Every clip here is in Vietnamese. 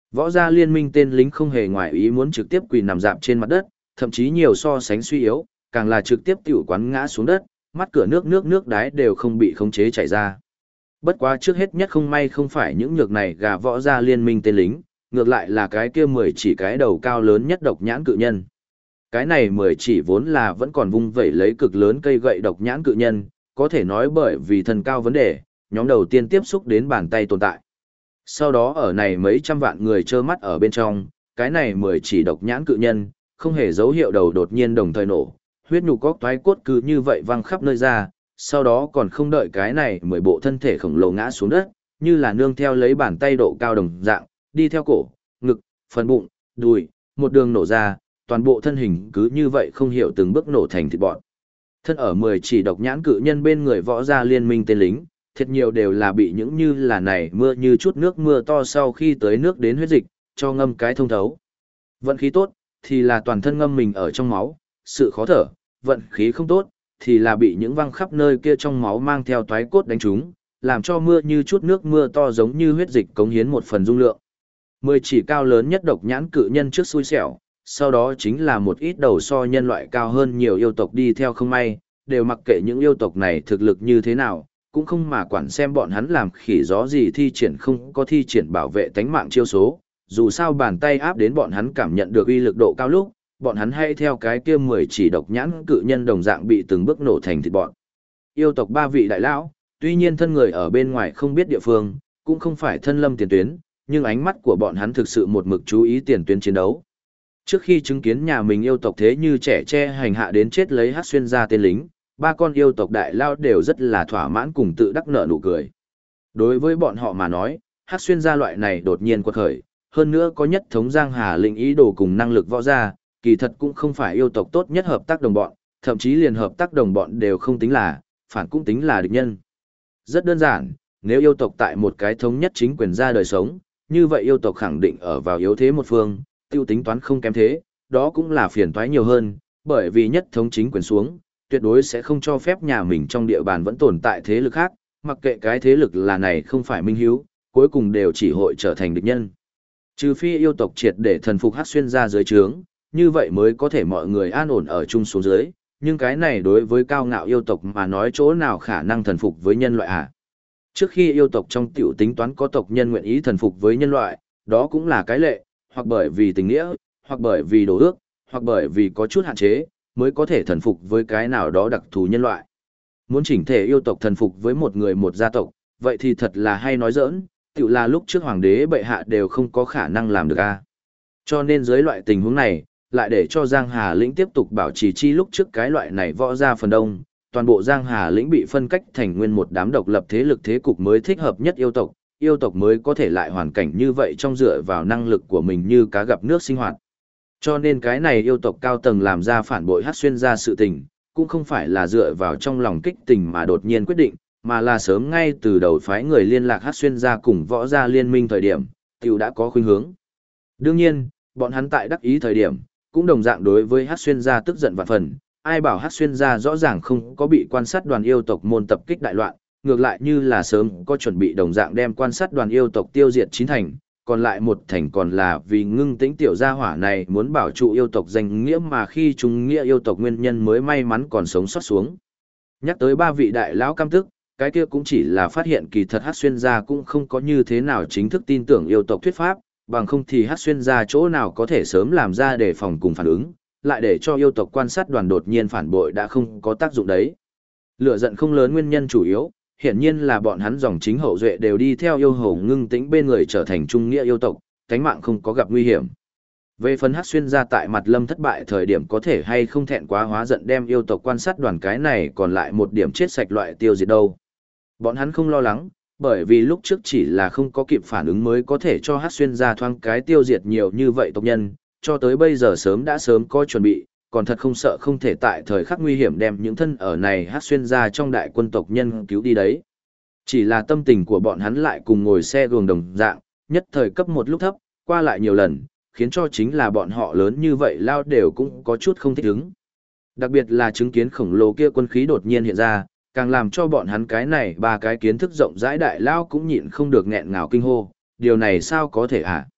Võ gia liên minh tên lính không hề ngoại ý muốn trực tiếp quỳ nằm dạp trên mặt đất, thậm chí nhiều so sánh suy yếu, càng là trực tiếp tiểu quán ngã xuống đất, mắt cửa nước đái đều không bị khống chế chảy ra. Bất quá trước hết nhất không may không phải những nhược này gà võ gia liên minh tên lính, ngược lại là cái kia 10 chỉ cái đầu cao lớn nhất độc nhãn cự nhân. Cái này 10 chỉ vốn là vẫn còn vung vẩy lấy cực lớn cây gậy độc nhãn cự nhân, có thể nói bởi vì thân cao vấn đề, nhóm đầu tiên tiếp xúc đến bàn tay tồn tại. Sau đó ở này mấy trăm vạn người trơ mắt ở bên trong, cái này 10 chỉ độc nhãn cự nhân, không hề dấu hiệu đầu đột nhiên đồng thời nổ, huyết nhục cóc toái cốt cứ như vậy văng khắp nơi ra, sau đó còn không đợi cái này 10 bộ thân thể khổng lồ ngã xuống đất, như là nương theo lấy bàn tay độ cao đồng dạng, đi theo cổ, ngực, phần bụng, đùi, một đường nổ ra, toàn bộ thân hình cứ như vậy không hiểu từng bước nổ thành thịt bọn. Thân ở 10 chỉ độc nhãn cự nhân bên người võ gia liên minh tên lính, thiệt nhiều đều là bị những như là này mưa như chút nước mưa to sau khi tới nước đến huyết dịch, cho ngâm cái thông thấu. Vận khí tốt, thì là toàn thân ngâm mình ở trong máu, sự khó thở, vận khí không tốt, thì là bị những văng khắp nơi kia trong máu mang theo toái cốt đánh trúng, làm cho mưa như chút nước mưa to giống như huyết dịch cống hiến một phần dung lượng. 10 chỉ cao lớn nhất độc nhãn cự nhân trước xui xẻo, sau đó chính là một ít đầu so nhân loại cao hơn nhiều yêu tộc đi theo không may, đều mặc kệ những yêu tộc này thực lực như thế nào, cũng không mà quản xem bọn hắn làm khỉ gió gì thi triển không có thi triển bảo vệ tánh mạng chiêu số, dù sao bàn tay áp đến bọn hắn cảm nhận được uy lực độ cao lúc, bọn hắn hay theo cái kia 10 chỉ độc nhãn cự nhân đồng dạng bị từng bước nổ thành thịt bọn. Yêu tộc 3 vị đại lão, tuy nhiên thân người ở bên ngoài không biết địa phương, cũng không phải thân lâm tiền tuyến, nhưng ánh mắt của bọn hắn thực sự một mực chú ý tiền tuyến chiến đấu. Trước khi chứng kiến nhà mình yêu tộc thế như trẻ tre hành hạ đến chết lấy hát xuyên ra tên lính, 3 con yêu tộc đại lao đều rất là thỏa mãn cùng tự đắc nở nụ cười. Đối với bọn họ mà nói, hát xuyên ra loại này đột nhiên quật khởi, hơn nữa có nhất thống giang hà lĩnh ý đồ cùng năng lực võ gia, kỳ thật cũng không phải yêu tộc tốt nhất hợp tác đồng bọn, thậm chí liền hợp tác đồng bọn đều không tính là, phản cũng tính là địch nhân. Rất đơn giản, nếu yêu tộc tại một cái thống nhất chính quyền ra đời sống, như vậy yêu tộc khẳng định ở vào yếu thế một phương, tiêu tính toán không kém thế, đó cũng là phiền toái nhiều hơn, bởi vì nhất thống chính quyền xuống, tuyệt đối sẽ không cho phép nhà mình trong địa bàn vẫn tồn tại thế lực khác, mặc kệ cái thế lực là này không phải minh hiếu, cuối cùng đều chỉ hội trở thành địch nhân. Trừ phi yêu tộc triệt để thần phục hát xuyên ra dưới trướng, như vậy mới có thể mọi người an ổn ở chung xuống dưới, nhưng cái này đối với cao ngạo yêu tộc mà nói chỗ nào khả năng thần phục với nhân loại hả? Trước khi yêu tộc trong tiểu tính toán có tộc nhân nguyện ý thần phục với nhân loại, đó cũng là cái lệ, hoặc bởi vì tình nghĩa, hoặc bởi vì đồ ước, hoặc bởi vì có chút hạn chế, mới có thể thần phục với cái nào đó đặc thù nhân loại. Muốn chỉnh thể yêu tộc thần phục với một người một gia tộc, vậy thì thật là hay nói giỡn, tiểu là lúc trước hoàng đế bệ hạ đều không có khả năng làm được a. Cho nên dưới loại tình huống này, lại để cho Giang Hà lĩnh tiếp tục bảo trì chi lúc trước cái loại này võ ra phần đông, toàn bộ Giang Hà lĩnh bị phân cách thành nguyên một đám độc lập thế lực thế cục mới thích hợp nhất yêu tộc mới có thể lại hoàn cảnh như vậy trong dựa vào năng lực của mình như cá gặp nước sinh hoạt. Cho nên cái này yêu tộc cao tầng làm ra phản bội hát xuyên ra sự tình, cũng không phải là dựa vào trong lòng kích tình mà đột nhiên quyết định, mà là sớm ngay từ đầu phái người liên lạc hát xuyên ra cùng võ gia liên minh thời điểm, tiểu đã có khuynh hướng. Đương nhiên, bọn hắn tại đắc ý thời điểm, cũng đồng dạng đối với hát xuyên gia tức giận vạn phần, ai bảo hát xuyên gia rõ ràng không có bị quan sát đoàn yêu tộc môn tập kích đại loạn, ngược lại như là sớm có chuẩn bị đồng dạng đem quan sát đoàn yêu tộc tiêu diệt 9 thành, còn lại 1 thành còn là vì ngưng tĩnh tiểu gia hỏa này muốn bảo trụ yêu tộc danh nghĩa mà khi chúng nghĩa yêu tộc nguyên nhân mới may mắn còn sống sót xuống. Nhắc tới 3 vị đại lão cam tức, cái kia cũng chỉ là phát hiện kỳ thật hát xuyên gia cũng không có như thế nào chính thức tin tưởng yêu tộc thuyết pháp, bằng không thì hát xuyên gia chỗ nào có thể sớm làm ra để phòng cùng phản ứng, lại để cho yêu tộc quan sát đoàn đột nhiên phản bội đã không có tác dụng đấy. Lửa giận không lớn nguyên nhân chủ yếu, hiển nhiên là bọn hắn dòng chính hậu duệ đều đi theo yêu hầu ngưng tĩnh bên người trở thành trung nghĩa yêu tộc, cánh mạng không có gặp nguy hiểm. Về phần hát xuyên gia tại mặt lâm thất bại thời điểm có thể hay không thẹn quá hóa giận đem yêu tộc quan sát đoàn cái này còn lại một điểm chết sạch loại tiêu diệt đâu. Bọn hắn không lo lắng, bởi vì lúc trước chỉ là không có kịp phản ứng mới có thể cho hát xuyên gia thoáng cái tiêu diệt nhiều như vậy tộc nhân, cho tới bây giờ sớm có chuẩn bị, còn thật không sợ không thể tại thời khắc nguy hiểm đem những thân ở này hát xuyên ra trong đại quân tộc nhân cứu đi đấy. Chỉ là tâm tình của bọn hắn lại cùng ngồi xe gường đồng dạng, nhất thời cấp một lúc thấp, qua lại nhiều lần, khiến cho chính là bọn họ lớn như vậy lao đều cũng có chút không thích ứng. Đặc biệt là chứng kiến khổng lồ kia quân khí đột nhiên hiện ra, càng làm cho bọn hắn cái này 3 cái kiến thức rộng rãi đại lao cũng nhịn không được nghẹn ngào kinh hô, điều này sao có thể hả?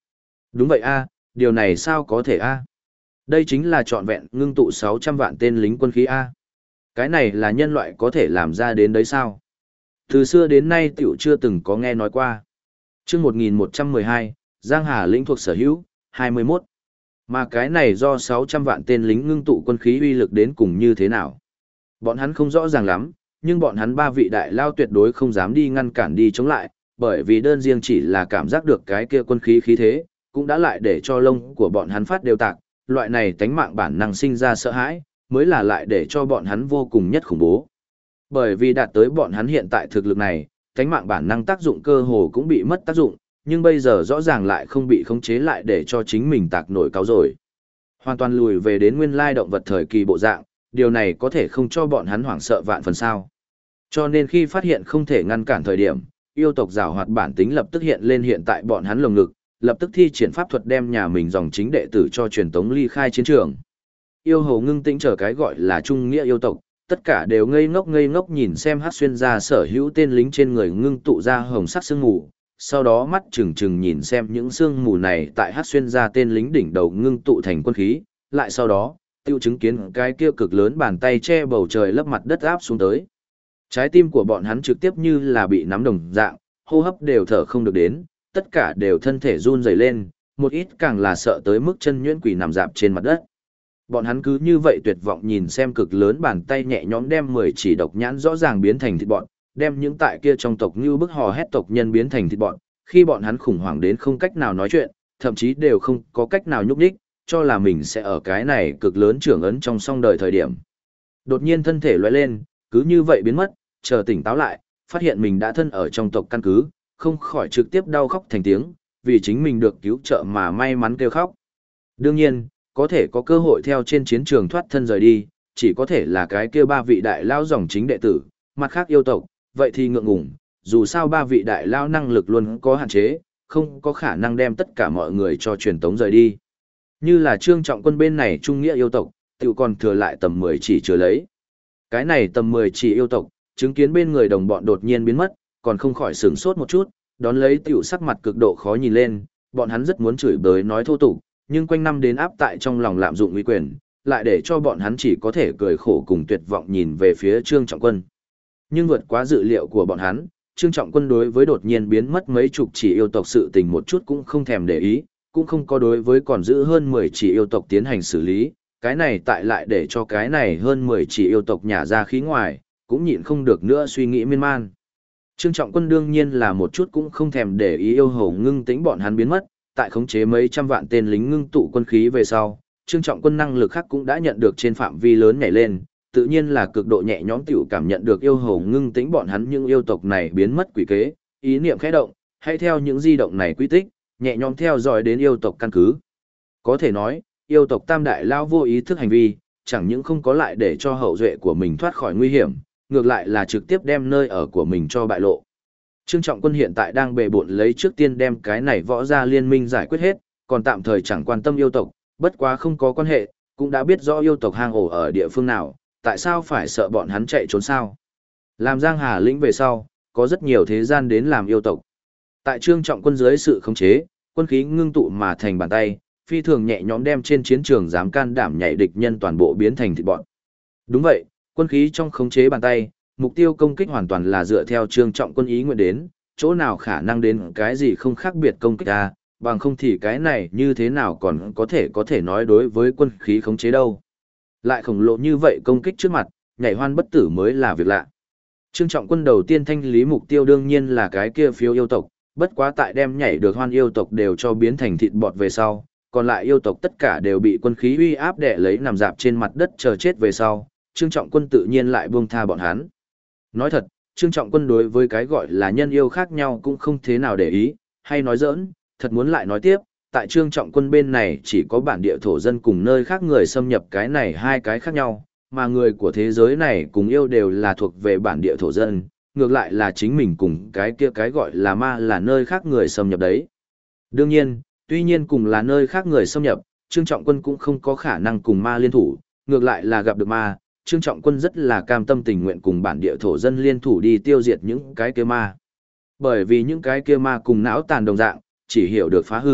Đúng vậy a, điều này sao có thể a? Đây chính là trọn vẹn ngưng tụ 600 vạn tên lính quân khí a. Cái này là nhân loại có thể làm ra đến đấy sao? Từ xưa đến nay tiểu chưa từng có nghe nói qua. Chương 1112, Giang Hà lĩnh thuộc sở hữu, 21. Mà cái này do 600 vạn tên lính ngưng tụ quân khí uy lực đến cùng như thế nào? Bọn hắn không rõ ràng lắm, nhưng bọn hắn ba vị đại lao tuyệt đối không dám đi ngăn cản đi chống lại, bởi vì đơn riêng chỉ là cảm giác được cái kia quân khí khí thế, cũng đã lại để cho lông của bọn hắn phát đều tạc, loại này tánh mạng bản năng sinh ra sợ hãi, mới là lại để cho bọn hắn vô cùng nhất khủng bố. Bởi vì đạt tới bọn hắn hiện tại thực lực này, tánh mạng bản năng tác dụng cơ hồ cũng bị mất tác dụng, nhưng bây giờ rõ ràng lại không bị khống chế lại để cho chính mình tạc nổi cáo rồi. Hoàn toàn lùi về đến nguyên lai động vật thời kỳ bộ dạng, điều này có thể không cho bọn hắn hoảng sợ vạn phần sao. Cho nên khi phát hiện không thể ngăn cản thời điểm, yêu tộc giảo hoạt bản tính lập tức hiện lên hiện tại bọn hắn lồng ngực, lập tức thi triển pháp thuật đem nhà mình dòng chính đệ tử cho truyền tống ly khai chiến trường. Yêu hầu ngưng tĩnh chờ cái gọi là trung nghĩa yêu tộc, tất cả đều ngây ngốc nhìn xem hát xuyên ra sở hữu tên lính trên người ngưng tụ ra hồng sắc sương mù, sau đó mắt trừng trừng nhìn xem những sương mù này tại hát xuyên ra tên lính đỉnh đầu ngưng tụ thành quân khí, lại sau đó, tiêu chứng kiến cái kia cực lớn bàn tay che bầu trời lấp mặt đất áp xuống tới. Trái tim của bọn hắn trực tiếp như là bị nắm đồng dạng, hô hấp đều thở không được đến, tất cả đều thân thể run rẩy lên, một ít càng là sợ tới mức chân nhuyễn quỷ nằm dạp trên mặt đất. Bọn hắn cứ như vậy tuyệt vọng nhìn xem cực lớn bàn tay nhẹ nhõm đem 10 chỉ độc nhãn rõ ràng biến thành thịt bọn, đem những tại kia trong tộc như bức hò hét tộc nhân biến thành thịt bọn, khi bọn hắn khủng hoảng đến không cách nào nói chuyện, thậm chí đều không có cách nào nhúc nhích, cho là mình sẽ ở cái này cực lớn trưởng ấn trong song đời thời điểm. Đột nhiên thân thể lóe lên, cứ như vậy biến mất, chờ tỉnh táo lại, phát hiện mình đã thân ở trong tộc căn cứ, không khỏi trực tiếp đau khóc thành tiếng, vì chính mình được cứu trợ mà may mắn kêu khóc. Đương nhiên, có thể có cơ hội theo trên chiến trường thoát thân rời đi, chỉ có thể là cái kia ba vị đại lao dòng chính đệ tử, mặt khác yêu tộc, vậy thì ngượng ngùng, dù sao ba vị đại lao năng lực luôn có hạn chế, không có khả năng đem tất cả mọi người cho truyền tống rời đi. Như là Trương Trọng Quân bên này trung nghĩa yêu tộc, tự còn thừa lại tầm 10 chỉ chưa lấy. Cái này tầm 10 chỉ yêu tộc, chứng kiến bên người đồng bọn đột nhiên biến mất, còn không khỏi sửng sốt một chút, đón lấy tiểu sắc mặt cực độ khó nhìn lên, bọn hắn rất muốn chửi bới nói thô tục, nhưng quanh năm đến áp tại trong lòng lạm dụng uy quyền, lại để cho bọn hắn chỉ có thể cười khổ cùng tuyệt vọng nhìn về phía Trương Trọng Quân. Nhưng vượt quá dự liệu của bọn hắn, Trương Trọng Quân đối với đột nhiên biến mất mấy chục chỉ yêu tộc sự tình một chút cũng không thèm để ý, cũng không có đối với còn giữ hơn 10 chỉ yêu tộc tiến hành xử lý, cái này tại lại để cho cái này hơn 10 chỉ yêu tộc nhả ra khí ngoài, cũng nhịn không được nữa suy nghĩ miên man. Trương Trọng Quân đương nhiên là một chút cũng không thèm để ý yêu hầu ngưng tĩnh bọn hắn biến mất, tại khống chế mấy trăm vạn tên lính ngưng tụ quân khí về sau, Trương Trọng Quân năng lực khác cũng đã nhận được trên phạm vi lớn nhảy lên, tự nhiên là cực độ nhẹ nhõm tiểu cảm nhận được yêu hầu ngưng tĩnh bọn hắn những yêu tộc này biến mất quỷ kế, ý niệm khẽ động, hãy theo những di động này quy tích, nhẹ nhõm theo dõi đến yêu tộc căn cứ. Có thể nói, yêu tộc tam đại lao vô ý thức hành vi, chẳng những không có lại để cho hậu duệ của mình thoát khỏi nguy hiểm, ngược lại là trực tiếp đem nơi ở của mình cho bại lộ. Trương Trọng Quân hiện tại đang bề bộn lấy trước tiên đem cái này võ gia liên minh giải quyết hết, còn tạm thời chẳng quan tâm yêu tộc, bất quá không có quan hệ, cũng đã biết rõ yêu tộc hang ổ ở địa phương nào, tại sao phải sợ bọn hắn chạy trốn sao. Làm Giang Hà lĩnh về sau, có rất nhiều thế gian đến làm yêu tộc. Tại Trương Trọng Quân dưới sự khống chế, quân khí ngưng tụ mà thành bàn tay, phi thường nhẹ nhõm đem trên chiến trường dám can đảm nhảy địch nhân toàn bộ biến thành thịt bọn. Đúng vậy, quân khí trong khống chế bàn tay, mục tiêu công kích hoàn toàn là dựa theo Trương Trọng Quân ý nguyện đến, chỗ nào khả năng đến cái gì không khác biệt công kích à, bằng không thì cái này như thế nào còn có thể nói đối với quân khí khống chế đâu. Lại khổng lồ như vậy công kích trước mặt, nhảy hoan bất tử mới là việc lạ. Trương Trọng Quân đầu tiên thanh lý mục tiêu đương nhiên là cái kia phiếu yêu tộc, bất quá tại đem nhảy được hoan yêu tộc đều cho biến thành thịt bọt về sau, còn lại yêu tộc tất cả đều bị quân khí uy áp đè lấy nằm dạp trên mặt đất chờ chết về sau, Trương Trọng Quân tự nhiên lại buông tha bọn hắn. Nói thật, Trương Trọng Quân đối với cái gọi là nhân yêu khác nhau cũng không thế nào để ý, hay nói giỡn, thật muốn lại nói tiếp, tại Trương Trọng Quân bên này chỉ có bản địa thổ dân cùng nơi khác người xâm nhập cái này hai cái khác nhau, mà người của thế giới này cùng yêu đều là thuộc về bản địa thổ dân, ngược lại là chính mình cùng cái kia cái gọi là ma là nơi khác người xâm nhập đấy. Đương nhiên, tuy nhiên cùng là nơi khác người xâm nhập, Trương Trọng Quân cũng không có khả năng cùng ma liên thủ, ngược lại là gặp được ma, Trương Trọng Quân rất là cam tâm tình nguyện cùng bản địa thổ dân liên thủ đi tiêu diệt những cái kia ma. Bởi vì những cái kia ma cùng não tàn đồng dạng, chỉ hiểu được phá hư,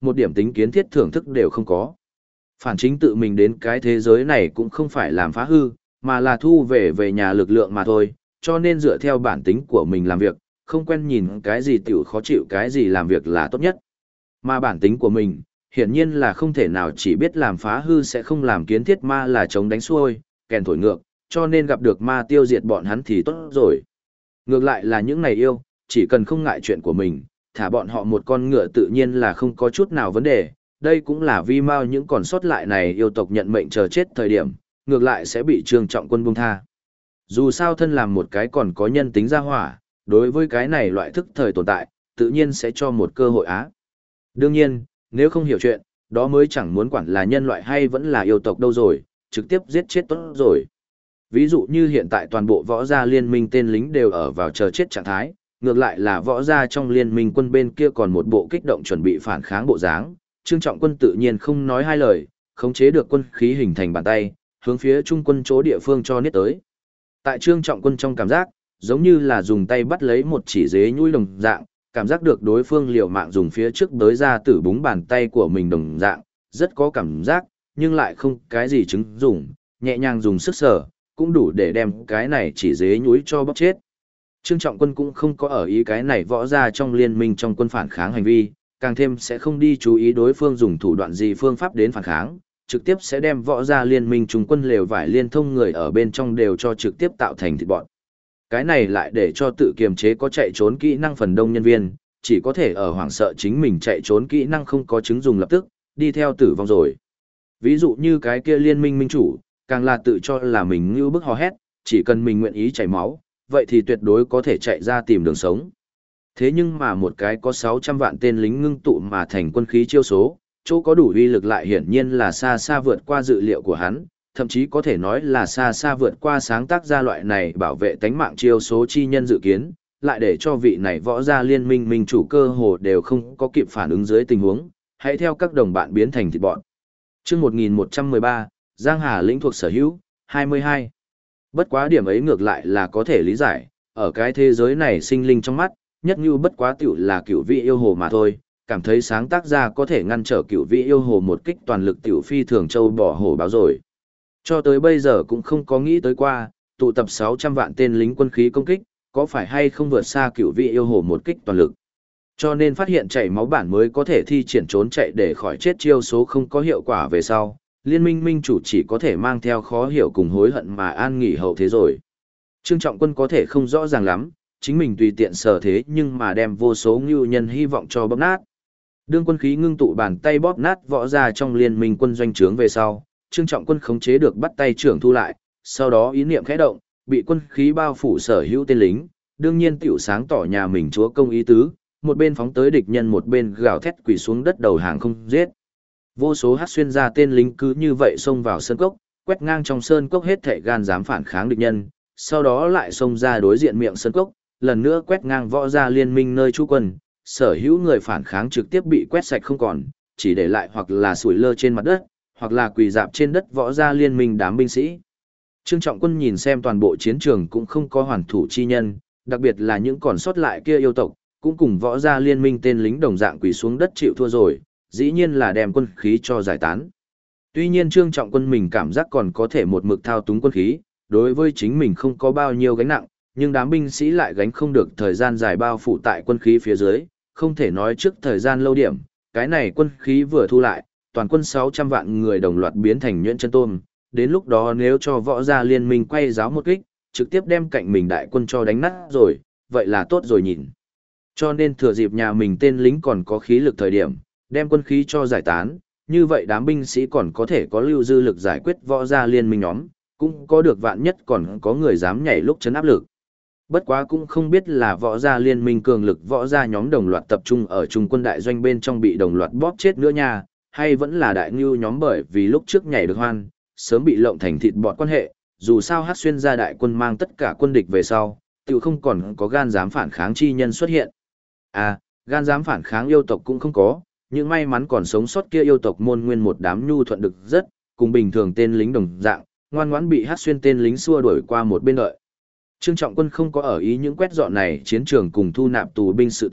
một điểm tính kiến thiết thưởng thức đều không có. Phản chính tự mình đến cái thế giới này cũng không phải làm phá hư, mà là thu về nhà lực lượng mà thôi, cho nên dựa theo bản tính của mình làm việc, không quen nhìn cái gì tiểu khó chịu cái gì làm việc là tốt nhất. Mà bản tính của mình, hiển nhiên là không thể nào chỉ biết làm phá hư sẽ không làm kiến thiết ma là chống đánh xuôi, kèn thổi ngược, cho nên gặp được ma tiêu diệt bọn hắn thì tốt rồi. Ngược lại là những này yêu, chỉ cần không ngại chuyện của mình, thả bọn họ một con ngựa tự nhiên là không có chút nào vấn đề, đây cũng là vì mau những còn sót lại này yêu tộc nhận mệnh chờ chết thời điểm, ngược lại sẽ bị Trương Trọng Quân buông tha. Dù sao thân làm một cái còn có nhân tính ra hỏa, đối với cái này loại thức thời tồn tại, tự nhiên sẽ cho một cơ hội á. Đương nhiên, nếu không hiểu chuyện, đó mới chẳng muốn quản là nhân loại hay vẫn là yêu tộc đâu rồi, trực tiếp giết chết tốt rồi. Ví dụ như hiện tại toàn bộ võ gia liên minh tên lính đều ở vào chờ chết trạng thái, ngược lại là võ gia trong liên minh quân bên kia còn một bộ kích động chuẩn bị phản kháng bộ dáng, Trương Trọng Quân tự nhiên không nói hai lời, khống chế được quân khí hình thành bàn tay, hướng phía trung quân chỗ địa phương cho niết tới. Tại Trương Trọng Quân trong cảm giác, giống như là dùng tay bắt lấy một chỉ dế nhũi đồng dạng, cảm giác được đối phương liều mạng dùng phía trước tới ra tử búng bàn tay của mình đồng dạng, rất có cảm giác, nhưng lại không cái gì chứng dùng, nhẹ nhàng dùng sức sở, cũng đủ để đem cái này chỉ dế nhũi cho bóp chết. Trương Trọng Quân cũng không có ở ý cái này võ ra trong liên minh trong quân phản kháng hành vi, càng thêm sẽ không đi chú ý đối phương dùng thủ đoạn gì phương pháp đến phản kháng, trực tiếp sẽ đem võ ra liên minh trung quân lều vải liên thông người ở bên trong đều cho trực tiếp tạo thành thịt bọn. Cái này lại để cho tự kiềm chế có chạy trốn kỹ năng phần đông nhân viên, chỉ có thể ở hoảng sợ chính mình chạy trốn kỹ năng không có chứng dùng lập tức, đi theo tử vong rồi. Ví dụ như cái kia liên minh minh chủ, càng là tự cho là mình như bức hò hét, chỉ cần mình nguyện ý chảy máu, vậy thì tuyệt đối có thể chạy ra tìm đường sống. Thế nhưng mà một cái có 600 vạn tên lính ngưng tụ mà thành quân khí chiêu số, chỗ có đủ uy lực lại hiển nhiên là xa xa vượt qua dự liệu của hắn, thậm chí có thể nói là xa xa vượt qua sáng tác ra loại này bảo vệ tánh mạng chiêu số chi nhân dự kiến, lại để cho vị này võ gia liên minh minh chủ cơ hồ đều không có kịp phản ứng dưới tình huống, hãy theo các đồng bạn biến thành thịt bọn. Chương 1113, Giang Hà lĩnh thuộc sở hữu, 22. Bất quá điểm ấy ngược lại là có thể lý giải, ở cái thế giới này sinh linh trong mắt, nhất như bất quá tiểu là cửu vị yêu hồ mà thôi, cảm thấy sáng tác ra có thể ngăn trở cửu vị yêu hồ một kích toàn lực tiểu phi thường châu bỏ hổ báo rồi. Cho tới bây giờ cũng không có nghĩ tới qua, tụ tập 600 vạn tên lính quân khí công kích, có phải hay không vượt xa cửu vị yêu hồ một kích toàn lực. Cho nên phát hiện chảy máu bản mới có thể thi triển trốn chạy để khỏi chết chiêu số không có hiệu quả về sau, liên minh minh chủ chỉ có thể mang theo khó hiểu cùng hối hận mà an nghỉ hậu thế rồi. Trương Trọng Quân có thể không rõ ràng lắm, chính mình tùy tiện sở thế nhưng mà đem vô số ngưu nhân hy vọng cho bóp nát. Đương quân khí ngưng tụ bàn tay bóp nát võ ra trong liên minh quân doanh trướng về sau, Trương Trọng Quân khống chế được bắt tay trưởng thu lại, sau đó ý niệm khẽ động, bị quân khí bao phủ sở hữu tên lính, đương nhiên tiểu sáng tỏ nhà mình chúa công ý tứ, một bên phóng tới địch nhân một bên gào thét quỳ xuống đất đầu hàng không giết. Vô số hát xuyên ra tên lính cứ như vậy xông vào sơn cốc, quét ngang trong sơn cốc hết thảy gan dám phản kháng địch nhân, sau đó lại xông ra đối diện miệng sơn cốc, lần nữa quét ngang võ gia liên minh nơi trú quân, sở hữu người phản kháng trực tiếp bị quét sạch không còn, chỉ để lại hoặc là sủi lơ trên mặt đất, hoặc là quỳ dạp trên đất võ gia liên minh đám binh sĩ. Trương Trọng Quân nhìn xem toàn bộ chiến trường cũng không có hoàn thủ chi nhân, đặc biệt là những còn sót lại kia yêu tộc, cũng cùng võ gia liên minh tên lính đồng dạng quỳ xuống đất chịu thua rồi, dĩ nhiên là đem quân khí cho giải tán. Tuy nhiên Trương Trọng Quân mình cảm giác còn có thể một mực thao túng quân khí, đối với chính mình không có bao nhiêu gánh nặng, nhưng đám binh sĩ lại gánh không được thời gian dài bao phủ tại quân khí phía dưới, không thể nói trước thời gian lâu điểm, cái này quân khí vừa thu lại, toàn quân 600 vạn người đồng loạt biến thành nhuyễn chân tôm, đến lúc đó nếu cho võ gia liên minh quay giáo một kích, trực tiếp đem cạnh mình đại quân cho đánh nát rồi, vậy là tốt rồi nhìn. Cho nên thừa dịp nhà mình tên lính còn có khí lực thời điểm, đem quân khí cho giải tán, như vậy đám binh sĩ còn có thể có lưu dư lực giải quyết võ gia liên minh nhóm, cũng có được vạn nhất còn có người dám nhảy lúc chấn áp lực. Bất quá cũng không biết là võ gia liên minh cường lực võ gia nhóm đồng loạt tập trung ở trung quân đại doanh bên trong bị đồng loạt bóp chết nữa nha, hay vẫn là đại ngưu nhóm bởi vì lúc trước nhảy được hoan, sớm bị lộng thành thịt bọt quan hệ, dù sao hát xuyên gia đại quân mang tất cả quân địch về sau, tự không còn có gan dám phản kháng chi nhân xuất hiện. À, gan dám phản kháng yêu tộc cũng không có, những may mắn còn sống sót kia yêu tộc môn nguyên một đám nhu thuận được rất, cùng bình thường tên lính đồng dạng, ngoan ngoãn bị hát xuyên tên lính xua đuổi qua một bên đợi. Trương Trọng Quân không có ở ý những quét dọn này chiến trường cùng thu nạp tù binh sự tình,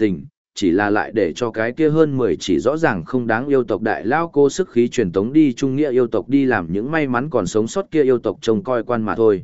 chỉ là lại để cho cái kia hơn 10 chỉ rõ ràng không đáng yêu tộc đại lao cô sức khí truyền tống đi trung nghĩa yêu tộc đi làm những may mắn còn sống sót kia yêu tộc trông coi quan mà thôi.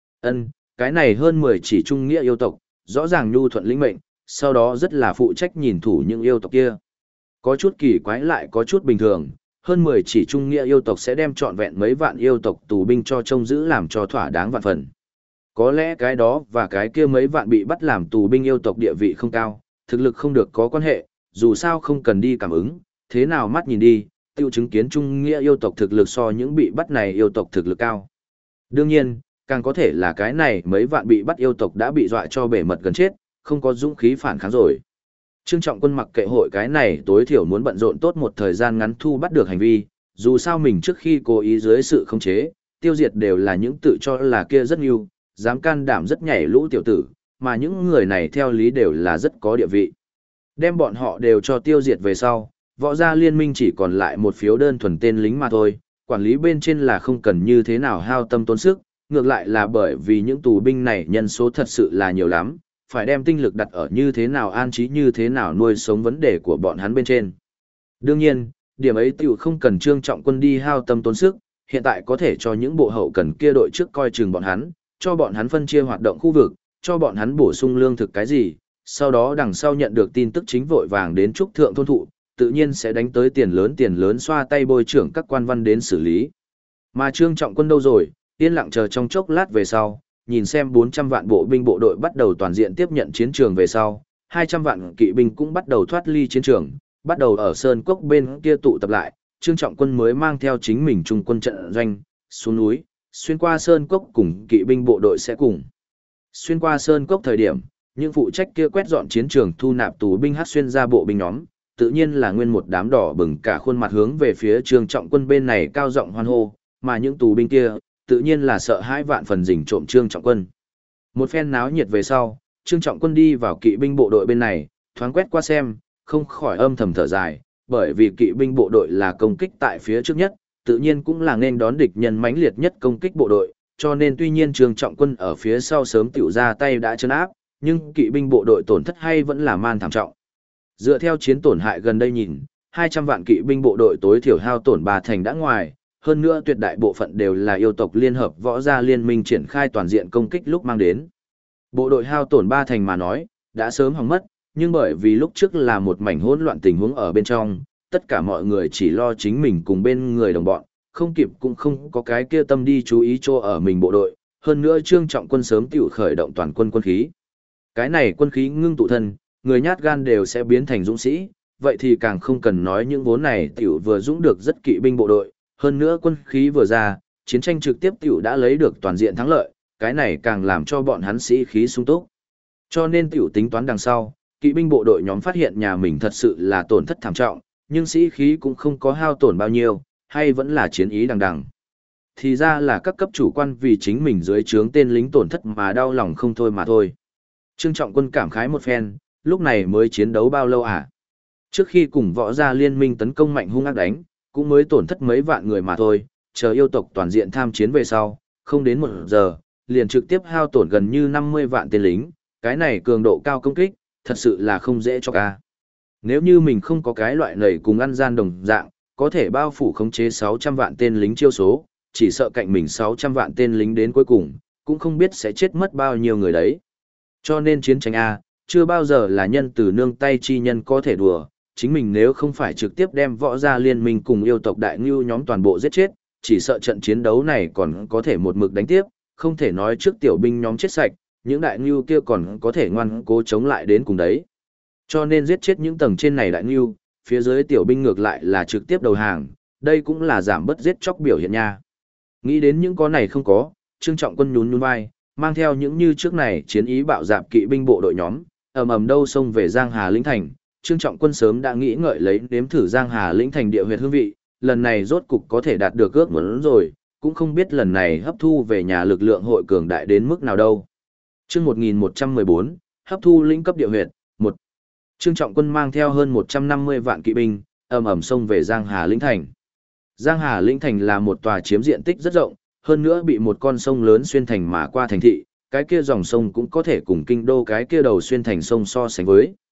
Cái này hơn 10 chỉ trung nghĩa yêu tộc, rõ ràng nhu thuận lĩnh mệnh, sau đó rất là phụ trách nhìn thủ những yêu tộc kia. Có chút kỳ quái lại có chút bình thường, hơn 10 chỉ trung nghĩa yêu tộc sẽ đem trọn vẹn mấy vạn yêu tộc tù binh cho trông giữ làm cho thỏa đáng vạn phần. Có lẽ cái đó và cái kia mấy vạn bị bắt làm tù binh yêu tộc địa vị không cao, thực lực không được có quan hệ, dù sao không cần đi cảm ứng, thế nào mắt nhìn đi, tiêu chứng kiến trung nghĩa yêu tộc thực lực so những bị bắt này yêu tộc thực lực cao. Đương nhiên, càng có thể là cái này mấy vạn bị bắt yêu tộc đã bị dọa cho bể mật gần chết, không có dũng khí phản kháng rồi. Trương Trọng Quân mặc kệ hội cái này tối thiểu muốn bận rộn tốt một thời gian ngắn thu bắt được hành vi, dù sao mình trước khi cố ý dưới sự khống chế, tiêu diệt đều là những tự cho là kia rất nhiều, dám can đảm rất nhảy lũ tiểu tử, mà những người này theo lý đều là rất có địa vị. Đem bọn họ đều cho tiêu diệt về sau, võ gia liên minh chỉ còn lại một phiếu đơn thuần tên lính mà thôi, quản lý bên trên là không cần như thế nào hao tâm tốn sức, ngược lại là bởi vì những tù binh này nhân số thật sự là nhiều lắm, phải đem tinh lực đặt ở như thế nào an trí như thế nào nuôi sống vấn đề của bọn hắn bên trên. Đương nhiên, điểm ấy tiểu không cần Trương Trọng Quân đi hao tâm tốn sức, hiện tại có thể cho những bộ hậu cần kia đội trước coi chừng bọn hắn, cho bọn hắn phân chia hoạt động khu vực, cho bọn hắn bổ sung lương thực cái gì, sau đó đằng sau nhận được tin tức chính vội vàng đến trúc thượng thôn thụ, tự nhiên sẽ đánh tới tiền lớn xoa tay bôi trưởng các quan văn đến xử lý. Mà Trương Trọng Quân đâu rồi, yên lặng chờ trong chốc lát về sau, nhìn xem 400 vạn bộ binh bộ đội bắt đầu toàn diện tiếp nhận chiến trường về sau, 200 vạn kỵ binh cũng bắt đầu thoát ly chiến trường, bắt đầu ở sơn cốc bên kia tụ tập lại, Trương Trọng Quân mới mang theo chính mình trung quân trận doanh, xuống núi, xuyên qua sơn cốc cùng kỵ binh bộ đội sẽ cùng. Xuyên qua sơn cốc thời điểm, những phụ trách kia quét dọn chiến trường thu nạp tù binh hát xuyên ra bộ binh nhóm, tự nhiên là nguyên một đám đỏ bừng cả khuôn mặt hướng về phía Trương Trọng Quân bên này cao giọng hoan hô, mà những tù binh kia, tự nhiên là sợ hãi vạn phần rình trộm Trương Trọng Quân. Một phen náo nhiệt về sau, Trương Trọng Quân đi vào kỵ binh bộ đội bên này, thoáng quét qua xem, không khỏi âm thầm thở dài, bởi vì kỵ binh bộ đội là công kích tại phía trước nhất, tự nhiên cũng là nên đón địch nhân mãnh liệt nhất công kích bộ đội, cho nên tuy nhiên Trương Trọng Quân ở phía sau sớm tiểu ra tay đã trấn áp, nhưng kỵ binh bộ đội tổn thất hay vẫn là man thảm trọng. Dựa theo chiến tổn hại gần đây nhìn, 200 vạn kỵ binh bộ đội tối thiểu hao tổn 3 thành đã ngoài, hơn nữa tuyệt đại bộ phận đều là yêu tộc liên hợp võ gia liên minh triển khai toàn diện công kích lúc mang đến. Bộ đội hao tổn 3 thành mà nói, đã sớm hỏng mất, nhưng bởi vì lúc trước là một mảnh hỗn loạn tình huống ở bên trong, tất cả mọi người chỉ lo chính mình cùng bên người đồng bọn, không kịp cũng không có cái kia tâm đi chú ý cho ở mình bộ đội, hơn nữa Trương Trọng Quân sớm tiểu khởi động toàn quân quân khí. Cái này quân khí ngưng tụ thân, người nhát gan đều sẽ biến thành dũng sĩ, vậy thì càng không cần nói những vốn này tiểu vừa dũng được rất kỵ binh bộ đội, hơn nữa quân khí vừa ra, chiến tranh trực tiếp tiểu đã lấy được toàn diện thắng lợi, cái này càng làm cho bọn hắn sĩ khí sung túc. Cho nên tiểu tính toán đằng sau, kỵ binh bộ đội nhóm phát hiện nhà mình thật sự là tổn thất thảm trọng, nhưng sĩ khí cũng không có hao tổn bao nhiêu, hay vẫn là chiến ý đằng đằng. Thì ra là các cấp chủ quan vì chính mình dưới trướng tên lính tổn thất mà đau lòng không thôi mà thôi. Trương Trọng Quân cảm khái một phen, lúc này mới chiến đấu bao lâu à? Trước khi cùng võ gia liên minh tấn công mạnh hung ác đánh, cũng mới tổn thất mấy vạn người mà thôi, chờ yêu tộc toàn diện tham chiến về sau, không đến 1 giờ, liền trực tiếp hao tổn gần như 50 vạn tên lính, cái này cường độ cao công kích, thật sự là không dễ cho ca. Nếu như mình không có cái loại nảy cùng ăn gian đồng dạng, có thể bao phủ khống chế 600 vạn tên lính chiêu số, chỉ sợ cạnh mình 600 vạn tên lính đến cuối cùng, cũng không biết sẽ chết mất bao nhiêu người đấy. Cho nên chiến tranh A, chưa bao giờ là nhân từ nương tay chi nhân có thể đùa, chính mình nếu không phải trực tiếp đem võ gia liên minh cùng yêu tộc đại ngưu nhóm toàn bộ giết chết, chỉ sợ trận chiến đấu này còn có thể một mực đánh tiếp, không thể nói trước tiểu binh nhóm chết sạch, những đại ngưu kia còn có thể ngoan cố chống lại đến cùng đấy. Cho nên giết chết những tầng trên này đại ngưu, phía dưới tiểu binh ngược lại là trực tiếp đầu hàng, đây cũng là giảm bớt giết chóc biểu hiện nha. Nghĩ đến những có này không có, Trương Trọng Quân nhún nhún vai, mang theo những như trước này chiến ý bạo dạn kỵ binh bộ đội nhóm, ầm ầm đâu xông về Giang Hà lĩnh thành. Trương Trọng Quân sớm đã nghĩ ngợi lấy nếm thử Giang Hà lĩnh thành địa huyệt hương vị, lần này rốt cục có thể đạt được ước muốn rồi, cũng không biết lần này hấp thu về nhà lực lượng hội cường đại đến mức nào đâu. Chương 1114, hấp thu lĩnh cấp địa huyệt, 1. Trương Trọng Quân mang theo hơn 150 vạn kỵ binh, ầm ầm xông về Giang Hà lĩnh thành. Giang Hà lĩnh thành là một tòa chiếm diện tích rất rộng, hơn nữa bị một con sông lớn xuyên thành mà qua thành thị, cái kia dòng sông cũng có thể cùng kinh đô cái kia đầu xuyên thành sông so sánh với.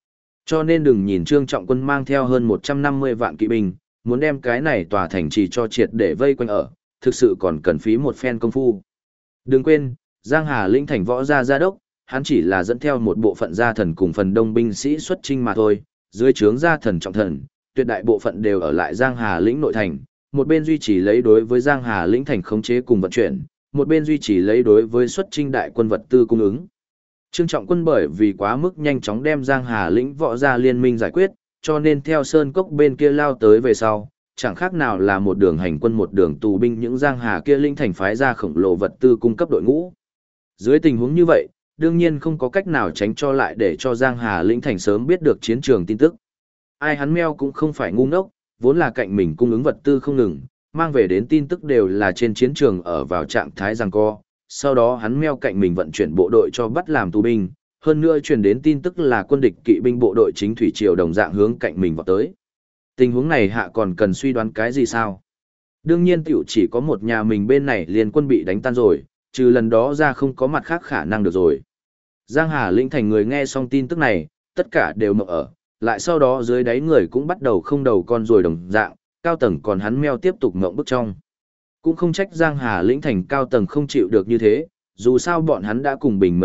Cho nên đừng nhìn Trương Trọng Quân mang theo hơn 150 vạn kỵ binh, muốn đem cái này tòa thành trì cho triệt để vây quanh ở, thực sự còn cần phí một phen công phu. Đừng quên, Giang Hà lĩnh thành võ gia gia đốc, hắn chỉ là dẫn theo một bộ phận gia thần cùng phần đông binh sĩ xuất chinh mà thôi, dưới trướng gia thần trọng thần, tuyệt đại bộ phận đều ở lại Giang Hà lĩnh nội thành, một bên duy trì lấy đối với Giang Hà lĩnh thành khống chế cùng vận chuyển, một bên duy trì lấy đối với xuất chinh đại quân vật tư cung ứng. Trương Trọng Quân bởi vì quá mức nhanh chóng đem Giang Hà lĩnh võ gia liên minh giải quyết, cho nên theo sơn cốc bên kia lao tới về sau, chẳng khác nào là một đường hành quân một đường tù binh những Giang Hà kia lĩnh thành phái ra khổng lồ vật tư cung cấp đội ngũ. Dưới tình huống như vậy, đương nhiên không có cách nào tránh cho lại để cho Giang Hà lĩnh thành sớm biết được chiến trường tin tức. Ai hắn meo cũng không phải ngu ngốc, vốn là cạnh mình cung ứng vật tư không ngừng, mang về đến tin tức đều là trên chiến trường ở vào trạng thái giằng co. Sau đó hắn meo cạnh mình vận chuyển bộ đội cho bắt làm tù binh, hơn nữa truyền đến tin tức là quân địch kỵ binh bộ đội chính thủy triều đồng dạng hướng cạnh mình vào tới. Tình huống này hạ còn cần suy đoán cái gì sao? Đương nhiên tiểu chỉ có một nhà mình bên này liền quân bị đánh tan rồi, trừ lần đó ra không có mặt khác khả năng được rồi. Giang Hà lĩnh thành người nghe xong tin tức này, tất cả đều mộng ở, lại sau đó dưới đáy người cũng bắt đầu không đầu con rồi đồng dạng, cao tầng còn hắn meo tiếp tục mộng bức trong. Cũng không trách Giang Hà lĩnh thành cao tầng không chịu được như thế, dù sao bọn hắn đã cùng bình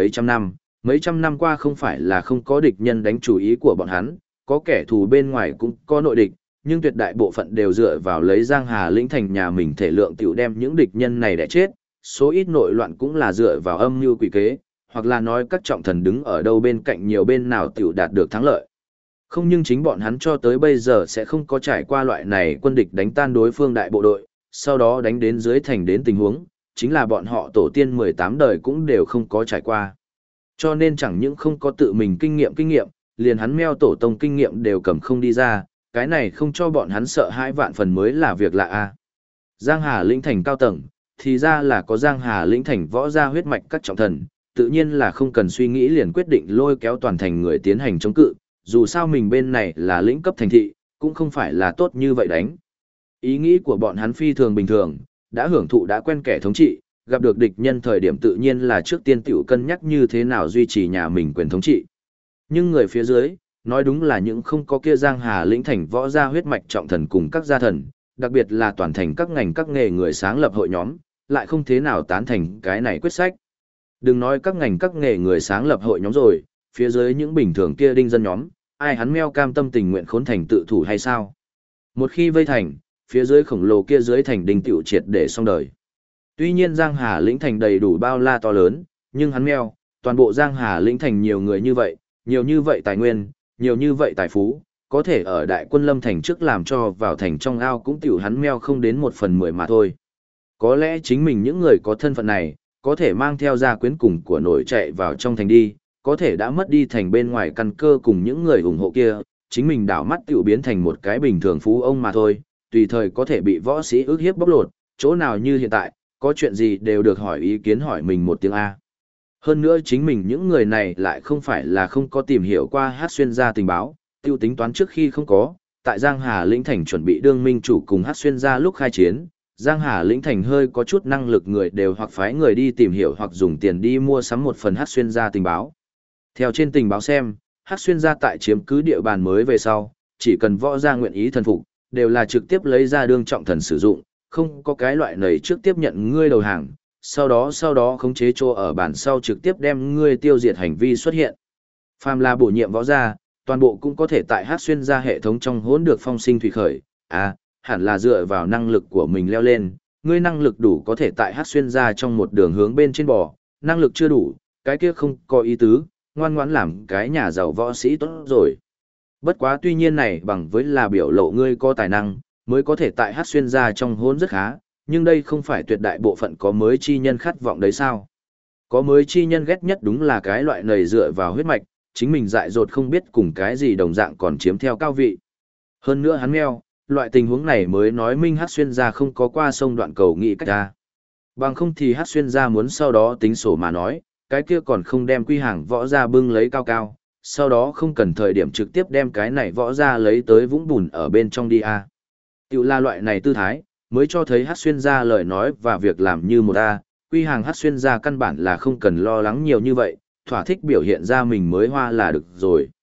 mấy trăm năm qua không phải là không có địch nhân đánh chủ ý của bọn hắn, có kẻ thù bên ngoài cũng có nội địch, nhưng tuyệt đại bộ phận đều dựa vào lấy Giang Hà lĩnh thành nhà mình thể lượng tiểu đem những địch nhân này để chết, số ít nội loạn cũng là dựa vào âm mưu quỷ kế, hoặc là nói các trọng thần đứng ở đâu bên cạnh nhiều bên nào tiểu đạt được thắng lợi. Không nhưng chính bọn hắn cho tới bây giờ sẽ không có trải qua loại này quân địch đánh tan đối phương đại bộ đội, sau đó đánh đến dưới thành đến tình huống, chính là bọn họ tổ tiên 18 đời cũng đều không có trải qua. Cho nên chẳng những không có tự mình kinh nghiệm, liền hắn meo tổ tông kinh nghiệm đều cầm không đi ra, cái này không cho bọn hắn sợ hãi vạn phần mới là việc lạ a. Giang Hà lĩnh thành cao tầng, thì ra là có Giang Hà lĩnh thành võ gia huyết mạch các trọng thần, tự nhiên là không cần suy nghĩ liền quyết định lôi kéo toàn thành người tiến hành chống cự, dù sao mình bên này là lĩnh cấp thành thị, cũng không phải là tốt như vậy đánh. Ý nghĩ của bọn hắn phi thường bình thường, đã hưởng thụ đã quen kẻ thống trị, gặp được địch nhân thời điểm tự nhiên là trước tiên tiểu cân nhắc như thế nào duy trì nhà mình quyền thống trị. Nhưng người phía dưới, nói đúng là những không có kia Giang Hà lĩnh thành võ gia huyết mạch trọng thần cùng các gia thần, đặc biệt là toàn thành các ngành các nghề người sáng lập hội nhóm, lại không thế nào tán thành cái này quyết sách. Đừng nói các ngành các nghề người sáng lập hội nhóm rồi, phía dưới những bình thường kia đinh dân nhóm, ai hắn meo cam tâm tình nguyện khốn thành tự thủ hay sao? Một khi vây thành, phía dưới khổng lồ kia dưới thành đinh tiểu triệt để xong đời. Tuy nhiên Giang Hà lĩnh thành đầy đủ bao la to lớn, nhưng hắn meo, toàn bộ Giang Hà lĩnh thành nhiều người như vậy, nhiều như vậy tài nguyên, nhiều như vậy tài phú, có thể ở đại quân lâm thành trước làm cho vào thành trong ao cũng tiểu hắn meo không đến 1/10 mà thôi. Có lẽ chính mình những người có thân phận này, có thể mang theo gia quyến cùng của nổi chạy vào trong thành đi, có thể đã mất đi thành bên ngoài căn cơ cùng những người ủng hộ kia, chính mình đảo mắt tiểu biến thành một cái bình thường phú ông mà thôi, tùy thời có thể bị võ sĩ ức hiếp bóc lột, chỗ nào như hiện tại, có chuyện gì đều được hỏi ý kiến hỏi mình một tiếng A. Hơn nữa chính mình những người này lại không phải là không có tìm hiểu qua Hát Xuyên gia tình báo, tiêu tính toán trước khi không có, tại Giang Hà lĩnh thành chuẩn bị đương minh chủ cùng Hát Xuyên gia lúc khai chiến, Giang Hà lĩnh thành hơi có chút năng lực người đều hoặc phái người đi tìm hiểu hoặc dùng tiền đi mua sắm một phần Hát Xuyên gia tình báo. Theo trên tình báo xem, Hát Xuyên gia tại chiếm cứ địa bàn mới về sau, chỉ cần võ gia nguyện ý thần phục, đều là trực tiếp lấy ra đương trọng thần sử dụng, không có cái loại này trước tiếp nhận ngươi đầu hàng, sau đó khống chế chỗ ở bản sau trực tiếp đem ngươi tiêu diệt hành vi xuất hiện. Phàm là bổ nhiệm võ gia, toàn bộ cũng có thể tại Hát Xuyên gia hệ thống trong hỗn được phong sinh thủy khởi, hẳn là dựa vào năng lực của mình leo lên, ngươi năng lực đủ có thể tại Hát Xuyên gia trong một đường hướng bên trên bò, năng lực chưa đủ, cái kia không có ý tứ, ngoan ngoãn làm cái nhà giàu võ sĩ tốt rồi. Bất quá tuy nhiên này bằng với là biểu lộ ngươi có tài năng, mới có thể tại Hát Xuyên gia trong hỗn rất khá, nhưng đây không phải tuyệt đại bộ phận có mới chi nhân khát vọng đấy sao. Có mới chi nhân ghét nhất đúng là cái loại nầy dựa vào huyết mạch, chính mình dại dột không biết cùng cái gì đồng dạng còn chiếm theo cao vị. Hơn nữa hắn meo, loại tình huống này mới nói minh Hát Xuyên gia không có qua sông đoạn cầu nghị cách ra. Bằng không thì Hát Xuyên gia muốn sau đó tính sổ mà nói, cái kia còn không đem quy hàng võ gia bưng lấy cao cao, sau đó không cần thời điểm trực tiếp đem cái này võ gia lấy tới vũng bùn ở bên trong đi a. Tiểu là loại này tư thái, mới cho thấy Hát Xuyên gia lời nói và việc làm như một quy hàng Hát Xuyên gia căn bản là không cần lo lắng nhiều như vậy, thỏa thích biểu hiện ra mình mới hoa là được rồi.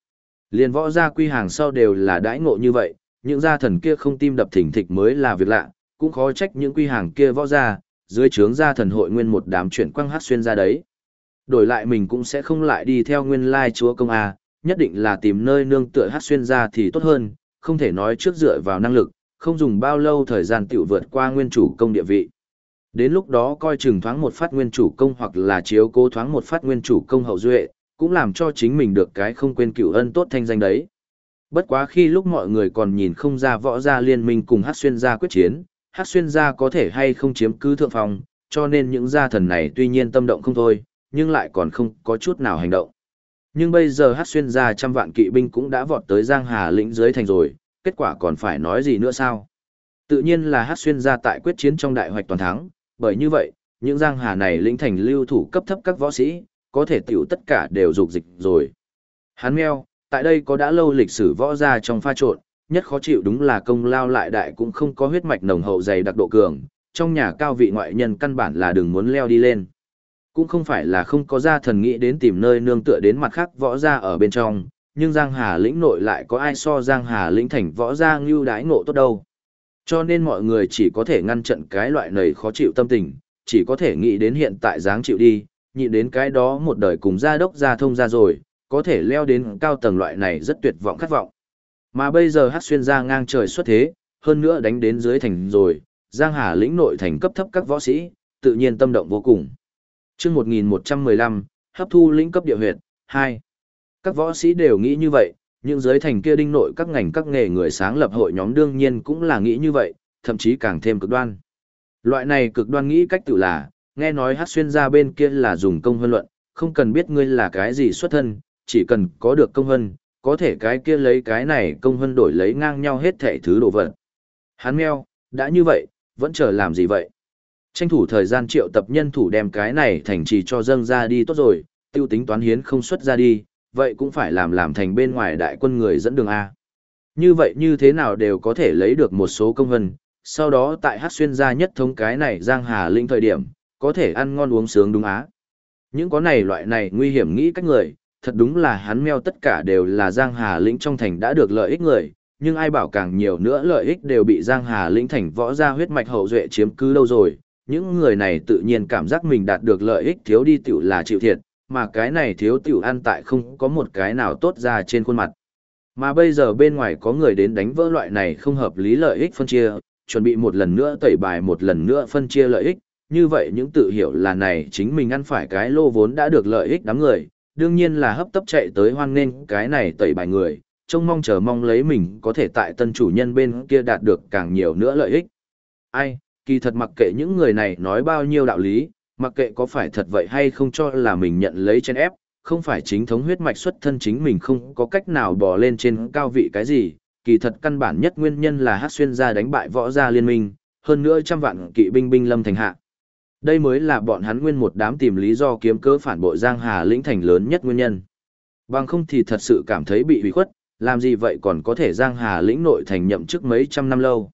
Liền võ gia quy hàng sau đều là đãi ngộ như vậy, những gia thần kia không tim đập thình thịch mới là việc lạ, cũng khó trách những quy hàng kia võ gia, dưới trướng gia thần hội nguyên một đám chuyển quang hát xuyên ra đấy. Đổi lại mình cũng sẽ không lại đi theo nguyên lai chúa công A, nhất định là tìm nơi nương tựa hát xuyên ra thì tốt hơn, không thể nói trước dựa vào năng lực, không dùng bao lâu thời gian tiểu vượt qua nguyên chủ công địa vị. Đến lúc đó coi chừng thoáng một phát nguyên chủ công hoặc là chiếu cố thoáng một phát nguyên chủ công hậu duệ, cũng làm cho chính mình được cái không quên cửu ân tốt thanh danh đấy. Bất quá khi lúc mọi người còn nhìn không ra võ gia liên minh cùng hát xuyên gia quyết chiến, hát xuyên gia có thể hay không chiếm cứ thượng phòng, cho nên những gia thần này tuy nhiên tâm động không thôi, nhưng lại còn không có chút nào hành động. Nhưng bây giờ hát xuyên gia 100 vạn kỵ binh cũng đã vọt tới Giang Hà lĩnh dưới thành rồi, kết quả còn phải nói gì nữa sao? Tự nhiên là hát xuyên gia tại quyết chiến trong đại hoạch toàn thắng, bởi như vậy, những Giang Hà này lĩnh thành lưu thủ cấp thấp các võ sĩ, có thể tiểu tất cả đều dục dịch rồi. Hán meo, tại đây có đã lâu lịch sử võ gia trong pha trộn, nhất khó chịu đúng là công lao lại đại cũng không có huyết mạch nồng hậu dày đặc độ cường, trong nhà cao vị ngoại nhân căn bản là đừng muốn leo đi lên. Cũng không phải là không có gia thần nghĩ đến tìm nơi nương tựa đến mặt khác võ gia ở bên trong, nhưng Giang Hà lĩnh nội lại có ai so Giang Hà lĩnh thành võ gia ngưu đái ngộ tốt đâu. Cho nên mọi người chỉ có thể ngăn chặn cái loại này khó chịu tâm tình, chỉ có thể nghĩ đến hiện tại dáng chịu đi, nhịn đến cái đó một đời cùng gia đốc gia thông ra rồi, có thể leo đến cao tầng loại này rất tuyệt vọng khát vọng. Mà bây giờ hát xuyên ra ngang trời xuất thế, hơn nữa đánh đến dưới thành rồi, Giang Hà lĩnh nội thành cấp thấp các võ sĩ, tự nhiên tâm động vô cùng. Chương 1115, hấp thu lĩnh cấp địa huyệt 2. Các võ sĩ đều nghĩ như vậy, nhưng dưới thành kia đinh nội các ngành các nghề người sáng lập hội nhóm đương nhiên cũng là nghĩ như vậy, thậm chí càng thêm cực đoan. Loại này cực đoan nghĩ cách tự là, nghe nói hát xuyên ra bên kia là dùng công hơn luận, không cần biết ngươi là cái gì xuất thân, chỉ cần có được công hân, có thể cái kia lấy cái này công hân đổi lấy ngang nhau hết thảy thứ đồ vật. Hắn meo, đã như vậy, vẫn chờ làm gì vậy? Tranh thủ thời gian triệu tập nhân thủ đem cái này thành trì cho dâng ra đi tốt rồi, tiêu tính toán hiến không xuất ra đi, vậy cũng phải làm thành bên ngoài đại quân người dẫn đường A. Như vậy như thế nào đều có thể lấy được một số công hân, sau đó tại hát xuyên gia nhất thống cái này Giang Hà lĩnh thời điểm, có thể ăn ngon uống sướng đúng á. Những có này loại này nguy hiểm nghĩ cách người, thật đúng là hắn meo tất cả đều là Giang Hà lĩnh trong thành đã được lợi ích người, nhưng ai bảo càng nhiều nữa lợi ích đều bị Giang Hà lĩnh thành võ gia huyết mạch hậu duệ chiếm cứ đâu rồi. Những người này tự nhiên cảm giác mình đạt được lợi ích thiếu đi tiểu là chịu thiệt, mà cái này thiếu tiểu ăn tại không có một cái nào tốt ra trên khuôn mặt. Mà bây giờ bên ngoài có người đến đánh vỡ loại này không hợp lý lợi ích phân chia, chuẩn bị một lần nữa tẩy bài một lần nữa phân chia lợi ích, như vậy những tự hiểu là này chính mình ăn phải cái lô vốn đã được lợi ích đám người, đương nhiên là hấp tấp chạy tới hoan nghênh cái này tẩy bài người, trông mong chờ mong lấy mình có thể tại tân chủ nhân bên kia đạt được càng nhiều nữa lợi ích. Ai, kỳ thật mặc kệ những người này nói bao nhiêu đạo lý, mặc kệ có phải thật vậy hay không cho là mình nhận lấy chen ép, không phải chính thống huyết mạch xuất thân chính mình không có cách nào bò lên trên cao vị cái gì, kỳ thật căn bản nhất nguyên nhân là hát xuyên gia đánh bại võ gia liên minh, hơn nữa 100 vạn kỵ binh binh lâm thành hạ. Đây mới là bọn hắn nguyên một đám tìm lý do kiếm cớ phản bội Giang Hà lĩnh thành lớn nhất nguyên nhân. Bằng không thì thật sự cảm thấy bị hủy khuất, làm gì vậy còn có thể Giang Hà lĩnh nội thành nhậm chức mấy trăm năm lâu.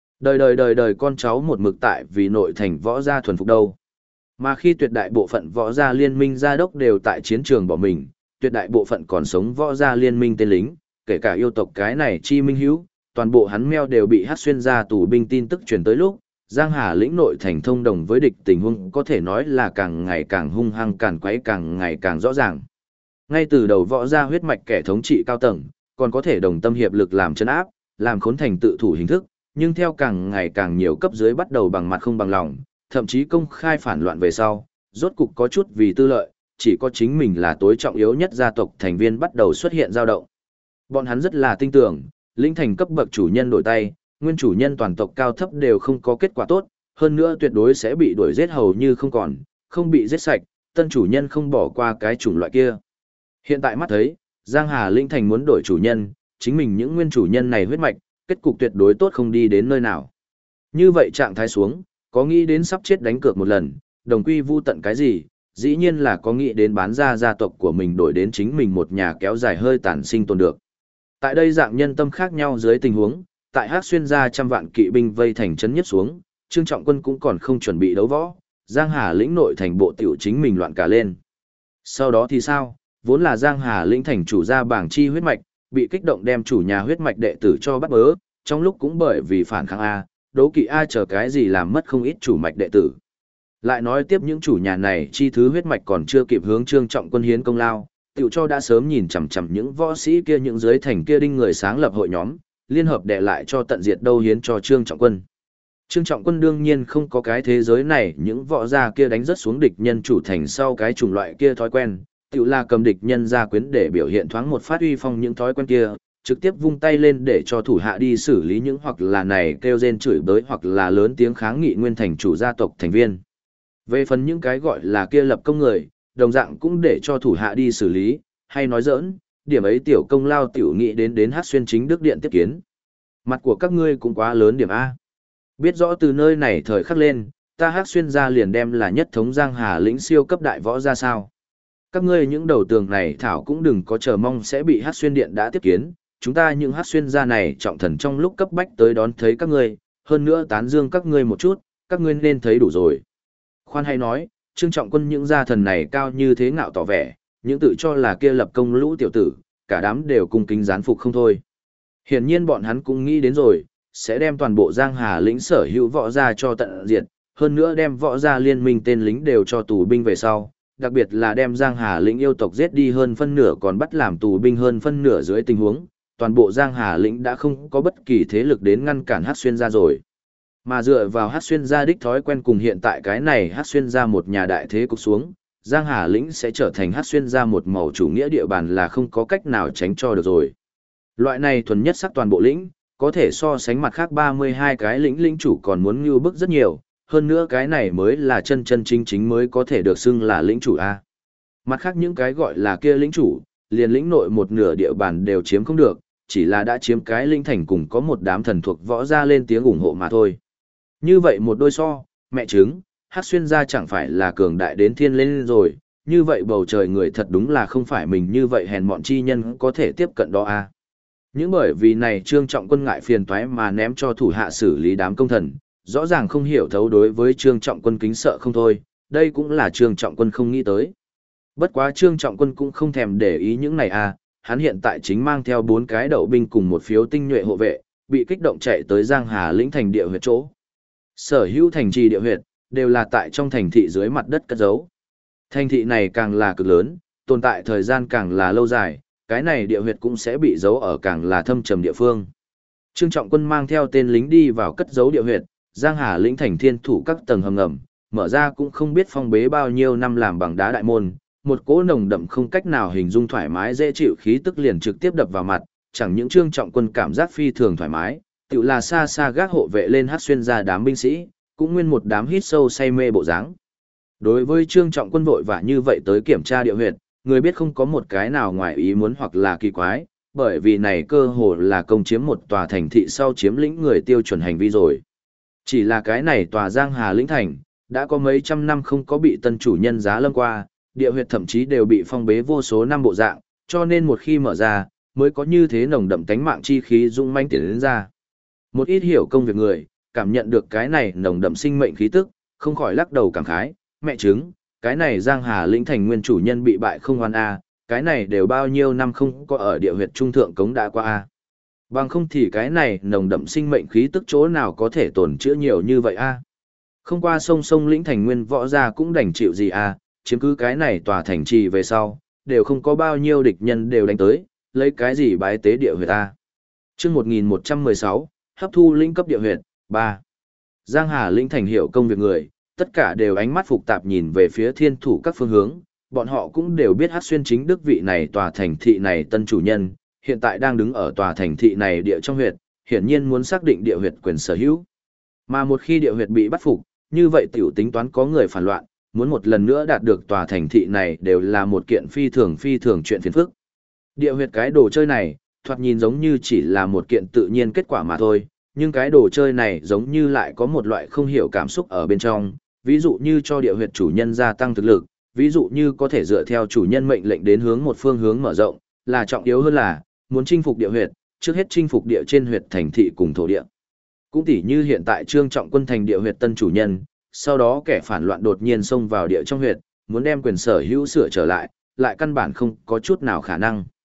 Đời con cháu một mực tại vì nội thành võ gia thuần phục đâu. Mà khi tuyệt đại bộ phận võ gia liên minh gia đốc đều tại chiến trường bỏ mình, tuyệt đại bộ phận còn sống võ gia liên minh tên lính, kể cả yêu tộc cái này chi minh hữu, toàn bộ hắn meo đều bị hát xuyên ra tù binh tin tức truyền tới lúc, Giang Hà lĩnh nội thành thông đồng với địch tình huống có thể nói là càng ngày càng hung hăng càn quấy càng ngày càng rõ ràng. Ngay từ đầu võ gia huyết mạch kẻ thống trị cao tầng, còn có thể đồng tâm hiệp lực làm chân áp, làm khốn thành tự thủ hình thức, nhưng theo càng ngày càng nhiều cấp dưới bắt đầu bằng mặt không bằng lòng, thậm chí công khai phản loạn về sau, rốt cục có chút vì tư lợi, chỉ có chính mình là tối trọng yếu nhất gia tộc thành viên bắt đầu xuất hiện dao động. Bọn hắn rất là tin tưởng, lĩnh thành cấp bậc chủ nhân đổi tay, nguyên chủ nhân toàn tộc cao thấp đều không có kết quả tốt, hơn nữa tuyệt đối sẽ bị đuổi giết hầu như không còn, không bị giết sạch, tân chủ nhân không bỏ qua cái chủng loại kia. Hiện tại mắt thấy, Giang Hà lĩnh thành muốn đổi chủ nhân, chính mình những nguyên chủ nhân này huyết mạch, kết cục tuyệt đối tốt không đi đến nơi nào. Như vậy trạng thái xuống, có nghĩ đến sắp chết đánh cược một lần, đồng quy vu tận cái gì, dĩ nhiên là có nghĩ đến bán ra gia tộc của mình đổi đến chính mình một nhà kéo dài hơi tàn sinh tồn được. Tại đây dạng nhân tâm khác nhau dưới tình huống, tại hát xuyên ra 100 vạn kỵ binh vây thành trấn nhất xuống, Trương Trọng Quân cũng còn không chuẩn bị đấu võ, Giang Hà lĩnh nội thành bộ tiểu chính mình loạn cả lên. Sau đó thì sao, vốn là Giang Hà lĩnh thành chủ gia bảng chi huyết mạch, bị kích động đem chủ nhà huyết mạch đệ tử cho bắt bớ, trong lúc cũng bởi vì phản kháng A, đố kỵ A chờ cái gì làm mất không ít chủ mạch đệ tử. Lại nói tiếp những chủ nhà này chi thứ huyết mạch còn chưa kịp hướng Trương Trọng Quân hiến công lao, tiểu cho đã sớm nhìn chằm chằm những võ sĩ kia những dưới thành kia đinh người sáng lập hội nhóm, liên hợp đệ lại cho tận diệt đâu hiến cho Trương Trọng Quân. Trương Trọng Quân đương nhiên không có cái thế giới này những võ gia kia đánh rất xuống địch nhân chủ thành sau cái chủng loại kia thói quen, tiểu là cầm địch nhân ra quyến để biểu hiện thoáng một phát uy phong những thói quen kia, trực tiếp vung tay lên để cho thủ hạ đi xử lý những hoặc là này kêu rên chửi bới hoặc là lớn tiếng kháng nghị nguyên thành chủ gia tộc thành viên. Về phần những cái gọi là kia lập công người, đồng dạng cũng để cho thủ hạ đi xử lý, hay nói giỡn, điểm ấy tiểu công lao tiểu nghị đến Hát Xuyên chính đức điện tiếp kiến. Mặt của các ngươi cũng quá lớn điểm A. Biết rõ từ nơi này thời khắc lên, ta Hát Xuyên ra liền đem là nhất thống Giang Hà lĩnh siêu cấp đại võ ra sao. Các ngươi những đầu tường này thảo cũng đừng có chờ mong sẽ bị Hát Xuyên điện đã tiếp kiến, chúng ta những Hát Xuyên gia này trọng thần trong lúc cấp bách tới đón thấy các ngươi, hơn nữa tán dương các ngươi một chút, các ngươi nên thấy đủ rồi. Khoan hay nói, Trương Trọng Quân những gia thần này cao như thế ngạo tỏ vẻ, những tự cho là kia lập công lũ tiểu tử, cả đám đều cung kính gián phục không thôi. Hiển nhiên bọn hắn cũng nghĩ đến rồi, sẽ đem toàn bộ Giang Hà lĩnh sở hữu võ gia cho tận diệt, hơn nữa đem võ gia liên minh tên lính đều cho tù binh về sau, đặc biệt là đem Giang Hà lĩnh yêu tộc giết đi hơn phân nửa còn bắt làm tù binh hơn phân nửa dưới tình huống, toàn bộ Giang Hà lĩnh đã không có bất kỳ thế lực đến ngăn cản Hát Xuyên gia rồi. Mà dựa vào Hát Xuyên gia đích thói quen cùng hiện tại cái này Hát Xuyên gia một nhà đại thế cục xuống, Giang Hà lĩnh sẽ trở thành Hát Xuyên gia một màu chủ nghĩa địa bàn là không có cách nào tránh cho được rồi. Loại này thuần nhất sắc toàn bộ lĩnh, có thể so sánh mặt khác 32 cái lĩnh chủ còn muốn như bức rất nhiều, hơn nữa cái này mới là chân chân chính chính mới có thể được xưng là lĩnh chủ A. Mặt khác những cái gọi là kia lĩnh chủ, liền lĩnh nội một nửa địa bàn đều chiếm không được, chỉ là đã chiếm cái lĩnh thành cùng có một đám thần thuộc võ gia lên tiếng ủng hộ mà thôi. Như vậy một đôi so, mẹ chứng, Hát Xuyên gia chẳng phải là cường đại đến thiên lên rồi, như vậy bầu trời người thật đúng là không phải mình như vậy hèn mọn chi nhân có thể tiếp cận đó A. Những bởi vì này Trương Trọng Quân ngại phiền toái mà ném cho thủ hạ xử lý đám công thần, rõ ràng không hiểu thấu đối với Trương Trọng Quân kính sợ không thôi, đây cũng là Trương Trọng Quân không nghĩ tới. Bất quá Trương Trọng Quân cũng không thèm để ý những này à, hắn hiện tại chính mang theo 4 cái đậu binh cùng một phiếu tinh nhuệ hộ vệ, bị kích động chạy tới Giang Hà lĩnh thành địa huyệt chỗ. Sở hữu thành trì địa huyệt, đều là tại trong thành thị dưới mặt đất cất giấu. Thành thị này càng là cực lớn, tồn tại thời gian càng là lâu dài, cái này địa huyệt cũng sẽ bị giấu ở càng là thâm trầm địa phương. Trương Trọng Quân mang theo tên lính đi vào cất giấu địa huyệt, Giang Hà lĩnh thành thiên thủ các tầng hầm ngầm, mở ra cũng không biết phong bế bao nhiêu năm làm bằng đá đại môn, một cỗ nồng đậm không cách nào hình dung thoải mái dễ chịu khí tức liền trực tiếp đập vào mặt, chẳng những Trương Trọng Quân cảm giác phi thường thoải mái, tự là xa xa gác hộ vệ lên Hát Xuyên ra đám binh sĩ, cũng nguyên một đám hít sâu say mê bộ dáng. Đối với Trương Trọng Quân vội vã như vậy tới kiểm tra địa huyệt, người biết không có một cái nào ngoài ý muốn hoặc là kỳ quái, bởi vì này cơ hồ là công chiếm một tòa thành thị sau chiếm lĩnh người tiêu chuẩn hành vi rồi. Chỉ là cái này tòa Giang Hà lĩnh thành, đã có mấy trăm năm không có bị tân chủ nhân giá lâm qua, địa huyệt thậm chí đều bị phong bế vô số năm bộ dạng, cho nên một khi mở ra, mới có như thế nồng đậm tánh mạng chi khí dung manh tiến đến ra. Một ít hiểu công việc người, cảm nhận được cái này nồng đậm sinh mệnh khí tức, không khỏi lắc đầu cảm khái, mẹ chứng, cái này Giang Hà lĩnh thành nguyên chủ nhân bị bại không oan a, cái này đều bao nhiêu năm không có ở địa huyệt trung thượng cống đã qua a. Bằng không thì cái này nồng đậm sinh mệnh khí tức chỗ nào có thể tồn chữa nhiều như vậy a. Không qua sông lĩnh thành nguyên võ gia cũng đành chịu gì a, chiếm cứ cái này tòa thành trì về sau, đều không có bao nhiêu địch nhân đều đánh tới, lấy cái gì bái tế địa huyệt a. Chương 1116, hấp thu lĩnh cấp địa huyệt 3. Giang Hà lĩnh thành hiểu công việc người, tất cả đều ánh mắt phục tạp nhìn về phía thiên thủ các phương hướng, bọn họ cũng đều biết Hát Xuyên chính đức vị này tòa thành thị này tân chủ nhân, hiện tại đang đứng ở tòa thành thị này địa trong huyệt, hiển nhiên muốn xác định địa huyệt quyền sở hữu. Mà một khi địa huyệt bị bắt phục, như vậy tiểu tính toán có người phản loạn, muốn một lần nữa đạt được tòa thành thị này đều là một kiện phi thường chuyện phiền phức. Địa huyệt cái đồ chơi này, thoạt nhìn giống như chỉ là một kiện tự nhiên kết quả mà thôi, nhưng cái đồ chơi này giống như lại có một loại không hiểu cảm xúc ở bên trong, ví dụ như cho địa huyệt chủ nhân gia tăng thực lực, ví dụ như có thể dựa theo chủ nhân mệnh lệnh đến hướng một phương hướng mở rộng, là trọng yếu hơn là muốn chinh phục địa huyệt, trước hết chinh phục địa trên huyệt thành thị cùng thổ địa. Cũng tỉ như hiện tại Trương Trọng Quân thành địa huyệt tân chủ nhân, sau đó kẻ phản loạn đột nhiên xông vào địa trong huyệt, muốn đem quyền sở hữu sửa trở lại, lại căn bản không có chút nào khả năng.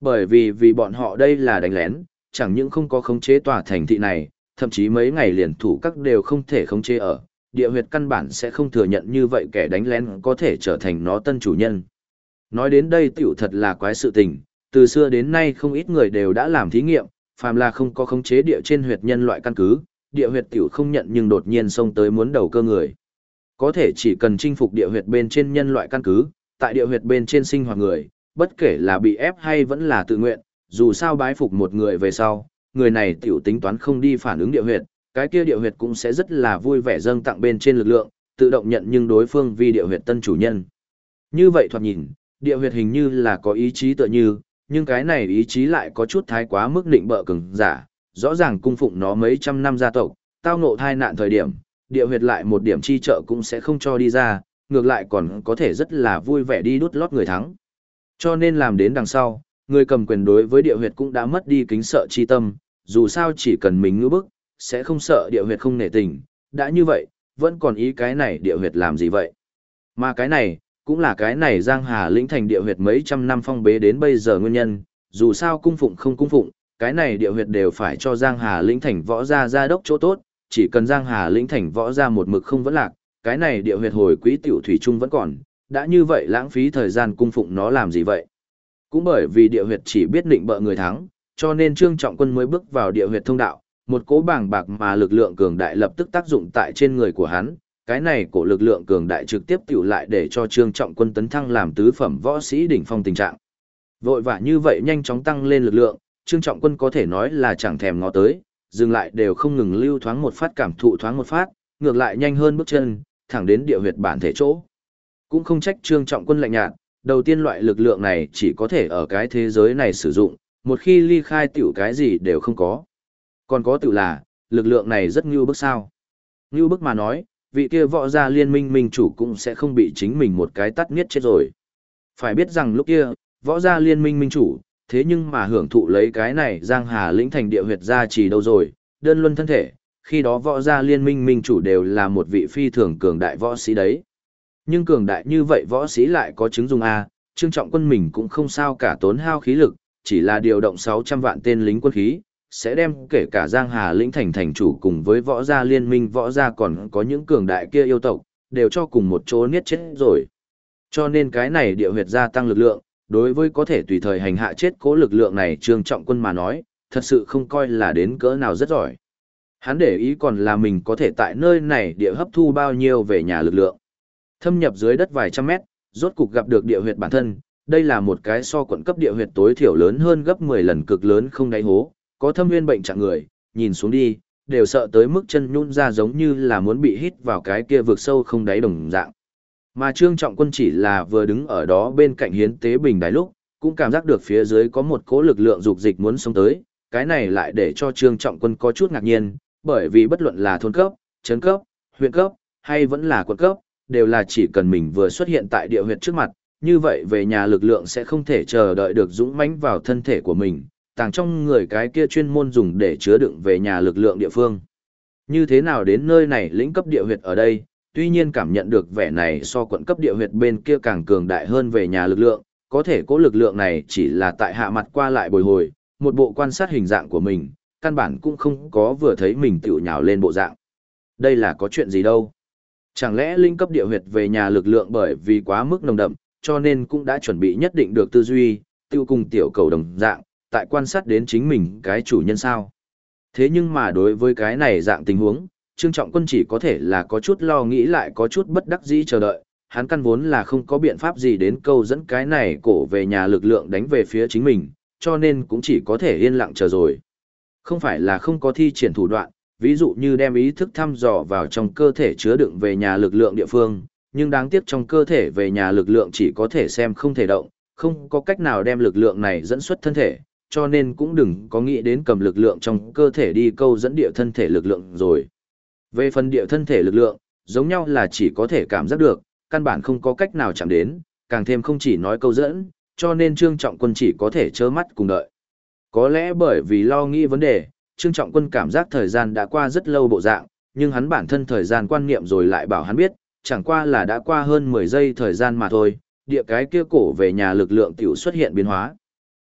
Bởi vì bọn họ đây là đánh lén, chẳng những không có khống chế tòa thành thị này, thậm chí mấy ngày liền thủ các đều không thể khống chế ở, địa huyệt căn bản sẽ không thừa nhận như vậy kẻ đánh lén có thể trở thành nó tân chủ nhân. Nói đến đây tiểu thật là quái sự tình, từ xưa đến nay không ít người đều đã làm thí nghiệm, phàm là không có khống chế địa trên huyệt nhân loại căn cứ, địa huyệt tiểu không nhận nhưng đột nhiên xông tới muốn đầu cơ người. Có thể chỉ cần chinh phục địa huyệt bên trên nhân loại căn cứ, tại địa huyệt bên trên sinh hoạt người, bất kể là bị ép hay vẫn là tự nguyện, dù sao bái phục một người về sau, người này tiểu tính toán không đi phản ứng địa huyệt, cái kia địa huyệt cũng sẽ rất là vui vẻ dâng tặng bên trên lực lượng, tự động nhận nhưng đối phương vì địa huyệt tân chủ nhân. Như vậy thoạt nhìn, địa huyệt hình như là có ý chí tựa như, nhưng cái này ý chí lại có chút thái quá mức định bợ cường giả, rõ ràng cung phụng nó mấy trăm năm gia tộc, tao ngộ thai nạn thời điểm, địa huyệt lại một điểm chi trợ cũng sẽ không cho đi ra, ngược lại còn có thể rất là vui vẻ đi đút lót người thắng. Cho nên làm đến đằng sau, người cầm quyền đối với địa huyệt cũng đã mất đi kính sợ chi tâm, dù sao chỉ cần mình ngữ bức, sẽ không sợ địa huyệt không nể tình, đã như vậy, vẫn còn ý cái này địa huyệt làm gì vậy. Mà cái này, cũng là cái này Giang Hà lĩnh thành địa huyệt mấy trăm năm phong bế đến bây giờ nguyên nhân, dù sao cung phụng không cung phụng, cái này địa huyệt đều phải cho Giang Hà lĩnh thành võ gia gia đốc chỗ tốt, chỉ cần Giang Hà lĩnh thành võ gia một mực không vẫn lạc, cái này địa huyệt hồi quỹ tiểu thủy chung vẫn còn, đã như vậy lãng phí thời gian cung phụng nó làm gì vậy. Cũng bởi vì địa huyệt chỉ biết định bợ người thắng, cho nên Trương Trọng Quân mới bước vào địa huyệt thông đạo, một cỗ bàng bạc mà lực lượng cường đại lập tức tác dụng tại trên người của hắn, cái này của lực lượng cường đại trực tiếp tiểu lại để cho Trương Trọng Quân tấn thăng làm tứ phẩm võ sĩ đỉnh phong tình trạng. Vội vã như vậy nhanh chóng tăng lên lực lượng, Trương Trọng Quân có thể nói là chẳng thèm ngó tới, dừng lại đều không ngừng lưu thoáng một phát cảm thụ thoáng một phát, ngược lại nhanh hơn bước chân, thẳng đến địa huyệt bản thể chỗ. Cũng không trách Trương Trọng Quân lạnh nhạt, đầu tiên loại lực lượng này chỉ có thể ở cái thế giới này sử dụng, một khi ly khai tiểu cái gì đều không có. Còn có tiểu là, lực lượng này rất ngưu bức sao. Ngưu bức mà nói, vị kia võ gia liên minh minh chủ cũng sẽ không bị chính mình một cái tắt nghiết chết rồi. Phải biết rằng lúc kia, võ gia liên minh minh chủ, thế nhưng mà hưởng thụ lấy cái này Giang Hà lĩnh thành địa huyệt gia trì đâu rồi, đơn luân thân thể, khi đó võ gia liên minh minh chủ đều là một vị phi thường cường đại võ sĩ đấy. Nhưng cường đại như vậy võ sĩ lại có chứng dùng A, Trương Trọng Quân mình cũng không sao cả tốn hao khí lực, chỉ là điều động 600 vạn tên lính quân khí, sẽ đem kể cả Giang Hà lĩnh thành thành chủ cùng với võ gia liên minh võ gia còn có những cường đại kia yêu tộc, đều cho cùng một chỗ niết chết rồi. Cho nên cái này địa huyệt gia tăng lực lượng, đối với có thể tùy thời hành hạ chết cố lực lượng này Trương Trọng Quân mà nói, thật sự không coi là đến cỡ nào rất giỏi. Hắn để ý còn là mình có thể tại nơi này địa hấp thu bao nhiêu về nhà lực lượng. Thâm nhập dưới đất vài trăm mét, rốt cục gặp được địa huyệt bản thân, đây là một cái so quận cấp địa huyệt tối thiểu lớn hơn gấp 10 lần cực lớn không đáy hố, có thâm nguyên bệnh trạng người, nhìn xuống đi, đều sợ tới mức chân nhún ra giống như là muốn bị hít vào cái kia vực sâu không đáy đồng dạng. Mà Trương Trọng Quân chỉ là vừa đứng ở đó bên cạnh hiến tế bình đài lúc, cũng cảm giác được phía dưới có một cỗ lực lượng dục dịch muốn xông tới, cái này lại để cho Trương Trọng Quân có chút ngạc nhiên, bởi vì bất luận là thôn cấp, trấn cấp, huyện cấp, hay vẫn là quận cấp, đều là chỉ cần mình vừa xuất hiện tại địa huyệt trước mặt, như vậy về nhà lực lượng sẽ không thể chờ đợi được dũng mãnh vào thân thể của mình, tàng trong người cái kia chuyên môn dùng để chứa đựng về nhà lực lượng địa phương. Như thế nào đến nơi này lĩnh cấp địa huyệt ở đây, tuy nhiên cảm nhận được vẻ này so quận cấp địa huyệt bên kia càng cường đại hơn về nhà lực lượng, có thể cố lực lượng này chỉ là tại hạ mặt qua lại bồi hồi, một bộ quan sát hình dạng của mình, căn bản cũng không có vừa thấy mình tiểu nhào lên bộ dạng. Đây là có chuyện gì đâu? Chẳng lẽ linh cấp địa huyệt về nhà lực lượng bởi vì quá mức nồng đậm, cho nên cũng đã chuẩn bị nhất định được tư duy, tiêu cùng tiểu cầu đồng dạng, tại quan sát đến chính mình cái chủ nhân sao. Thế nhưng mà đối với cái này dạng tình huống, Trương Trọng Quân chỉ có thể là có chút lo nghĩ lại có chút bất đắc dĩ chờ đợi, hắn căn vốn là không có biện pháp gì đến câu dẫn cái này cổ về nhà lực lượng đánh về phía chính mình, cho nên cũng chỉ có thể yên lặng chờ rồi. Không phải là không có thi triển thủ đoạn, ví dụ như đem ý thức thăm dò vào trong cơ thể chứa đựng về nhà lực lượng địa phương, nhưng đáng tiếc trong cơ thể về nhà lực lượng chỉ có thể xem không thể động, không có cách nào đem lực lượng này dẫn xuất thân thể, cho nên cũng đừng có nghĩ đến cầm lực lượng trong cơ thể đi câu dẫn địa thân thể lực lượng rồi. Về phần địa thân thể lực lượng, giống nhau là chỉ có thể cảm giác được, căn bản không có cách nào chạm đến, càng thêm không chỉ nói câu dẫn, cho nên Trương Trọng Quân chỉ có thể trơ mắt cùng đợi. Có lẽ bởi vì lo nghĩ vấn đề, Trương Trọng Quân cảm giác thời gian đã qua rất lâu bộ dạng, nhưng hắn bản thân thời gian quan niệm rồi lại bảo hắn biết, chẳng qua là đã qua hơn 10 giây thời gian mà thôi, địa cái kia cổ về nhà lực lượng tiểu xuất hiện biến hóa.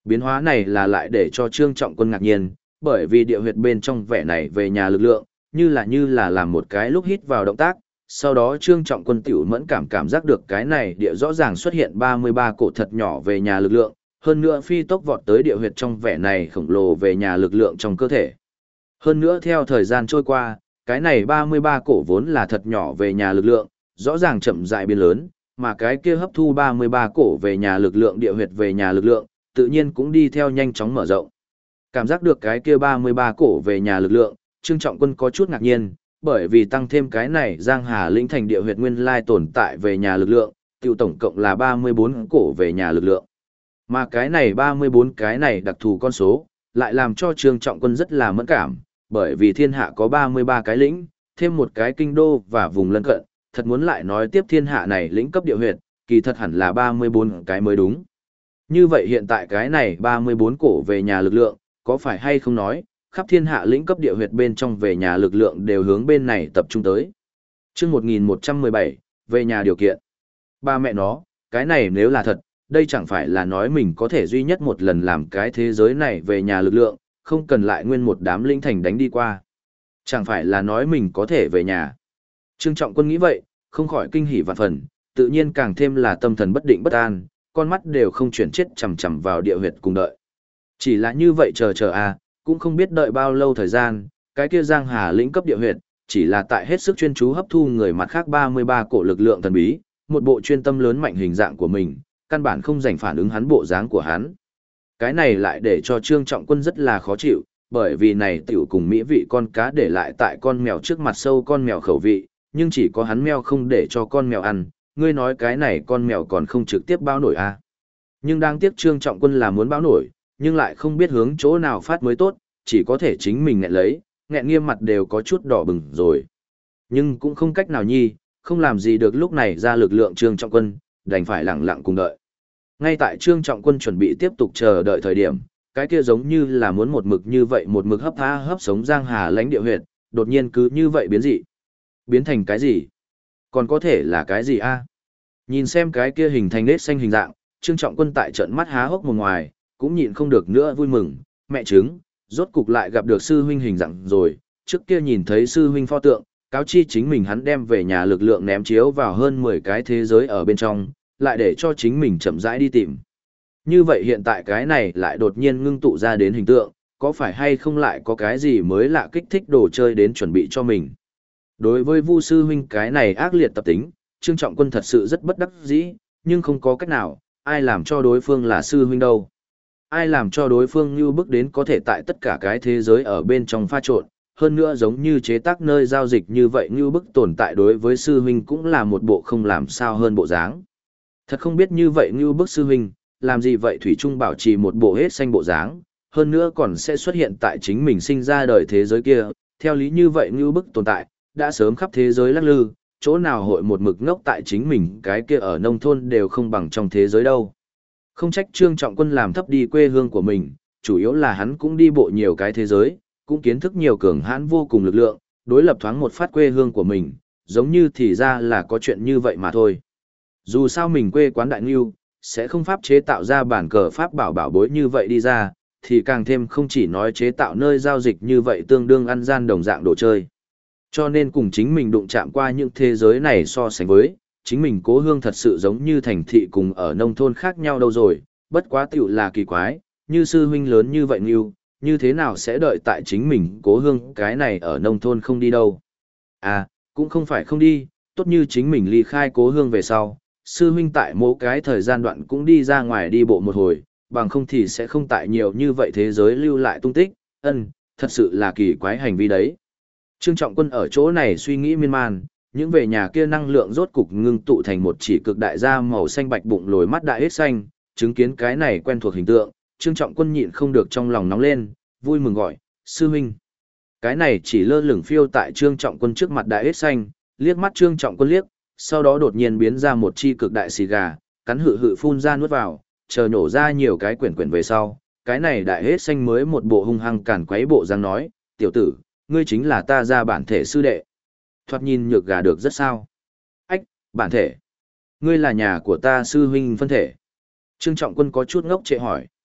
Biến hóa này là lại để cho Trương Trọng Quân ngạc nhiên, bởi vì địa huyệt bên trong vẻ này về nhà lực lượng, như là làm một cái lúc hít vào động tác, sau đó Trương Trọng Quân tiểu mẫn cảm giác được cái này địa rõ ràng xuất hiện 33 cổ thật nhỏ về nhà lực lượng, hơn nữa phi tốc vọt tới địa huyệt trong vẻ này khổng lồ về nhà lực lượng trong cơ thể. Hơn nữa theo thời gian trôi qua, cái này 33 cổ vốn là thật nhỏ về nhà lực lượng, rõ ràng chậm rãi biến lớn, mà cái kia hấp thu 33 cổ về nhà lực lượng địa huyệt về nhà lực lượng, tự nhiên cũng đi theo nhanh chóng mở rộng. Cảm giác được cái kia 33 cổ về nhà lực lượng, Trương Trọng Quân có chút ngạc nhiên, bởi vì tăng thêm cái này Giang Hà lĩnh thành địa huyệt nguyên lai tồn tại về nhà lực lượng, tiêu tổng cộng là 34 cổ về nhà lực lượng. Mà cái này 34 cái này đặc thù con số, lại làm cho Trương Trọng Quân rất là mẫn cảm, bởi vì thiên hạ có 33 cái lĩnh, thêm một cái kinh đô và vùng lân cận, thật muốn lại nói tiếp thiên hạ này lĩnh cấp địa huyệt, kỳ thật hẳn là 34 cái mới đúng. Như vậy hiện tại cái này 34 cổ về nhà lực lượng, có phải hay không nói, khắp thiên hạ lĩnh cấp địa huyệt bên trong về nhà lực lượng đều hướng bên này tập trung tới. Chương 1117, về nhà điều kiện. Ba mẹ nó, cái này nếu là thật, đây chẳng phải là nói mình có thể duy nhất một lần làm cái thế giới này về nhà lực lượng, không cần lại nguyên một đám lĩnh thành đánh đi qua. Chẳng phải là nói mình có thể về nhà. Trương Trọng Quân nghĩ vậy, không khỏi kinh hỉ vạn phần, tự nhiên càng thêm là tâm thần bất định bất an, con mắt đều không chuyển chết chằm chằm vào địa huyệt cùng đợi. Chỉ là như vậy chờ cũng không biết đợi bao lâu thời gian, cái kia Giang Hà lĩnh cấp địa huyệt, chỉ là tại hết sức chuyên chú hấp thu người mặt khác 33 cổ lực lượng thần bí, một bộ chuyên tâm lớn mạnh hình dạng của mình, căn bản không dành phản ứng hắn bộ dáng của hắn. Cái này lại để cho Trương Trọng Quân rất là khó chịu, bởi vì này tiểu cùng mỹ vị con cá để lại tại con mèo trước mặt sâu con mèo khẩu vị, nhưng chỉ có hắn mèo không để cho con mèo ăn, ngươi nói cái này con mèo còn không trực tiếp báo nổi à. Nhưng đáng tiếc Trương Trọng Quân là muốn báo nổi, nhưng lại không biết hướng chỗ nào phát mới tốt, chỉ có thể chính mình nghẹn lấy, nghẹn nghiêm mặt đều có chút đỏ bừng rồi. Nhưng cũng không cách nào nhi, không làm gì được lúc này ra lực lượng Trương Trọng Quân, đành phải lặng lặng cùng đợi. Ngay tại Trương Trọng Quân chuẩn bị tiếp tục chờ đợi thời điểm, cái kia giống như là muốn một mực như vậy một mực hấp sống Giang Hà lãnh địa huyệt, đột nhiên cứ như vậy biến dị. Biến thành cái gì? Còn có thể là cái gì a? Nhìn xem cái kia hình thành nết xanh hình dạng, Trương Trọng Quân tại trận mắt há hốc một ngoài, cũng nhịn không được nữa vui mừng, mẹ chứng, rốt cục lại gặp được sư huynh hình dạng rồi, trước kia nhìn thấy sư huynh pho tượng, cáo chi chính mình hắn đem về nhà lực lượng ném chiếu vào hơn 10 cái thế giới ở bên trong, lại để cho chính mình chậm rãi đi tìm. Như vậy hiện tại cái này lại đột nhiên ngưng tụ ra đến hình tượng, có phải hay không lại có cái gì mới lạ kích thích đồ chơi đến chuẩn bị cho mình. Đối với Vu sư huynh cái này ác liệt tập tính, Trương Trọng Quân thật sự rất bất đắc dĩ, nhưng không có cách nào, ai làm cho đối phương là sư huynh đâu. Ai làm cho đối phương như bước đến có thể tại tất cả cái thế giới ở bên trong pha trộn, hơn nữa giống như chế tác nơi giao dịch như vậy như bức tồn tại đối với sư huynh cũng là một bộ không làm sao hơn bộ dáng. Thật không biết như vậy như bức sư huynh, làm gì vậy Thủy Trung bảo trì một bộ hết xanh bộ dáng, hơn nữa còn sẽ xuất hiện tại chính mình sinh ra đời thế giới kia, theo lý như vậy như bức tồn tại, đã sớm khắp thế giới lắc lư, chỗ nào hội một mực ngốc tại chính mình cái kia ở nông thôn đều không bằng trong thế giới đâu. Không trách Trương Trọng Quân làm thấp đi quê hương của mình, chủ yếu là hắn cũng đi bộ nhiều cái thế giới, cũng kiến thức nhiều cường hãn vô cùng lực lượng, đối lập thoáng một phát quê hương của mình, giống như thì ra là có chuyện như vậy mà thôi. Dù sao mình quê quán đại ngưu, sẽ không pháp chế tạo ra bản cờ pháp bảo bối như vậy đi ra, thì càng thêm không chỉ nói chế tạo nơi giao dịch như vậy tương đương ăn gian đồng dạng đồ chơi. Cho nên cùng chính mình đụng chạm qua những thế giới này so sánh với, chính mình cố hương thật sự giống như thành thị cùng ở nông thôn khác nhau đâu rồi, bất quá tiểu là kỳ quái, như sư huynh lớn như vậy như thế nào sẽ đợi tại chính mình cố hương cái này ở nông thôn không đi đâu. À, cũng không phải không đi, tốt như chính mình ly khai cố hương về sau, sư huynh tại mỗi cái thời gian đoạn cũng đi ra ngoài đi bộ một hồi, bằng không thì sẽ không tại nhiều như vậy thế giới lưu lại tung tích, thật sự là kỳ quái hành vi đấy. Trương Trọng Quân ở chỗ này suy nghĩ miên man, những về nhà kia năng lượng rốt cục ngưng tụ thành một chỉ cực đại da màu xanh bạch bụng lồi mắt đại hết xanh, chứng kiến cái này quen thuộc hình tượng, Trương Trọng Quân nhịn không được trong lòng nóng lên, vui mừng gọi, sư huynh. Cái này chỉ lơ lửng phiêu tại Trương Trọng Quân trước mặt đại hết xanh, liếc mắt Trương Trọng Quân liếc, sau đó đột nhiên biến ra một chi cực đại xì gà, cắn hự phun ra nuốt vào, chờ nhổ ra nhiều cái quyển về sau, cái này đại hết xanh mới một bộ hung hăng cản quấy bộ dáng nói, tiểu tử, ngươi chính là ta ra bản thể sư đệ. Thoạt nhìn nhược gà được rất sao. Ách, bản thể. Ngươi là nhà của ta sư huynh phân thể. Trương Trọng Quân có chút ngốc trệ hỏi.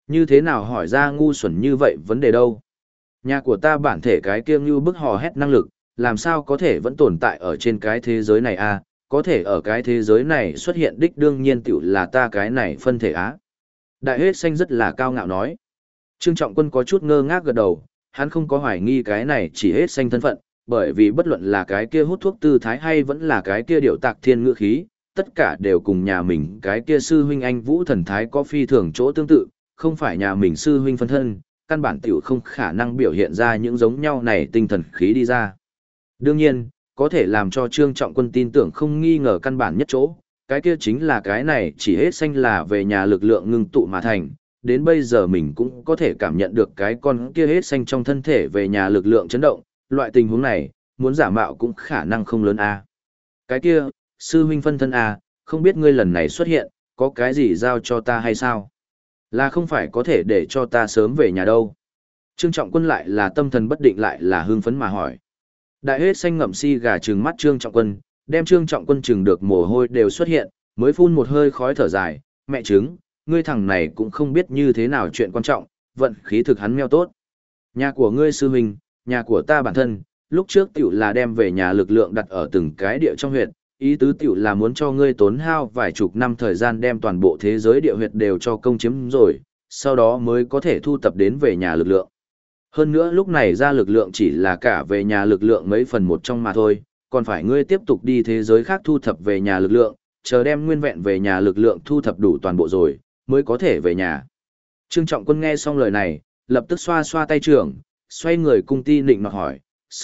Như thế nào hỏi ra ngu xuẩn như vậy vấn đề đâu? Nhà của ta bản thể cái kia như bức hò hét năng lực, làm sao có thể vẫn tồn tại ở trên cái thế giới này a? Có thể ở cái thế giới này xuất hiện đích đương nhiên tiểu là ta cái này phân thể á. Đại hết xanh rất là cao ngạo nói. Trương Trọng Quân có chút ngơ ngác gật đầu, hắn không có hoài nghi cái này chỉ hết xanh thân phận, bởi vì bất luận là cái kia hút thuốc tư thái hay vẫn là cái kia điệu tạc thiên ngữ khí, tất cả đều cùng nhà mình cái kia sư huynh anh Vũ thần thái có phi thường chỗ tương tự, không phải nhà mình sư huynh phân thân, căn bản tiểu không khả năng biểu hiện ra những giống nhau này tinh thần khí đi ra. Đương nhiên, có thể làm cho Trương Trọng Quân tin tưởng không nghi ngờ căn bản nhất chỗ, cái kia chính là cái này chỉ hết xanh là về nhà lực lượng ngưng tụ mà thành, đến bây giờ mình cũng có thể cảm nhận được cái con kia hết xanh trong thân thể về nhà lực lượng chấn động, loại tình huống này, muốn giả mạo cũng khả năng không lớn a. Cái kia, sư huynh phân thân a, không biết ngươi lần này xuất hiện, có cái gì giao cho ta hay sao? Là không phải có thể để cho ta sớm về nhà đâu. Trương Trọng Quân lại là tâm thần bất định lại là hưng phấn mà hỏi. Đại hết xanh ngậm si gà trừng mắt Trương Trọng Quân, đem Trương Trọng Quân trừng được mồ hôi đều xuất hiện, mới phun một hơi khói thở dài, mẹ trứng, ngươi thằng này cũng không biết như thế nào chuyện quan trọng, vận khí thực hắn meo tốt. Nhà của ngươi sư huynh, nhà của ta bản thân, lúc trước tiểu là đem về nhà lực lượng đặt ở từng cái địa trong huyện, ý tứ tiểu là muốn cho ngươi tốn hao vài chục năm thời gian đem toàn bộ thế giới địa huyệt đều cho công chiếm rồi, sau đó mới có thể thu tập đến về nhà lực lượng. Hơn nữa lúc này ra lực lượng chỉ là cả về nhà lực lượng mấy phần một trong mà thôi, còn phải ngươi tiếp tục đi thế giới khác thu thập về nhà lực lượng, chờ đem nguyên vẹn về nhà lực lượng thu thập đủ toàn bộ rồi, mới có thể về nhà. Trương Trọng Quân nghe xong lời này, lập tức xoa xoa tay trưởng, xoay người cung ti nịnh nọt hỏi,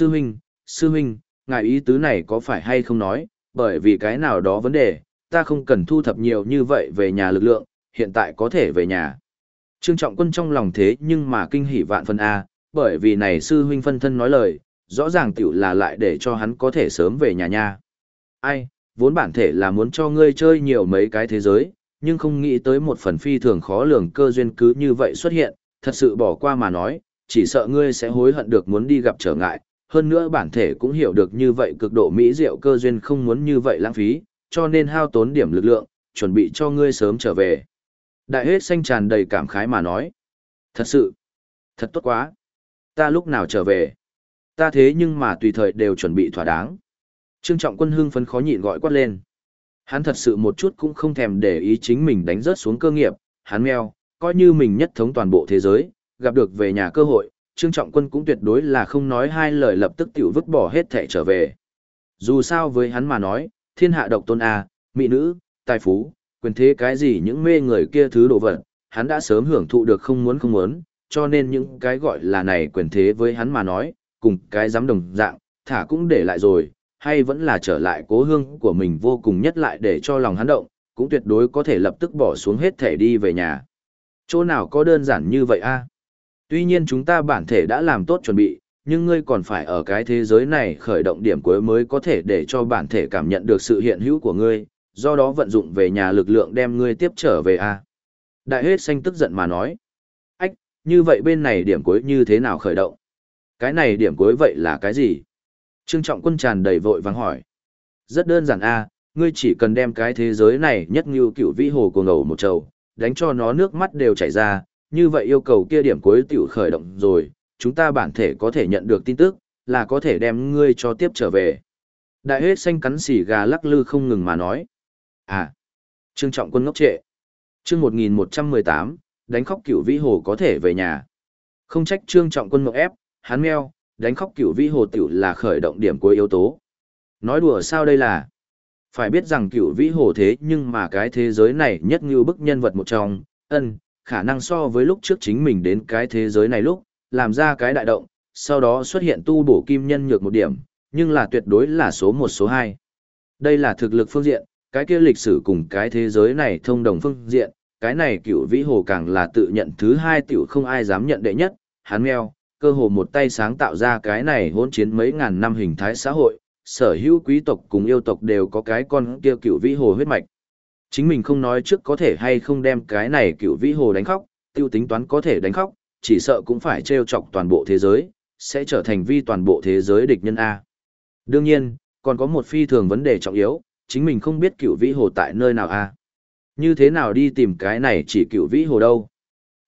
sư huynh, ngài ý tứ này có phải hay không nói, bởi vì cái nào đó vấn đề, ta không cần thu thập nhiều như vậy về nhà lực lượng, hiện tại có thể về nhà. Trương Trọng Quân trong lòng thế nhưng mà kinh hỉ vạn phần A, bởi vì này sư huynh phân thân nói lời, rõ ràng tiểu là lại để cho hắn có thể sớm về nhà nha. Ai, vốn bản thể là muốn cho ngươi chơi nhiều mấy cái thế giới, nhưng không nghĩ tới một phần phi thường khó lường cơ duyên cứ như vậy xuất hiện, thật sự bỏ qua mà nói, chỉ sợ ngươi sẽ hối hận được muốn đi gặp trở ngại, hơn nữa bản thể cũng hiểu được như vậy cực độ mỹ diệu cơ duyên không muốn như vậy lãng phí, cho nên hao tốn điểm lực lượng, chuẩn bị cho ngươi sớm trở về. Đại hết xanh tràn đầy cảm khái mà nói, thật sự, thật tốt quá, ta lúc nào trở về, ta thế nhưng mà tùy thời đều chuẩn bị thỏa đáng. Trương Trọng Quân hưng phấn khó nhịn gọi quát lên. Hắn thật sự một chút cũng không thèm để ý chính mình đánh rớt xuống cơ nghiệp, hắn meo, coi như mình nhất thống toàn bộ thế giới, gặp được về nhà cơ hội, Trương Trọng Quân cũng tuyệt đối là không nói hai lời lập tức tiểu vứt bỏ hết thảy trở về. Dù sao với hắn mà nói, thiên hạ độc tôn A, mỹ nữ, tài phú, quyền thế cái gì những mê người kia thứ đồ vật, hắn đã sớm hưởng thụ được không muốn, cho nên những cái gọi là này quyền thế với hắn mà nói, cùng cái dám đồng dạng, thả cũng để lại rồi, hay vẫn là trở lại cố hương của mình vô cùng nhất lại để cho lòng hắn động, cũng tuyệt đối có thể lập tức bỏ xuống hết thể đi về nhà. Chỗ nào có đơn giản như vậy a? Tuy nhiên chúng ta bản thể đã làm tốt chuẩn bị, nhưng ngươi còn phải ở cái thế giới này khởi động điểm cuối mới có thể để cho bản thể cảm nhận được sự hiện hữu của ngươi, do đó vận dụng về nhà lực lượng đem ngươi tiếp trở về a. Đại hết xanh tức giận mà nói. Ách, như vậy bên này điểm cuối như thế nào khởi động? Cái này điểm cuối vậy là cái gì? Trương Trọng Quân tràn đầy vội vàng hỏi. Rất đơn giản a, ngươi chỉ cần đem cái thế giới này nhất như cựu vĩ hồ của ngầu một trầu, đánh cho nó nước mắt đều chảy ra, như vậy yêu cầu kia điểm cuối tiểu khởi động rồi, chúng ta bản thể có thể nhận được tin tức, là có thể đem ngươi cho tiếp trở về. Đại hết xanh cắn xì gà lắc lư không ngừng mà nói. À, Trương Trọng Quân ngốc trệ. Chương 1118, đánh khóc cựu vĩ hồ có thể về nhà. Không trách Trương Trọng Quân ngốc ép, hắn meo, đánh khóc cựu vĩ hồ tiểu là khởi động điểm cuối yếu tố. Nói đùa sao đây là? Phải biết rằng cựu vĩ hồ thế nhưng mà cái thế giới này nhất như bức nhân vật một trong, khả năng so với lúc trước chính mình đến cái thế giới này lúc, làm ra cái đại động, sau đó xuất hiện tu bổ kim nhân nhược một điểm, nhưng là tuyệt đối là số 1 số 2. Đây là thực lực phương diện, cái kia lịch sử cùng cái thế giới này thông đồng phương diện, cái này cựu vĩ hồ càng là tự nhận thứ 2 tiểu không ai dám nhận đệ nhất, hắn meo, cơ hồ một tay sáng tạo ra cái này hỗn chiến mấy ngàn năm hình thái xã hội, sở hữu quý tộc cùng yêu tộc đều có cái con kia cựu vĩ hồ huyết mạch. Chính mình không nói trước có thể hay không đem cái này cựu vĩ hồ đánh khóc, tiêu tính toán có thể đánh khóc, chỉ sợ cũng phải trêu chọc toàn bộ thế giới, sẽ trở thành vi toàn bộ thế giới địch nhân A. Đương nhiên, còn có một phi thường vấn đề trọng yếu, chính mình không biết cựu vĩ hồ tại nơi nào A. Như thế nào đi tìm cái này chỉ cựu vĩ hồ đâu.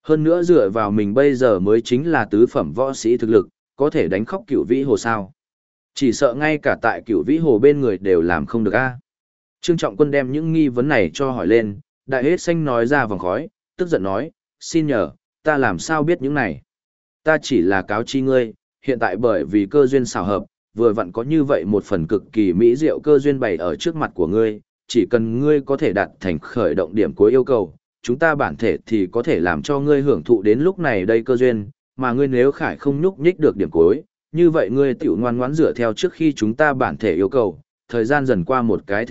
Hơn nữa dựa vào mình bây giờ mới chính là tứ phẩm võ sĩ thực lực, có thể đánh khóc Cửu Vĩ Hồ sao. Chỉ sợ ngay cả tại Cửu Vĩ Hồ bên người đều làm không được a. Trương Trọng Quân đem những nghi vấn này cho hỏi lên, Đại Hết Xanh nói ra vòng khói, tức giận nói, xin nhờ, ta làm sao biết những này. Ta chỉ là cáo chi ngươi, hiện tại bởi vì cơ duyên xào hợp, vừa vặn có như vậy một phần cực kỳ mỹ diệu cơ duyên bày ở trước mặt của ngươi, chỉ cần ngươi có thể đạt thành khởi động điểm cuối yêu cầu, chúng ta bản thể thì có thể làm cho ngươi hưởng thụ đến lúc này đây cơ duyên, mà ngươi nếu khải không nhúc nhích được điểm cuối, như vậy ngươi tiểu ngoan ngoãn dựa theo trước khi chúng ta bản thể yêu cầu, thời gian dần qua một cái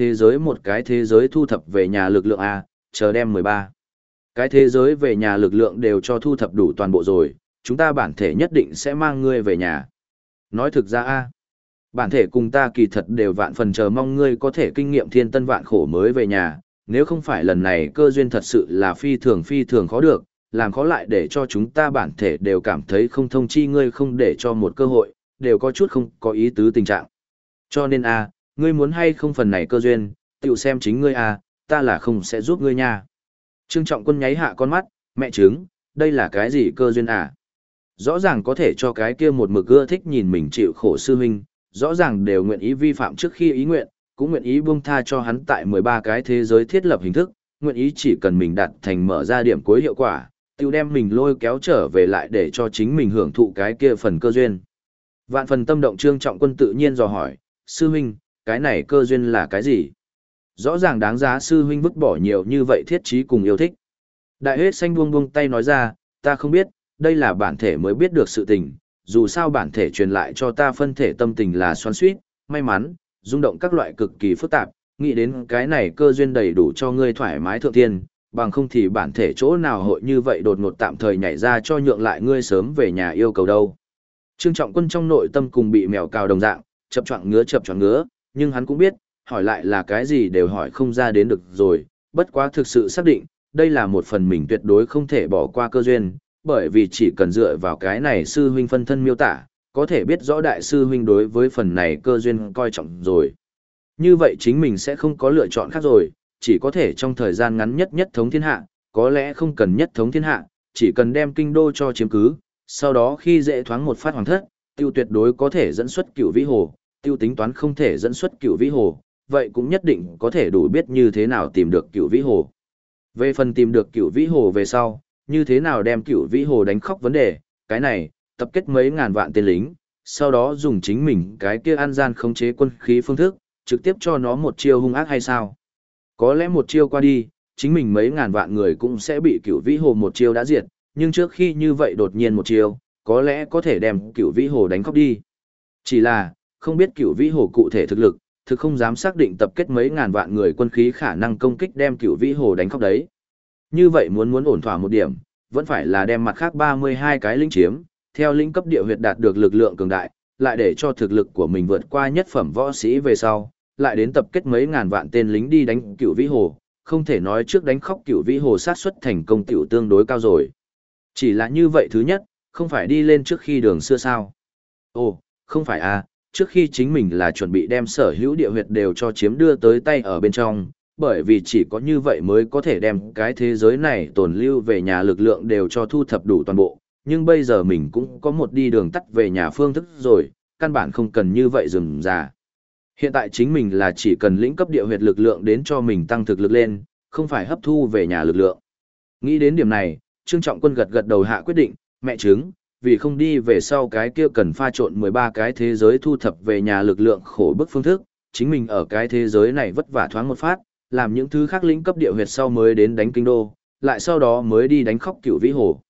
thế giới thu thập về nhà lực lượng A, chờ đem 13. Cái thế giới về nhà lực lượng đều cho thu thập đủ toàn bộ rồi, chúng ta bản thể nhất định sẽ mang ngươi về nhà. Nói thực ra A, bản thể cùng ta kỳ thật đều vạn phần chờ mong ngươi có thể kinh nghiệm thiên tân vạn khổ mới về nhà, nếu không phải lần này cơ duyên thật sự là phi thường khó được, làm khó lại để cho chúng ta bản thể đều cảm thấy không thông chi ngươi không để cho một cơ hội, đều có chút không có ý tứ tình trạng. Cho nên A, ngươi muốn hay không phần này cơ duyên, tự xem chính ngươi A, ta là không sẽ giúp ngươi nha. Trương Trọng Quân nháy hạ con mắt, mẹ chứng, đây là cái gì cơ duyên à? Rõ ràng có thể cho cái kia một mực ưa thích nhìn mình chịu khổ sư huynh, rõ ràng đều nguyện ý vi phạm trước khi ý nguyện, cũng nguyện ý buông tha cho hắn tại 13 cái thế giới thiết lập hình thức, nguyện ý chỉ cần mình đạt thành mở ra điểm cuối hiệu quả, tiêu đem mình lôi kéo trở về lại để cho chính mình hưởng thụ cái kia phần cơ duyên. Vạn phần tâm động Trương Trọng Quân tự nhiên dò hỏi, sư huynh, cái này cơ duyên là cái gì? Rõ ràng đáng giá sư huynh vứt bỏ nhiều như vậy thiết trí cùng yêu thích. Đại Hết Xanh buông tay nói ra, ta không biết, đây là bản thể mới biết được sự tình, dù sao bản thể truyền lại cho ta phân thể tâm tình là xoắn xuýt, may mắn, rung động các loại cực kỳ phức tạp, nghĩ đến cái này cơ duyên đầy đủ cho ngươi thoải mái thượng thiên, bằng không thì bản thể chỗ nào hội như vậy đột ngột tạm thời nhảy ra cho nhượng lại ngươi sớm về nhà yêu cầu đâu. Trương Trọng Quân trong nội tâm cùng bị mèo cào đồng dạng, chập choạng ngứa, nhưng hắn cũng biết, hỏi lại là cái gì đều hỏi không ra đến được rồi, bất quá thực sự xác định, đây là một phần mình tuyệt đối không thể bỏ qua cơ duyên, bởi vì chỉ cần dựa vào cái này sư huynh phân thân miêu tả, có thể biết rõ đại sư huynh đối với phần này cơ duyên coi trọng rồi. Như vậy chính mình sẽ không có lựa chọn khác rồi, chỉ có thể trong thời gian ngắn nhất thống thiên hạ, có lẽ không cần nhất thống thiên hạ, chỉ cần đem kinh đô cho chiếm cứ, sau đó khi dễ thoáng một phát hoàng thất, tiêu tuyệt đối có thể dẫn xuất Cửu Vĩ Hồ, tiêu tính toán không thể dẫn xuất Cửu Vĩ Hồ, vậy cũng nhất định có thể đủ biết như thế nào tìm được Cửu Vĩ Hồ. Về phần tìm được Cửu Vĩ Hồ về sau, như thế nào đem Cửu Vĩ Hồ đánh khóc vấn đề, cái này, tập kết mấy ngàn vạn tên lính, sau đó dùng chính mình cái kia an gian khống chế quân khí phương thức, trực tiếp cho nó một chiêu hung ác hay sao? Có lẽ một chiêu qua đi, chính mình mấy ngàn vạn người cũng sẽ bị Cửu Vĩ Hồ một chiêu đã diệt, nhưng trước khi như vậy đột nhiên một chiêu, có lẽ có thể đem Cửu Vĩ Hồ đánh khóc đi. Chỉ là, không biết Cửu Vĩ Hồ cụ thể thực lực, thực không dám xác định tập kết mấy ngàn vạn người quân khí khả năng công kích đem Cửu Vĩ Hồ đánh khóc đấy. Như vậy muốn ổn thỏa một điểm, vẫn phải là đem mặt khác 32 cái lĩnh chiếm, theo lĩnh cấp địa huyệt đạt được lực lượng cường đại, lại để cho thực lực của mình vượt qua nhất phẩm võ sĩ về sau, lại đến tập kết mấy ngàn vạn tên lính đi đánh Cửu Vĩ Hồ, không thể nói trước đánh khóc Cửu Vĩ Hồ sát suất thành công tiểu tương đối cao rồi. Chỉ là như vậy thứ nhất, không phải đi lên trước khi đường xưa sao? Ồ, không phải à, trước khi chính mình là chuẩn bị đem sở hữu địa huyệt đều cho chiếm đưa tới tay ở bên trong, bởi vì chỉ có như vậy mới có thể đem cái thế giới này tồn lưu về nhà lực lượng đều cho thu thập đủ toàn bộ, nhưng bây giờ mình cũng có một đi đường tắt về nhà phương thức rồi, căn bản không cần như vậy dừng ra. Hiện tại chính mình là chỉ cần lĩnh cấp địa huyệt lực lượng đến cho mình tăng thực lực lên, không phải hấp thu về nhà lực lượng. Nghĩ đến điểm này, Trương Trọng Quân gật đầu hạ quyết định, mẹ chứng, vì không đi về sau cái kia cần pha trộn 13 cái thế giới thu thập về nhà lực lượng khổ bức phương thức, chính mình ở cái thế giới này vất vả thoáng một phát, làm những thứ khác lĩnh cấp địa huyệt sau mới đến đánh kinh đô, lại sau đó mới đi đánh khóc Cửu Vĩ Hồ.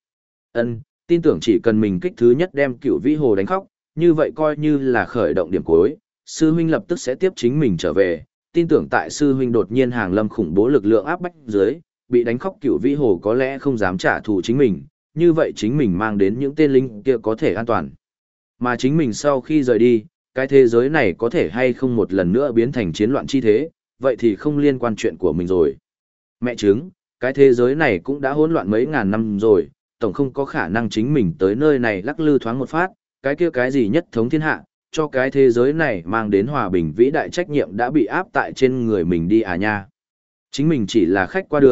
Tin tưởng chỉ cần mình kích thứ nhất đem Cửu Vĩ Hồ đánh khóc, như vậy coi như là khởi động điểm cuối, sư huynh lập tức sẽ tiếp chính mình trở về, tin tưởng tại sư huynh đột nhiên hàng lâm khủng bố lực lượng áp bách dưới, bị đánh khóc Cửu Vĩ Hồ có lẽ không dám trả thù chính mình, như vậy chính mình mang đến những tên lính kia có thể an toàn. Mà chính mình sau khi rời đi, cái thế giới này có thể hay không một lần nữa biến thành chiến loạn chi thế, vậy thì không liên quan chuyện của mình rồi. Mẹ chứng, cái thế giới này cũng đã hỗn loạn mấy ngàn năm rồi, tổng không có khả năng chính mình tới nơi này lắc lư thoáng một phát, cái kia cái gì nhất thống thiên hạ, cho cái thế giới này mang đến hòa bình vĩ đại trách nhiệm đã bị áp tại trên người mình đi à nha. Chính mình chỉ là khách qua đường,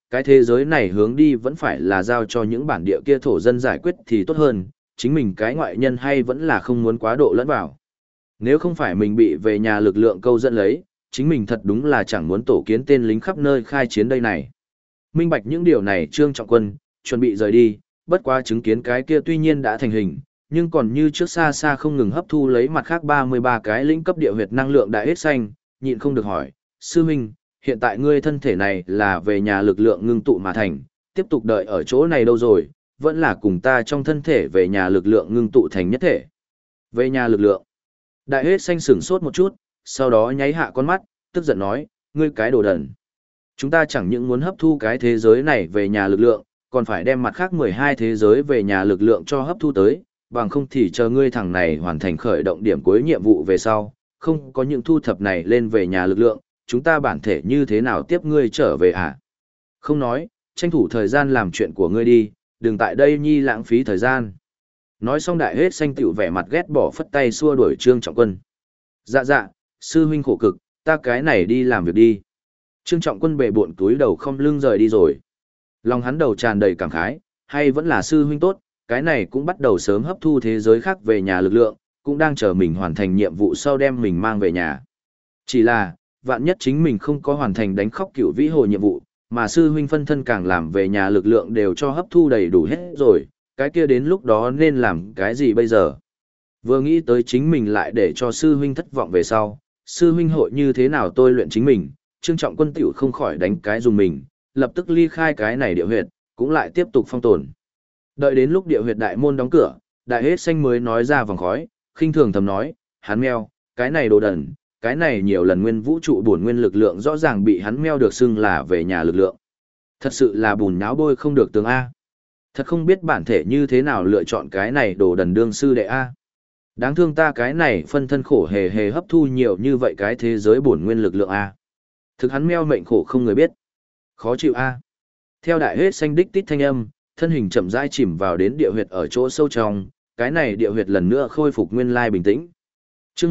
cái thế giới này hướng đi vẫn phải là giao cho những bản địa kia thổ dân giải quyết thì tốt hơn, chính mình cái ngoại nhân hay vẫn là không muốn quá độ lẫn vào. Nếu không phải mình bị về nhà lực lượng câu dẫn lấy, chính mình thật đúng là chẳng muốn tổ kiến tên lính khắp nơi khai chiến đây này. Minh bạch những điều này Trương Trọng Quân, chuẩn bị rời đi, bất quá chứng kiến cái kia tuy nhiên đã thành hình, nhưng còn như trước xa xa không ngừng hấp thu lấy mặt khác 33 cái lĩnh cấp địa huyệt năng lượng đại hết xanh, nhịn không được hỏi, sư huynh, hiện tại ngươi thân thể này là về nhà lực lượng ngưng tụ mà thành, tiếp tục đợi ở chỗ này đâu rồi, vẫn là cùng ta trong thân thể về nhà lực lượng ngưng tụ thành nhất thể. Về nhà lực lượng. Đại hết xanh sửng sốt một chút, sau đó nháy hạ con mắt, tức giận nói, ngươi cái đồ đần. Chúng ta chẳng những muốn hấp thu cái thế giới này về nhà lực lượng, còn phải đem mặt khác 12 thế giới về nhà lực lượng cho hấp thu tới, bằng không thì chờ ngươi thằng này hoàn thành khởi động điểm cuối nhiệm vụ về sau, không có những thu thập này lên về nhà lực lượng, chúng ta bản thể như thế nào tiếp ngươi trở về hả? Không nói, tranh thủ thời gian làm chuyện của ngươi đi, đừng tại đây nhi lãng phí thời gian. Nói xong đại hết xanh tiểu vẻ mặt ghét bỏ phất tay xua đuổi Trương Trọng Quân. Dạ dạ, sư huynh khổ cực, ta cái này đi làm việc đi. Trương Trọng Quân bệ bộn túi đầu không lưng rời đi rồi. Lòng hắn đầu tràn đầy cảm khái, hay vẫn là sư huynh tốt, cái này cũng bắt đầu sớm hấp thu thế giới khác về nhà lực lượng, cũng đang chờ mình hoàn thành nhiệm vụ sau đem mình mang về nhà. Chỉ là, vạn nhất chính mình không có hoàn thành đánh khóc cửu vĩ hồ nhiệm vụ, mà sư huynh phân thân càng làm về nhà lực lượng đều cho hấp thu đầy đủ hết rồi, cái kia đến lúc đó nên làm cái gì bây giờ? Vừa nghĩ tới chính mình lại để cho sư huynh thất vọng về sau, sư huynh hội như thế nào tôi luyện chính mình, Trương Trọng Quân tiểu không khỏi đánh cái dùng mình, lập tức ly khai cái này địa huyệt, cũng lại tiếp tục phong tồn. Đợi đến lúc địa huyệt đại môn đóng cửa, đại hết xanh mới nói ra vòng khói, khinh thường thầm nói, hắn meo, cái này đồ đần, cái này nhiều lần nguyên vũ trụ bổn nguyên lực lượng rõ ràng bị hắn meo được xưng là về nhà lực lượng. Thật sự là bùn nháo bôi không được tướng A. Thật không biết bản thể như thế nào lựa chọn cái này đồ đần đương sư đệ A. Đáng thương ta cái này phân thân khổ hề hề hấp thu nhiều như vậy cái thế giới bổn nguyên lực lượng A. Thực hắn meo mệnh khổ không người biết. Khó chịu A. Theo đại hết xanh đích tít thanh âm, thân hình chậm rãi chìm vào đến địa huyệt ở chỗ sâu trong, cái này địa huyệt lần nữa khôi phục nguyên lai bình tĩnh. Chương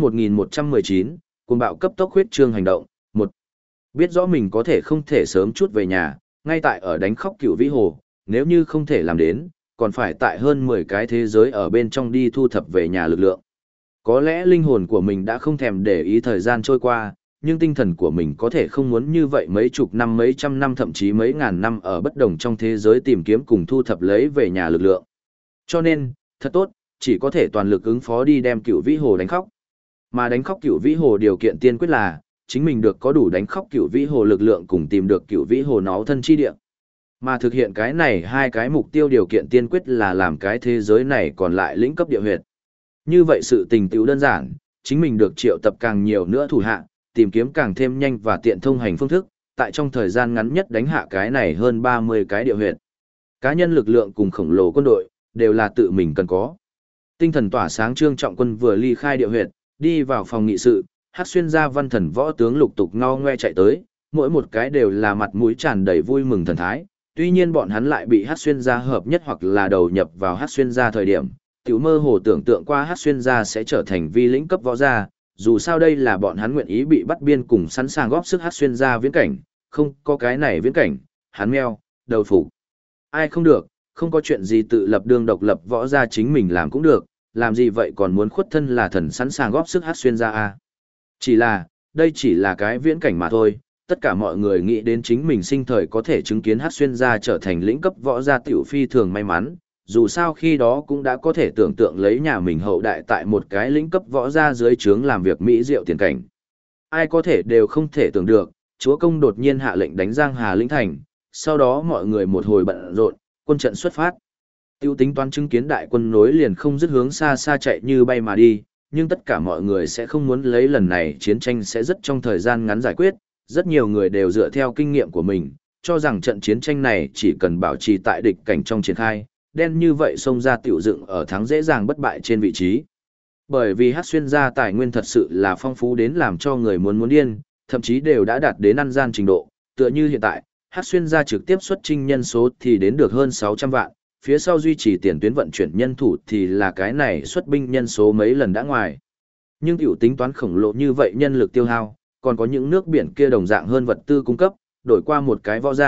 1119, cuồng bạo cấp tốc huyết trương hành động, 1. Biết rõ mình có thể không thể sớm chút về nhà, ngay tại ở đánh khóc cửu vĩ hồ, nếu như không thể làm đến, còn phải tại hơn 10 cái thế giới ở bên trong đi thu thập về nhà lực lượng. Có lẽ linh hồn của mình đã không thèm để ý thời gian trôi qua, nhưng tinh thần của mình có thể không muốn như vậy mấy chục năm mấy trăm năm thậm chí mấy ngàn năm ở bất đồng trong thế giới tìm kiếm cùng thu thập lấy về nhà lực lượng. Cho nên, thật tốt, chỉ có thể toàn lực ứng phó đi đem cửu vĩ hồ đánh khóc. Mà đánh khóc cửu vĩ hồ điều kiện tiên quyết là, chính mình được có đủ đánh khóc cửu vĩ hồ lực lượng cùng tìm được cửu vĩ hồ nó thân chi địa. Mà thực hiện cái này hai cái mục tiêu điều kiện tiên quyết là làm cái thế giới này còn lại lĩnh cấp địa huyệt. Như vậy sự tình tựu đơn giản, chính mình được triệu tập càng nhiều nữa thủ hạ, tìm kiếm càng thêm nhanh và tiện thông hành phương thức, tại trong thời gian ngắn nhất đánh hạ cái này hơn 30 cái địa huyệt. Cá nhân lực lượng cùng khổng lồ quân đội, đều là tự mình cần có. Tinh thần tỏa sáng Trương Trọng Quân vừa ly khai địa huyệt, đi vào phòng nghị sự, Hắc Xuyên gia văn thần võ tướng lục tục ngao ngoe chạy tới, mỗi một cái đều là mặt mũi tràn đầy vui mừng thần thái. Tuy nhiên bọn hắn lại bị Hắc Xuyên gia hợp nhất hoặc là đầu nhập vào Hắc Xuyên gia thời điểm, tiểu mơ hồ tưởng tượng qua Hắc Xuyên gia sẽ trở thành vi lĩnh cấp võ gia, dù sao đây là bọn hắn nguyện ý bị bắt biên cùng sẵn sàng góp sức Hắc Xuyên gia viễn cảnh, không có cái này viễn cảnh, hắn meo, đầu phủ. Ai không được, không có chuyện gì tự lập đương độc lập võ gia chính mình làm cũng được, làm gì vậy còn muốn khuất thân là thần sẵn sàng góp sức Hắc Xuyên gia a. Chỉ là, đây chỉ là cái viễn cảnh mà thôi, tất cả mọi người nghĩ đến chính mình sinh thời có thể chứng kiến Hắc Xuyên gia trở thành lĩnh cấp võ gia tiểu phi thường may mắn, dù sao khi đó cũng đã có thể tưởng tượng lấy nhà mình hậu đại tại một cái lĩnh cấp võ gia dưới trướng làm việc mỹ diệu tiền cảnh. Ai có thể đều không thể tưởng được, chúa công đột nhiên hạ lệnh đánh Giang Hà lĩnh thành, sau đó mọi người một hồi bận rộn, quân trận xuất phát. Tiêu tính toán chứng kiến đại quân nối liền không dứt hướng xa xa chạy như bay mà đi, nhưng tất cả mọi người sẽ không muốn lấy lần này chiến tranh sẽ rất trong thời gian ngắn giải quyết, rất nhiều người đều dựa theo kinh nghiệm của mình, cho rằng trận chiến tranh này chỉ cần bảo trì tại địch cảnh trong triển khai, đen như vậy xông ra tiểu dựng ở thắng dễ dàng bất bại trên vị trí. Bởi vì Hắc Xuyên gia tài nguyên thật sự là phong phú đến làm cho người muốn điên, thậm chí đều đã đạt đến ăn gian trình độ, tựa như hiện tại, Hắc Xuyên gia trực tiếp xuất chinh nhân số thì đến được hơn 600 vạn, phía sau duy trì tiền tuyến vận chuyển nhân thủ thì là cái này xuất binh nhân số mấy lần đã ngoài. Nhưng tiểu tính toán khổng lồ như vậy nhân lực tiêu hao, còn có những nước biển kia đồng dạng hơn vật tư cung cấp, đổi qua một cái võ gia,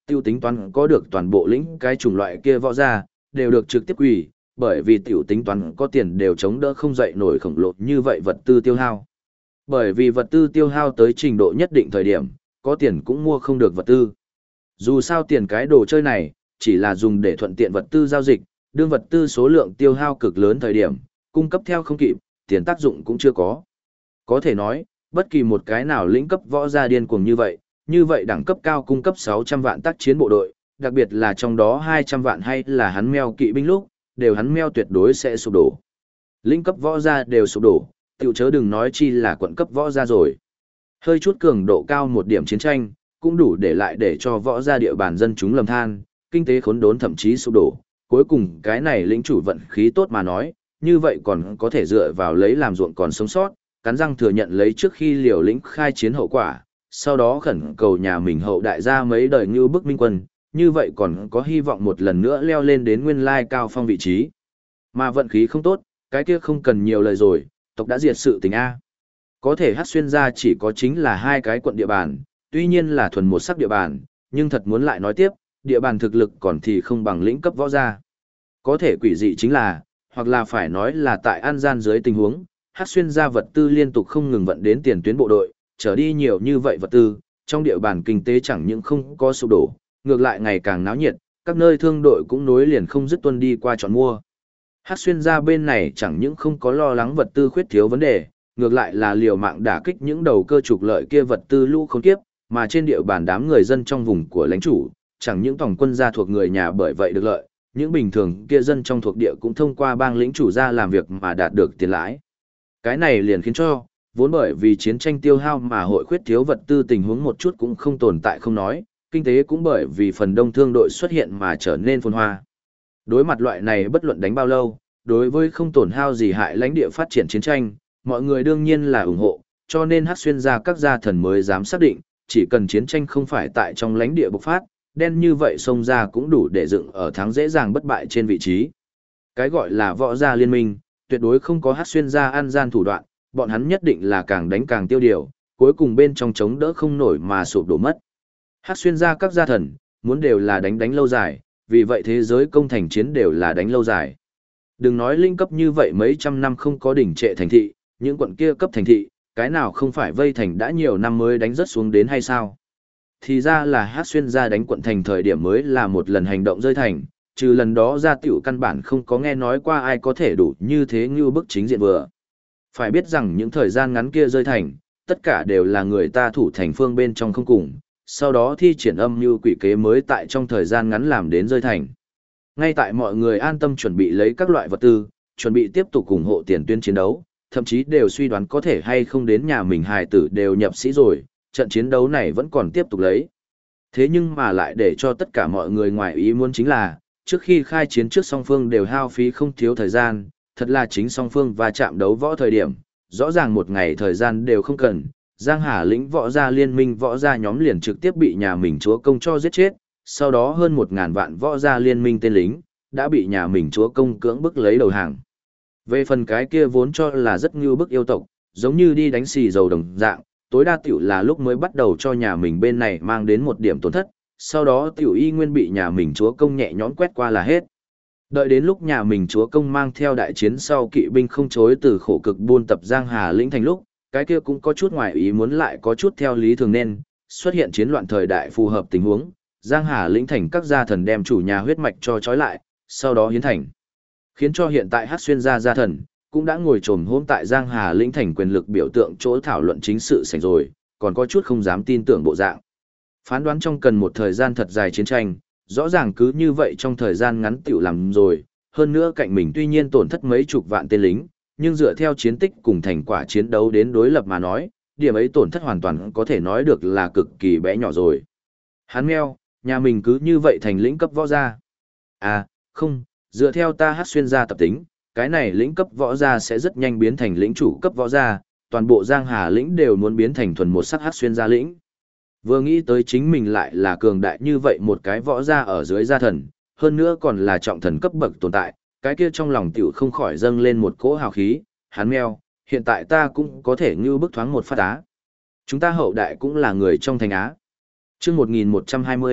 tiêu tính toán có được toàn bộ lĩnh cái chủng loại kia võ gia, đều được trực tiếp quỳ, bởi vì tiểu tính toán có tiền đều chống đỡ không dậy nổi khổng lồ như vậy vật tư tiêu hao. Bởi vì vật tư tiêu hao tới trình độ nhất định thời điểm, có tiền cũng mua không được vật tư. Dù sao tiền cái đồ chơi này, chỉ là dùng để thuận tiện vật tư giao dịch, đương vật tư số lượng tiêu hao cực lớn thời điểm, cung cấp theo không kịp, tiền tác dụng cũng chưa có. Có thể nói, bất kỳ một cái nào lĩnh cấp võ gia điên cuồng như vậy đẳng cấp cao cung cấp 600 vạn tác chiến bộ đội, đặc biệt là trong đó 200 vạn hay là hắn meo kỵ binh lúc, đều hắn meo tuyệt đối sẽ sụp đổ. Lĩnh cấp võ gia đều sụp đổ, tiểu chớ đừng nói chi là quận cấp võ gia rồi. Hơi chút cường độ cao một điểm chiến tranh, cũng đủ để lại để cho võ gia địa bàn dân chúng lầm than, kinh tế khốn đốn thậm chí sụp đổ. Cuối cùng cái này lĩnh chủ vận khí tốt mà nói, như vậy còn có thể dựa vào lấy làm ruộng còn sống sót, cắn răng thừa nhận lấy trước khi liều lĩnh khai chiến hậu quả, sau đó khẩn cầu nhà mình hậu đại gia mấy đời như bức minh quân, như vậy còn có hy vọng một lần nữa leo lên đến nguyên lai cao phong vị trí. Mà vận khí không tốt, cái kia không cần nhiều lời rồi, tộc đã diệt sự tình A. Có thể hát xuyên ra chỉ có chính là 2 cái quận địa bàn, tuy nhiên là thuần một sắc địa bàn, nhưng thật muốn lại nói tiếp, địa bàn thực lực còn thì không bằng lĩnh cấp võ gia. Có thể quỷ dị chính là, hoặc là phải nói là tại An Gian dưới tình huống, hát xuyên ra vật tư liên tục không ngừng vận đến tiền tuyến bộ đội, trở đi nhiều như vậy vật tư, trong địa bàn kinh tế chẳng những không có sụp đổ, ngược lại ngày càng náo nhiệt, các nơi thương đội cũng nối liền không dứt tuân đi qua chọn mua. Hát xuyên ra bên này chẳng những không có lo lắng vật tư khuyết thiếu vấn đề, ngược lại là liều mạng đả kích những đầu cơ trục lợi kia vật tư lũ khốn kiếp, mà trên địa bàn đám người dân trong vùng của lãnh chủ, chẳng những tổng quân gia thuộc người nhà bởi vậy được lợi, những bình thường kia dân trong thuộc địa cũng thông qua bang lĩnh chủ ra làm việc mà đạt được tiền lãi. Cái này liền khiến cho, vốn bởi vì chiến tranh tiêu hao mà hội khuyết thiếu vật tư tình huống một chút cũng không tồn tại không nói, kinh tế cũng bởi vì phần đông thương đội xuất hiện mà trở nên phồn hoa. Đối mặt loại này bất luận đánh bao lâu, đối với không tổn hao gì hại lãnh địa phát triển chiến tranh, mọi người đương nhiên là ủng hộ, cho nên hát xuyên ra các gia thần mới dám xác định, chỉ cần chiến tranh không phải tại trong lãnh địa bộc phát, đen như vậy xông ra cũng đủ để dựng ở thắng dễ dàng bất bại trên vị trí. Cái gọi là võ gia liên minh, tuyệt đối không có hát xuyên ra ăn gian thủ đoạn, bọn hắn nhất định là càng đánh càng tiêu điều, cuối cùng bên trong chống đỡ không nổi mà sụp đổ mất. Hát xuyên ra các gia thần, muốn đều là đánh lâu dài, vì vậy thế giới công thành chiến đều là đánh lâu dài. Đừng nói linh cấp như vậy mấy trăm năm không có đỉnh trệ thành thị, những quận kia cấp thành thị, cái nào không phải vây thành đã nhiều năm mới đánh rất xuống đến hay sao? Thì ra là hát xuyên ra đánh quận thành thời điểm mới là một lần hành động rơi thành, trừ lần đó ra tiểu căn bản không có nghe nói qua ai có thể đủ như thế như bức chính diện vừa. Phải biết rằng những thời gian ngắn kia rơi thành, tất cả đều là người ta thủ thành phương bên trong không cùng, sau đó thi triển âm như quỷ kế mới tại trong thời gian ngắn làm đến rơi thành. Ngay tại mọi người an tâm chuẩn bị lấy các loại vật tư, chuẩn bị tiếp tục ủng hộ tiền tuyến chiến đấu, thậm chí đều suy đoán có thể hay không đến nhà mình hài tử đều nhập sĩ rồi, trận chiến đấu này vẫn còn tiếp tục lấy. Thế nhưng mà lại để cho tất cả mọi người ngoài ý muốn chính là, trước khi khai chiến trước song phương đều hao phí không thiếu thời gian, thật là chính song phương và chạm đấu võ thời điểm, rõ ràng một ngày thời gian đều không cần, Giang Hà lĩnh võ gia liên minh võ gia nhóm liền trực tiếp bị nhà mình chúa công cho giết chết, sau đó hơn 1.000 vạn võ gia liên minh tên lính, đã bị nhà mình chúa công cưỡng bức lấy đầu hàng. Về phần cái kia vốn cho là rất như bức yêu tộc, giống như đi đánh xì dầu đồng dạng, tối đa tiểu là lúc mới bắt đầu cho nhà mình bên này mang đến một điểm tổn thất, sau đó tiểu y nguyên bị nhà mình chúa công nhẹ nhõm quét qua là hết. Đợi đến lúc nhà mình chúa công mang theo đại chiến sau kỵ binh không chối từ khổ cực buôn tập Giang Hà lĩnh thành lúc, cái kia cũng có chút ngoài ý muốn lại có chút theo lý thường nên, xuất hiện chiến loạn thời đại phù hợp tình huống, Giang Hà lĩnh thành các gia thần đem chủ nhà huyết mạch cho trói lại, sau đó hiến thành. Khiến cho hiện tại Hát xuyên gia thần, cũng đã ngồi trồm hôm tại Giang Hà lĩnh thành quyền lực biểu tượng chỗ thảo luận chính sự sảnh rồi, còn có chút không dám tin tưởng bộ dạng. Phán đoán trong cần một thời gian thật dài chiến tranh, rõ ràng cứ như vậy trong thời gian ngắn tiểu làm rồi, hơn nữa cạnh mình tuy nhiên tổn thất mấy chục vạn tên lính, nhưng dựa theo chiến tích cùng thành quả chiến đấu đến đối lập mà nói, điểm ấy tổn thất hoàn toàn có thể nói được là cực kỳ bé nhỏ rồi. Hắn meo, nhà mình cứ như vậy thành lĩnh cấp võ gia. À, không, dựa theo ta Hát xuyên gia tập tính, cái này lĩnh cấp võ gia sẽ rất nhanh biến thành lĩnh chủ cấp võ gia, toàn bộ Giang Hà lĩnh đều muốn biến thành thuần một sắc Hát xuyên gia lĩnh. Vừa nghĩ tới chính mình lại là cường đại như vậy một cái võ gia ở dưới gia thần, hơn nữa còn là trọng thần cấp bậc tồn tại, cái kia trong lòng tiểu không khỏi dâng lên một cỗ hào khí, hắn meo, hiện tại ta cũng có thể như bức thoáng một phát á. Chúng ta hậu đại cũng là người trong thành Á. Chương 1120,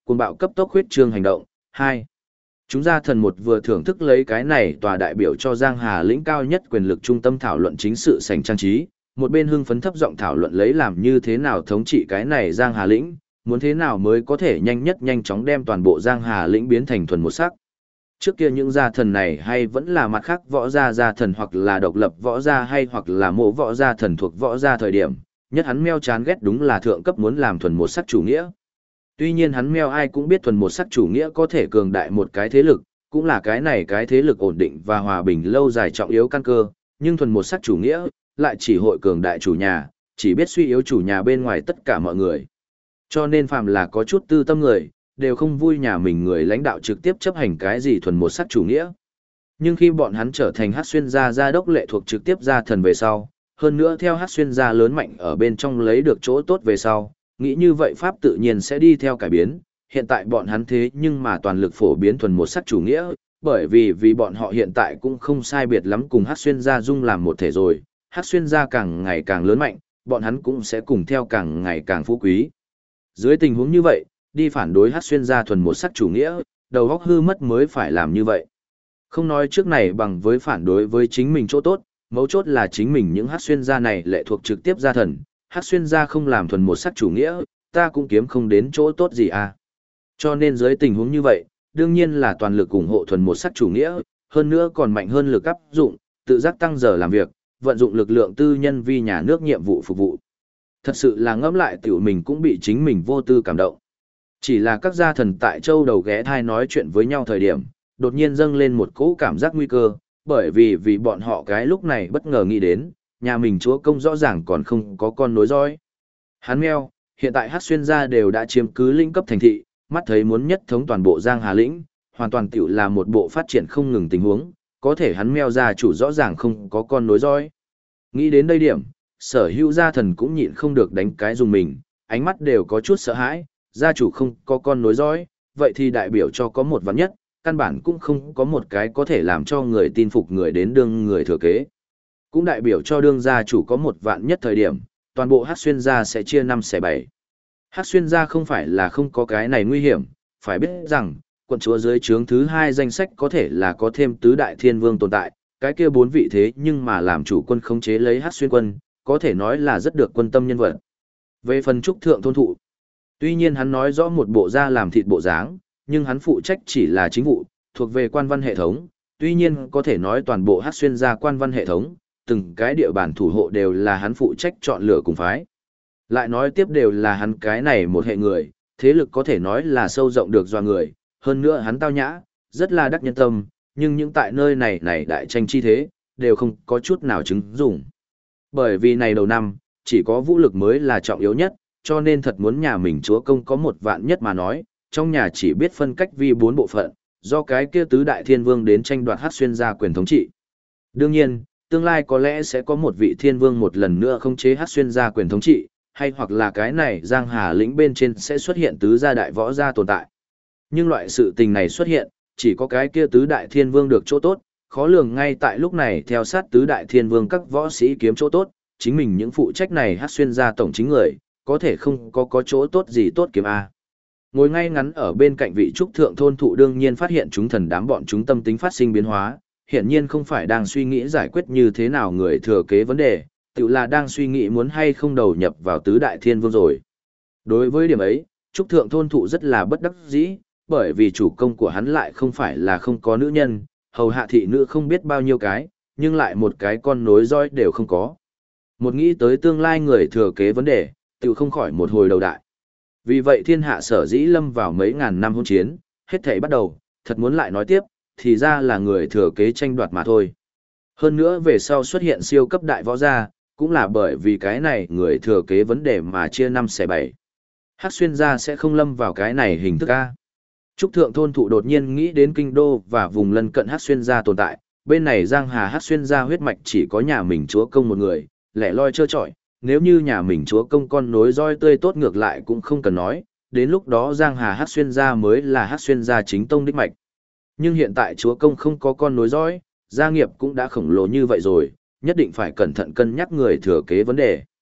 cuồng bạo cấp tốc huyết trương hành động. 2. Chúng gia thần một vừa thưởng thức lấy cái này tòa đại biểu cho Giang Hà lĩnh cao nhất quyền lực trung tâm thảo luận chính sự sảnh trang trí, một bên hưng phấn thấp giọng thảo luận lấy làm như thế nào thống trị cái này Giang Hà lĩnh, muốn thế nào mới có thể nhanh chóng đem toàn bộ Giang Hà lĩnh biến thành thuần một sắc. Trước kia những gia thần này hay vẫn là mặt khác võ gia thần hoặc là độc lập võ gia hay hoặc là mộ võ gia thần thuộc võ gia thời điểm, nhất hắn meo chán ghét đúng là thượng cấp muốn làm thuần một sắc chủ nghĩa. Tuy nhiên hắn meo ai cũng biết thuần một sắc chủ nghĩa có thể cường đại một cái thế lực, cũng là cái thế lực ổn định và hòa bình lâu dài trọng yếu căn cơ, nhưng thuần một sắc chủ nghĩa lại chỉ hội cường đại chủ nhà, chỉ biết suy yếu chủ nhà bên ngoài tất cả mọi người. Cho nên phàm là có chút tư tâm người, đều không vui nhà mình người lãnh đạo trực tiếp chấp hành cái gì thuần một sắc chủ nghĩa. Nhưng khi bọn hắn trở thành Hắc Xuyên gia đốc lệ thuộc trực tiếp gia thần về sau, hơn nữa theo Hắc Xuyên gia lớn mạnh ở bên trong lấy được chỗ tốt về sau, nghĩ như vậy pháp tự nhiên sẽ đi theo cải biến. Hiện tại bọn hắn thế nhưng mà toàn lực phổ biến thuần một sắc chủ nghĩa, bởi vì bọn họ hiện tại cũng không sai biệt lắm cùng Hắc Xuyên gia dung làm một thể rồi, Hắc Xuyên gia càng ngày càng lớn mạnh, bọn hắn cũng sẽ cùng theo càng ngày càng phú quý. Dưới tình huống như vậy, đi phản đối Hắc Xuyên gia thuần một sắc chủ nghĩa, đầu óc hư mất mới phải làm như vậy. Không nói trước này bằng với phản đối với chính mình chỗ tốt, mấu chốt là chính mình những Hắc Xuyên gia này lệ thuộc trực tiếp gia thần, Hắc Xuyên gia không làm thuần một sắc chủ nghĩa, ta cũng kiếm không đến chỗ tốt gì à. Cho nên dưới tình huống như vậy, đương nhiên là toàn lực ủng hộ thuần một sắc chủ nghĩa, hơn nữa còn mạnh hơn lực áp dụng, tự giác tăng giờ làm việc, vận dụng lực lượng tư nhân vì nhà nước nhiệm vụ phục vụ. Thật sự là ngẫm lại tiểu mình cũng bị chính mình vô tư cảm động. Chỉ là các gia thần tại châu đầu ghé thai nói chuyện với nhau thời điểm, đột nhiên dâng lên một cỗ cảm giác nguy cơ, bởi vì bọn họ cái lúc này bất ngờ nghĩ đến, nhà mình chúa công rõ ràng còn không có con nối dõi. Hắn meo, hiện tại Hắc Xuyên gia đều đã chiếm cứ lĩnh cấp thành thị, mắt thấy muốn nhất thống toàn bộ Giang Hà lĩnh, hoàn toàn tiểu là một bộ phát triển không ngừng tình huống, có thể hắn meo gia chủ rõ ràng không có con nối dõi. Nghĩ đến đây điểm, sở hữu gia thần cũng nhịn không được đánh cái dùng mình, ánh mắt đều có chút sợ hãi, gia chủ không có con nối dõi, vậy thì đại biểu cho có một vạn nhất, căn bản cũng không có một cái có thể làm cho người tin phục người đến đương người thừa kế. Cũng đại biểu cho đương gia chủ có một vạn nhất thời điểm, toàn bộ Hắc Xuyên gia sẽ chia 5 xẻ 7. Hắc Xuyên gia không phải là không có cái này nguy hiểm, phải biết rằng, quận chúa dưới trướng thứ 2 danh sách có thể là có thêm tứ đại thiên vương tồn tại, cái kia 4 vị thế nhưng mà làm chủ quân khống chế lấy Hắc Xuyên quân, có thể nói là rất được quân tâm nhân vật. Về phần trúc thượng thôn thụ, tuy nhiên hắn nói rõ một bộ da làm thịt bộ dáng, nhưng hắn phụ trách chỉ là chính vụ, thuộc về quan văn hệ thống, tuy nhiên có thể nói toàn bộ Hắc Xuyên gia quan văn hệ thống, từng cái địa bàn thủ hộ đều là hắn phụ trách chọn lựa cùng phái. Lại nói tiếp đều là hắn cái này một hệ người, thế lực có thể nói là sâu rộng được doa người, hơn nữa hắn tao nhã, rất là đắc nhân tâm, nhưng những tại nơi này đại tranh chi thế, đều không có chút nào chứng dụng. Bởi vì này đầu năm, chỉ có vũ lực mới là trọng yếu nhất, cho nên thật muốn nhà mình chúa công có một vạn nhất mà nói, trong nhà chỉ biết phân cách vi 4 bộ phận, do cái kia tứ đại thiên vương đến tranh đoạt Hắc Xuyên gia quyền thống trị. Đương nhiên, tương lai có lẽ sẽ có một vị thiên vương một lần nữa không chế Hắc Xuyên gia quyền thống trị, hay hoặc là cái này Giang Hà lĩnh bên trên sẽ xuất hiện tứ gia đại võ gia tồn tại. Nhưng loại sự tình này xuất hiện, chỉ có cái kia tứ đại thiên vương được chỗ tốt, khó lường ngay tại lúc này theo sát tứ đại thiên vương các võ sĩ kiếm chỗ tốt, chính mình những phụ trách này Hắc Xuyên gia tổng chính người, có thể không có chỗ tốt gì tốt kiếm a. Ngồi ngay ngắn ở bên cạnh vị trúc thượng thôn thụ đương nhiên phát hiện chúng thần đám bọn chúng tâm tính phát sinh biến hóa, hiển nhiên không phải đang suy nghĩ giải quyết như thế nào người thừa kế vấn đề, tự là đang suy nghĩ muốn hay không đầu nhập vào tứ đại thiên vương rồi. Đối với điểm ấy, trúc thượng thôn thụ rất là bất đắc dĩ, bởi vì chủ công của hắn lại không phải là không có nữ nhân, hầu hạ thị nữ không biết bao nhiêu cái, nhưng lại một cái con nối dõi đều không có. Một nghĩ tới tương lai người thừa kế vấn đề, tự không khỏi một hồi đầu đại. Vì vậy thiên hạ sở dĩ lâm vào mấy ngàn năm hôn chiến, hết thảy bắt đầu, thật muốn lại nói tiếp, thì ra là người thừa kế tranh đoạt mà thôi. Hơn nữa về sau xuất hiện siêu cấp đại võ gia, cũng là bởi vì cái này người thừa kế vấn đề mà chia 5 xẻ 7. Hắc Xuyên gia sẽ không lâm vào cái này hình thức A. Trúc thượng thôn thụ đột nhiên nghĩ đến kinh đô và vùng lân cận Hắc Xuyên gia tồn tại, bên này Giang Hà Hắc Xuyên gia huyết mạch chỉ có nhà mình chúa công một người, lẻ loi trơ trọi, nếu như nhà mình chúa công con nối roi tươi tốt ngược lại cũng không cần nói, đến lúc đó Giang Hà Hắc Xuyên gia mới là Hắc Xuyên gia chính tông đích mạch. Nhưng hiện tại chúa công không có con nối dõi, gia nghiệp cũng đã khổng lồ như vậy rồi, nhất định phải cẩn thận cân nhắc người thừa kế vấn đề.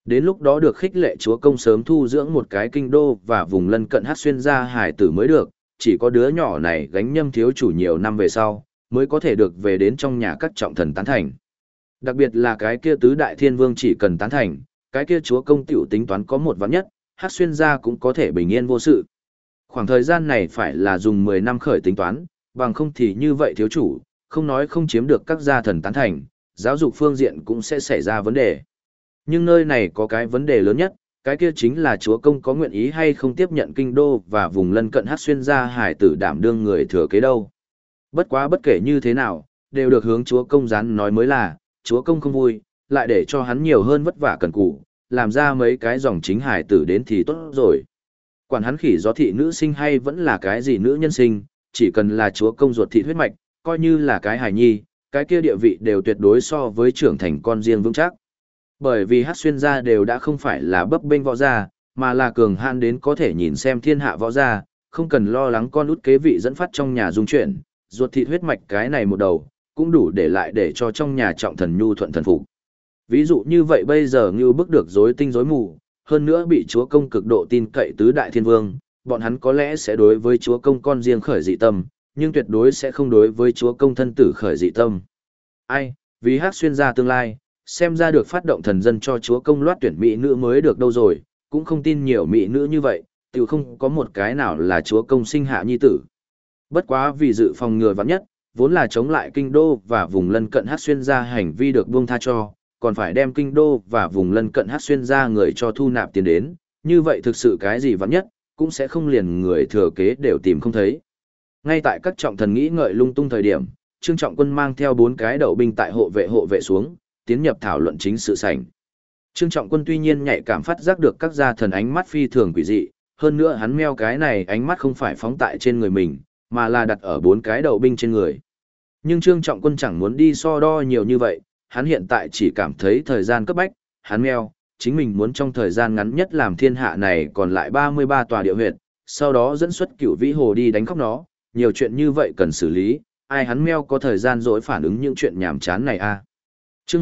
Đến lúc đó được khích lệ chúa công sớm thu dưỡng một cái kinh đô và vùng lân cận hát xuyên gia hải tử mới được, chỉ có đứa nhỏ này gánh nhâm thiếu chủ nhiều năm về sau, mới có thể được về đến trong nhà các trọng thần tán thành. Đặc biệt là cái kia tứ đại thiên vương chỉ cần tán thành, cái kia chúa công tiểu tính toán có một vạn nhất, hát xuyên gia cũng có thể bình yên vô sự. Khoảng thời gian này phải là dùng 10 năm khởi tính toán, bằng không thì như vậy thiếu chủ, không nói không chiếm được các gia thần tán thành, giáo dục phương diện cũng sẽ xảy ra vấn đề. Nhưng nơi này có cái vấn đề lớn nhất, cái kia chính là chúa công có nguyện ý hay không tiếp nhận kinh đô và vùng lân cận hát xuyên gia hải tử đảm đương người thừa kế đâu. Bất quá bất kể như thế nào, đều được hướng chúa công rán nói mới là, chúa công không vui, lại để cho hắn nhiều hơn vất vả cần cù, làm ra mấy cái dòng chính hải tử đến thì tốt rồi. Quản hắn khỉ gió thị nữ sinh hay vẫn là cái gì nữ nhân sinh, chỉ cần là chúa công ruột thị huyết mạch, coi như là cái hài nhi, cái kia địa vị đều tuyệt đối so với trưởng thành con riêng vững chắc. Bởi vì hát xuyên gia đều đã không phải là bấp bênh võ gia, mà là cường han đến có thể nhìn xem thiên hạ võ gia, không cần lo lắng con út kế vị dẫn phát trong nhà dung chuyển, ruột thịt huyết mạch cái này một đầu, cũng đủ để lại để cho trong nhà trọng thần nhu thuận thần phục. Ví dụ như vậy bây giờ Ngưu Bức được rối tinh rối mù, hơn nữa bị chúa công cực độ tin cậy tứ đại thiên vương, bọn hắn có lẽ sẽ đối với chúa công con riêng khởi dị tâm, nhưng tuyệt đối sẽ không đối với chúa công thân tử khởi dị tâm. Ai, vì hát xuyên gia tương lai, xem ra được phát động thần dân cho chúa công loát tuyển mỹ nữ mới được đâu rồi, cũng không tin nhiều mỹ nữ như vậy, tự không có một cái nào là chúa công sinh hạ nhi tử. Bất quá vì dự phòng ngừa vắng nhất, vốn là chống lại kinh đô và vùng lân cận hát xuyên gia hành vi được buông tha cho, còn phải đem kinh đô và vùng lân cận hát xuyên gia người cho thu nạp tiền đến, như vậy thực sự cái gì vắng nhất, cũng sẽ không liền người thừa kế đều tìm không thấy. Ngay tại các trọng thần nghĩ ngợi lung tung thời điểm, Trương Trọng Quân mang theo 4 cái đậu binh tại hộ vệ xuống, tiến nhập thảo luận chính sự sảnh. Trương Trọng Quân tuy nhiên nhạy cảm phát giác được các gia thần ánh mắt phi thường quỷ dị, hơn nữa hắn meo cái này ánh mắt không phải phóng tại trên người mình, mà là đặt ở 4 cái đậu binh trên người. Nhưng Trương Trọng Quân chẳng muốn đi so đo nhiều như vậy, hắn hiện tại chỉ cảm thấy thời gian cấp bách, hắn meo, chính mình muốn trong thời gian ngắn nhất làm thiên hạ này còn lại 33 tòa địa huyệt, sau đó dẫn xuất Cửu Vĩ Hồ đi đánh khóc nó, nhiều chuyện như vậy cần xử lý, ai hắn meo có thời gian dỗi phản ứng những chuyện nhảm chán này a. Chương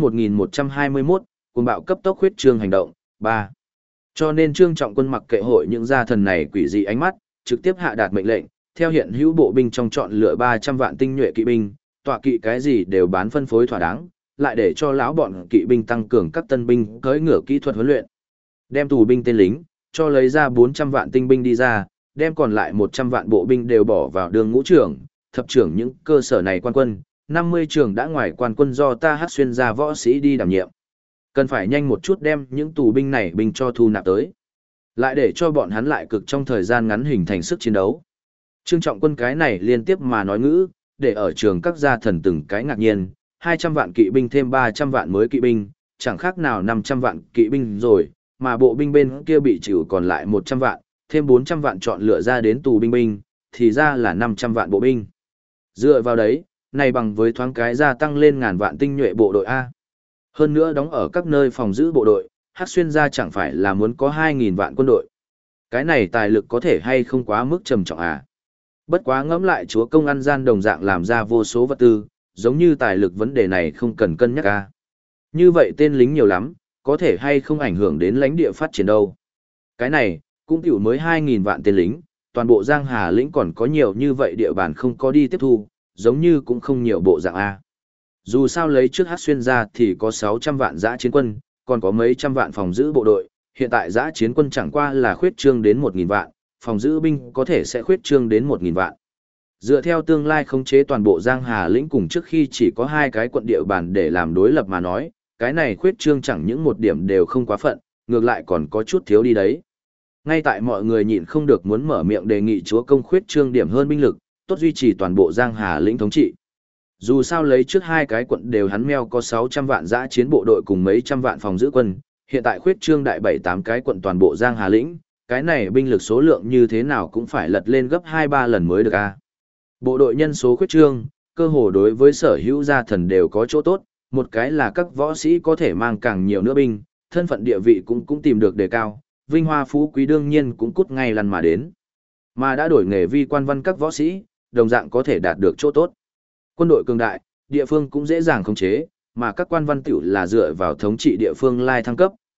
1121, cuồng bạo cấp tốc huyết trương hành động, 3. Cho nên Trương Trọng Quân mặc kệ hội những gia thần này quỷ dị ánh mắt, trực tiếp hạ đạt mệnh lệnh, theo hiện hữu bộ binh trong chọn lựa 300 vạn tinh nhuệ kỵ binh, tọa kỵ cái gì đều bán phân phối thỏa đáng, lại để cho lão bọn kỵ binh tăng cường các tân binh cưỡi ngựa kỹ thuật huấn luyện. Đem tù binh tên lính, cho lấy ra 400 vạn tinh binh đi ra, đem còn lại 100 vạn bộ binh đều bỏ vào đường ngũ trưởng, thập trưởng những cơ sở này quan quân, 50 trưởng đã ngoài quan quân do ta hát xuyên ra võ sĩ đi đảm nhiệm. Cần phải nhanh một chút đem những tù binh này binh cho thu nạp tới. Lại để cho bọn hắn lại cực trong thời gian ngắn hình thành sức chiến đấu. Trương Trọng Quân cái này liên tiếp mà nói ngữ, để ở trường các gia thần từng cái ngạc nhiên, 200 vạn kỵ binh thêm 300 vạn mới kỵ binh, chẳng khác nào 500 vạn kỵ binh rồi, mà bộ binh bên kia bị chịu còn lại 100 vạn, thêm 400 vạn chọn lựa ra đến tù binh binh, thì ra là 500 vạn bộ binh. Dựa vào đấy, này bằng với thoáng cái gia tăng lên ngàn vạn tinh nhuệ bộ đội A. Hơn nữa đóng ở các nơi phòng giữ bộ đội, Hắc Xuyên gia chẳng phải là muốn có 2.000 vạn quân đội. Cái này tài lực có thể hay không quá mức trầm trọng à. Bất quá ngẫm lại chúa công ăn gian đồng dạng làm ra vô số vật tư, giống như tài lực vấn đề này không cần cân nhắc a. Như vậy tên lính nhiều lắm, có thể hay không ảnh hưởng đến lãnh địa phát triển đâu. Cái này, cũng tiểu mới 2.000 vạn tên lính, toàn bộ Giang Hà lĩnh còn có nhiều như vậy địa bàn không có đi tiếp thu, giống như cũng không nhiều bộ dạng A. Dù sao lấy trước Hắc Xuyên ra thì có 600 vạn dã chiến quân, còn có mấy trăm vạn phòng giữ bộ đội, hiện tại dã chiến quân chẳng qua là khuyết trương đến 1.000 vạn, phòng giữ binh có thể sẽ khuyết trương đến 1.000 vạn. Dựa theo tương lai khống chế toàn bộ Giang Hà lĩnh cùng trước khi chỉ có 2 cái quận địa bàn để làm đối lập mà nói, cái này khuyết trương chẳng những một điểm đều không quá phận, ngược lại còn có chút thiếu đi đấy. Ngay tại mọi người nhịn không được muốn mở miệng đề nghị chúa công khuyết trương điểm hơn binh lực, tốt duy trì toàn bộ Giang Hà lĩnh thống trị. Dù sao lấy trước 2 cái quận đều hắn meo có 600 vạn dã chiến bộ đội cùng mấy trăm vạn phòng giữ quân, hiện tại khuyết trương đại 7-8 cái quận toàn bộ Giang Hà lĩnh, cái này binh lực số lượng như thế nào cũng phải lật lên gấp 2-3 lần mới được a. Bộ đội nhân số khuyết trương, cơ hồ đối với sở hữu gia thần đều có chỗ tốt, một cái là các võ sĩ có thể mang càng nhiều nữa binh, thân phận địa vị cũng tìm được đề cao, vinh hoa phú quý đương nhiên cũng cút ngay lần mà đến. Mà đã đổi nghề vi quan văn các võ sĩ, đồng dạng có thể đạt được chỗ tốt. Quân đội cường đại, địa phương cũng dễ dàng khống chế, mà các quan văn tiểu là dựa vào thống trị địa phương lai thăng cấp,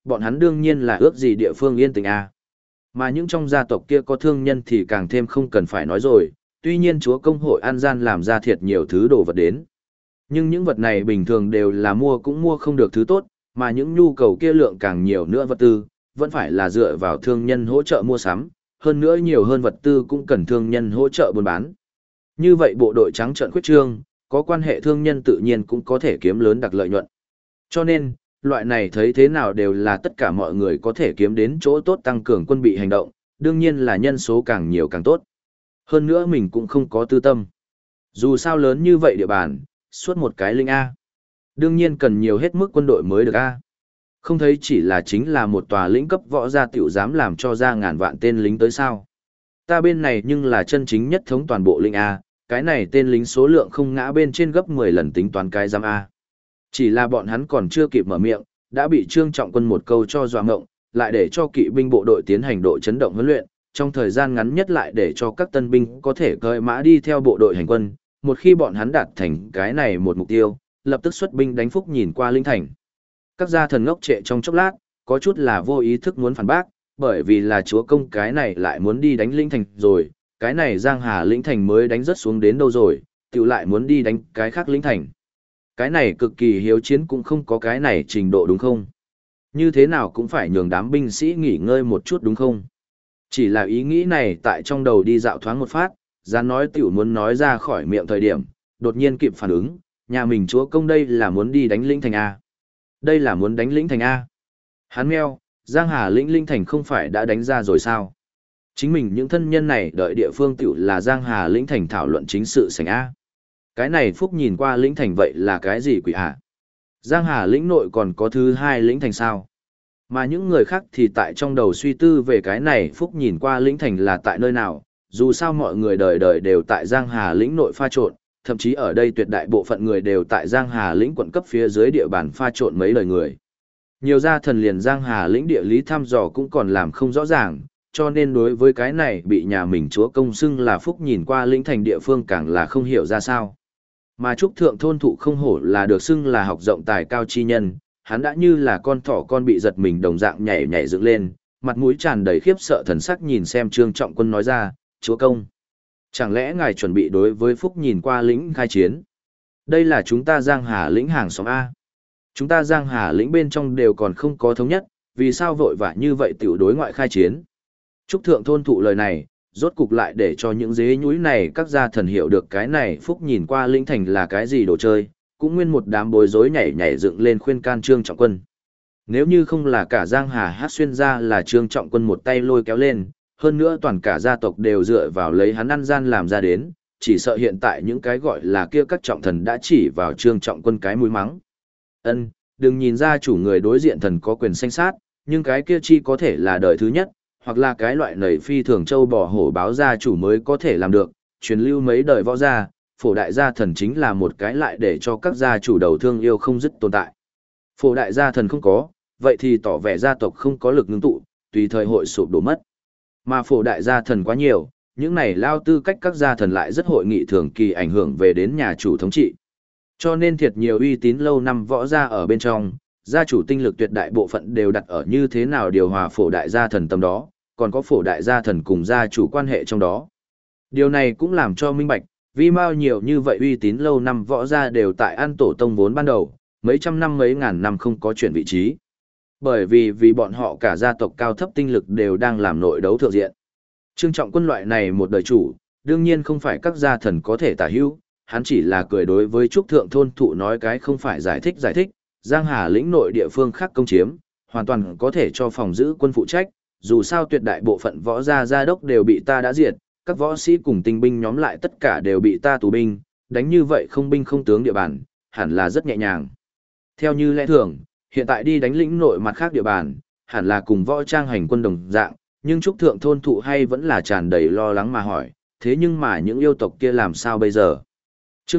bọn hắn đương nhiên là ước gì địa phương yên tĩnh a. Mà những trong gia tộc kia có thương nhân thì càng thêm không cần phải nói rồi, tuy nhiên chúa công hội an gian làm ra thiệt nhiều thứ đồ vật đến. Nhưng những vật này bình thường đều là mua cũng mua không được thứ tốt, mà những nhu cầu kia lượng càng nhiều nữa vật tư, vẫn phải là dựa vào thương nhân hỗ trợ mua sắm, hơn nữa nhiều hơn vật tư cũng cần thương nhân hỗ trợ buôn bán. Như vậy bộ đội trắng trợn khuyết trương, có quan hệ thương nhân tự nhiên cũng có thể kiếm lớn đặc lợi nhuận. Cho nên, loại này thấy thế nào đều là tất cả mọi người có thể kiếm đến chỗ tốt tăng cường quân bị hành động, đương nhiên là nhân số càng nhiều càng tốt. Hơn nữa mình cũng không có tư tâm. Dù sao lớn như vậy địa bàn, suốt một cái linh A. Đương nhiên cần nhiều hết mức quân đội mới được A. Không thấy chỉ là chính là một tòa lĩnh cấp võ gia tiểu dám làm cho ra ngàn vạn tên lính tới sao. Ta bên này nhưng là chân chính nhất thống toàn bộ linh A, cái này tên lính số lượng không ngã bên trên gấp 10 lần tính toán cái giam A. Chỉ là bọn hắn còn chưa kịp mở miệng, đã bị Trương Trọng Quân một câu cho dọa ngộng, lại để cho kỵ binh bộ đội tiến hành độ chấn động huấn luyện, trong thời gian ngắn nhất lại để cho các tân binh có thể cơi mã đi theo bộ đội hành quân, một khi bọn hắn đạt thành cái này một mục tiêu, lập tức xuất binh đánh Phúc nhìn qua linh thành. Các gia thần ngốc trệ trong chốc lát, có chút là vô ý thức muốn phản bác, bởi vì là chúa công cái này lại muốn đi đánh linh thành rồi, cái này Giang Hà lĩnh thành mới đánh rất xuống đến đâu rồi, tiểu lại muốn đi đánh cái khác lĩnh thành. Cái này cực kỳ hiếu chiến cũng không có cái này trình độ đúng không? Như thế nào cũng phải nhường đám binh sĩ nghỉ ngơi một chút đúng không? Chỉ là ý nghĩ này tại trong đầu đi dạo thoáng một phát, dán nói tiểu muốn nói ra khỏi miệng thời điểm, đột nhiên kịp phản ứng, nhà mình chúa công đây là muốn đi đánh lĩnh thành A. Đây là muốn đánh lĩnh thành A. Hắn meo, Giang Hà lĩnh thành không phải đã đánh ra rồi sao? Chính mình những thân nhân này đợi địa phương tiểu là Giang Hà lĩnh thành thảo luận chính sự sảnh A. Cái này Phúc nhìn qua lĩnh thành vậy là cái gì quỷ hả? Giang Hà lĩnh nội còn có thứ hai lĩnh thành sao? Mà những người khác thì tại trong đầu suy tư về cái này Phúc nhìn qua lĩnh thành là tại nơi nào, dù sao mọi người đời đời đều tại Giang Hà lĩnh nội pha trộn, thậm chí ở đây tuyệt đại bộ phận người đều tại Giang Hà lĩnh quận cấp phía dưới địa bàn pha trộn mấy đời người. Nhiều gia thần liền Giang Hà lĩnh địa lý thăm dò cũng còn làm không rõ ràng, cho nên đối với cái này bị nhà mình chúa công xưng là Phúc nhìn qua lĩnh thành địa phương càng là không hiểu ra sao. Mà Trúc Thượng thôn thụ không hổ là được xưng là học rộng tài cao chi nhân, hắn đã như là con thỏ con bị giật mình đồng dạng nhảy nhảy dựng lên, mặt mũi tràn đầy khiếp sợ thần sắc nhìn xem Trương Trọng Quân nói ra, chúa công. Chẳng lẽ ngài chuẩn bị đối với Phúc nhìn qua lĩnh khai chiến? Đây là chúng ta Giang Hà lĩnh hàng xóm A. Chúng ta Giang Hà lĩnh bên trong đều còn không có thống nhất, vì sao vội vã như vậy tiểu đối ngoại khai chiến? Trúc Thượng thôn thụ lời này, rốt cục lại để cho những dế nhúi này các gia thần hiểu được cái này Phúc nhìn qua lĩnh thành là cái gì đồ chơi, cũng nguyên một đám bối rối nhảy nhảy dựng lên khuyên can Trương Trọng Quân. Nếu như không là cả Giang Hà hát xuyên ra là Trương Trọng Quân một tay lôi kéo lên, hơn nữa toàn cả gia tộc đều dựa vào lấy hắn ăn gian làm ra đến, chỉ sợ hiện tại những cái gọi là kia các trọng thần đã chỉ vào Trương Trọng Quân cái mũi mắng. Ân, đừng nhìn ra chủ người đối diện thần có quyền sanh sát, nhưng cái kia chi có thể là đời thứ nhất, hoặc là cái loại nảy phi thường châu bò hổ báo gia chủ mới có thể làm được, truyền lưu mấy đời võ gia, phổ đại gia thần chính là một cái lại để cho các gia chủ đầu thương yêu không dứt tồn tại. Phổ đại gia thần không có, vậy thì tỏ vẻ gia tộc không có lực ngưng tụ, tùy thời hội sụp đổ mất. Mà phổ đại gia thần quá nhiều, những này lao tư cách các gia thần lại rất hội nghị thường kỳ ảnh hưởng về đến nhà chủ thống trị. Cho nên thiệt nhiều uy tín lâu năm võ gia ở bên trong, gia chủ tinh lực tuyệt đại bộ phận đều đặt ở như thế nào điều hòa phổ đại gia thần tâm đó, còn có phổ đại gia thần cùng gia chủ quan hệ trong đó. Điều này cũng làm cho minh bạch, vì bao nhiều như vậy uy tín lâu năm võ gia đều tại An Tổ Tông vốn ban đầu, mấy trăm năm mấy ngàn năm không có chuyển vị trí. Bởi vì bọn họ cả gia tộc cao thấp tinh lực đều đang làm nội đấu thượng diện. Trương Trọng Quân loại này một đời chủ, đương nhiên không phải các gia thần có thể tả hữu, hắn chỉ là cười đối với Trúc Thượng thôn thụ nói cái không phải giải thích, Giang Hà lĩnh nội địa phương khác công chiếm, hoàn toàn có thể cho phòng giữ quân phụ trách, dù sao tuyệt đại bộ phận võ gia gia đốc đều bị ta đã diệt, các võ sĩ cùng tinh binh nhóm lại tất cả đều bị ta tù binh, đánh như vậy không binh không tướng địa bàn, hẳn là rất nhẹ nhàng. Theo như lẽ thường, hiện tại đi đánh lĩnh nội mặt khác địa bàn, hẳn là cùng võ trang hành quân đồng dạng, nhưng Trúc Thượng thôn thụ hay vẫn là tràn đầy lo lắng mà hỏi, thế nhưng mà những yêu tộc kia làm sao bây giờ? Chương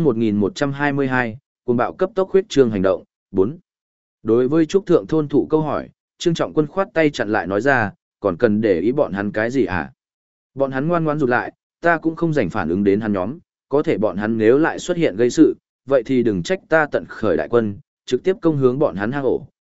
1122, cuồng bạo cấp tốc huyết trương hành động, 4. Đối với Trúc Thượng thôn thụ câu hỏi, Trương Trọng Quân khoát tay chặn lại nói ra, còn cần để ý bọn hắn cái gì hả? Bọn hắn ngoan ngoãn rụt lại, ta cũng không rảnh phản ứng đến hắn nhóm, có thể bọn hắn nếu lại xuất hiện gây sự, vậy thì đừng trách ta tận khởi đại quân, trực tiếp công hướng bọn hắn hang ổ,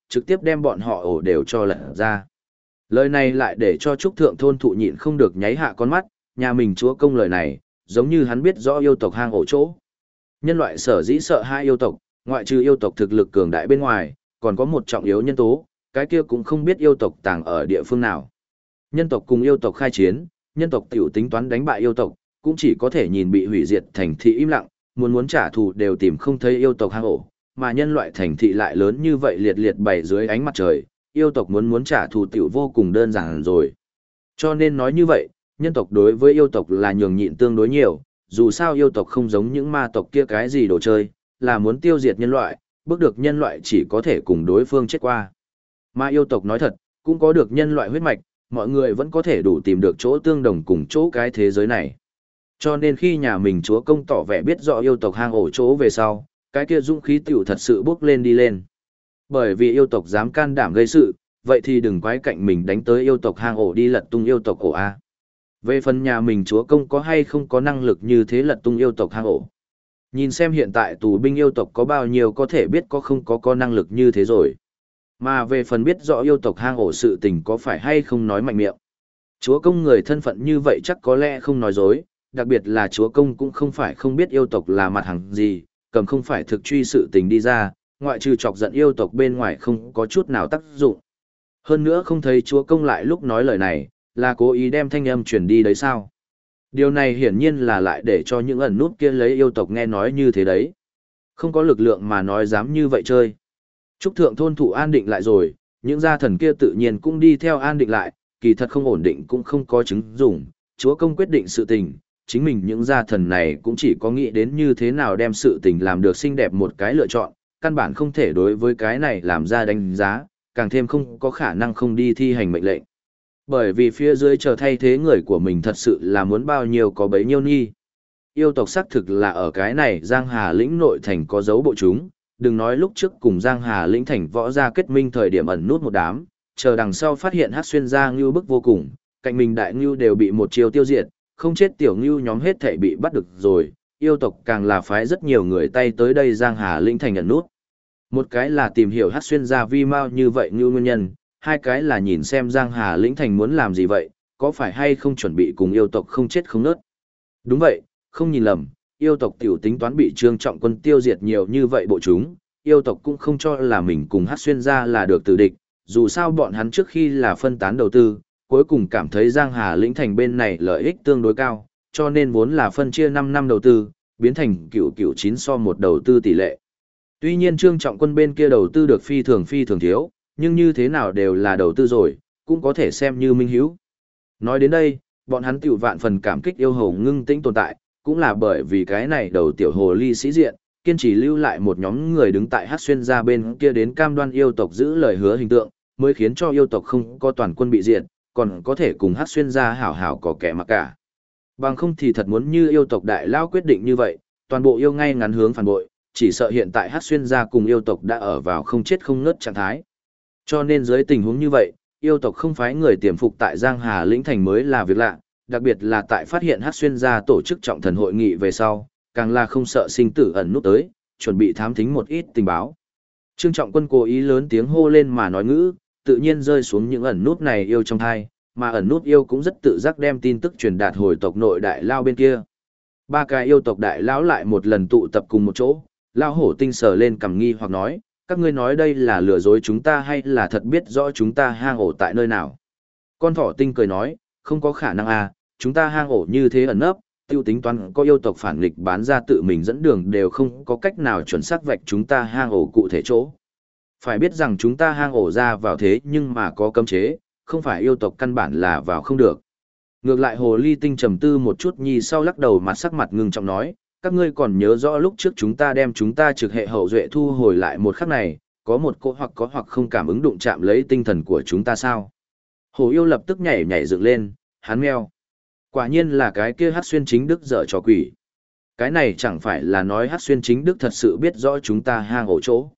trực tiếp đem bọn họ ổ đều cho lật ra. Lời này lại để cho Trúc Thượng thôn thụ nhịn không được nháy hạ con mắt, nhà mình chúa công lời này, giống như hắn biết rõ yêu tộc hang ổ chỗ. Nhân loại sở dĩ sợ hai yêu tộc, ngoại trừ yêu tộc thực lực cường đại bên ngoài, còn có một trọng yếu nhân tố, cái kia cũng không biết yêu tộc tàng ở địa phương nào. Nhân tộc cùng yêu tộc khai chiến, nhân tộc tiểu tính toán đánh bại yêu tộc, cũng chỉ có thể nhìn bị hủy diệt thành thị im lặng, muốn trả thù đều tìm không thấy yêu tộc hang ổ, mà nhân loại thành thị lại lớn như vậy liệt liệt bày dưới ánh mặt trời, yêu tộc muốn trả thù tiểu vô cùng đơn giản rồi. Cho nên nói như vậy, nhân tộc đối với yêu tộc là nhường nhịn tương đối nhiều, dù sao yêu tộc không giống những ma tộc kia cái gì đồ chơi, là muốn tiêu diệt nhân loại, bước được nhân loại chỉ có thể cùng đối phương chết qua. Mà yêu tộc nói thật, cũng có được nhân loại huyết mạch, mọi người vẫn có thể đủ tìm được chỗ tương đồng cùng chỗ cái thế giới này. Cho nên khi nhà mình chúa công tỏ vẻ biết rõ yêu tộc hang ổ chỗ về sau, cái kia dũng khí tiểu thật sự bước lên đi lên. Bởi vì yêu tộc dám can đảm gây sự, vậy thì đừng quái cạnh mình đánh tới yêu tộc hang ổ đi lật tung yêu tộc ổ A. Về phần nhà mình chúa công có hay không có năng lực như thế lật tung yêu tộc hang ổ. Nhìn xem hiện tại tù binh yêu tộc có bao nhiêu có thể biết có không có năng lực như thế rồi. Mà về phần biết rõ yêu tộc hang ổ sự tình có phải hay không nói mạnh miệng. Chúa công người thân phận như vậy chắc có lẽ không nói dối, đặc biệt là chúa công cũng không phải không biết yêu tộc là mặt hàng gì, cầm không phải thực truy sự tình đi ra, ngoại trừ chọc giận yêu tộc bên ngoài không có chút nào tác dụng. Hơn nữa không thấy chúa công lại lúc nói lời này, là cố ý đem thanh âm truyền đi đấy sao? Điều này hiển nhiên là lại để cho những ẩn nút kia lấy yêu tộc nghe nói như thế đấy. Không có lực lượng mà nói dám như vậy chơi. Trúc thượng thôn thủ an định lại rồi, những gia thần kia tự nhiên cũng đi theo an định lại, kỳ thật không ổn định cũng không có chứng dụng, chúa công quyết định sự tình, chính mình những gia thần này cũng chỉ có nghĩ đến như thế nào đem sự tình làm được xinh đẹp một cái lựa chọn, căn bản không thể đối với cái này làm ra đánh giá, càng thêm không có khả năng không đi thi hành mệnh lệnh. Bởi vì phía dưới chờ thay thế người của mình thật sự là muốn bao nhiêu có bấy nhiêu nghi. Yêu tộc xác thực là ở cái này Giang Hà lĩnh nội thành có dấu bộ chúng, đừng nói lúc trước cùng Giang Hà lĩnh thành võ gia kết minh thời điểm ẩn nút một đám, chờ đằng sau phát hiện Hắc Xuyên gia ngưu bức vô cùng, cạnh mình đại ngưu đều bị một chiêu tiêu diệt, không chết tiểu ngưu nhóm hết thảy bị bắt được rồi, yêu tộc càng là phái rất nhiều người tay tới đây Giang Hà lĩnh thành ẩn nút. Một cái là tìm hiểu Hắc Xuyên gia vi mau như vậy ngưu nguyên nhân, hai cái là nhìn xem Giang Hà lĩnh thành muốn làm gì vậy, có phải hay không chuẩn bị cùng yêu tộc không chết không nớt. Đúng vậy, không nhìn lầm, yêu tộc tiểu tính toán bị Trương Trọng Quân tiêu diệt nhiều như vậy bộ chúng, yêu tộc cũng không cho là mình cùng Hắc Xuyên gia là được tử địch, dù sao bọn hắn trước khi là phân tán đầu tư, cuối cùng cảm thấy Giang Hà lĩnh thành bên này lợi ích tương đối cao, cho nên vốn là phân chia 5 năm đầu tư, biến thành cửu 9 so 1 đầu tư tỷ lệ. Tuy nhiên Trương Trọng Quân bên kia đầu tư được phi thường thiếu, nhưng như thế nào đều là đầu tư rồi, cũng có thể xem như minh hiếu. Nói đến đây, bọn hắn tiểu vạn phần cảm kích yêu hồ ngưng tĩnh tồn tại, cũng là bởi vì cái này đầu tiểu hồ ly sĩ diện, kiên trì lưu lại một nhóm người đứng tại Hắc Xuyên gia bên kia đến cam đoan yêu tộc giữ lời hứa hình tượng, mới khiến cho yêu tộc không có toàn quân bị diệt, còn có thể cùng Hắc Xuyên gia hảo hảo có kẻ mà cả. Bằng không thì thật muốn như yêu tộc đại lao quyết định như vậy, toàn bộ yêu ngay ngắn hướng phản bội, chỉ sợ hiện tại Hắc Xuyên gia cùng yêu tộc đã ở vào không chết không ngớt trạng thái. Cho nên dưới tình huống như vậy, yêu tộc không phái người tiềm phục tại Giang Hà lĩnh thành mới là việc lạ, đặc biệt là tại phát hiện Hắc Xuyên gia tổ chức trọng thần hội nghị về sau, càng là không sợ sinh tử ẩn nút tới, chuẩn bị thám thính một ít tình báo. Trương Trọng Quân cố ý lớn tiếng hô lên mà nói ngữ, tự nhiên rơi xuống những ẩn nút này yêu trong thai, mà ẩn nút yêu cũng rất tự giác đem tin tức truyền đạt hồi tộc nội đại lao bên kia. Ba cái yêu tộc đại lão lại một lần tụ tập cùng một chỗ, lao hổ tinh sờ lên cằm nghi hoặc nói, các ngươi nói đây là lừa dối chúng ta hay là thật biết rõ chúng ta hang ổ tại nơi nào. Con thỏ tinh cười nói, không có khả năng à, chúng ta hang ổ như thế ẩn nấp, tiêu tính toán có yêu tộc phản nghịch bán ra tự mình dẫn đường đều không có cách nào chuẩn xác vạch chúng ta hang ổ cụ thể chỗ. Phải biết rằng chúng ta hang ổ ra vào thế nhưng mà có cấm chế, không phải yêu tộc căn bản là vào không được. Ngược lại hồ ly tinh trầm tư một chút nhi sau lắc đầu mặt sắc mặt ngưng trọng nói, các ngươi còn nhớ rõ lúc trước chúng ta đem chúng ta trực hệ hậu duệ thu hồi lại một khắc này, có một cô hoặc có hoặc không cảm ứng đụng chạm lấy tinh thần của chúng ta sao? Hồ yêu lập tức nhảy nhảy dựng lên, hắn meo. Quả nhiên là cái kia Hắc Xuyên chính đức dở trò quỷ. Cái này chẳng phải là nói Hắc Xuyên chính đức thật sự biết rõ chúng ta hang ổ chỗ.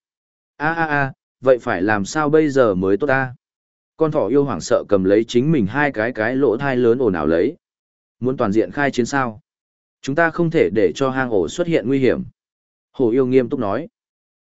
Vậy phải làm sao bây giờ mới tốt ta? Con thỏ yêu hoảng sợ cầm lấy chính mình hai cái lỗ thai lớn ồn ào lấy. Muốn toàn diện khai chiến sao? Chúng ta không thể để cho hang ổ xuất hiện nguy hiểm. Hồ yêu nghiêm túc nói.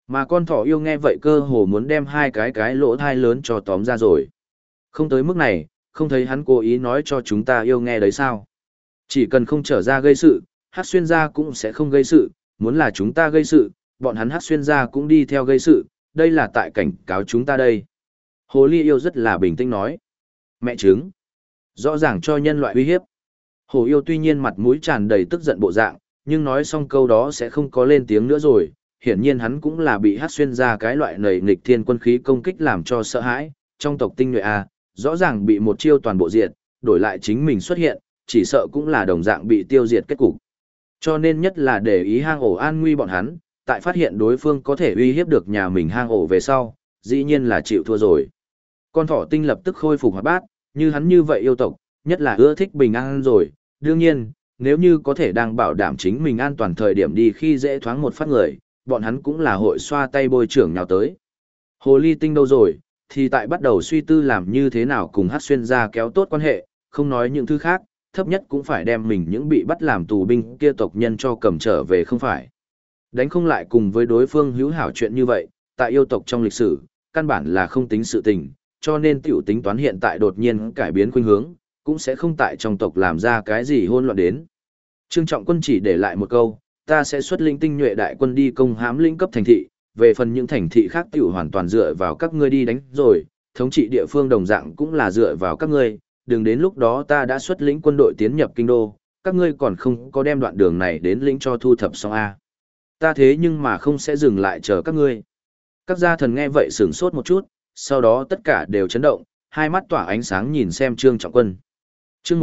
Mà con thỏ yêu nghe vậy cơ hồ muốn đem hai cái lỗ thai lớn cho tóm ra rồi. Không tới mức này, không thấy hắn cố ý nói cho chúng ta yêu nghe đấy sao? Chỉ cần không trở ra gây sự, Hắc xuyên gia cũng sẽ không gây sự, muốn là chúng ta gây sự, bọn hắn Hắc xuyên gia cũng đi theo gây sự, đây là tại cảnh cáo chúng ta đây. Hồ ly yêu rất là bình tĩnh nói. Mẹ trứng. Rõ ràng cho nhân loại uy hiếp. Hồ yêu tuy nhiên mặt mũi tràn đầy tức giận bộ dạng, nhưng nói xong câu đó sẽ không có lên tiếng nữa rồi. Hiển nhiên hắn cũng là bị Hắc xuyên gia cái loại nầy nghịch thiên quân khí công kích làm cho sợ hãi. Trong tộc tinh nhuệ A, rõ ràng bị một chiêu toàn bộ diệt, đổi lại chính mình xuất hiện, chỉ sợ cũng là đồng dạng bị tiêu diệt kết cục. Cho nên nhất là để ý hang ổ an nguy bọn hắn, tại phát hiện đối phương có thể uy hiếp được nhà mình hang ổ về sau, dĩ nhiên là chịu thua rồi. Con thỏ tinh lập tức khôi phục hoạt bát, như hắn như vậy yêu tộc, nhất là ưa thích bình an rồi. Đương nhiên, nếu như có thể đang bảo đảm chính mình an toàn thời điểm đi khi dễ thoáng một phát người, bọn hắn cũng là hội xoa tay bôi trưởng nhào tới. Hồ ly tinh đâu rồi, thì tại bắt đầu suy tư làm như thế nào cùng Hắc xuyên gia kéo tốt quan hệ, không nói những thứ khác, thấp nhất cũng phải đem mình những bị bắt làm tù binh kia tộc nhân cho cầm trở về không phải. Đánh không lại cùng với đối phương hữu hảo chuyện như vậy, tại yêu tộc trong lịch sử, căn bản là không tính sự tình, cho nên tiểu tính toán hiện tại đột nhiên cải biến khuynh hướng, cũng sẽ không tại trong tộc làm ra cái gì hỗn loạn đến. Trương Trọng Quân chỉ để lại một câu, ta sẽ xuất lĩnh tinh nhuệ đại quân đi công hãm lĩnh cấp thành thị, về phần những thành thị khác tiểu hoàn toàn dựa vào các ngươi đi đánh rồi, thống trị địa phương đồng dạng cũng là dựa vào các ngươi, đừng đến lúc đó ta đã xuất lĩnh quân đội tiến nhập kinh đô, các ngươi còn không có đem đoạn đường này đến lĩnh cho thu thập xong a. Ta thế nhưng mà không sẽ dừng lại chờ các ngươi. Các gia thần nghe vậy sửng sốt một chút, sau đó tất cả đều chấn động, hai mắt tỏa ánh sáng nhìn xem Trương Trọng Quân. Chương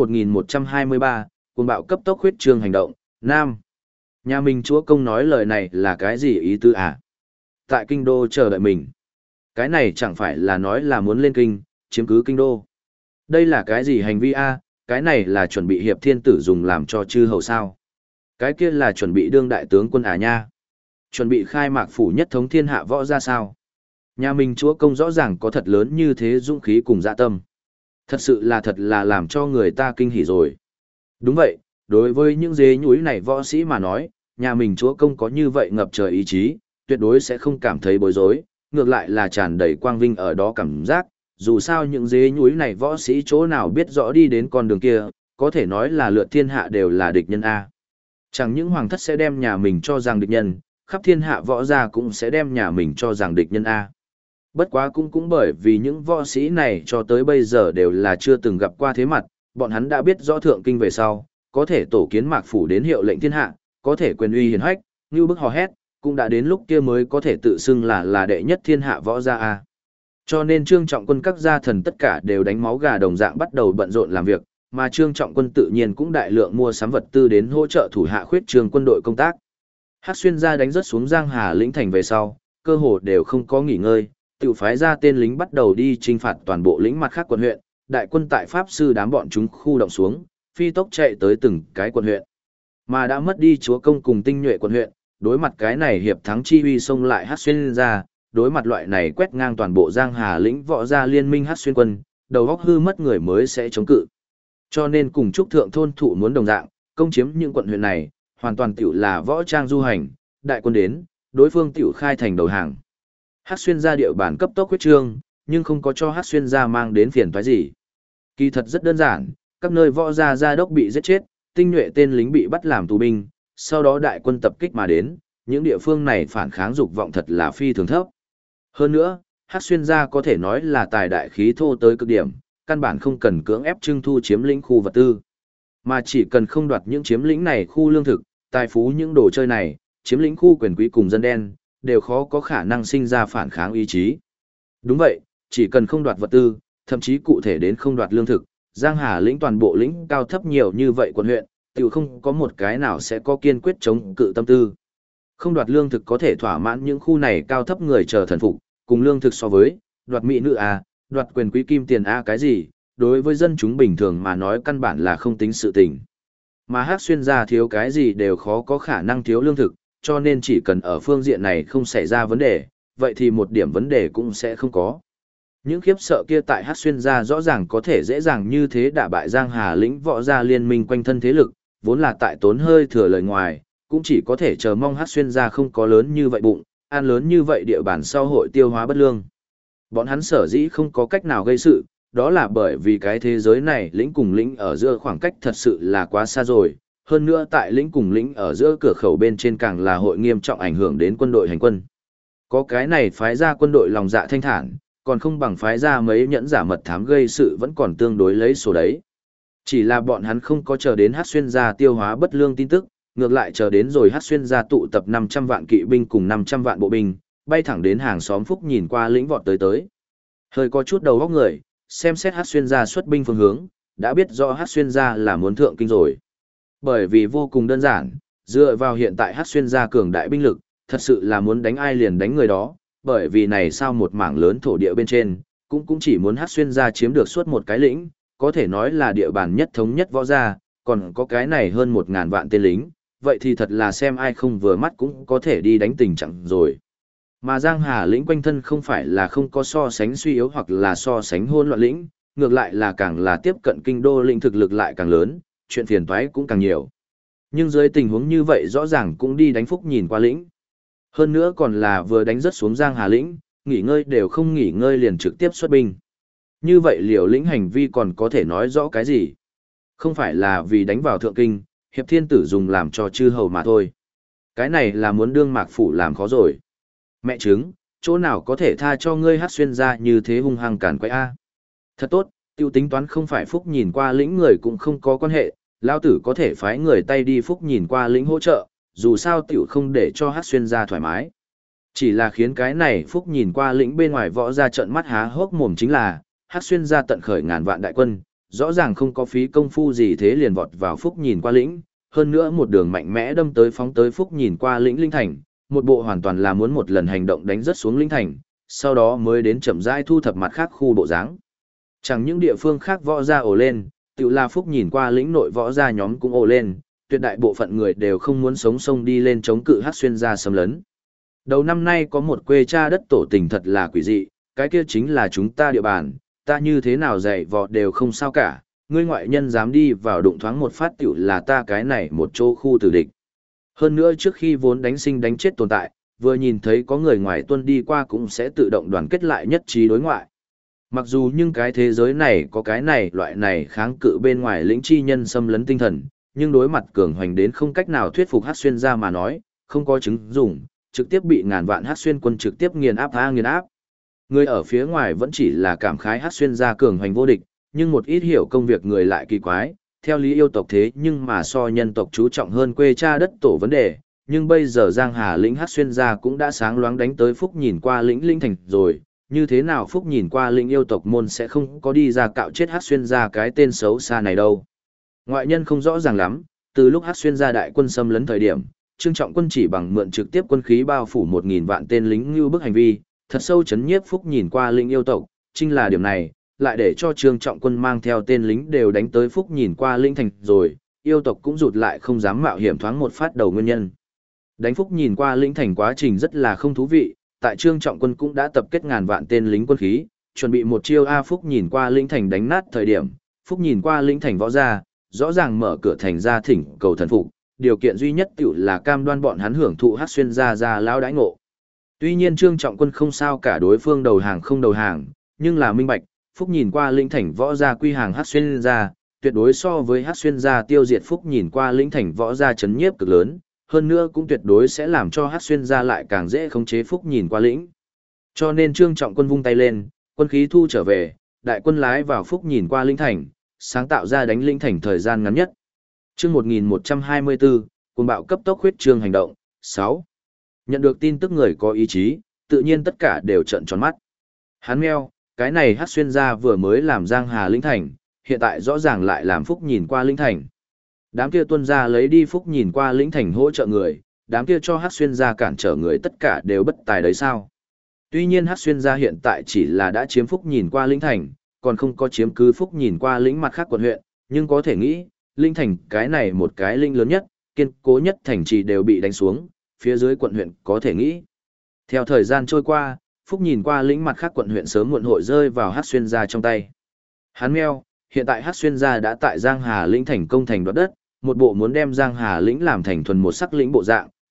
1123, cuồng bạo cấp tốc huyết trương hành động, Nam. Nhà mình chúa công nói lời này là cái gì ý tứ à? Tại kinh đô chờ đợi mình. Cái này chẳng phải là nói là muốn lên kinh, chiếm cứ kinh đô. Đây là cái gì hành vi a? Cái này là chuẩn bị hiệp thiên tử dùng làm cho chư hầu sao? Cái kia là chuẩn bị đương đại tướng quân à nha? Chuẩn bị khai mạc phủ nhất thống thiên hạ võ ra sao? Nhà mình chúa công rõ ràng có thật lớn như thế dũng khí cùng dạ tâm. Thật sự là làm cho người ta kinh hỉ rồi. Đúng vậy, đối với những dế nhúi này võ sĩ mà nói, nhà mình chúa công có như vậy ngập trời ý chí, tuyệt đối sẽ không cảm thấy bối rối, ngược lại là tràn đầy quang vinh ở đó cảm giác, dù sao những dế nhúi này võ sĩ chỗ nào biết rõ đi đến con đường kia, có thể nói là lượt thiên hạ đều là địch nhân A. Chẳng những hoàng thất sẽ đem nhà mình cho rằng địch nhân, khắp thiên hạ võ gia cũng sẽ đem nhà mình cho rằng địch nhân A. Bất quá cũng bởi vì những võ sĩ này cho tới bây giờ đều là chưa từng gặp qua thế mặt, bọn hắn đã biết rõ thượng kinh về sau, có thể tổ kiến mạc phủ đến hiệu lệnh thiên hạ, có thể quyền uy hiển hách, như bức hò hét, cũng đã đến lúc kia mới có thể tự xưng là đệ nhất thiên hạ võ gia A. Cho nên Trương Trọng Quân các gia thần tất cả đều đánh máu gà đồng dạng bắt đầu bận rộn làm việc, mà Trương Trọng Quân tự nhiên cũng đại lượng mua sắm vật tư đến hỗ trợ thủ hạ khuyết trương quân đội công tác. Hắc xuyên gia đánh rất xuống Giang Hà lĩnh thành về sau, cơ hồ đều không có nghỉ ngơi, tự phái ra tên lính bắt đầu đi chinh phạt toàn bộ lĩnh mặt khác quận huyện, đại quân tại pháp sư đám bọn chúng khu động xuống, phi tốc chạy tới từng cái quận huyện. Mà đã mất đi chúa công cùng tinh nhuệ quận huyện, đối mặt cái này hiệp thắng chi uy xông lại Hắc xuyên gia, đối mặt loại này quét ngang toàn bộ Giang Hà lĩnh võ gia liên minh Hắc xuyên quân, đầu óc hư mất người mới sẽ chống cự. Cho nên cùng trúc thượng thôn thủ muốn đồng dạng, công chiếm những quận huyện này, hoàn toàn tiểu là võ trang du hành, đại quân đến, đối phương tiểu khai thành đầu hàng. Hắc xuyên gia địa bản cấp tốc huyết trương, nhưng không có cho Hắc xuyên gia mang đến phiền toái gì. Kỳ thật rất đơn giản, các nơi võ gia gia đốc bị giết chết, tinh nhuệ tên lính bị bắt làm tù binh, sau đó đại quân tập kích mà đến, những địa phương này phản kháng dục vọng thật là phi thường thấp. Hơn nữa, Hắc xuyên gia có thể nói là tài đại khí thô tới cực điểm, căn bản không cần cưỡng ép trưng thu chiếm lĩnh khu vật tư, mà chỉ cần không đoạt những chiếm lĩnh này khu lương thực, tài phú những đồ chơi này, chiếm lĩnh khu quyền quý cùng dân đen, đều khó có khả năng sinh ra phản kháng ý chí. Đúng vậy, chỉ cần không đoạt vật tư, thậm chí cụ thể đến không đoạt lương thực, Giang Hà lĩnh toàn bộ lĩnh cao thấp nhiều như vậy quận huyện, tiểu không có một cái nào sẽ có kiên quyết chống cự tâm tư. Không đoạt lương thực có thể thỏa mãn những khu này cao thấp người chờ thần phục, cùng lương thực so với, đoạt mỹ nữ a, đoạt quyền quý kim tiền a cái gì, đối với dân chúng bình thường mà nói căn bản là không tính sự tình. Mà Hắc xuyên gia thiếu cái gì đều khó có khả năng thiếu lương thực, cho nên chỉ cần ở phương diện này không xảy ra vấn đề, vậy thì một điểm vấn đề cũng sẽ không có. Những khiếp sợ kia tại Hắc xuyên gia rõ ràng có thể dễ dàng như thế đả bại Giang Hà lĩnh võ gia liên minh quanh thân thế lực, vốn là tại tốn hơi thừa lời ngoài, cũng chỉ có thể chờ mong Hắc xuyên gia không có lớn như vậy bụng, An lớn như vậy địa bàn sau hội tiêu hóa bất lương. Bọn hắn sở dĩ không có cách nào gây sự, đó là bởi vì cái thế giới này lĩnh cùng lĩnh ở giữa khoảng cách thật sự là quá xa rồi. Hơn nữa tại lĩnh cùng lĩnh ở giữa cửa khẩu bên trên càng là hội nghiêm trọng ảnh hưởng đến quân đội hành quân. Có cái này phái ra quân đội lòng dạ thanh thản, còn không bằng phái ra mấy nhẫn giả mật thám gây sự vẫn còn tương đối lấy số đấy. Chỉ là bọn hắn không có chờ đến Hát Xuyên gia tiêu hóa bất lương tin tức, ngược lại chờ đến rồi Hát Xuyên gia tụ tập 500 vạn kỵ binh cùng 500 vạn bộ binh, bay thẳng đến hàng xóm Phúc nhìn qua lĩnh vọt tới. Hơi có chút đầu óc người, xem xét Hát Xuyên gia xuất binh phương hướng, đã biết rõ Hát Xuyên gia là muốn thượng kinh rồi. Bởi vì vô cùng đơn giản, dựa vào hiện tại Hát Xuyên gia cường đại binh lực, thật sự là muốn đánh ai liền đánh người đó, bởi vì này sao một mảng lớn thổ địa bên trên, cũng chỉ muốn Hát Xuyên gia chiếm được suốt một cái lĩnh, có thể nói là địa bàn nhất thống nhất võ gia, còn có cái này hơn 1000 vạn tên lính, vậy thì thật là xem ai không vừa mắt cũng có thể đi đánh tình trạng rồi. Mà Giang Hà lĩnh quanh thân không phải là không có so sánh suy yếu hoặc là so sánh hỗn loạn lĩnh, ngược lại là càng là tiếp cận kinh đô lĩnh thực lực lại càng lớn, chuyện phiền toái cũng càng nhiều. Nhưng dưới tình huống như vậy rõ ràng cũng đi đánh Phúc nhìn qua lĩnh. Hơn nữa còn là vừa đánh rất xuống Giang Hà lĩnh, nghỉ ngơi đều không nghỉ ngơi liền trực tiếp xuất binh. Như vậy liều lĩnh hành vi còn có thể nói rõ cái gì? Không phải là vì đánh vào thượng kinh, hiệp thiên tử dùng làm cho chư hầu mà thôi. Cái này là muốn đương mạc phủ làm khó rồi. Mẹ chứng, chỗ nào có thể tha cho ngươi Hát Xuyên ra như thế hung hăng cản quay a? Thật tốt, tiêu tính toán không phải Phúc nhìn qua lĩnh người cũng không có quan hệ, lao tử có thể phái người tay đi Phúc nhìn qua lĩnh hỗ trợ, dù sao tiểu không để cho Hát Xuyên ra thoải mái. Chỉ là khiến cái này Phúc nhìn qua lĩnh bên ngoài võ ra trận mắt há hốc mồm chính là, Hát Xuyên ra tận khởi ngàn vạn đại quân, rõ ràng không có phí công phu gì thế liền vọt vào Phúc nhìn qua lĩnh, hơn nữa một đường mạnh mẽ đâm tới phóng tới Phúc nhìn qua lĩnh linh thành, một bộ hoàn toàn là muốn một lần hành động đánh rất xuống linh thành, sau đó mới đến chậm rãi thu thập mặt khác khu bộ dáng. Chẳng những địa phương khác võ ra ồ lên, tự là Phúc nhìn qua lĩnh nội võ ra nhóm cũng ồ lên, tuyệt đại bộ phận người đều không muốn sống sông đi lên chống cự Hát Xuyên ra xâm lấn. Đầu năm nay có một quê cha đất tổ tình thật là quỷ dị, cái kia chính là chúng ta địa bàn, ta như thế nào dạy vò đều không sao cả, ngươi ngoại nhân dám đi vào đụng thoáng một phát tiểu là ta cái này một chỗ khu tử địch. Hơn nữa trước khi vốn đánh sinh đánh chết tồn tại, vừa nhìn thấy có người ngoài tuân đi qua cũng sẽ tự động đoàn kết lại nhất trí đối ngoại. Mặc dù nhưng cái thế giới này có cái này loại này kháng cự bên ngoài lĩnh chi nhân xâm lấn tinh thần, nhưng đối mặt cường hoành đến không cách nào thuyết phục Hát Xuyên ra mà nói, không có chứng dùng, trực tiếp bị ngàn vạn Hát Xuyên quân trực tiếp nghiền áp. Người ở phía ngoài vẫn chỉ là cảm khái Hát Xuyên ra cường hoành vô địch, nhưng một ít hiểu công việc người lại kỳ quái, theo lý yêu tộc thế nhưng mà so nhân tộc chú trọng hơn quê cha đất tổ vấn đề, nhưng bây giờ Giang Hà lĩnh Hát Xuyên ra cũng đã sáng loáng đánh tới Phúc nhìn qua lĩnh linh thành rồi, như thế nào Phúc nhìn qua lĩnh yêu tộc môn sẽ không có đi ra cạo chết Hát Xuyên ra cái tên xấu xa này đâu. Ngoại nhân không rõ ràng lắm, từ lúc Hát Xuyên ra đại quân xâm lấn thời điểm, Trương Trọng Quân chỉ bằng mượn trực tiếp quân khí bao phủ 1000 vạn tên lính như bức hành vi, thật sâu chấn nhiếp Phúc nhìn qua lĩnh yêu tộc, chính là điểm này, lại để cho Trương Trọng Quân mang theo tên lính đều đánh tới Phúc nhìn qua lĩnh thành rồi, yêu tộc cũng rụt lại không dám mạo hiểm thoáng một phát đầu nguyên nhân. Đánh Phúc nhìn qua lĩnh thành quá trình rất là không thú vị, tại Trương Trọng Quân cũng đã tập kết ngàn vạn tên lính quân khí, chuẩn bị một chiêu A Phúc nhìn qua lĩnh thành đánh nát thời điểm, Phúc nhìn qua lĩnh thành võ ra, rõ ràng mở cửa thành ra thỉnh cầu thần phục, điều kiện duy nhất tiểu là cam đoan bọn hắn hưởng thụ Hát Xuyên ra lão đãi ngộ. Tuy nhiên Trương Trọng Quân không sao cả đối phương đầu hàng không đầu hàng, nhưng là minh bạch, Phúc nhìn qua lĩnh thành võ gia quy hàng Hát Xuyên ra, tuyệt đối so với Hát Xuyên ra tiêu diệt Phúc nhìn qua lĩnh thành võ gia chấn nhiếp cực lớn, hơn nữa cũng tuyệt đối sẽ làm cho Hát Xuyên ra lại càng dễ khống chế Phúc nhìn qua lĩnh. Cho nên Trương Trọng Quân vung tay lên, quân khí thu trở về, đại quân lái vào Phúc nhìn qua lĩnh thành, sáng tạo ra đánh lĩnh thành thời gian ngắn nhất. Chương 1124, cuồng bạo cấp tốc huyết trương hành động, 6. Nhận được tin tức người có ý chí, tự nhiên tất cả đều trợn tròn mắt. Hắn meo, cái này Hát Xuyên gia vừa mới làm Giang Hà lĩnh thành, hiện tại rõ ràng lại làm Phúc nhìn qua lĩnh thành. Đám kia tuân gia lấy đi Phúc nhìn qua lĩnh thành hỗ trợ người, đám kia cho Hát Xuyên gia cản trở người tất cả đều bất tài đấy sao. Tuy nhiên Hát Xuyên gia hiện tại chỉ là đã chiếm Phúc nhìn qua lĩnh thành, còn không có chiếm cứ Phúc nhìn qua lĩnh mặt khác quận huyện, nhưng có thể nghĩ, lĩnh thành cái này một cái lĩnh lớn nhất, kiên cố nhất thành trì đều bị đánh xuống, phía dưới quận huyện có thể nghĩ. Theo thời gian trôi qua, Phúc nhìn qua lĩnh mặt khác quận huyện sớm muộn hội rơi vào Hát Xuyên gia trong tay. Hắn meo, hiện tại Hát Xuyên gia đã tại Giang Hà lĩnh thành công thành đoạt đất, một bộ muốn đem Giang Hà lĩnh làm thành thuần một sắc lĩnh bộ dạng,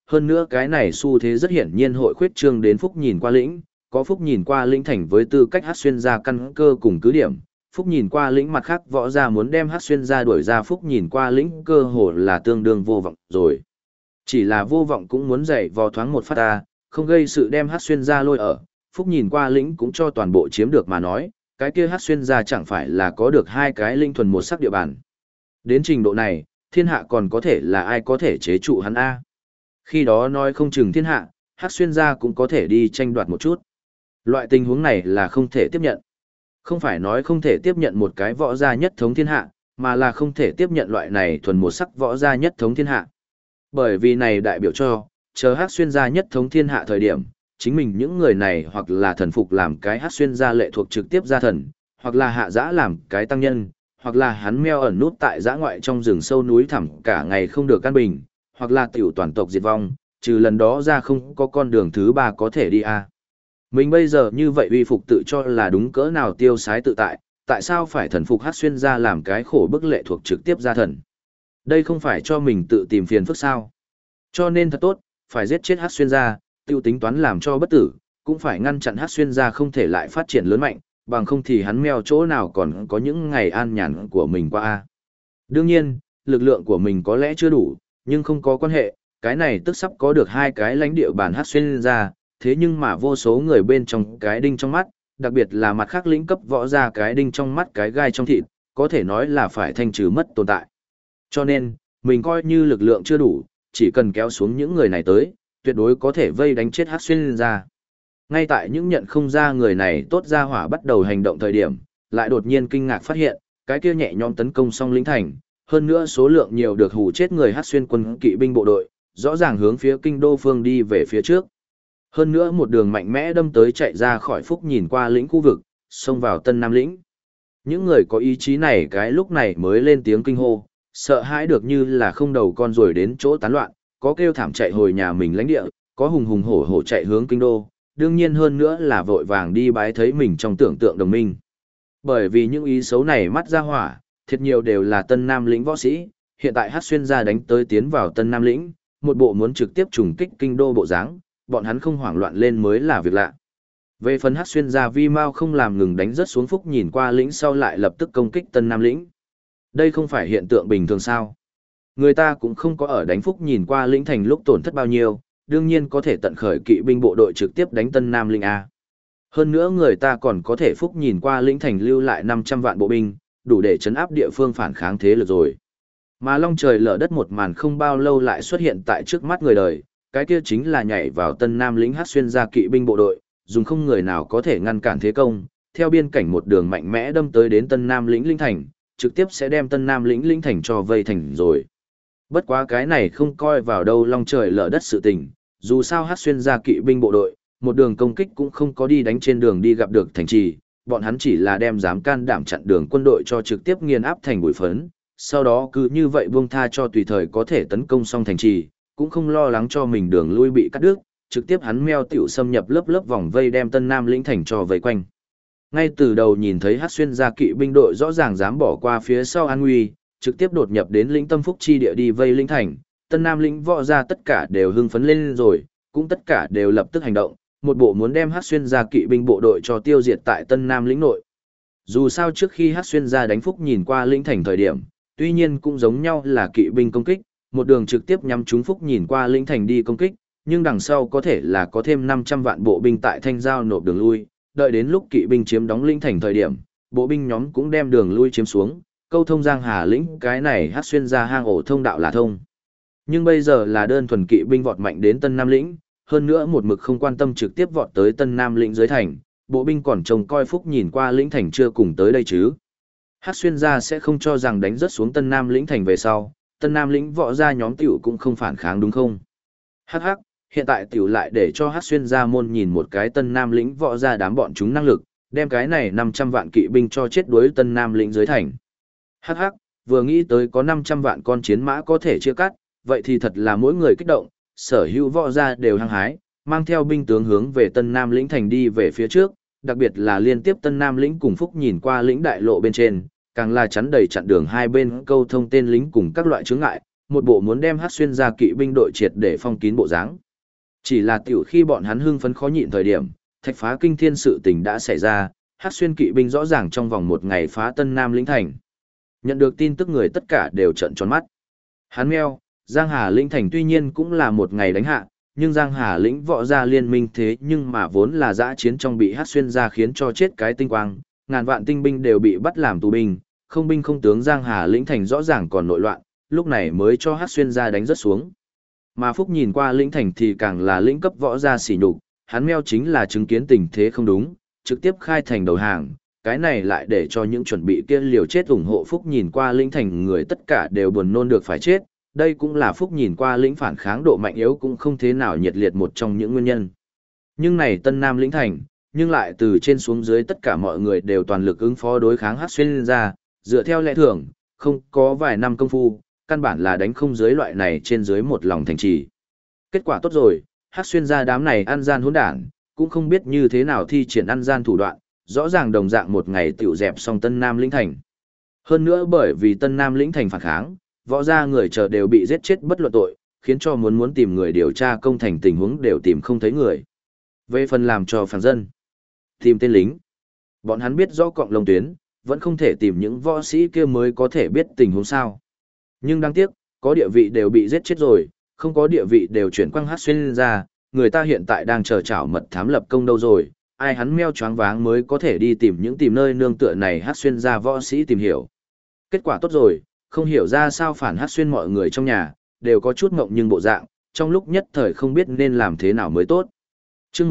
hơn nữa cái này xu thế rất hiển nhiên hội khuyết trương đến Phúc Nhìn Qua lĩnh, có Phúc Nhìn Qua lĩnh thành với tư cách Hắc Xuyên gia căn cơ cùng cứ điểm, Phúc Nhìn Qua lĩnh mặt khác võ gia muốn đem Hắc Xuyên gia đuổi ra Phúc Nhìn Qua lĩnh cơ hồ là tương đương vô vọng rồi. Chỉ là vô vọng cũng muốn dạy vò thoáng một phát ta, không gây sự đem Hắc Xuyên gia lôi ở, Phúc Nhìn Qua lĩnh cũng cho toàn bộ chiếm được mà nói, cái kia Hắc Xuyên gia chẳng phải là có được hai cái linh thuần một sắc địa bàn. Đến trình độ này, thiên hạ còn có thể là ai có thể chế trụ hắn a? Khi đó nói không chừng thiên hạ, Hắc Xuyên gia cũng có thể đi tranh đoạt một chút. Loại tình huống này là không thể tiếp nhận. Không phải nói không thể tiếp nhận một cái võ gia nhất thống thiên hạ, mà là không thể tiếp nhận loại này thuần một sắc võ gia nhất thống thiên hạ. Bởi vì này đại biểu cho, chờ Hắc Xuyên gia nhất thống thiên hạ thời điểm, chính mình những người này hoặc là thần phục làm cái Hắc Xuyên gia lệ thuộc trực tiếp gia thần, hoặc là hạ giã làm cái tăng nhân, hoặc là hắn meo ẩn nút tại giã ngoại trong rừng sâu núi thẳm cả ngày không được căn bình, hoặc là tiểu toàn tộc diệt vong, trừ lần đó ra không có con đường thứ ba có thể đi a. Mình bây giờ như vậy uy phục tự cho là đúng cỡ nào tiêu sái tự tại sao phải thần phục Hắc Xuyên gia làm cái khổ bức lệ thuộc trực tiếp gia thần? Đây không phải cho mình tự tìm phiền phức sao? Cho nên thật tốt, phải giết chết Hắc Xuyên gia, tiêu tính toán làm cho bất tử, cũng phải ngăn chặn Hắc Xuyên gia không thể lại phát triển lớn mạnh, bằng không thì hắn meo chỗ nào còn có những ngày an nhàn của mình qua a. Đương nhiên, lực lượng của mình có lẽ chưa đủ, nhưng không có quan hệ, cái này tức sắp có được hai cái lãnh địa bản Hắc Xuyên gia, thế nhưng mà vô số người bên trong cái đinh trong mắt, đặc biệt là mặt khác lĩnh cấp võ ra cái đinh trong mắt cái gai trong thịt, có thể nói là phải thanh trừ mất tồn tại. Cho nên, mình coi như lực lượng chưa đủ, chỉ cần kéo xuống những người này tới, tuyệt đối có thể vây đánh chết Hắc Xuyên gia. Ngay tại những nhận không ra người này tốt ra hỏa bắt đầu hành động thời điểm, lại đột nhiên kinh ngạc phát hiện, cái kia nhẹ nhõm tấn công xong lĩnh thành, hơn nữa số lượng nhiều được hù chết người Hắc Xuyên quân kỵ binh bộ đội, rõ ràng hướng phía kinh đô phương đi về phía trước. Hơn nữa một đường mạnh mẽ đâm tới chạy ra khỏi Phúc Nhìn Qua lĩnh khu vực, xông vào Tân Nam lĩnh. Những người có ý chí này cái lúc này mới lên tiếng kinh hô, sợ hãi được như là không đầu con rồi đến chỗ tán loạn, có kêu thảm chạy hồi nhà mình lãnh địa, có hùng hùng hổ hổ chạy hướng kinh đô, đương nhiên hơn nữa là vội vàng đi bái thấy mình trong tưởng tượng đồng minh. Bởi vì những ý xấu này mắt ra hỏa, thiệt nhiều đều là Tân Nam lĩnh võ sĩ, hiện tại Hắc Xuyên gia đánh tới tiến vào Tân Nam lĩnh, một bộ muốn trực tiếp trùng kích kinh đô bộ dáng, bọn hắn không hoảng loạn lên mới là việc lạ. Về phần Hắc Xuyên gia Vi Mao không làm ngừng đánh rất xuống Phúc Nhìn Qua lĩnh sau lại lập tức công kích Tân Nam lĩnh. Đây không phải hiện tượng bình thường sao? Người ta cũng không có ở đánh Phúc Nhìn Qua lĩnh thành lúc tổn thất bao nhiêu, đương nhiên có thể tận khởi kỵ binh bộ đội trực tiếp đánh Tân Nam lĩnh a. Hơn nữa người ta còn có thể Phúc Nhìn Qua lĩnh thành lưu lại 500 vạn bộ binh, đủ để chấn áp địa phương phản kháng thế lực rồi. Mà long trời lở đất một màn không bao lâu lại xuất hiện tại trước mắt người đời, cái kia chính là nhảy vào Tân Nam lĩnh Hắc Xuyên gia kỵ binh bộ đội, dùng không người nào có thể ngăn cản thế công, theo biên cảnh một đường mạnh mẽ đâm tới đến Tân Nam lĩnh linh thành, trực tiếp sẽ đem Tân Nam lĩnh linh thành cho vây thành rồi. Bất quá cái này không coi vào đâu long trời lở đất sự tình, dù sao Hắc Xuyên gia kỵ binh bộ đội, một đường công kích cũng không có đi đánh trên đường đi gặp được thành trì, bọn hắn chỉ là đem dám can đảm chặn đường quân đội cho trực tiếp nghiền áp thành bụi phấn, sau đó cứ như vậy buông tha cho tùy thời có thể tấn công xong thành trì, cũng không lo lắng cho mình đường lui bị cắt đứt, trực tiếp hắn meo tiểu xâm nhập lớp lớp vòng vây đem Tân Nam lĩnh thành cho vây quanh. Ngay từ đầu nhìn thấy Hắc Xuyên gia kỵ binh đội rõ ràng dám bỏ qua phía sau an nguy, trực tiếp đột nhập đến lĩnh Tâm Phúc chi địa đi vây lĩnh thành, Tân Nam lĩnh võ ra tất cả đều hưng phấn lên rồi, cũng tất cả đều lập tức hành động, một bộ muốn đem Hắc Xuyên gia kỵ binh bộ đội cho tiêu diệt tại Tân Nam lĩnh nội. Dù sao trước khi Hắc Xuyên gia đánh Phúc Nhìn Qua lĩnh thành thời điểm, tuy nhiên cũng giống nhau là kỵ binh công kích, một đường trực tiếp nhắm trúng Phúc Nhìn Qua lĩnh thành đi công kích, nhưng đằng sau có thể là có thêm 500 vạn bộ binh tại Thanh Giao nộp đường lui, đợi đến lúc kỵ binh chiếm đóng lĩnh thành thời điểm, bộ binh nhóm cũng đem đường lui chiếm xuống, câu thông Giang Hà lĩnh, cái này Hắc Xuyên gia hang ổ thông đạo là thông. Nhưng bây giờ là đơn thuần kỵ binh vọt mạnh đến Tân Nam lĩnh, hơn nữa một mực không quan tâm trực tiếp vọt tới Tân Nam lĩnh dưới thành, bộ binh còn trông coi Phúc Nhìn Qua lĩnh thành chưa cùng tới đây chứ. Hắc Xuyên gia sẽ không cho rằng đánh rất xuống Tân Nam lĩnh thành về sau, Tân Nam lĩnh võ gia nhóm tiểu cũng không phản kháng đúng không? Hắc hắc, hiện tại tiểu lại để cho Hắc Xuyên gia môn nhìn một cái Tân Nam lĩnh võ gia đám bọn chúng năng lực, đem cái này 500 vạn kỵ binh cho chết đuối Tân Nam lĩnh dưới thành. Hắc hắc, vừa nghĩ tới có 500 vạn con chiến mã có thể chia cắt, vậy thì thật là mỗi người kích động, sở hữu võ gia đều hăng hái, mang theo binh tướng hướng về Tân Nam lĩnh thành đi về phía trước, đặc biệt là liên tiếp Tân Nam lĩnh cùng Phúc Nhìn Qua lĩnh đại lộ bên trên, càng là chắn đầy chặn đường hai bên câu thông tên lính cùng các loại chướng ngại, một bộ muốn đem Hắc Xuyên gia kỵ binh đội triệt để phong kín bộ dáng. Chỉ là tiểu khi bọn hắn hưng phấn khó nhịn thời điểm, thạch phá kinh thiên sự tình đã xảy ra, Hắc Xuyên kỵ binh rõ ràng trong vòng một ngày phá Tân Nam lĩnh thành. Nhận được tin tức người tất cả đều trợn tròn mắt. Hắn meo, Giang Hà lĩnh thành tuy nhiên cũng là một ngày đánh hạ, nhưng Giang Hà lĩnh võ gia liên minh thế nhưng mà vốn là dã chiến trong bị Hắc Xuyên gia khiến cho chết cái tinh quang, ngàn vạn tinh binh đều bị bắt làm tù binh, không binh không tướng Giang Hà lĩnh thành rõ ràng còn nội loạn, lúc này mới cho Hắc Xuyên gia đánh rất xuống. Mà Phúc nhìn qua lĩnh thành thì càng là lĩnh cấp võ gia sỉ nhục, hắn meo chính là chứng kiến tình thế không đúng, trực tiếp khai thành đầu hàng, cái này lại để cho những chuẩn bị kia liều chết ủng hộ Phúc nhìn qua lĩnh thành người tất cả đều buồn nôn được phải chết, đây cũng là Phúc nhìn qua lĩnh phản kháng độ mạnh yếu cũng không thế nào nhiệt liệt một trong những nguyên nhân. Nhưng này Tân Nam lĩnh thành, nhưng lại từ trên xuống dưới tất cả mọi người đều toàn lực ứng phó đối kháng Hắc Xuyên gia, dựa theo lẽ thường, không có vài năm công phu, căn bản là đánh không dưới loại này trên dưới một lòng thành trì. Kết quả tốt rồi, Hắc Xuyên gia đám này ăn gian hỗn đản, cũng không biết như thế nào thi triển ăn gian thủ đoạn, rõ ràng đồng dạng một ngày tiểu dẹp xong Tân Nam lĩnh thành. Hơn nữa bởi vì Tân Nam lĩnh thành phản kháng, võ gia người chờ đều bị giết chết bất luận tội, khiến cho muốn tìm người điều tra công thành tình huống đều tìm không thấy người. Về phần làm cho phản dân, tìm tên lính. Bọn hắn biết rõ cọng lông tuyến, vẫn không thể tìm những võ sĩ kia mới có thể biết tình huống sao. Nhưng đáng tiếc, có địa vị đều bị giết chết rồi, không có địa vị đều chuyển quang Hắc Xuyên ra, người ta hiện tại đang chờ chảo mật thám lập công đâu rồi, ai hắn meo choáng váng mới có thể đi tìm nơi nương tựa này Hắc Xuyên ra võ sĩ tìm hiểu. Kết quả tốt rồi, không hiểu ra sao phản Hắc Xuyên mọi người trong nhà, đều có chút ngộng nhưng bộ dạng, trong lúc nhất thời không biết nên làm thế nào mới tốt. Chương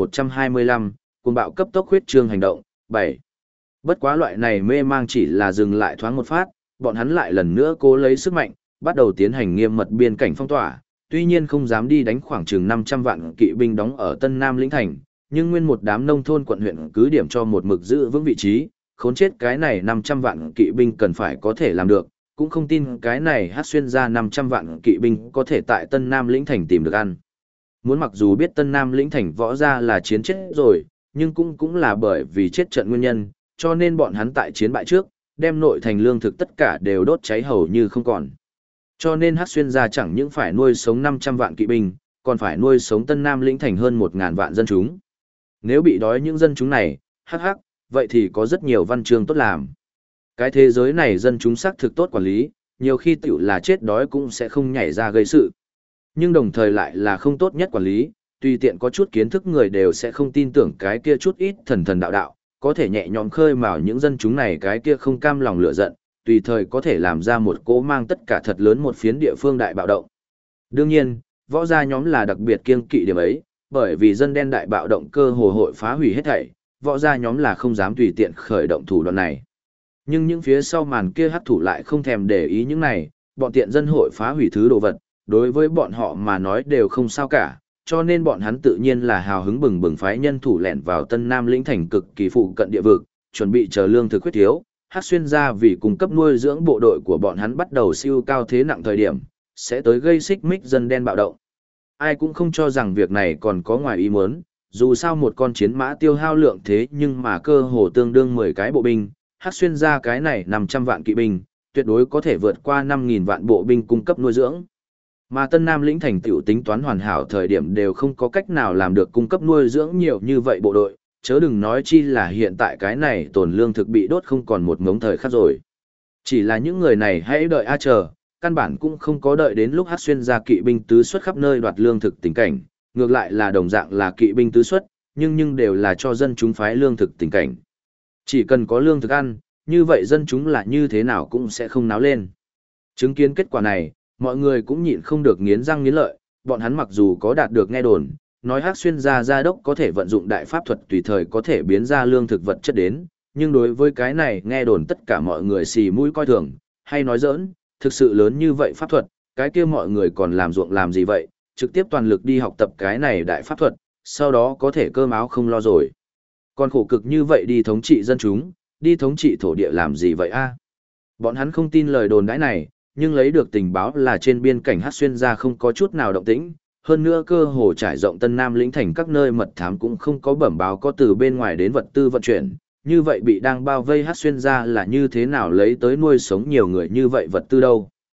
1125, cuồng bạo cấp tốc huyết trương hành động, 7. Bất quá loại này mê mang chỉ là dừng lại thoáng một phát, bọn hắn lại lần nữa cố lấy sức mạnh, bắt đầu tiến hành nghiêm mật biên cảnh phong tỏa, tuy nhiên không dám đi đánh khoảng chừng 500 vạn kỵ binh đóng ở Tân Nam lĩnh thành, nhưng nguyên một đám nông thôn quận huyện cứ điểm cho một mực giữ vững vị trí, khốn chết cái này 500 vạn kỵ binh cần phải có thể làm được, cũng không tin cái này Hắc Xuyên ra 500 vạn kỵ binh có thể tại Tân Nam lĩnh thành tìm được ăn. Muốn mặc dù biết Tân Nam lĩnh thành võ ra là chiến chết rồi, nhưng cũng là bởi vì chết trận nguyên nhân, cho nên bọn hắn tại chiến bại trước, đem nội thành lương thực tất cả đều đốt cháy hầu như không còn. Cho nên Hắc Xuyên gia chẳng những phải nuôi sống 500 vạn kỵ binh, còn phải nuôi sống Tân Nam lĩnh thành hơn 1000 vạn dân chúng. Nếu bị đói những dân chúng này, hắc, vậy thì có rất nhiều văn chương tốt làm. Cái thế giới này dân chúng xác thực tốt quản lý, nhiều khi tiểu là chết đói cũng sẽ không nhảy ra gây sự. Nhưng đồng thời lại là không tốt nhất quản lý, tùy tiện có chút kiến thức người đều sẽ không tin tưởng cái kia chút ít thần đạo, có thể nhẹ nhõm khơi mào những dân chúng này cái kia không cam lòng lửa giận, tùy thời có thể làm ra một cỗ mang tất cả thật lớn một phiến địa phương đại bạo động. Đương nhiên, võ gia nhóm là đặc biệt kiêng kỵ điểm ấy, bởi vì dân đen đại bạo động cơ hồ hội phá hủy hết thảy, võ gia nhóm là không dám tùy tiện khởi động thủ đoạn này. Nhưng những phía sau màn kia hắc thủ lại không thèm để ý những này, bọn tiện dân hội phá hủy thứ đồ vật, đối với bọn họ mà nói đều không sao cả, cho nên bọn hắn tự nhiên là hào hứng bừng bừng phái nhân thủ lẻn vào Tân Nam lĩnh thành cực kỳ phụ cận địa vực, chuẩn bị chờ lương thực khuyết thiếu. Hắc Xuyên gia vì cung cấp nuôi dưỡng bộ đội của bọn hắn bắt đầu siêu cao thế nặng thời điểm, sẽ tới gây xích mích dân đen bạo động. Ai cũng không cho rằng việc này còn có ngoài ý muốn, dù sao một con chiến mã tiêu hao lượng thế nhưng mà cơ hồ tương đương 10 cái bộ binh, Hắc Xuyên gia cái này 500 vạn kỵ binh, tuyệt đối có thể vượt qua 5000 vạn bộ binh cung cấp nuôi dưỡng. Mà Tân Nam lĩnh thành tiểu tính toán hoàn hảo thời điểm đều không có cách nào làm được cung cấp nuôi dưỡng nhiều như vậy bộ đội, chớ đừng nói chi là hiện tại cái này tồn lương thực bị đốt không còn một ngống thời khắc rồi. Chỉ là những người này hãy đợi chờ, căn bản cũng không có đợi đến lúc Hắc Xuyên gia kỵ binh tứ xuất khắp nơi đoạt lương thực tình cảnh, ngược lại là đồng dạng là kỵ binh tứ xuất, nhưng đều là cho dân chúng phái lương thực tình cảnh. Chỉ cần có lương thực ăn, như vậy dân chúng là như thế nào cũng sẽ không náo lên. Chứng kiến kết quả này, mọi người cũng nhịn không được nghiến răng nghiến lợi, bọn hắn mặc dù có đạt được nghe đồn, nói Hắc Xuyên gia đốc có thể vận dụng đại pháp thuật tùy thời có thể biến ra lương thực vật chất đến, nhưng đối với cái này nghe đồn tất cả mọi người xì mũi coi thường, hay nói giỡn, thực sự lớn như vậy pháp thuật, cái kia mọi người còn làm ruộng làm gì vậy, trực tiếp toàn lực đi học tập cái này đại pháp thuật, sau đó có thể cơm áo không lo rồi. Còn khổ cực như vậy đi thống trị dân chúng, đi thống trị thổ địa làm gì vậy a? Bọn hắn không tin lời đồn đãi này, nhưng lấy được tình báo là trên biên cảnh Hắc Xuyên gia không có chút nào động tĩnh, hơn nữa cơ hồ trải rộng Tân Nam lĩnh thành các nơi mật thám cũng không có bẩm báo có từ bên ngoài đến vật tư vận chuyển, như vậy bị đang bao vây Hắc Xuyên gia là như thế nào lấy tới nuôi sống nhiều người như vậy vật tư đâu.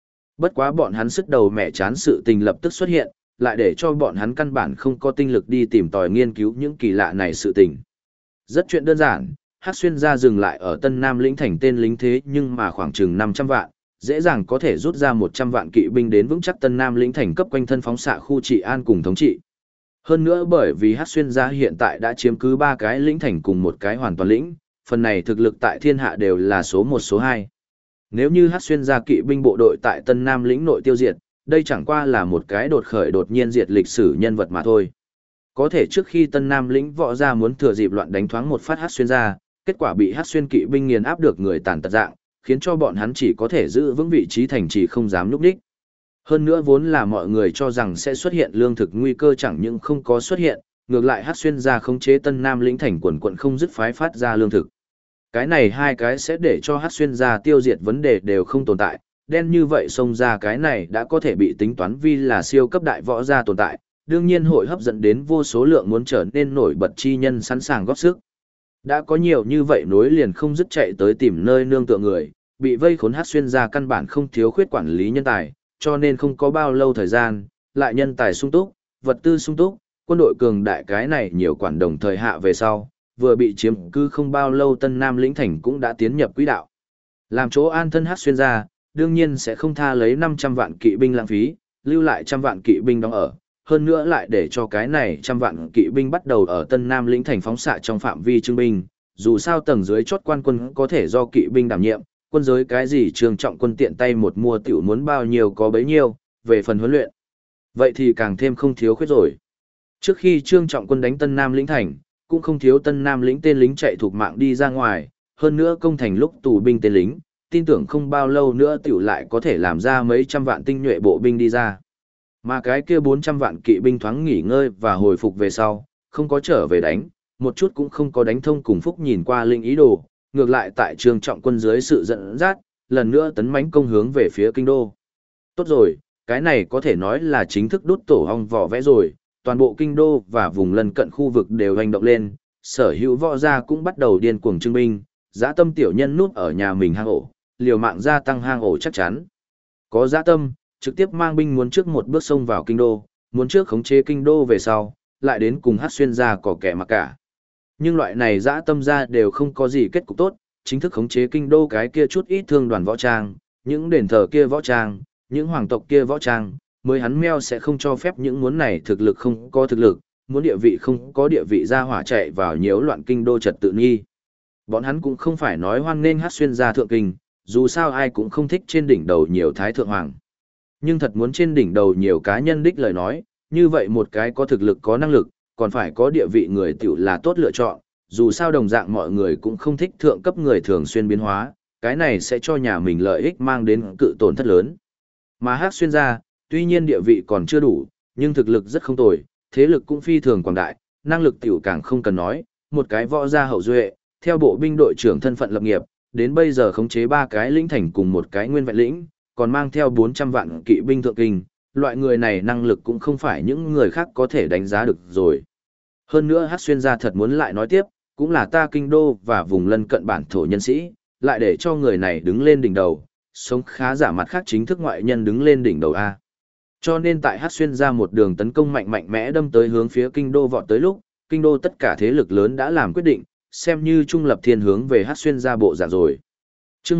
Bất quá bọn hắn sức đầu mẹ chán sự tình lập tức xuất hiện, lại để cho bọn hắn căn bản không có tinh lực đi tìm tòi nghiên cứu những kỳ lạ này sự tình. Rất chuyện đơn giản, Hắc Xuyên gia dừng lại ở Tân Nam lĩnh thành tên lính thế nhưng mà khoảng chừng 500 vạn, dễ dàng có thể rút ra 100 vạn kỵ binh đến vững chắc Tân Nam lĩnh thành cấp quanh thân phóng xạ khu trị an cùng thống trị. Hơn nữa bởi vì Hắc Xuyên gia hiện tại đã chiếm cứ 3 cái lĩnh thành cùng một cái hoàn toàn lĩnh, phần này thực lực tại thiên hạ đều là số 1 số 2. Nếu như Hắc Xuyên gia kỵ binh bộ đội tại Tân Nam lĩnh nội tiêu diệt, đây chẳng qua là một cái đột khởi đột nhiên diệt lịch sử nhân vật mà thôi. Có thể trước khi Tân Nam lĩnh võ gia muốn thừa dịp loạn đánh thoáng một phát Hắc Xuyên gia, kết quả bị Hắc Xuyên kỵ binh nghiền áp được người tàn tật dạng, khiến cho bọn hắn chỉ có thể giữ vững vị trí thành trì không dám nhúc nhích. Hơn nữa vốn là mọi người cho rằng sẽ xuất hiện lương thực nguy cơ chẳng những không có xuất hiện, ngược lại Hắc Xuyên gia khống chế Tân Nam lĩnh thành quần quận không dứt phái phát ra lương thực. Cái này hai cái sẽ để cho Hắc Xuyên gia tiêu diệt vấn đề đều không tồn tại, đen như vậy xông ra cái này đã có thể bị tính toán vì là siêu cấp đại võ gia tồn tại, đương nhiên hội hấp dẫn đến vô số lượng muốn trở nên nổi bật chi nhân sẵn sàng góp sức. Đã có nhiều như vậy nối liền không dứt chạy tới tìm nơi nương tựa người, bị vây khốn Hắc Xuyên gia căn bản không thiếu khuyết quản lý nhân tài, cho nên không có bao lâu thời gian, lại nhân tài sung túc, vật tư sung túc, quân đội cường đại cái này nhiều quản đồng thời hạ về sau, vừa bị chiếm cứ không bao lâu Tân Nam lĩnh thành cũng đã tiến nhập quỹ đạo. Làm chỗ an thân Hắc Xuyên gia, đương nhiên sẽ không tha lấy 500 vạn kỵ binh lãng phí, lưu lại 100 vạn kỵ binh đóng ở, hơn nữa lại để cho cái này 100 vạn kỵ binh bắt đầu ở Tân Nam lĩnh thành phóng xạ trong phạm vi trưng binh, dù sao tầng dưới chốt quan quân có thể do kỵ binh đảm nhiệm, quân giới cái gì Trương Trọng Quân tiện tay một mua tiểu muốn bao nhiêu có bấy nhiêu, về phần huấn luyện. Vậy thì càng thêm không thiếu khuyết rồi. Trước khi Trương Trọng Quân đánh Tân Nam lĩnh thành, cũng không thiếu Tân Nam lĩnh tên lính chạy thuộc mạng đi ra ngoài, hơn nữa công thành lúc tù binh tên lính, tin tưởng không bao lâu nữa tiểu lại có thể làm ra mấy trăm vạn tinh nhuệ bộ binh đi ra. Mà cái kia 400 vạn kỵ binh thoáng nghỉ ngơi và hồi phục về sau, không có trở về đánh, một chút cũng không có đánh thông cùng Phúc nhìn qua linh ý đồ, ngược lại tại Trương Trọng Quân dưới sự dẫn dắt, lần nữa tấn mãnh công hướng về phía kinh đô. Tốt rồi, cái này có thể nói là chính thức đút tổ ong vỏ vẽ rồi, toàn bộ kinh đô và vùng lân cận khu vực đều hành động lên, sở hữu võ gia cũng bắt đầu điên cuồng trưng binh, dã tâm tiểu nhân núp ở nhà mình hang ổ, liều mạng gia tăng hang ổ chắc chắn. Có dã tâm, trực tiếp mang binh muốn trước một bước xông vào kinh đô, muốn trước khống chế kinh đô về sau, lại đến cùng Hắc Xuyên gia có kẻ mặc cả. Nhưng loại này dã tâm ra đều không có gì kết cục tốt, chính thức khống chế kinh đô cái kia chút ít thương đoàn võ trang, những đền thờ kia võ trang, những hoàng tộc kia võ trang, mới hắn meo sẽ không cho phép những muốn này thực lực không có thực lực, muốn địa vị không có địa vị ra hỏa chạy vào nhiễu loạn kinh đô trật tự nghi. Bọn hắn cũng không phải nói hoan nghênh Hắc Xuyên gia thượng kinh, dù sao ai cũng không thích trên đỉnh đầu nhiều thái thượng hoàng. Nhưng thật muốn trên đỉnh đầu nhiều cá nhân đích lời nói, như vậy một cái có thực lực có năng lực, còn phải có địa vị người tiểu là tốt lựa chọn, dù sao đồng dạng mọi người cũng không thích thượng cấp người thường xuyên biến hóa, cái này sẽ cho nhà mình lợi ích mang đến cự tổn thất lớn. Mà Hắc Xuyên gia, tuy nhiên địa vị còn chưa đủ, nhưng thực lực rất không tồi, thế lực cũng phi thường quảng đại, năng lực tiểu càng không cần nói, một cái võ gia hậu duệ, theo bộ binh đội trưởng thân phận lập nghiệp, đến bây giờ khống chế 3 cái lĩnh thành cùng một cái nguyên vẹn lĩnh, còn mang theo 400 vạn kỵ binh thượng kinh, loại người này năng lực cũng không phải những người khác có thể đánh giá được rồi. Hơn nữa Hắc Xuyên gia thật muốn lại nói tiếp, cũng là ta kinh đô và vùng lân cận bản thổ nhân sĩ, lại để cho người này đứng lên đỉnh đầu, sống khá giả mặt khác chính thức ngoại nhân đứng lên đỉnh đầu A. Cho nên tại Hắc Xuyên gia một đường tấn công mạnh mẽ đâm tới hướng phía kinh đô vọt tới lúc, kinh đô tất cả thế lực lớn đã làm quyết định, xem như trung lập thiên hướng về Hắc Xuyên gia bộ dạng rồi. Chương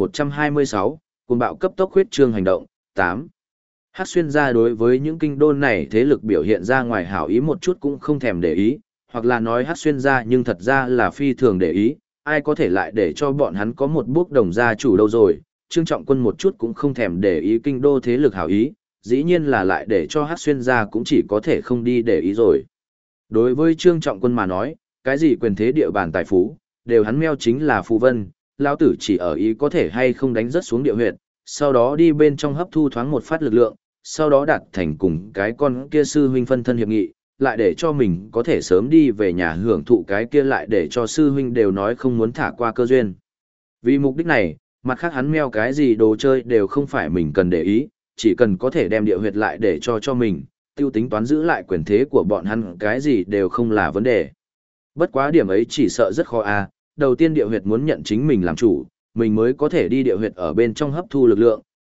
1126, cuồng bạo cấp tốc huyết trương hành động, 8. Hắc Xuyên gia đối với những kinh đô này thế lực biểu hiện ra ngoài hảo ý một chút cũng không thèm để ý, hoặc là nói Hắc Xuyên gia nhưng thật ra là phi thường để ý, ai có thể lại để cho bọn hắn có một bước đồng gia chủ đâu rồi, Trương Trọng Quân một chút cũng không thèm để ý kinh đô thế lực hảo ý, dĩ nhiên là lại để cho Hắc Xuyên gia cũng chỉ có thể không đi để ý rồi. Đối với Trương Trọng Quân mà nói, cái gì quyền thế địa bàn tài phú, đều hắn meo chính là phù vân, lão tử chỉ ở ý có thể hay không đánh rất xuống địa huyệt, sau đó đi bên trong hấp thu thoáng một phát lực lượng, sau đó đạt thành cùng cái con kia sư huynh phân thân hiệp nghị, lại để cho mình có thể sớm đi về nhà hưởng thụ cái kia lại để cho sư huynh đều nói không muốn thả qua cơ duyên. Vì mục đích này, mặt khác hắn meo cái gì đồ chơi đều không phải mình cần để ý, chỉ cần có thể đem địa huyệt lại để cho mình, tiêu tính toán giữ lại quyền thế của bọn hắn cái gì đều không là vấn đề. Bất quá điểm ấy chỉ sợ rất khó a. Đầu tiên địa huyệt muốn nhận chính mình làm chủ, mình mới có thể đi địa huyệt ở bên trong hấp thu lực lượng,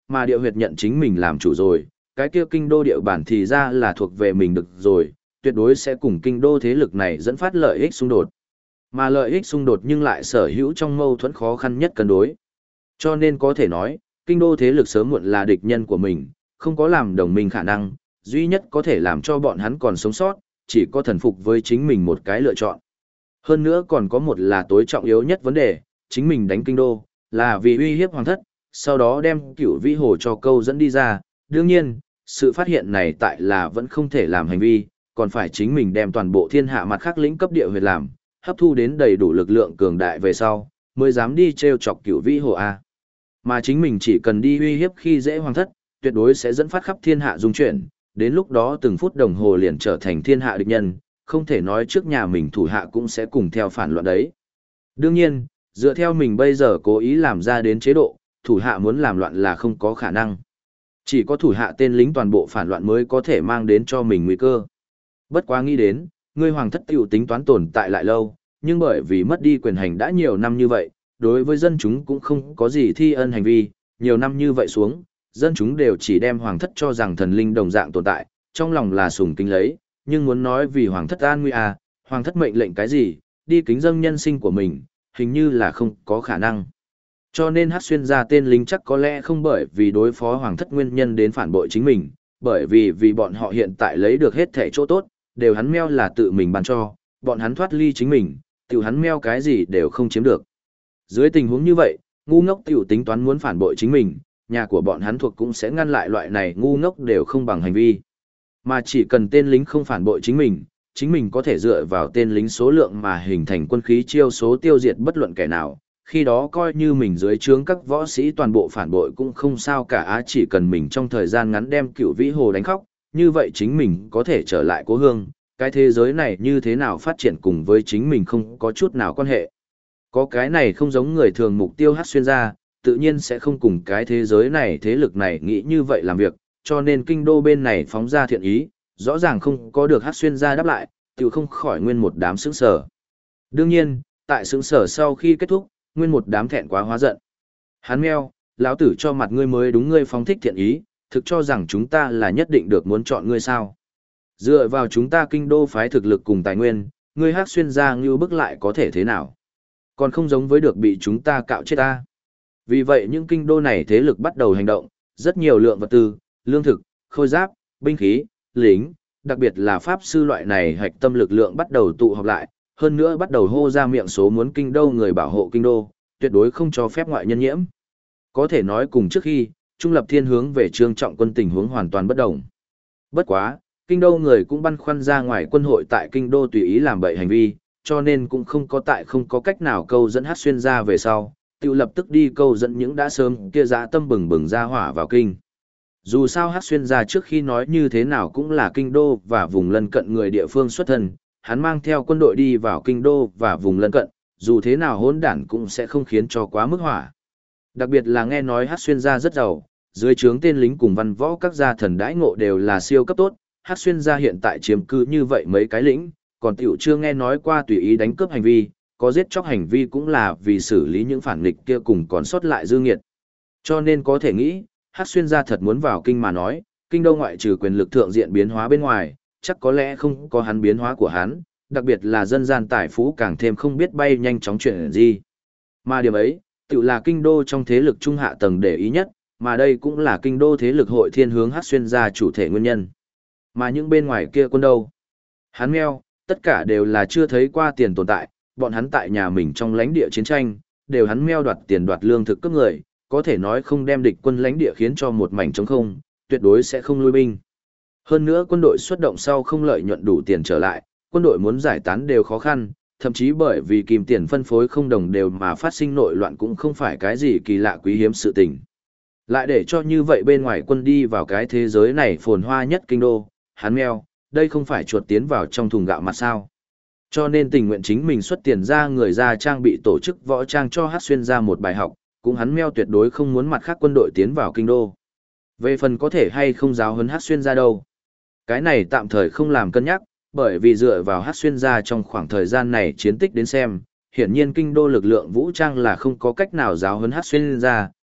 mà địa huyệt nhận chính mình làm chủ rồi, cái kia kinh đô địa bản thì ra là thuộc về mình được rồi, tuyệt đối sẽ cùng kinh đô thế lực này dẫn phát lợi ích xung đột. Mà lợi ích xung đột nhưng lại sở hữu trong mâu thuẫn khó khăn nhất cân đối. Cho nên có thể nói, kinh đô thế lực sớm muộn là địch nhân của mình, không có làm đồng minh khả năng, duy nhất có thể làm cho bọn hắn còn sống sót, chỉ có thần phục với chính mình một cái lựa chọn. Hơn nữa còn có một là tối trọng yếu nhất vấn đề, chính mình đánh kinh đô, là vì uy hiếp hoàng thất, sau đó đem Cửu Vĩ Hồ cho câu dẫn đi ra. Đương nhiên, sự phát hiện này tại là vẫn không thể làm hành vi, còn phải chính mình đem toàn bộ thiên hạ mặt khác lĩnh cấp địa huyệt làm, hấp thu đến đầy đủ lực lượng cường đại về sau, mới dám đi treo chọc Cửu Vĩ Hồ A. Mà chính mình chỉ cần đi uy hiếp khi dễ hoàng thất, tuyệt đối sẽ dẫn phát khắp thiên hạ dung chuyển, đến lúc đó từng phút đồng hồ liền trở thành thiên hạ địch nhân, không thể nói trước nhà mình thủ hạ cũng sẽ cùng theo phản loạn đấy. Đương nhiên, dựa theo mình bây giờ cố ý làm ra đến chế độ, thủ hạ muốn làm loạn là không có khả năng. Chỉ có thủ hạ tên lính toàn bộ phản loạn mới có thể mang đến cho mình nguy cơ. Bất quá nghĩ đến, ngươi hoàng thất tiểu tính toán tồn tại lại lâu, nhưng bởi vì mất đi quyền hành đã nhiều năm như vậy, đối với dân chúng cũng không có gì thi ân hành vi, nhiều năm như vậy xuống, dân chúng đều chỉ đem hoàng thất cho rằng thần linh đồng dạng tồn tại, trong lòng là sùng kính lấy, nhưng muốn nói vì hoàng thất an nguy à, hoàng thất mệnh lệnh cái gì, đi kính dâng nhân sinh của mình, hình như là không có khả năng. Cho nên Hắc Xuyên gia tên lính chắc có lẽ không bởi vì đối phó hoàng thất nguyên nhân đến phản bội chính mình, bởi vì bọn họ hiện tại lấy được hết thẻ chỗ tốt, đều hắn meo là tự mình ban cho, bọn hắn thoát ly chính mình, tiểu hắn meo cái gì đều không chiếm được. Dưới tình huống như vậy, ngu ngốc tiểu tính toán muốn phản bội chính mình, nhà của bọn hắn thuộc cũng sẽ ngăn lại loại này ngu ngốc đều không bằng hành vi. Mà chỉ cần tên lính không phản bội chính mình có thể dựa vào tên lính số lượng mà hình thành quân khí chiêu số tiêu diệt bất luận kẻ nào, khi đó coi như mình dưới trướng các võ sĩ toàn bộ phản bội cũng không sao cả á, chỉ cần mình trong thời gian ngắn đem Cửu Vĩ Hồ đánh khóc, như vậy chính mình có thể trở lại cố hương, cái thế giới này như thế nào phát triển cùng với chính mình không có chút nào quan hệ. Có cái này không giống người thường mục tiêu Hắc Xuyên gia, tự nhiên sẽ không cùng cái thế giới này thế lực này nghĩ như vậy làm việc, cho nên kinh đô bên này phóng ra thiện ý, rõ ràng không có được Hắc Xuyên gia đáp lại, tự không khỏi nguyên một đám sững sờ. Đương nhiên, tại sững sờ sau khi kết thúc, nguyên một đám thẹn quá hóa giận. Hắn meo, lão tử cho mặt ngươi mới đúng, ngươi phóng thích thiện ý, thực cho rằng chúng ta là nhất định được muốn chọn ngươi sao? Dựa vào chúng ta kinh đô phái thực lực cùng tài nguyên, ngươi Hắc Xuyên gia ngưu bức lại có thể thế nào? Còn không giống với được bị chúng ta cạo chết ta. Vì vậy những kinh đô này thế lực bắt đầu hành động, rất nhiều lượng vật tư, lương thực, khôi giáp, binh khí, lính, đặc biệt là pháp sư loại này hạch tâm lực lượng bắt đầu tụ họp lại, hơn nữa bắt đầu hô ra miệng số muốn kinh đô người bảo hộ kinh đô, tuyệt đối không cho phép ngoại nhân nhiễm. Có thể nói cùng trước khi, Trung Lập Thiên hướng về Trương Trọng Quân tình huống hoàn toàn bất đồng. Bất quá, kinh đô người cũng băn khoăn ra ngoài quân hội tại kinh đô tùy ý làm bậy hành vi, cho nên cũng không có cách nào câu dẫn Hắc Xuyên ra về sau, tự lập tức đi câu dẫn những đã sớm kia dã tâm bừng bừng ra hỏa vào kinh. Dù sao Hắc Xuyên ra trước khi nói như thế nào cũng là kinh đô và vùng lân cận người địa phương xuất thân, hắn mang theo quân đội đi vào kinh đô và vùng lân cận, dù thế nào hỗn đản cũng sẽ không khiến cho quá mức hỏa. Đặc biệt là nghe nói Hắc Xuyên gia rất giàu, dưới trướng tên lính cùng văn võ các gia thần đãi ngộ đều là siêu cấp tốt, Hắc Xuyên gia hiện tại chiếm cứ như vậy mấy cái lĩnh, còn tiểu chưa nghe nói qua tùy ý đánh cướp hành vi, có giết chóc hành vi cũng là vì xử lý những phản nghịch kia cùng còn sót lại dư nghiệt. Cho nên có thể nghĩ, Hắc Xuyên gia thật muốn vào kinh mà nói, kinh đô ngoại trừ quyền lực thượng diện biến hóa bên ngoài, chắc có lẽ không có hắn biến hóa của hắn, đặc biệt là dân gian tài phú càng thêm không biết bay nhanh chóng chuyện gì. Mà điểm ấy, tự là kinh đô trong thế lực trung hạ tầng để ý nhất, mà đây cũng là kinh đô thế lực hội thiên hướng Hắc Xuyên gia chủ thể nguyên nhân. Mà những bên ngoài kia quân đâu? Hắn meo, tất cả đều là chưa thấy qua tiền tồn tại, bọn hắn tại nhà mình trong lãnh địa chiến tranh, đều hắn meo đoạt tiền đoạt lương thực cướp người, có thể nói không đem địch quân lãnh địa khiến cho một mảnh trống không, tuyệt đối sẽ không lui binh. Hơn nữa quân đội xuất động sau không lợi nhuận đủ tiền trở lại, quân đội muốn giải tán đều khó khăn, thậm chí bởi vì kìm tiền phân phối không đồng đều mà phát sinh nội loạn cũng không phải cái gì kỳ lạ quý hiếm sự tình. Lại để cho như vậy bên ngoài quân đi vào cái thế giới này phồn hoa nhất kinh đô, hắn meo, đây không phải chuột tiến vào trong thùng gạo mặt sao. Cho nên tình nguyện chính mình xuất tiền ra người ra trang bị tổ chức võ trang cho Hắc Xuyên ra một bài học, cũng hắn meo tuyệt đối không muốn mặt khác quân đội tiến vào kinh đô. Về phần có thể hay không giáo huấn Hắc Xuyên ra đâu. Cái này tạm thời không làm cân nhắc, bởi vì dựa vào Hắc Xuyên ra trong khoảng thời gian này chiến tích đến xem, hiển nhiên kinh đô lực lượng vũ trang là không có cách nào giáo huấn Hắc Xuyên ra,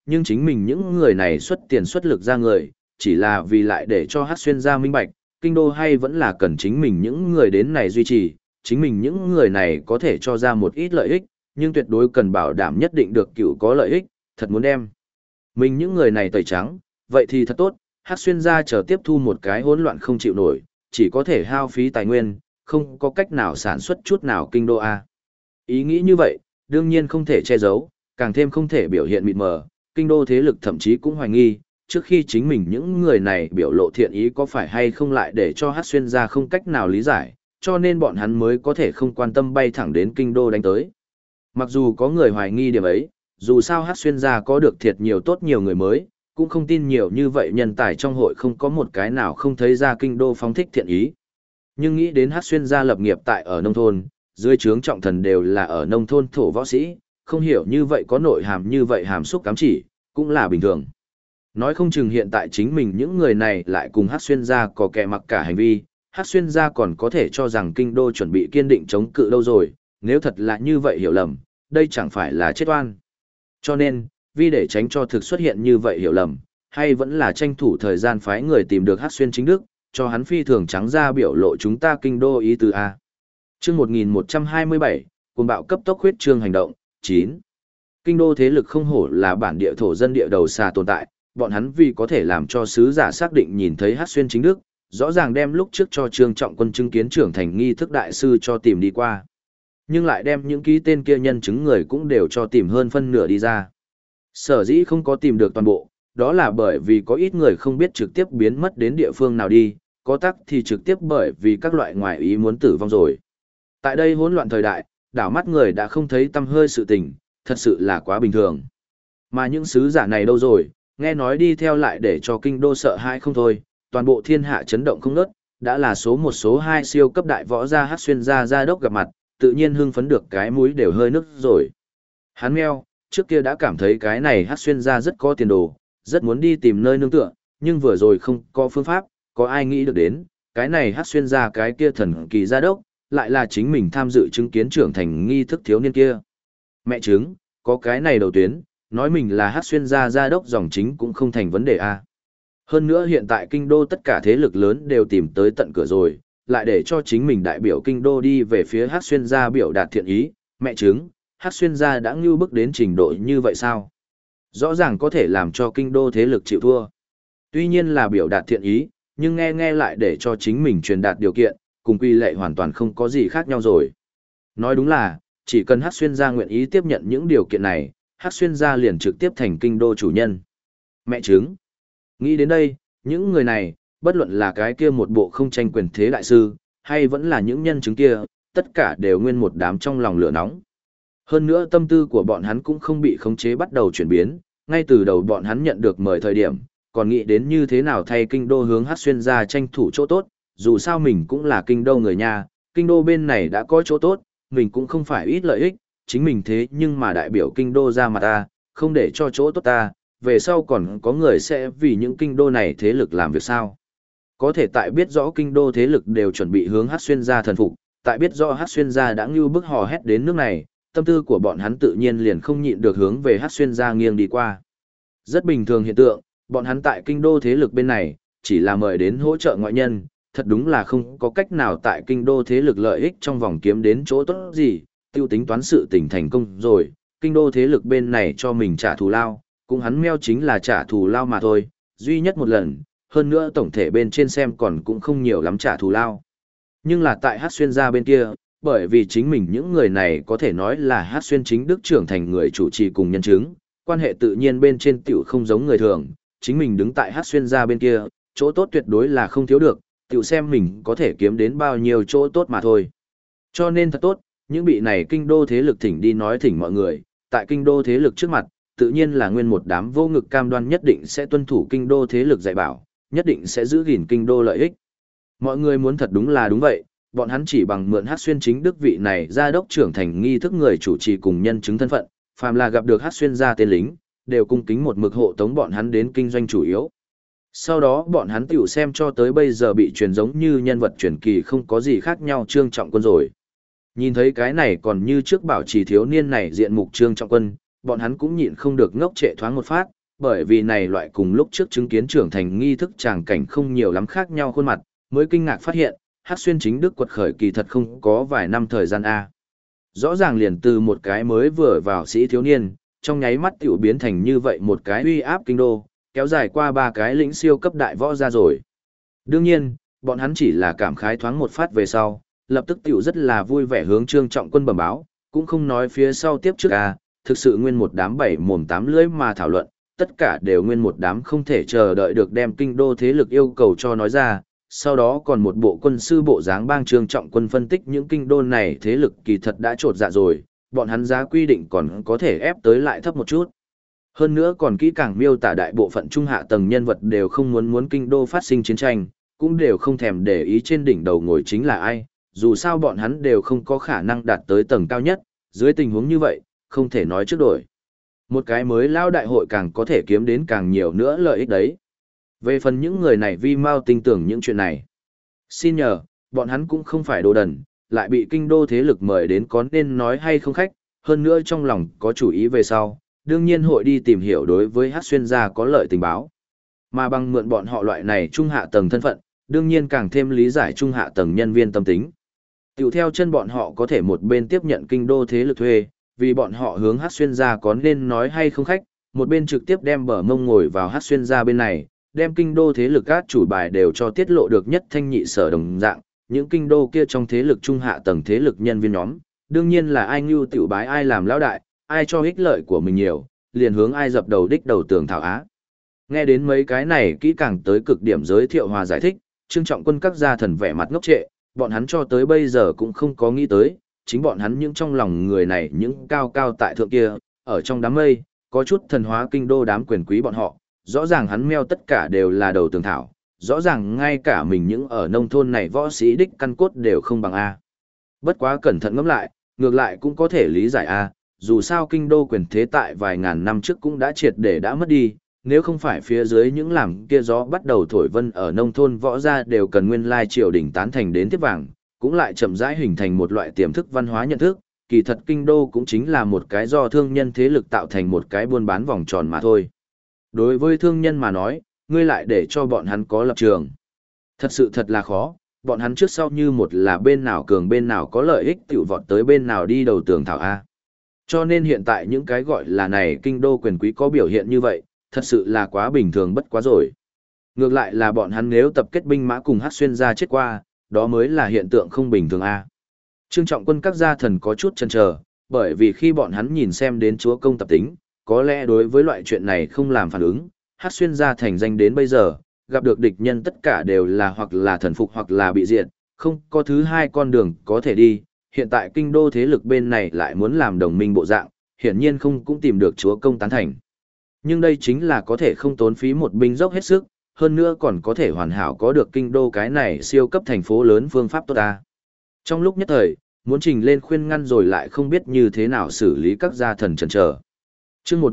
nhưng chính mình những người này xuất tiền xuất lực ra người, chỉ là vì lại để cho Hắc Xuyên gia minh bạch, kinh đô hay vẫn là cần chính mình những người đến này duy trì, chính mình những người này có thể cho ra một ít lợi ích, nhưng tuyệt đối cần bảo đảm nhất định được cựu có lợi ích, thật muốn đem. Mình những người này tẩy trắng, vậy thì thật tốt, Hắc Xuyên gia chờ tiếp thu một cái hỗn loạn không chịu nổi, chỉ có thể hao phí tài nguyên, không có cách nào sản xuất chút nào kinh đô A. Ý nghĩ như vậy, đương nhiên không thể che giấu, càng thêm không thể biểu hiện mịt mờ, kinh đô thế lực thậm chí cũng hoài nghi, trước khi chính mình những người này biểu lộ thiện ý có phải hay không lại để cho Hắc Xuyên gia không cách nào lý giải, cho nên bọn hắn mới có thể không quan tâm bay thẳng đến kinh đô đánh tới. Mặc dù có người hoài nghi điểm ấy, dù sao Hắc Xuyên gia có được thiệt nhiều tốt nhiều người mới, cũng không tin nhiều như vậy nhân tài trong hội không có một cái nào không thấy ra kinh đô phóng thích thiện ý. Nhưng nghĩ đến Hắc Xuyên gia lập nghiệp tại ở nông thôn, dưới trướng trọng thần đều là ở nông thôn thổ võ sĩ, không hiểu như vậy có nội hàm như vậy hàm xúc cám chỉ, cũng là bình thường. Nói không chừng hiện tại chính mình những người này lại cùng Hắc Xuyên gia có kẻ mặc cả hành vi, Hắc Xuyên gia còn có thể cho rằng kinh đô chuẩn bị kiên định chống cự lâu rồi, nếu thật là như vậy hiểu lầm, đây chẳng phải là chết oan. Cho nên, vì để tránh cho thực xuất hiện như vậy hiểu lầm, hay vẫn là tranh thủ thời gian phái người tìm được Hắc Xuyên chính đức, cho hắn phi thường trắng ra biểu lộ chúng ta kinh đô ý tứ A. Chương 1127, cuồng bạo cấp tốc huyết trương hành động, 9. Kinh đô thế lực không hổ là bản địa thổ dân địa đầu xa tồn tại, bọn hắn vì có thể làm cho sứ giả xác định nhìn thấy Hắc Xuyên chính đức, rõ ràng đem lúc trước cho Trương Trọng Quân chứng kiến trưởng thành nghi thức đại sư cho tìm đi qua. Nhưng lại đem những ký tên kia nhân chứng người cũng đều cho tìm hơn phân nửa đi ra. Sở dĩ không có tìm được toàn bộ, đó là bởi vì có ít người không biết trực tiếp biến mất đến địa phương nào đi, có tắc thì trực tiếp bởi vì các loại ngoại ý muốn tử vong rồi. Tại đây hỗn loạn thời đại, đảo mắt người đã không thấy tâm hơi sự tình, thật sự là quá bình thường. Mà những sứ giả này đâu rồi, nghe nói đi theo lại để cho kinh đô sợ hãi không thôi, toàn bộ thiên hạ chấn động không ngớt, đã là số một số hai siêu cấp đại võ gia Hắc Xuyên gia đốc gặp mặt, tự nhiên hưng phấn được cái mũi đều hơi nức rồi. Hắn meo, trước kia đã cảm thấy cái này Hắc Xuyên gia rất có tiền đồ, rất muốn đi tìm nơi nương tựa, nhưng vừa rồi không có phương pháp, có ai nghĩ được đến, cái này Hắc Xuyên gia cái kia thần kỳ gia đốc, lại là chính mình tham dự chứng kiến trưởng thành nghi thức thiếu niên kia. Mẹ chứng, có cái này đầu tuyến, nói mình là Hắc Xuyên gia đốc dòng chính cũng không thành vấn đề a. Hơn nữa hiện tại kinh đô tất cả thế lực lớn đều tìm tới tận cửa rồi, lại để cho chính mình đại biểu kinh đô đi về phía Hắc Xuyên gia biểu đạt thiện ý, mẹ chứng, Hắc Xuyên gia đã ngưu bức đến trình độ như vậy sao? Rõ ràng có thể làm cho kinh đô thế lực chịu thua. Tuy nhiên là biểu đạt thiện ý, nhưng nghe lại để cho chính mình truyền đạt điều kiện, cùng quy lệ hoàn toàn không có gì khác nhau rồi. Nói đúng là, chỉ cần Hắc Xuyên gia nguyện ý tiếp nhận những điều kiện này, Hắc Xuyên gia liền trực tiếp thành kinh đô chủ nhân. Mẹ chứng. Nghĩ đến đây, những người này, bất luận là cái kia một bộ không tranh quyền thế đại sư, hay vẫn là những nhân chứng kia, tất cả đều nguyên một đám trong lòng lửa nóng. Hơn nữa tâm tư của bọn hắn cũng không bị khống chế bắt đầu chuyển biến, ngay từ đầu bọn hắn nhận được mời thời điểm, còn nghĩ đến như thế nào thay kinh đô hướng Hắc Xuyên gia tranh thủ chỗ tốt, dù sao mình cũng là kinh đô người nhà, kinh đô bên này đã có chỗ tốt, mình cũng không phải ít lợi ích, chính mình thế nhưng mà đại biểu kinh đô ra mặt ta, không để cho chỗ tốt ta, về sau còn có người sẽ vì những kinh đô này thế lực làm việc sao. Có thể tại biết rõ kinh đô thế lực đều chuẩn bị hướng Hắc Xuyên gia thần phục, tại biết rõ Hắc Xuyên gia đã ngưu bức hò hét đến nước này, tâm tư của bọn hắn tự nhiên liền không nhịn được hướng về Hắc Xuyên gia nghiêng đi qua. Rất bình thường hiện tượng, bọn hắn tại kinh đô thế lực bên này, chỉ là mời đến hỗ trợ ngoại nhân, thật đúng là không có cách nào tại kinh đô thế lực lợi ích trong vòng kiếm đến chỗ tốt gì, tiêu tính toán sự tình thành công rồi, kinh đô thế lực bên này cho mình trả thù lao, cũng hắn meo chính là trả thù lao mà thôi, duy nhất một lần, hơn nữa tổng thể bên trên xem còn cũng không nhiều lắm trả thù lao. Nhưng là tại Hắc Xuyên gia bên kia, bởi vì chính mình những người này có thể nói là Hắc Xuyên chính đức trưởng thành người chủ trì cùng nhân chứng, quan hệ tự nhiên bên trên tiểu không giống người thường, chính mình đứng tại Hắc Xuyên gia bên kia, chỗ tốt tuyệt đối là không thiếu được, tiểu xem mình có thể kiếm đến bao nhiêu chỗ tốt mà thôi. Cho nên thật tốt, những bị này kinh đô thế lực thỉnh đi nói thỉnh mọi người, tại kinh đô thế lực trước mặt, tự nhiên là nguyên một đám vô ngực cam đoan nhất định sẽ tuân thủ kinh đô thế lực dạy bảo, nhất định sẽ giữ gìn kinh đô lợi ích. Mọi người muốn thật đúng là đúng vậy, bọn hắn chỉ bằng mượn Hắc Xuyên chính đức vị này gia đốc trưởng thành nghi thức người chủ trì cùng nhân chứng thân phận, phàm là gặp được Hắc Xuyên gia tên lính, đều cung kính một mực hộ tống bọn hắn đến kinh doanh chủ yếu. Sau đó bọn hắn tiểu xem cho tới bây giờ bị truyền giống như nhân vật truyền kỳ không có gì khác nhau Trương Trọng Quân rồi. Nhìn thấy cái này còn như trước bảo trì thiếu niên này diện mục Trương Trọng Quân, bọn hắn cũng nhịn không được ngốc trệ thoáng một phát, bởi vì này loại cùng lúc trước chứng kiến trưởng thành nghi thức tràng cảnh không nhiều lắm khác nhau khuôn mặt, mới kinh ngạc phát hiện, Hắc Xuyên chính đức quật khởi kỳ thật không có vài năm thời gian a. Rõ ràng liền từ một cái mới vừa vào sĩ thiếu niên, trong nháy mắt tiểu biến thành như vậy một cái uy áp kinh đô, kéo dài qua 3 cái lĩnh siêu cấp đại võ ra rồi. Đương nhiên, bọn hắn chỉ là cảm khái thoáng một phát về sau, lập tức tiểu rất là vui vẻ hướng Trương Trọng Quân bẩm báo, cũng không nói phía sau tiếp trước thực sự nguyên một đám bảy mồm tám lưỡi mà thảo luận, tất cả đều nguyên một đám không thể chờ đợi được đem kinh đô thế lực yêu cầu cho nói ra, sau đó còn một bộ quân sư bộ dáng bang Trương Trọng Quân phân tích những kinh đô này thế lực kỳ thật đã trột dạ rồi, bọn hắn giá quy định còn có thể ép tới lại thấp một chút. Hơn nữa còn kỹ càng miêu tả đại bộ phận trung hạ tầng nhân vật đều không muốn kinh đô phát sinh chiến tranh, cũng đều không thèm để ý trên đỉnh đầu ngồi chính là ai, dù sao bọn hắn đều không có khả năng đạt tới tầng cao nhất, dưới tình huống như vậy, không thể nói trước đổi. Một cái mới lao đại hội càng có thể kiếm đến càng nhiều nữa lợi ích đấy. Về phần những người này vi mau tin tưởng những chuyện này. Xin nhờ, bọn hắn cũng không phải đồ đần, lại bị kinh đô thế lực mời đến có nên nói hay không khách, hơn nữa trong lòng có chủ ý về sau, đương nhiên hội đi tìm hiểu đối với Hắc Xuyên gia có lợi tình báo. Mà bằng mượn bọn họ loại này trung hạ tầng thân phận, đương nhiên càng thêm lý giải trung hạ tầng nhân viên tâm tính. Tiểu theo chân bọn họ có thể một bên tiếp nhận kinh đô thế lực thuê, vì bọn họ hướng Hắc Xuyên gia có nên nói hay không khách, một bên trực tiếp đem bờ mông ngồi vào Hắc Xuyên gia bên này, đem kinh đô thế lực các chủ bài đều cho tiết lộ được nhất thanh nhị sở đồng dạng, những kinh đô kia trong thế lực trung hạ tầng thế lực nhân viên nhóm, đương nhiên là ai ngưu tiểu bái ai làm lão đại, ai cho ích lợi của mình nhiều, liền hướng ai dập đầu đích đầu tường thảo á. Nghe đến mấy cái này kỹ càng tới cực điểm giới thiệu hòa giải thích, Trương Trọng Quân các gia thần vẻ mặt ngốc trệ, bọn hắn cho tới bây giờ cũng không có nghĩ tới, chính bọn hắn những trong lòng người này những cao cao tại thượng kia, ở trong đám mây, có chút thần hóa kinh đô đám quyền quý bọn họ, rõ ràng hắn meo tất cả đều là đầu tường thảo, rõ ràng ngay cả mình những ở nông thôn này võ sĩ đích căn cốt đều không bằng A. Bất quá cẩn thận ngẫm lại, ngược lại cũng có thể lý giải A, dù sao kinh đô quyền thế tại vài ngàn năm trước cũng đã triệt để đã mất đi, nếu không phải phía dưới những làm kia gió bắt đầu thổi vân ở nông thôn võ gia đều cần nguyên lai triều đình tán thành đến tiếp vàng, cũng lại chậm rãi hình thành một loại tiềm thức văn hóa nhận thức, kỳ thật kinh đô cũng chính là một cái do thương nhân thế lực tạo thành một cái buôn bán vòng tròn mà thôi. Đối với thương nhân mà nói, ngươi lại để cho bọn hắn có lập trường. Thật sự thật là khó, bọn hắn trước sau như một là bên nào cường bên nào có lợi ích tiểu vọt tới bên nào đi đầu tường thảo A. Cho nên hiện tại những cái gọi là này kinh đô quyền quý có biểu hiện như vậy, thật sự là quá bình thường bất quá rồi. Ngược lại là bọn hắn nếu tập kết binh mã cùng Hắc Xuyên gia chết qua, đó mới là hiện tượng không bình thường A. Trương Trọng Quân các gia thần có chút chần chờ, bởi vì khi bọn hắn nhìn xem đến chúa công tập tính, có lẽ đối với loại chuyện này không làm phản ứng, Hắc Xuyên gia thành danh đến bây giờ, gặp được địch nhân tất cả đều là hoặc là thần phục hoặc là bị diệt, không có thứ hai con đường có thể đi. Hiện tại kinh đô thế lực bên này lại muốn làm đồng minh bộ dạng, hiển nhiên không cũng tìm được chúa công tán thành. Nhưng đây chính là có thể không tốn phí một binh dốc hết sức, hơn nữa còn có thể hoàn hảo có được kinh đô cái này siêu cấp thành phố lớn phương pháp tốt ta. Trong lúc nhất thời, muốn trình lên khuyên ngăn rồi lại không biết như thế nào xử lý các gia thần chần chờ. Chương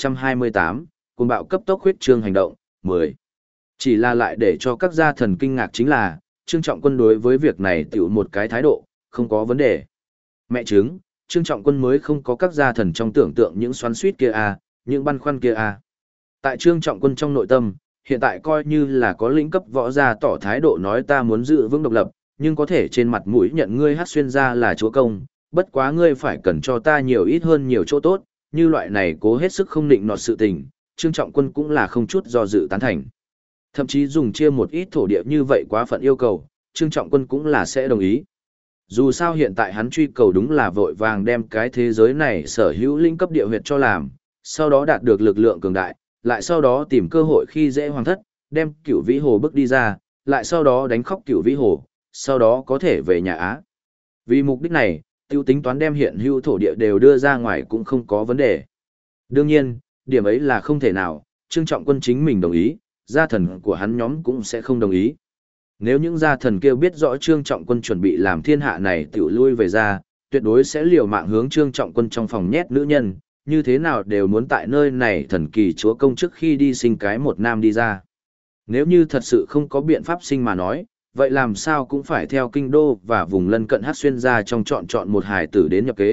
1128, cuồng bạo cấp tốc huyết trương hành động, 10. Chỉ là lại để cho các gia thần kinh ngạc chính là, Trương Trọng Quân đối với việc này tiểu một cái thái độ, không có vấn đề. Mẹ chứng, Trương Trọng Quân mới không có các gia thần trong tưởng tượng những xoắn suýt kia những băn khoăn kia Tại Trương Trọng Quân trong nội tâm, hiện tại coi như là có lĩnh cấp võ gia tỏ thái độ nói ta muốn giữ vững độc lập, nhưng có thể trên mặt mũi nhận ngươi Hắc Xuyên gia là chúa công, bất quá ngươi phải cần cho ta nhiều ít hơn nhiều chỗ tốt, như loại này cố hết sức không định nọt sự tình, Trương Trọng Quân cũng là không chút do dự tán thành. Thậm chí dùng chia một ít thổ địa như vậy quá phận yêu cầu, Trương Trọng Quân cũng là sẽ đồng ý. Dù sao hiện tại hắn truy cầu đúng là vội vàng đem cái thế giới này sở hữu linh cấp địa huyệt cho làm, sau đó đạt được lực lượng cường đại, lại sau đó tìm cơ hội khi dễ hoàng thất, đem Cửu Vĩ Hồ bước đi ra, lại sau đó đánh khóc Cửu Vĩ Hồ, sau đó có thể về nhà Á. Vì mục đích này, tiêu tính toán đem hiện hữu thổ địa đều đưa ra ngoài cũng không có vấn đề. Đương nhiên, điểm ấy là không thể nào, Trương Trọng Quân chính mình đồng ý, gia thần của hắn nhóm cũng sẽ không đồng ý. Nếu những gia thần kêu biết rõ Trương Trọng Quân chuẩn bị làm thiên hạ này tiểu lui về ra, tuyệt đối sẽ liều mạng hướng Trương Trọng Quân trong phòng nhét nữ nhân, như thế nào đều muốn tại nơi này thần kỳ chúa công trước khi đi sinh cái một nam đi ra. Nếu như thật sự không có biện pháp sinh mà nói, vậy làm sao cũng phải theo kinh đô và vùng lân cận Hắc Xuyên gia trong chọn một hài tử đến nhập kế,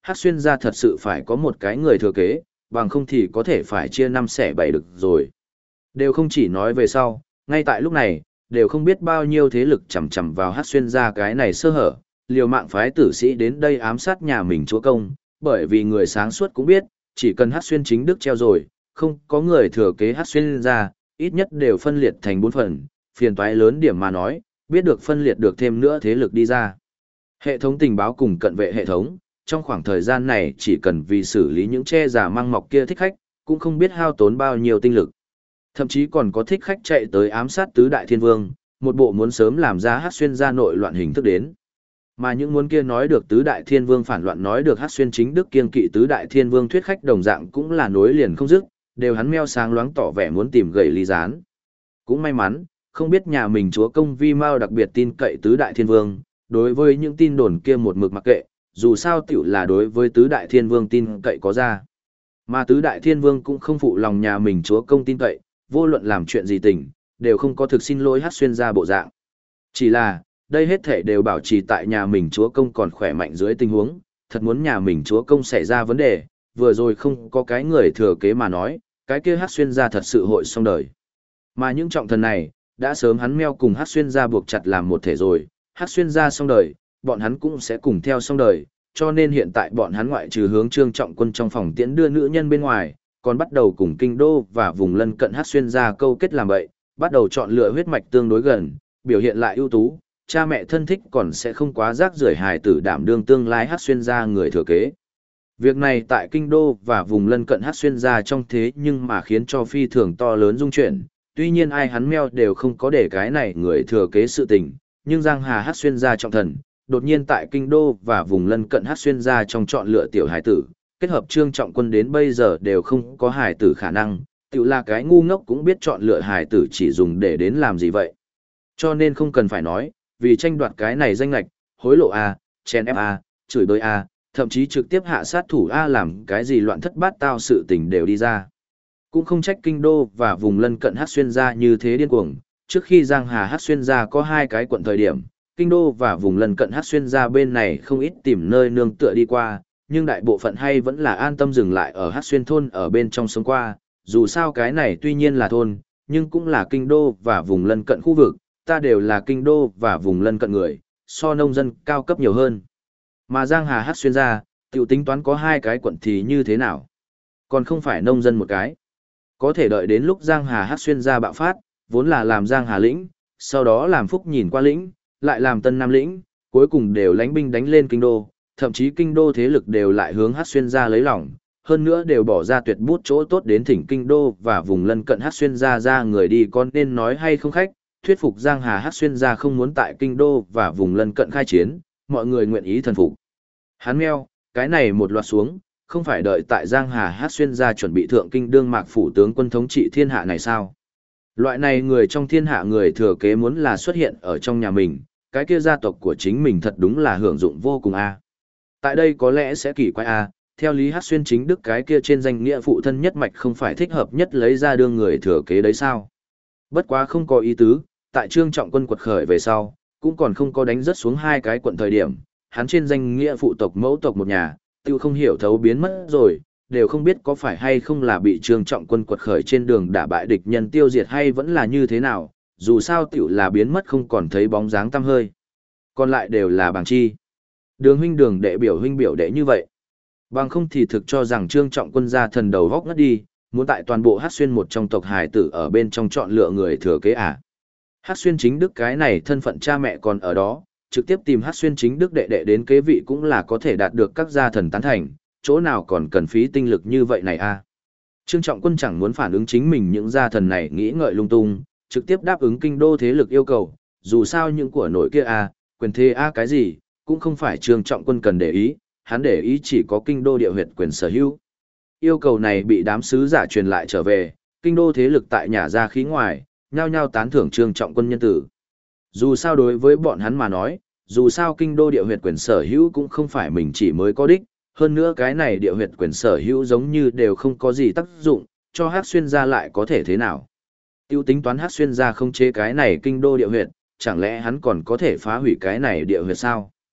Hắc xuyên gia thật sự phải có một cái người thừa kế, bằng không thì có thể phải chia năm xẻ bảy được rồi. Đều không chỉ nói về sau, ngay tại lúc này, đều không biết bao nhiêu thế lực chầm chầm vào Hắc xuyên gia cái này sơ hở, liều mạng phái tử sĩ đến đây ám sát nhà mình chúa công, bởi vì người sáng suốt cũng biết, chỉ cần Hắc xuyên chính đức treo rồi, không có người thừa kế Hắc xuyên gia, ít nhất đều phân liệt thành 4 phần, phiền toái lớn điểm mà nói, biết được phân liệt được thêm nữa thế lực đi ra. Hệ thống tình báo cùng cận vệ hệ thống, trong khoảng thời gian này chỉ cần vì xử lý những che giả mang mọc kia thích khách, cũng không biết hao tốn bao nhiêu tinh lực. Thậm chí còn có thích khách chạy tới ám sát tứ đại thiên vương, một bộ muốn sớm làm ra Hắc xuyên gia nội loạn hình thức đến. Mà những muốn kia nói được tứ đại thiên vương phản loạn nói được Hắc xuyên chính đức kiên kỵ tứ đại thiên vương thuyết khách đồng dạng cũng là nối liền không dứt, đều hắn meo sáng loáng tỏ vẻ muốn tìm gậy ly gián. Cũng may mắn, không biết nhà mình chúa công Vi Mao đặc biệt tin cậy tứ đại thiên vương, đối với những tin đồn kia một mực mặc kệ, dù sao tiểu là đối với tứ đại thiên vương tin cậy có ra. Mà tứ đại thiên vương cũng không phụ lòng nhà mình chúa công tin cậy, vô luận làm chuyện gì tình, đều không có thực xin lỗi Hắc xuyên gia bộ dạng. Chỉ là, đây hết thể đều bảo trì tại nhà mình chúa công còn khỏe mạnh dưới tình huống, thật muốn nhà mình chúa công xảy ra vấn đề, vừa rồi không có cái người thừa kế mà nói, cái kia Hắc xuyên gia thật sự hội xong đời. Mà những trọng thần này, đã sớm hắn meo cùng Hắc xuyên gia buộc chặt làm một thể rồi, Hắc xuyên gia xong đời, bọn hắn cũng sẽ cùng theo xong đời, cho nên hiện tại bọn hắn ngoại trừ hướng Trương Trọng Quân trong phòng tiễn đưa nữ nhân bên ngoài, còn bắt đầu cùng kinh đô và vùng lân cận Hắc xuyên gia câu kết làm vậy, bắt đầu chọn lựa huyết mạch tương đối gần, biểu hiện lại ưu tú, cha mẹ thân thích còn sẽ không quá rác rưởi hài tử đảm đương tương lai Hắc xuyên gia người thừa kế. Việc này tại kinh đô và vùng lân cận Hắc xuyên gia trong thế nhưng mà khiến cho phi thường to lớn dung chuyển, tuy nhiên ai hắn meo đều không có để cái này người thừa kế sự tình, nhưng Giang Hà Hắc xuyên gia trọng thần, đột nhiên tại kinh đô và vùng lân cận Hắc xuyên gia trong chọn lựa tiểu hải tử, kết hợp Trương Trọng Quân đến bây giờ đều không có hải tử khả năng, tự là cái ngu ngốc cũng biết chọn lựa hải tử chỉ dùng để đến làm gì vậy. Cho nên không cần phải nói, vì tranh đoạt cái này danh lệch, hối lộ A, chèn ép A, chửi bới A, thậm chí trực tiếp hạ sát thủ A làm cái gì loạn thất bát tao sự tình đều đi ra. Cũng không trách kinh đô và vùng lân cận Hắc xuyên gia như thế điên cuồng, trước khi Giang Hà Hắc xuyên gia có 2 cái quận thời điểm, kinh đô và vùng lân cận Hắc xuyên gia bên này không ít tìm nơi nương tựa đi qua, nhưng đại bộ phận hay vẫn là an tâm dừng lại ở Hắc xuyên thôn ở bên trong sống qua, dù sao cái này tuy nhiên là thôn, nhưng cũng là kinh đô và vùng lân cận khu vực, ta đều là kinh đô và vùng lân cận người, so nông dân cao cấp nhiều hơn. Mà Giang Hà Hắc xuyên gia, tiểu tính toán có 2 cái quận thì như thế nào? Còn không phải nông dân một cái. Có thể đợi đến lúc Giang Hà Hắc xuyên gia bạo phát, vốn là làm Giang Hà lĩnh, sau đó làm Phúc nhìn qua lĩnh, lại làm Tân Nam lĩnh, cuối cùng đều lãnh binh đánh lên kinh đô, thậm chí kinh đô thế lực đều lại hướng Hắc xuyên gia lấy lòng, hơn nữa đều bỏ ra tuyệt bút chỗ tốt đến thỉnh kinh đô và vùng lân cận Hắc xuyên gia ra người đi, con nên nói hay không khách, thuyết phục Giang Hà Hắc xuyên gia không muốn tại kinh đô và vùng lân cận khai chiến, mọi người nguyện ý thần phục. Hắn meo, cái này một loạt xuống, không phải đợi tại Giang Hà Hắc xuyên gia chuẩn bị thượng kinh đương mạc phủ tướng quân thống trị thiên hạ này sao? Loại này người trong thiên hạ người thừa kế muốn là xuất hiện ở trong nhà mình, cái kia gia tộc của chính mình thật đúng là hưởng dụng vô cùng a. Tại đây có lẽ sẽ kỳ quái a, theo Lý Hắc xuyên chính đức cái kia trên danh nghĩa phụ thân nhất mạch không phải thích hợp nhất lấy ra đương người thừa kế đấy sao? Bất quá không có ý tứ, tại Trương Trọng Quân quật khởi về sau, cũng còn không có đánh rớt xuống 2 cái quận thời điểm, hắn trên danh nghĩa phụ tộc mẫu tộc một nhà, tiêu không hiểu thấu biến mất rồi, đều không biết có phải hay không là bị Trương Trọng Quân quật khởi trên đường đả bại địch nhân tiêu diệt hay vẫn là như thế nào, dù sao tiểu là biến mất không còn thấy bóng dáng tăm hơi. Còn lại đều là bằng chi. Đường huynh đường đệ biểu huynh biểu đệ như vậy. Bằng không thì thực cho rằng Trương Trọng Quân ra thần đầu vóc ngất đi, muốn tại toàn bộ Hắc xuyên một trong tộc hài tử ở bên trong chọn lựa người thừa kế à. Hắc xuyên chính đức cái này thân phận cha mẹ còn ở đó, trực tiếp tìm Hắc xuyên chính đức đệ đệ đến kế vị cũng là có thể đạt được các gia thần tán thành, chỗ nào còn cần phí tinh lực như vậy này a. Trương Trọng Quân chẳng muốn phản ứng chính mình những gia thần này nghĩ ngợi lung tung, trực tiếp đáp ứng kinh đô thế lực yêu cầu, dù sao những của nội kia a, quyền thế a cái gì, cũng không phải Trương Trọng Quân cần để ý, hắn để ý chỉ có kinh đô địa huyệt quyền sở hữu. Yêu cầu này bị đám sứ giả truyền lại trở về, kinh đô thế lực tại nhà ra khí ngoài, nhao nhao tán thưởng Trương Trọng Quân nhân tử. Dù sao đối với bọn hắn mà nói, dù sao kinh đô địa huyệt quyền sở hữu cũng không phải mình chỉ mới có đích, hơn nữa cái này địa huyệt quyền sở hữu giống như đều không có gì tác dụng, cho Hắc xuyên gia lại có thể thế nào. Tiêu tính toán Hắc xuyên gia không chế cái này kinh đô địa huyệt, chẳng lẽ hắn còn có thể phá hủy cái này địa huyệt sao?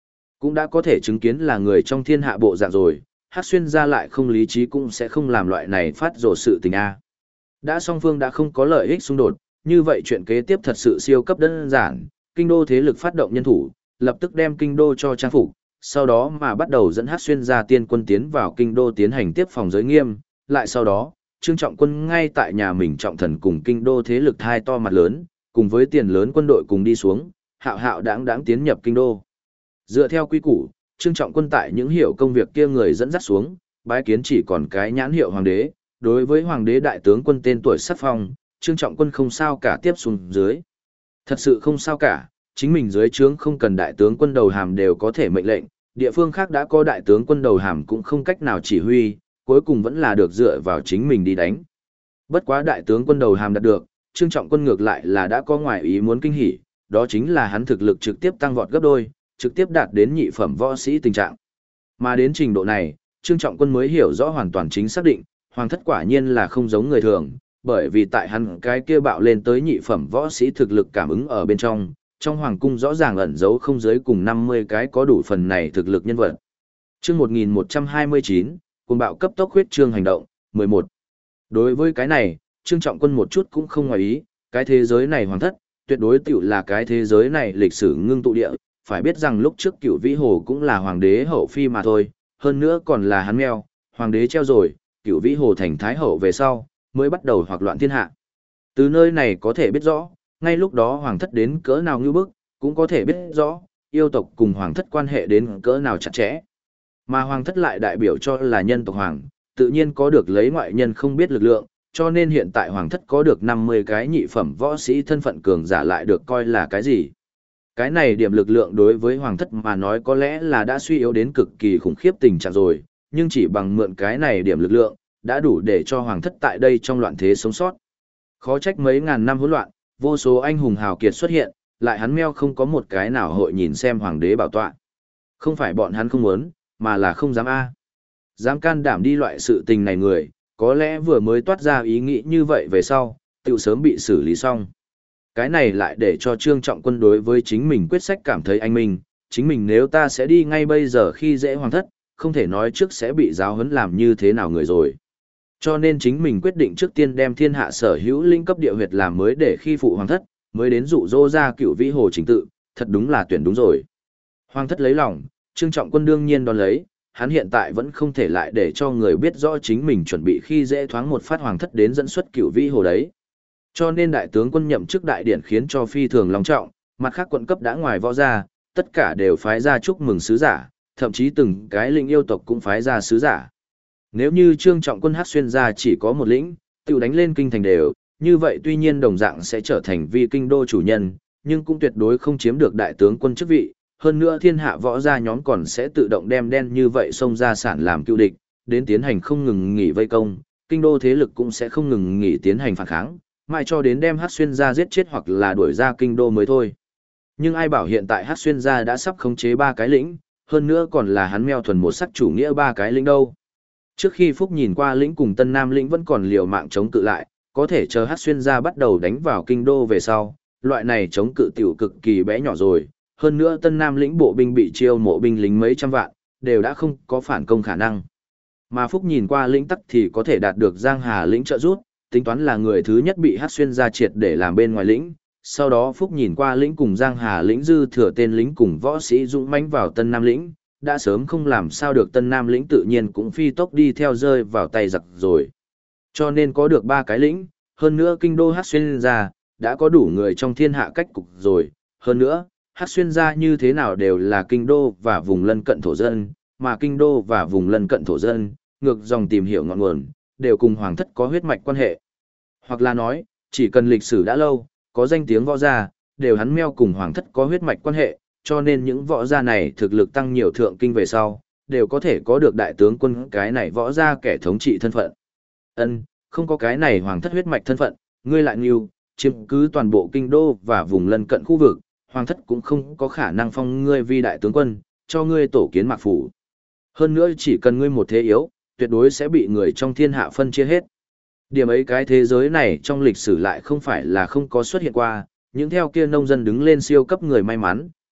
cũng đã có thể chứng kiến là người trong thiên hạ bộ dạng rồi, Hắc Xuyên gia lại không lý trí cũng sẽ không làm loại này phát rồ sự tình a. Đã song phương đã không có lợi ích xung đột, như vậy chuyện kế tiếp thật sự siêu cấp đơn giản, kinh đô thế lực phát động nhân thủ, lập tức đem kinh đô cho trang phục, sau đó mà bắt đầu dẫn Hắc Xuyên gia tiên quân tiến vào kinh đô tiến hành tiếp phòng giới nghiêm, lại sau đó, Trương Trọng Quân ngay tại nhà mình Trọng Thần cùng kinh đô thế lực hai to mặt lớn, cùng với tiền lớn quân đội cùng đi xuống, hạo hạo đáng đáng tiến nhập kinh đô. Dựa theo quy củ, Trương Trọng Quân tại những hiệu công việc kia người dẫn dắt xuống, bái kiến chỉ còn cái nhãn hiệu hoàng đế, đối với hoàng đế đại tướng quân tên tuổi sắc phong, Trương Trọng Quân không sao cả tiếp xuống dưới. Thật sự không sao cả, chính mình dưới trướng không cần đại tướng quân đầu hàm đều có thể mệnh lệnh, địa phương khác đã có đại tướng quân đầu hàm cũng không cách nào chỉ huy, cuối cùng vẫn là được dựa vào chính mình đi đánh. Bất quá đại tướng quân đầu hàm đạt được, Trương Trọng Quân ngược lại là đã có ngoài ý muốn kinh hỉ, đó chính là hắn thực lực trực tiếp tăng vọt gấp đôi, trực tiếp đạt đến nhị phẩm võ sĩ tình trạng. Mà đến trình độ này, Trương Trọng Quân mới hiểu rõ hoàn toàn chính xác định, hoàng thất quả nhiên là không giống người thường, bởi vì tại hắn cái kia bạo lên tới nhị phẩm võ sĩ thực lực cảm ứng ở bên trong hoàng cung rõ ràng ẩn giấu không dưới cùng 50 cái có đủ phần này thực lực nhân vật. Chương 1129, cuồng bạo cấp tốc huyết trương hành động, 11. Đối với cái này, Trương Trọng Quân một chút cũng không ngoài ý, cái thế giới này hoàng thất, tuyệt đối tiểu là cái thế giới này lịch sử ngưng tụ địa, phải biết rằng lúc trước Cửu Vĩ Hồ cũng là hoàng đế hậu phi mà thôi, hơn nữa còn là hắn meo, hoàng đế treo rồi, Cửu Vĩ Hồ thành thái hậu về sau, mới bắt đầu hoặc loạn thiên hạ. Từ nơi này có thể biết rõ, ngay lúc đó hoàng thất đến cỡ nào ngưu bức, cũng có thể biết rõ, yêu tộc cùng hoàng thất quan hệ đến cỡ nào chặt chẽ. Mà hoàng thất lại đại biểu cho là nhân tộc hoàng, tự nhiên có được lấy ngoại nhân không biết lực lượng, cho nên hiện tại hoàng thất có được 50 cái nhị phẩm võ sĩ thân phận cường giả lại được coi là cái gì. Cái này điểm lực lượng đối với hoàng thất mà nói có lẽ là đã suy yếu đến cực kỳ khủng khiếp tình trạng rồi, nhưng chỉ bằng mượn cái này điểm lực lượng, đã đủ để cho hoàng thất tại đây trong loạn thế sống sót. Khó trách mấy ngàn năm hỗn loạn, vô số anh hùng hào kiệt xuất hiện, lại hắn meo không có một cái nào hội nhìn xem hoàng đế bảo tọa. Không phải bọn hắn không muốn, mà là không dám a. Dám can đảm đi loại sự tình này người, có lẽ vừa mới toát ra ý nghĩ như vậy về sau, tự sớm bị xử lý xong. Cái này lại để cho Trương Trọng Quân đối với chính mình quyết sách cảm thấy anh minh, chính mình nếu ta sẽ đi ngay bây giờ khi dễ hoàng thất, không thể nói trước sẽ bị giáo huấn làm như thế nào người rồi. Cho nên chính mình quyết định trước tiên đem thiên hạ sở hữu linh cấp địa huyệt làm mới để khi phụ hoàng thất, mới đến dụ dỗ ra Cửu Vĩ Hồ chính tự, thật đúng là tuyển đúng rồi. Hoàng thất lấy lòng, Trương Trọng Quân đương nhiên đón lấy, hắn hiện tại vẫn không thể lại để cho người biết rõ chính mình chuẩn bị khi dễ thoáng một phát hoàng thất đến dẫn xuất Cửu Vĩ Hồ đấy. Cho nên đại tướng quân nhậm chức đại điển khiến cho phi thường long trọng, mặt khác quận cấp đã ngoài võ ra, tất cả đều phái ra chúc mừng sứ giả, thậm chí từng cái lĩnh yêu tộc cũng phái ra sứ giả. Nếu như Trương Trọng Quân Hắc Xuyên gia chỉ có một lĩnh, tiểu đánh lên kinh thành đều, như vậy tuy nhiên đồng dạng sẽ trở thành vi kinh đô chủ nhân, nhưng cũng tuyệt đối không chiếm được đại tướng quân chức vị, hơn nữa thiên hạ võ gia nhóm còn sẽ tự động đem đen như vậy xông ra sản làm cựu địch, đến tiến hành không ngừng nghỉ vây công, kinh đô thế lực cũng sẽ không ngừng nghỉ tiến hành phản kháng, mãi cho đến đem Hắc Xuyên gia giết chết hoặc là đuổi ra kinh đô mới thôi. Nhưng ai bảo hiện tại Hắc Xuyên gia đã sắp khống chế 3 cái lĩnh, hơn nữa còn là hắn meo thuần một sắc chủ nghĩa 3 cái lĩnh đâu. Trước khi Phúc nhìn qua lĩnh cùng Tân Nam lĩnh vẫn còn liều mạng chống cự lại, có thể chờ Hắc Xuyên gia bắt đầu đánh vào kinh đô về sau, loại này chống cự tiểu cực kỳ bé nhỏ rồi, hơn nữa Tân Nam lĩnh bộ binh bị chiêu mộ binh lính mấy trăm vạn, đều đã không có phản công khả năng. Mà Phúc nhìn qua lĩnh tắc thì có thể đạt được Giang Hà lĩnh trợ giúp, tính toán là người thứ nhất bị Hắc Xuyên gia triệt để làm bên ngoài lĩnh, sau đó Phúc nhìn qua lĩnh cùng Giang Hà lĩnh dư thừa tên lính cùng võ sĩ dũng mãnh vào Tân Nam lĩnh, đã sớm không làm sao được Tân Nam lĩnh tự nhiên cũng phi tốc đi theo rơi vào tay giặc rồi. Cho nên có được 3 cái lĩnh, hơn nữa kinh đô Hắc Xuyên gia đã có đủ người trong thiên hạ cách cục rồi, hơn nữa, Hắc Xuyên gia như thế nào đều là kinh đô và vùng lân cận thổ dân, mà kinh đô và vùng lân cận thổ dân, ngược dòng tìm hiểu ngọn nguồn, đều cùng hoàng thất có huyết mạch quan hệ. Hoặc là nói, chỉ cần lịch sử đã lâu, có danh tiếng võ gia, đều hắn meo cùng hoàng thất có huyết mạch quan hệ, cho nên những võ gia này thực lực tăng nhiều thượng kinh về sau, đều có thể có được đại tướng quân cái này võ gia kẻ thống trị thân phận. Không có cái này hoàng thất huyết mạch thân phận, ngươi lại nghiêu, chiếm cứ toàn bộ kinh đô và vùng lân cận khu vực, hoàng thất cũng không có khả năng phong ngươi vi đại tướng quân, cho ngươi tổ kiến mạc phủ. Hơn nữa chỉ cần ngươi một thế yếu, tuyệt đối sẽ bị người trong thiên hạ phân chia hết. Điểm ấy cái thế giới này trong lịch sử lại không phải là không có xuất hiện qua, những theo kia nông dân đứng lên siêu cấp người may mắn,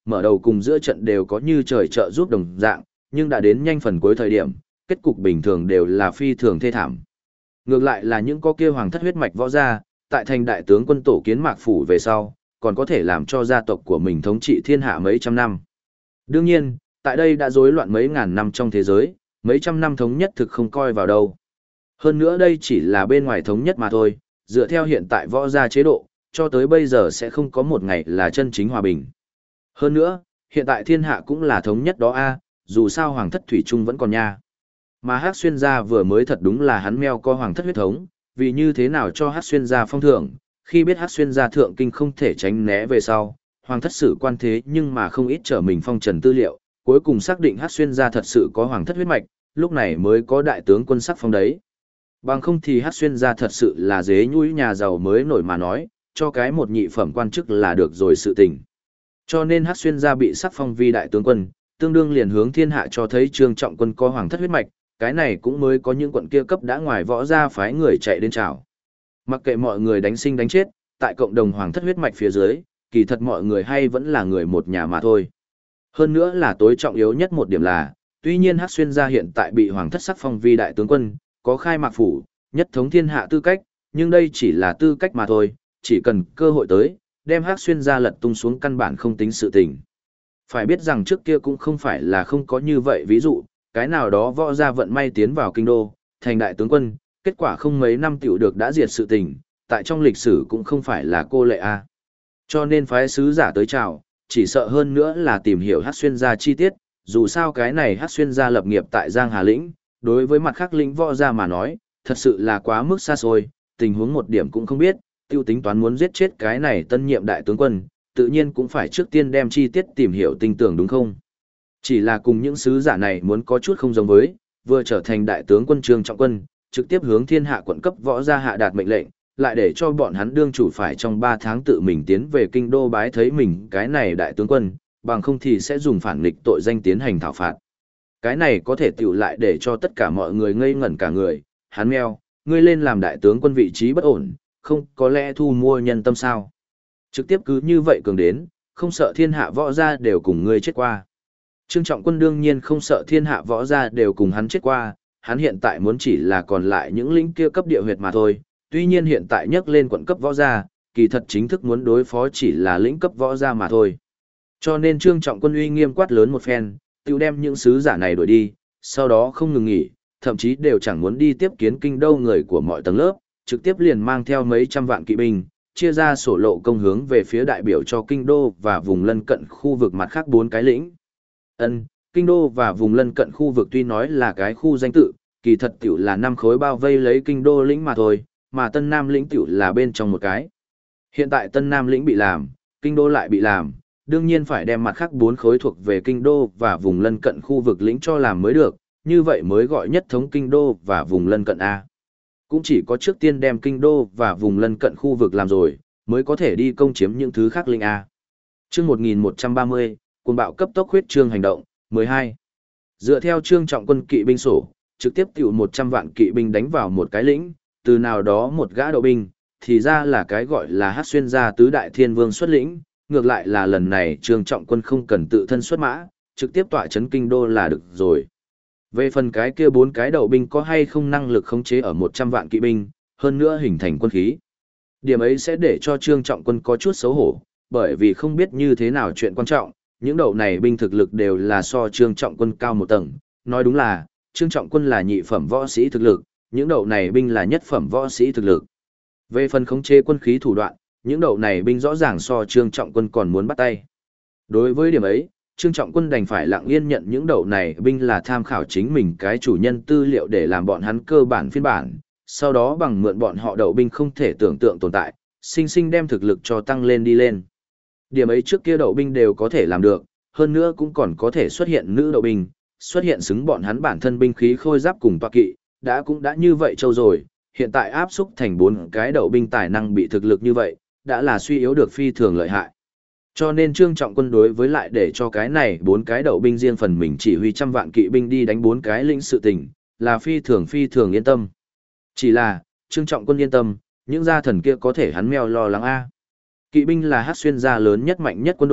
mở đầu cùng giữa trận đều có như trời trợ giúp đồng dạng, nhưng đã đến nhanh phần cuối thời điểm, kết cục bình thường đều là phi thường thê thảm. Ngược lại là những có kia hoàng thất huyết mạch võ gia, tại thành đại tướng quân tổ kiến Mạc Phủ về sau, còn có thể làm cho gia tộc của mình thống trị thiên hạ mấy trăm năm. Đương nhiên, tại đây đã rối loạn mấy ngàn năm trong thế giới, mấy trăm năm thống nhất thực không coi vào đâu. Hơn nữa đây chỉ là bên ngoài thống nhất mà thôi, dựa theo hiện tại võ gia chế độ, cho tới bây giờ sẽ không có một ngày là chân chính hòa bình. Hơn nữa, hiện tại thiên hạ cũng là thống nhất đó a, dù sao hoàng thất thủy chung vẫn còn nha. Mà Hắc Xuyên gia vừa mới thật đúng là hắn meo co hoàng thất huyết thống, vì như thế nào cho Hắc Xuyên gia phong thưởng, khi biết Hắc Xuyên gia thượng kinh không thể tránh né về sau, hoàng thất sử quan thế nhưng mà không ít trở mình phong trần tư liệu, cuối cùng xác định Hắc Xuyên gia thật sự có hoàng thất huyết mạch, lúc này mới có đại tướng quân sắc phong đấy. Bằng không thì Hắc Xuyên gia thật sự là dế nhũi nhà giàu mới nổi mà nói, cho cái một nhị phẩm quan chức là được rồi sự tình. Cho nên Hắc Xuyên gia bị sắc phong vi đại tướng quân, tương đương liền hướng thiên hạ cho thấy Trương Trọng Quân có hoàng thất huyết mạch, cái này cũng mới có những quận kia cấp đã ngoài võ gia phái người chạy đến chào. Mặc kệ mọi người đánh sinh đánh chết, tại cộng đồng hoàng thất huyết mạch phía dưới, kỳ thật mọi người hay vẫn là người một nhà mà thôi. Hơn nữa là tối trọng yếu nhất một điểm là, tuy nhiên Hắc Xuyên gia hiện tại bị hoàng thất sắc phong vi đại tướng quân, có khai mạc phủ, nhất thống thiên hạ tư cách, nhưng đây chỉ là tư cách mà thôi, chỉ cần cơ hội tới, đem Hắc Xuyên gia lật tung xuống căn bản không tính sự tình. Phải biết rằng trước kia cũng không phải là không có như vậy, ví dụ, cái nào đó võ gia vận may tiến vào kinh đô, thành đại tướng quân, kết quả không mấy năm tiểu được đã diệt sự tình, tại trong lịch sử cũng không phải là cô lệ a. Cho nên phái sứ giả tới chào, chỉ sợ hơn nữa là tìm hiểu Hắc Xuyên gia chi tiết, dù sao cái này Hắc Xuyên gia lập nghiệp tại Giang Hà lĩnh, đối với mặt khác lĩnh võ gia mà nói, thật sự là quá mức xa xôi, tình huống một điểm cũng không biết, tiêu tính toán muốn giết chết cái này tân nhiệm đại tướng quân, tự nhiên cũng phải trước tiên đem chi tiết tìm hiểu tinh tưởng đúng không? Chỉ là cùng những sứ giả này muốn có chút không giống với, vừa trở thành đại tướng quân Trương Trọng Quân, trực tiếp hướng thiên hạ quận cấp võ gia hạ đạt mệnh lệnh, lại để cho bọn hắn đương chủ phải trong 3 tháng tự mình tiến về kinh đô bái thấy mình cái này đại tướng quân, bằng không thì sẽ dùng phản nghịch tội danh tiến hành thảo phạt. Cái này có thể tiểu lại để cho tất cả mọi người ngây ngẩn cả người, hắn meo, ngươi lên làm đại tướng quân vị trí bất ổn, không có lẽ thu mua nhân tâm sao. Trực tiếp cứ như vậy cường đến, không sợ thiên hạ võ gia đều cùng ngươi chết qua. Trương Trọng Quân đương nhiên không sợ thiên hạ võ gia đều cùng hắn chết qua, hắn hiện tại muốn chỉ là còn lại những lĩnh kia cấp địa huyệt mà thôi, tuy nhiên hiện tại nhắc lên quận cấp võ gia, kỳ thật chính thức muốn đối phó chỉ là lĩnh cấp võ gia mà thôi. Cho nên Trương Trọng Quân uy nghiêm quát lớn một phen, tiêu đem những sứ giả này đuổi đi, sau đó không ngừng nghỉ, thậm chí đều chẳng muốn đi tiếp kiến kinh đô người của mọi tầng lớp, trực tiếp liền mang theo mấy trăm vạn kỵ binh, chia ra sổ lộ công hướng về phía đại biểu cho kinh đô và vùng lân cận khu vực mặt khác 4 cái lĩnh. Kinh đô và vùng lân cận khu vực tuy nói là cái khu danh tự, kỳ thật tiểu là 5 khối bao vây lấy kinh đô lĩnh mà thôi, mà Tân Nam lĩnh tiểu là bên trong một cái. Hiện tại Tân Nam lĩnh bị làm, kinh đô lại bị làm, đương nhiên phải đem mặt khác 4 khối thuộc về kinh đô và vùng lân cận khu vực lĩnh cho làm mới được, như vậy mới gọi nhất thống kinh đô và vùng lân cận A. Cũng chỉ có trước tiên đem kinh đô và vùng lân cận khu vực làm rồi, mới có thể đi công chiếm những thứ khác lĩnh A. Chương 1130, cuồng bạo cấp tốc huyết trương hành động, 12. Dựa theo Trương Trọng Quân kỵ binh sổ, trực tiếp tiểu 100 vạn kỵ binh đánh vào một cái lĩnh, từ nào đó một gã đậu binh, thì ra là cái gọi là Hắc Xuyên gia tứ đại thiên vương xuất lĩnh, ngược lại là lần này Trương Trọng Quân không cần tự thân xuất mã, trực tiếp tọa chấn kinh đô là được rồi. Về phần cái kia 4 cái đậu binh có hay không năng lực khống chế ở 100 vạn kỵ binh, hơn nữa hình thành quân khí. Điểm ấy sẽ để cho Trương Trọng Quân có chút xấu hổ, bởi vì không biết như thế nào chuyện quan trọng, những đậu này binh thực lực đều là so Trương Trọng Quân cao một tầng, nói đúng là, Trương Trọng Quân là nhị phẩm võ sĩ thực lực, những đậu này binh là nhất phẩm võ sĩ thực lực. Về phần khống chế quân khí thủ đoạn, những đậu này binh rõ ràng so Trương Trọng Quân còn muốn bắt tay. Đối với điểm ấy, Trương Trọng Quân đành phải lặng yên nhận những đậu này binh là tham khảo chính mình cái chủ nhân tư liệu để làm bọn hắn cơ bản phiên bản, sau đó bằng mượn bọn họ đậu binh không thể tưởng tượng tồn tại, sinh sinh đem thực lực cho tăng lên đi lên. Điểm ấy trước kia đậu binh đều có thể làm được, hơn nữa cũng còn có thể xuất hiện nữ đậu binh, xuất hiện xứng bọn hắn bản thân binh khí khôi giáp cùng tọa kỵ, cũng đã như vậy châu rồi, hiện tại áp xúc thành 4 cái đậu binh tài năng bị thực lực như vậy, đã là suy yếu được phi thường lợi hại. Cho nên Trương Trọng Quân đối với lại để cho cái này 4 cái đậu binh riêng phần mình chỉ huy trăm vạn kỵ binh đi đánh 4 cái lĩnh sự tình, là phi thường yên tâm. Chỉ là, Trương Trọng Quân yên tâm, những gia thần kia có thể hắn mèo lo lắng a. Kỵ binh là Hắc Xuyên gia lớn nhất mạnh nhất quân đội,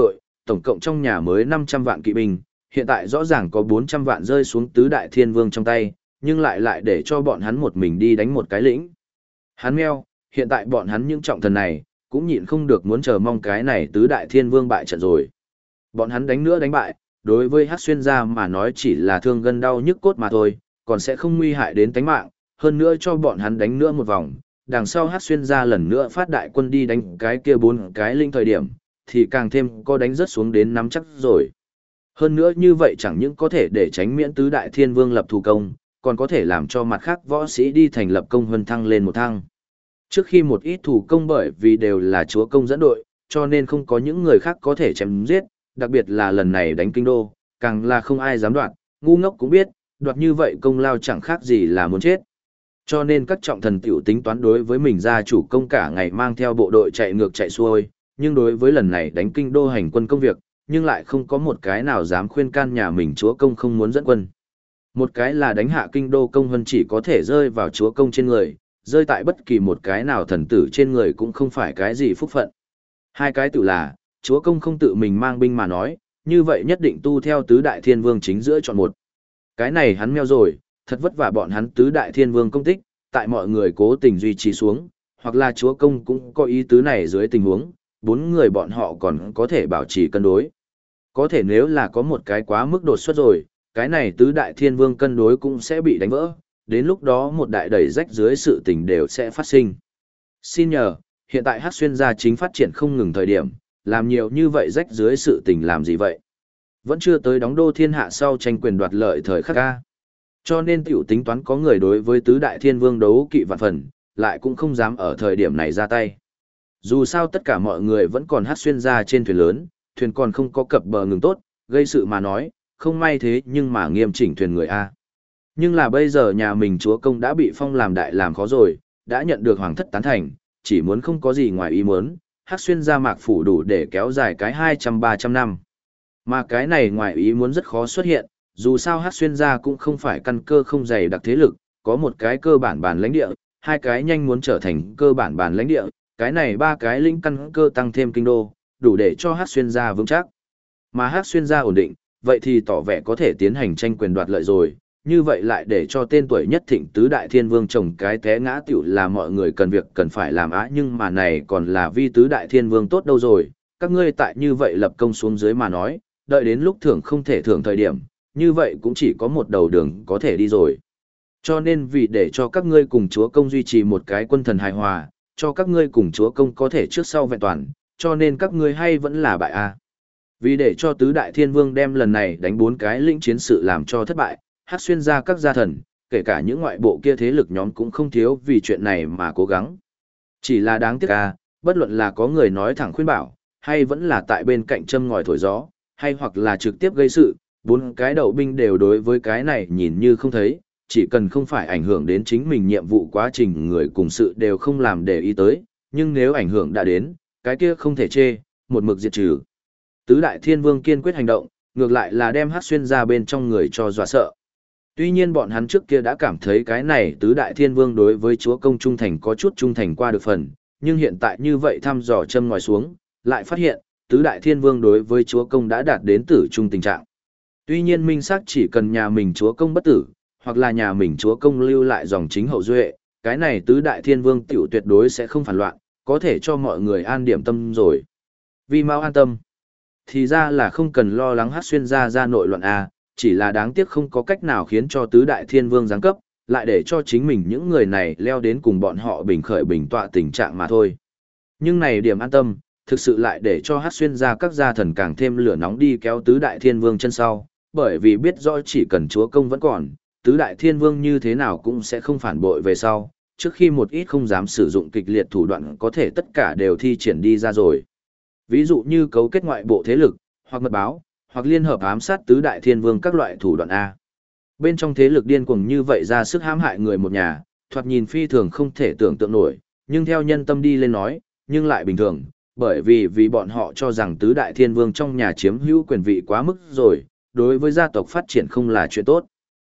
tổng cộng trong nhà mới 500 vạn kỵ binh, hiện tại rõ ràng có 400 vạn rơi xuống tứ đại thiên vương trong tay, nhưng lại để cho bọn hắn một mình đi đánh một cái lĩnh. Hắn meo, hiện tại bọn hắn những trọng thần này, cũng nhịn không được muốn chờ mong cái này tứ đại thiên vương bại trận rồi. Bọn hắn đánh nữa đánh bại, đối với Hắc Xuyên gia mà nói chỉ là thương gân đau nhức cốt mà thôi, còn sẽ không nguy hại đến tính mạng, hơn nữa cho bọn hắn đánh nữa một vòng, đằng sau Hắc Xuyên gia lần nữa phát đại quân đi đánh cái kia 4 cái linh thời điểm, thì càng thêm có đánh rất xuống đến nắm chắc rồi. Hơn nữa như vậy chẳng những có thể để tránh miễn tứ đại thiên vương lập thủ công, còn có thể làm cho mặt khác võ sĩ đi thành lập công huân thăng lên một thăng. Trước khi một ít thủ công bởi vì đều là chúa công dẫn đội, cho nên không có những người khác có thể chém giết, đặc biệt là lần này đánh kinh đô, càng là không ai dám đoạt, ngu ngốc cũng biết, đoạt như vậy công lao chẳng khác gì là muốn chết. Cho nên các trọng thần tiểu tính toán đối với mình gia chủ công cả ngày mang theo bộ đội chạy ngược chạy xuôi, nhưng đối với lần này đánh kinh đô hành quân công việc, nhưng lại không có một cái nào dám khuyên can nhà mình chúa công không muốn dẫn quân. Một cái là đánh hạ kinh đô công vân chỉ có thể rơi vào chúa công trên người, rơi tại bất kỳ một cái nào thần tử trên người cũng không phải cái gì phúc phận. Hai cái tự là, chúa công không tự mình mang binh mà nói, như vậy nhất định tu theo tứ đại thiên vương chính giữa chọn một. Cái này hắn meo rồi, thật vất vả bọn hắn tứ đại thiên vương công tích, tại mọi người cố tình duy trì xuống, hoặc là chúa công cũng có ý tứ này dưới tình huống, 4 người bọn họ còn có thể bảo trì cân đối. Có thể nếu là có một cái quá mức đột xuất rồi, cái này tứ đại thiên vương cân đối cũng sẽ bị đánh vỡ, đến lúc đó một đại đẩy rách dưới sự tình đều sẽ phát sinh. Xin nhờ, hiện tại Hắc Xuyên gia chính phát triển không ngừng thời điểm, làm nhiều như vậy rách dưới sự tình làm gì vậy? Vẫn chưa tới đóng đô thiên hạ sau tranh quyền đoạt lợi thời khắc ca. Cho nên tiểu tính toán có người đối với tứ đại thiên vương đấu kỵ vạn phần, lại cũng không dám ở thời điểm này ra tay. Dù sao tất cả mọi người vẫn còn Hắc Xuyên gia trên thuyền lớn, thuyền còn không có cập bờ ngừng tốt, gây sự mà nói, không may thế nhưng mà nghiêm chỉnh thuyền người A. Nhưng là bây giờ nhà mình chúa công đã bị phong làm đại làm khó rồi, đã nhận được hoàng thất tán thành, chỉ muốn không có gì ngoài ý muốn, Hắc Xuyên gia mạc phủ đủ để kéo dài cái 200-300 năm. Mà cái này ngoài ý muốn rất khó xuất hiện, dù sao Hắc Xuyên gia cũng không phải căn cơ không dày đặc thế lực, có một cái cơ bản bản lãnh địa, hai cái nhanh muốn trở thành cơ bản bản lãnh địa, cái này 3 cái lĩnh căn cơ tăng thêm kinh đô, đủ để cho Hắc Xuyên gia vững chắc. Mà Hắc Xuyên gia ổn định, vậy thì tỏ vẻ có thể tiến hành tranh quyền đoạt lợi rồi, như vậy lại để cho tên tuổi nhất thịnh tứ đại thiên vương chồng cái té ngã tiểu là mọi người cần việc cần phải làm á, nhưng mà này còn là vi tứ đại thiên vương tốt đâu rồi, các ngươi tại như vậy lập công xuống dưới mà nói, đợi đến lúc thưởng không thể thưởng thời điểm, như vậy cũng chỉ có một đầu đường có thể đi rồi. Cho nên vì để cho các ngươi cùng chúa công duy trì một cái quân thần hài hòa, cho các ngươi cùng chúa công có thể trước sau vẹn toàn, cho nên các ngươi hay vẫn là bại a. Vì để cho tứ đại thiên vương đem lần này đánh 4 cái lĩnh chiến sự làm cho thất bại, Hắc Xuyên gia các gia thần, kể cả những ngoại bộ kia thế lực nhóm cũng không thiếu vì chuyện này mà cố gắng. Chỉ là đáng tiếc bất luận là có người nói thẳng khuyên bảo, hay vẫn là tại bên cạnh châm ngòi thổi gió, hay hoặc là trực tiếp gây sự, 4 cái đậu binh đều đối với cái này nhìn như không thấy, chỉ cần không phải ảnh hưởng đến chính mình nhiệm vụ quá trình người cùng sự đều không làm để ý tới, nhưng nếu ảnh hưởng đã đến, cái kia không thể chê, một mực diệt trừ. Tứ đại thiên vương kiên quyết hành động, ngược lại là đem Hắc Xuyên gia bên trong người cho dọa sợ. Tuy nhiên bọn hắn trước kia đã cảm thấy cái này tứ đại thiên vương đối với chúa công trung thành có chút trung thành qua được phần, nhưng hiện tại như vậy thăm dò châm ngòi xuống, lại phát hiện, tứ đại thiên vương đối với chúa công đã đạt đến tử trung tình trạng. Tuy nhiên minh xác chỉ cần nhà mình chúa công bất tử, hoặc là nhà mình chúa công lưu lại dòng chính hậu duệ, cái này tứ đại thiên vương tiểu tuyệt đối sẽ không phản loạn, có thể cho mọi người an điểm tâm rồi. Vì mau an tâm, thì ra là không cần lo lắng Hắc Xuyên gia ra nội loạn a, chỉ là đáng tiếc không có cách nào khiến cho tứ đại thiên vương giáng cấp, lại để cho chính mình những người này leo đến cùng bọn họ bình khởi bình tọa tình trạng mà thôi. Nhưng này điểm an tâm, thực sự lại để cho Hắc Xuyên gia các gia thần càng thêm lửa nóng đi kéo tứ đại thiên vương chân sau, bởi vì biết rõ chỉ cần chúa công vẫn còn, tứ đại thiên vương như thế nào cũng sẽ không phản bội về sau, trước khi một ít không dám sử dụng kịch liệt thủ đoạn có thể tất cả đều thi triển đi ra rồi. Ví dụ như cấu kết ngoại bộ thế lực, hoặc mật báo, hoặc liên hợp ám sát tứ đại thiên vương các loại thủ đoạn A. Bên trong thế lực điên cuồng như vậy ra sức hãm hại người một nhà, thoạt nhìn phi thường không thể tưởng tượng nổi, nhưng theo nhân tâm đi lên nói, nhưng lại bình thường, bởi vì bọn họ cho rằng tứ đại thiên vương trong nhà chiếm hữu quyền vị quá mức rồi, đối với gia tộc phát triển không là chuyện tốt.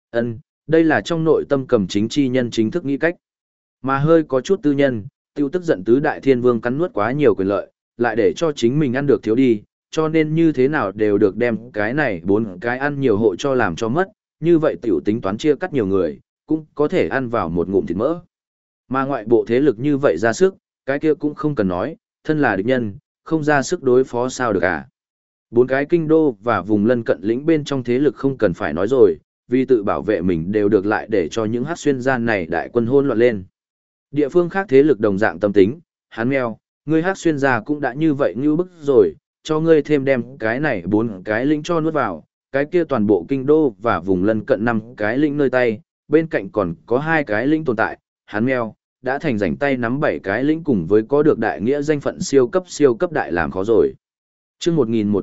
Đây là trong nội tâm cầm chính chi nhân chính thức nghĩ cách. Mà hơi có chút tư nhân, tiêu tức giận tứ đại thiên vương cắn nuốt quá nhiều quyền lợi, lại để cho chính mình ăn được thiếu đi, cho nên như thế nào đều được đem cái này 4 cái ăn nhiều hộ cho làm cho mất, như vậy tiểu tính toán chia cắt nhiều người, cũng có thể ăn vào một ngụm thịt mỡ. Mà ngoại bộ thế lực như vậy ra sức, cái kia cũng không cần nói, thân là địch nhân, không ra sức đối phó sao được à. 4 cái kinh đô và vùng lân cận lĩnh bên trong thế lực không cần phải nói rồi, vì tự bảo vệ mình đều được lại để cho những hát xuyên gian này đại quân hôn loạn lên. Địa phương khác thế lực đồng dạng tâm tính, hắn mèo, ngươi hát xuyên gia cũng đã như vậy như bức rồi, cho ngươi thêm đem cái này 4 cái lĩnh cho nuốt vào, cái kia toàn bộ kinh đô và vùng lân cận 5 cái lĩnh nơi tay, bên cạnh còn có 2 cái lĩnh tồn tại, hắn mèo, đã thành rảnh tay nắm 7 cái lĩnh cùng với có được đại nghĩa danh phận siêu cấp đại làm khó rồi. Chương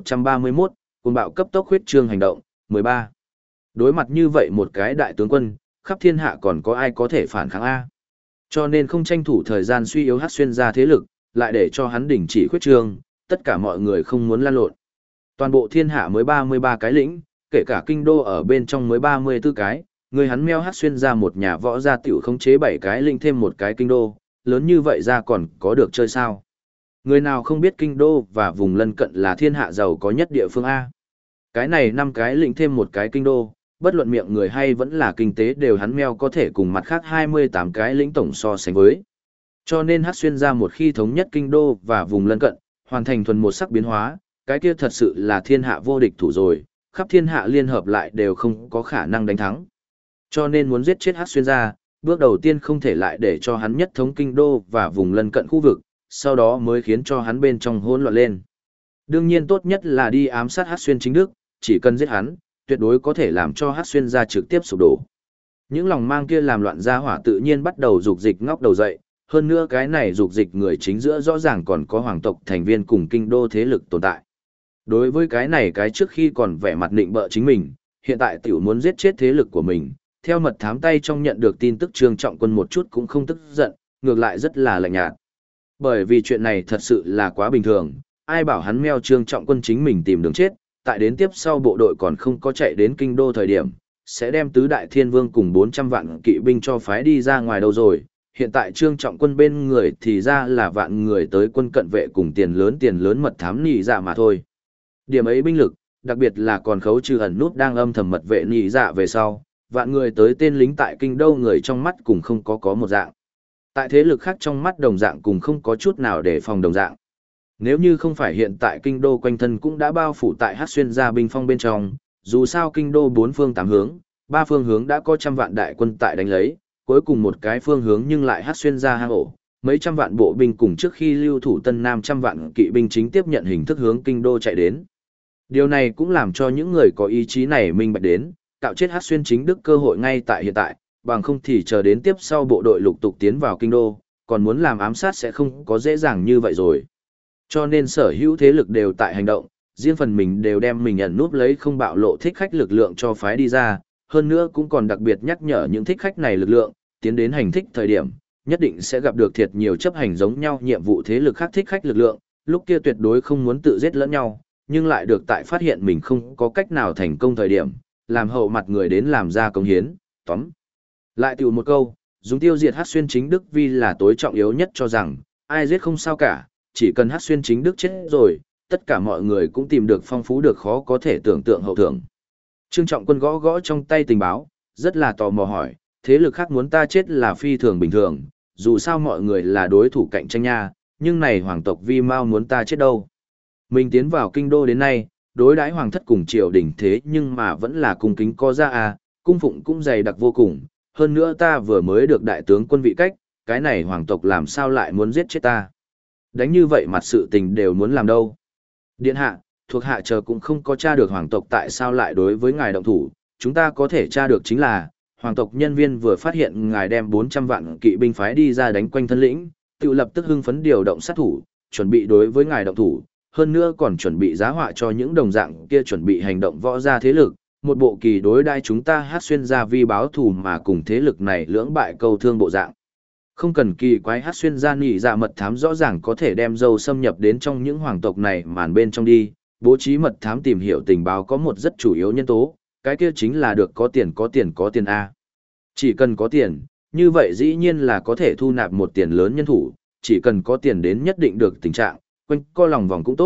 1131, cuồng bạo cấp tốc huyết trương hành động, 13. Đối mặt như vậy một cái đại tướng quân, khắp thiên hạ còn có ai có thể phản kháng A. Cho nên không tranh thủ thời gian suy yếu hát xuyên ra thế lực, lại để cho hắn đình chỉ khuyết trương, tất cả mọi người không muốn lan lộn. Toàn bộ thiên hạ mới 33 cái lĩnh, kể cả kinh đô ở bên trong mới 34 cái, người hắn meo hát xuyên ra một nhà võ gia tiểu khống chế 7 cái lĩnh thêm một cái kinh đô, lớn như vậy ra còn có được chơi sao. Người nào không biết kinh đô và vùng lân cận là thiên hạ giàu có nhất địa phương A. Cái này 5 cái lĩnh thêm một cái kinh đô, bất luận miệng người hay vẫn là kinh tế đều hắn meo có thể cùng mặt khác 28 cái lĩnh tổng so sánh với. Cho nên hát xuyên ra một khi thống nhất kinh đô và vùng lân cận, hoàn thành thuần một sắc biến hóa, cái kia thật sự là thiên hạ vô địch thủ rồi, khắp thiên hạ liên hợp lại đều không có khả năng đánh thắng. Cho nên muốn giết chết hát xuyên ra, bước đầu tiên không thể lại để cho hắn nhất thống kinh đô và vùng lân cận khu vực, sau đó mới khiến cho hắn bên trong hỗn loạn lên. Đương nhiên tốt nhất là đi ám sát hát xuyên chính đức, chỉ cần giết hắn, tuyệt đối có thể làm cho hát xuyên ra trực tiếp sụp đổ. Những lòng mang kia làm loạn gia hỏa tự nhiên bắt đầu dục dịch ngóc đầu dậy, hơn nữa cái này dục dịch người chính giữa rõ ràng còn có hoàng tộc thành viên cùng kinh đô thế lực tồn tại. Đối với cái này cái trước khi còn vẻ mặt nịnh bợ chính mình, hiện tại tiểu muốn giết chết thế lực của mình, theo mật thám tay trong nhận được tin tức Trương Trọng Quân một chút cũng không tức giận, ngược lại rất là lạnh nhạt. Bởi vì chuyện này thật sự là quá bình thường, ai bảo hắn meo Trương Trọng Quân chính mình tìm đường chết, tại đến tiếp sau bộ đội còn không có chạy đến kinh đô thời điểm, sẽ đem tứ đại thiên vương cùng 400 vạn kỵ binh cho phái đi ra ngoài đâu rồi. Hiện tại Trương Trọng Quân bên người thì ra là vạn người tới quân cận vệ cùng tiền lớn mật thám nhị dạ mà thôi. Điểm ấy binh lực, đặc biệt là còn khấu trừ ẩn nút đang âm thầm mật vệ nhị dạ về sau, vạn người tới tên lính tại kinh đô người trong mắt cùng không có một dạng. Tại thế lực khác trong mắt đồng dạng cùng không có chút nào để phòng đồng dạng. Nếu như không phải hiện tại kinh đô quanh thân cũng đã bao phủ tại hát xuyên gia binh phong bên trong, dù sao kinh đô 4 phương 8 hướng, 3 phương hướng đã có trăm vạn đại quân tại đánh lấy, cuối cùng một cái phương hướng nhưng lại hát xuyên gia hang ổ, mấy trăm vạn bộ binh cùng trước khi lưu thủ Tân Nam trăm vạn kỵ binh chính tiếp nhận hình thức hướng kinh đô chạy đến. Điều này cũng làm cho những người có ý chí này minh bạch đến, cạo chết hát xuyên chính đức cơ hội ngay tại hiện tại, bằng không thì chờ đến tiếp sau bộ đội lục tục tiến vào kinh đô, còn muốn làm ám sát sẽ không có dễ dàng như vậy rồi. Cho nên sở hữu thế lực đều tại hành động, riêng phần mình đều đem mình ẩn núp lấy không bạo lộ thích khách lực lượng cho phái đi ra, hơn nữa cũng còn đặc biệt nhắc nhở những thích khách này lực lượng, tiến đến hành thích thời điểm, nhất định sẽ gặp được thiệt nhiều chấp hành giống nhau nhiệm vụ thế lực khác thích khách lực lượng, lúc kia tuyệt đối không muốn tự giết lẫn nhau, nhưng lại được tại phát hiện mình không có cách nào thành công thời điểm, làm hậu mặt người đến làm ra công hiến, tóm. Lại tiểu một câu, dùng tiêu diệt hát xuyên chính đức vì là tối trọng yếu nhất cho rằng, ai giết không sao cả, chỉ cần hát xuyên chính đức chết rồi, tất cả mọi người cũng tìm được phong phú được khó có thể tưởng tượng hậu thưởng. Trương Trọng Quân gõ gõ trong tay tình báo, rất là tò mò hỏi, thế lực khác muốn ta chết là phi thường bình thường, dù sao mọi người là đối thủ cạnh tranh nha, nhưng này hoàng tộc Vi Mao muốn ta chết đâu. Mình tiến vào kinh đô đến nay, đối đãi hoàng thất cùng triều đình thế nhưng mà vẫn là cung kính có ra à, cung phụng cũng dày đặc vô cùng, hơn nữa ta vừa mới được đại tướng quân vị cách, cái này hoàng tộc làm sao lại muốn giết chết ta. Đánh như vậy mặt sự tình đều muốn làm đâu. Điện hạ, thuộc hạ chờ cũng không có tra được hoàng tộc tại sao lại đối với ngài động thủ, chúng ta có thể tra được chính là, hoàng tộc nhân viên vừa phát hiện ngài đem 400 vạn kỵ binh phái đi ra đánh quanh thân lĩnh, tự lập tức hưng phấn điều động sát thủ, chuẩn bị đối với ngài động thủ, hơn nữa còn chuẩn bị giá họa cho những đồng dạng kia chuẩn bị hành động võ gia thế lực, một bộ kỳ đối đai chúng ta hát xuyên gia vi báo thù mà cùng thế lực này lưỡng bại câu thương bộ dạng. Không cần kỳ quái hát xuyên gia nhị dạ mật thám rõ ràng có thể đem dâu xâm nhập đến trong những hoàng tộc này màn bên trong đi, bố trí mật thám tìm hiểu tình báo có một rất chủ yếu nhân tố, cái kia chính là được có tiền A. Chỉ cần có tiền, như vậy dĩ nhiên là có thể thu nạp một tiền lớn nhân thủ, chỉ cần có tiền đến nhất định được tình trạng, quanh co lòng vòng cũng tốt,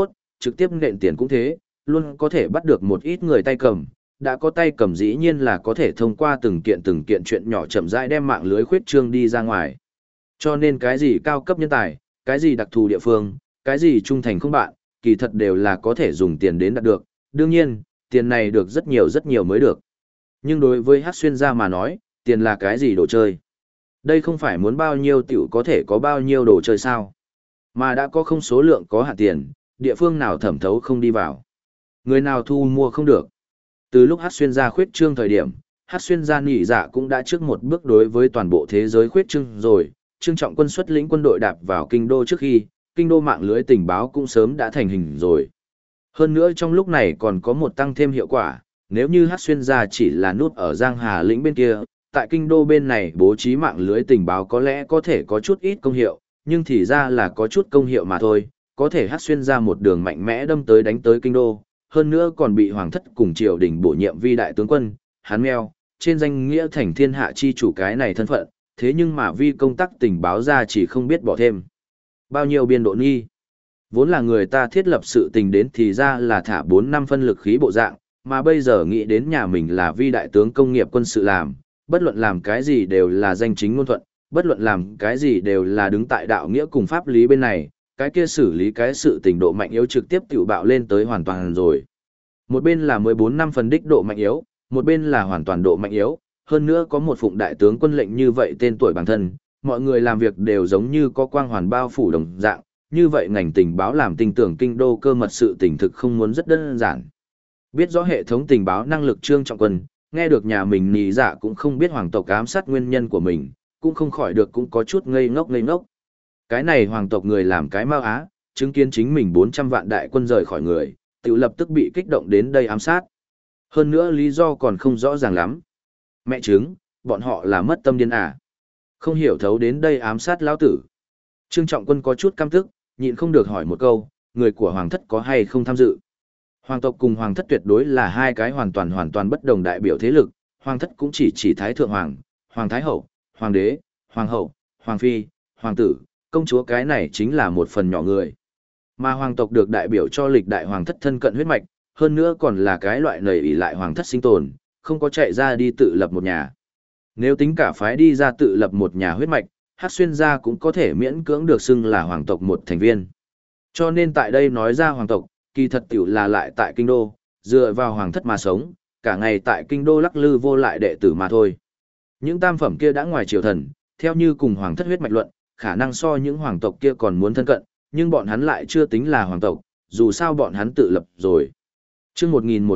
trực tiếp nện tiền cũng thế, luôn có thể bắt được một ít người tay cầm, đã có tay cầm dĩ nhiên là có thể thông qua từng kiện chuyện nhỏ chậm rãi đem mạng lưới khuyết trương đi ra ngoài. Cho nên cái gì cao cấp nhân tài, cái gì đặc thù địa phương, cái gì trung thành không bạn, kỳ thật đều là có thể dùng tiền đến đạt được, đương nhiên, tiền này được rất nhiều mới được. Nhưng đối với hát xuyên gia mà nói, tiền là cái gì đồ chơi? Đây không phải muốn bao nhiêu tiểu có thể có bao nhiêu đồ chơi sao? Mà đã có không số lượng có hạn tiền, địa phương nào thẩm thấu không đi vào. Người nào thu mua không được. Từ lúc hát xuyên gia khuyết trương thời điểm, hát xuyên gia nhị dạ cũng đã trước một bước đối với toàn bộ thế giới khuyết trương rồi. Trương Trọng Quân xuất lĩnh quân đội đạp vào kinh đô trước khi, kinh đô mạng lưới tình báo cũng sớm đã thành hình rồi. Hơn nữa trong lúc này còn có một tăng thêm hiệu quả, nếu như hát xuyên gia chỉ là nút ở Giang Hà lĩnh bên kia, tại kinh đô bên này bố trí mạng lưới tình báo có lẽ có thể có chút ít công hiệu, nhưng thì ra là có chút công hiệu mà thôi, có thể hát xuyên ra một đường mạnh mẽ đâm tới đánh tới kinh đô, hơn nữa còn bị hoàng thất cùng triều đình bổ nhiệm vi đại tướng quân, hắn meo, trên danh nghĩa thành thiên hạ chi chủ cái này thân phận, thế nhưng mà vi công tác tình báo ra chỉ không biết bỏ thêm. Bao nhiêu biên độ nghi. Vốn là người ta thiết lập sự tình đến thì ra là thả 4 năm phân lực khí bộ dạng, mà bây giờ nghĩ đến nhà mình là vi đại tướng công nghiệp quân sự làm, bất luận làm cái gì đều là danh chính ngôn thuận, bất luận làm cái gì đều là đứng tại đạo nghĩa cùng pháp lý bên này, cái kia xử lý cái sự tình độ mạnh yếu trực tiếp tiểu bạo lên tới hoàn toàn rồi. Một bên là 14 năm phần đích độ mạnh yếu, một bên là hoàn toàn độ mạnh yếu, hơn nữa có một phụng đại tướng quân lệnh như vậy tên tuổi bản thân, mọi người làm việc đều giống như có quang hoàn bao phủ đồng dạng, như vậy ngành tình báo làm tình tưởng kinh đô cơ mật sự tình thực không muốn rất đơn giản. Biết rõ hệ thống tình báo năng lực Trương Trọng Quân, nghe được nhà mình nì dạ cũng không biết hoàng tộc ám sát nguyên nhân của mình, cũng không khỏi được cũng có chút ngây ngốc ngây ngốc. Cái này hoàng tộc người làm cái mau á, chứng kiến chính mình 400 vạn đại quân rời khỏi người, tự lập tức bị kích động đến đây ám sát. Hơn nữa lý do còn không rõ ràng lắm. Mẹ chứng, bọn họ là mất tâm điên à. Không hiểu thấu đến đây ám sát lão tử. Trương Trọng Quân có chút căm tức, nhịn không được hỏi một câu, người của hoàng thất có hay không tham dự. Hoàng tộc cùng hoàng thất tuyệt đối là hai cái hoàn toàn bất đồng đại biểu thế lực, hoàng thất cũng chỉ thái thượng hoàng, hoàng thái hậu, hoàng đế, hoàng hậu, hoàng phi, hoàng tử, công chúa cái này chính là một phần nhỏ người. Mà hoàng tộc được đại biểu cho lịch đại hoàng thất thân cận huyết mạch, hơn nữa còn là cái loại nầy ỷ lại hoàng thất sinh tồn, không có chạy ra đi tự lập một nhà. Nếu tính cả phái đi ra tự lập một nhà huyết mạch, Hắc Xuyên gia cũng có thể miễn cưỡng được xưng là hoàng tộc một thành viên. Cho nên tại đây nói ra hoàng tộc, kỳ thật tiểu là lại tại kinh đô, dựa vào hoàng thất mà sống, cả ngày tại kinh đô lắc lư vô lại đệ tử mà thôi. Những tam phẩm kia đã ngoài triều thần, theo như cùng hoàng thất huyết mạch luận, khả năng so những hoàng tộc kia còn muốn thân cận, nhưng bọn hắn lại chưa tính là hoàng tộc, dù sao bọn hắn tự lập rồi. Chương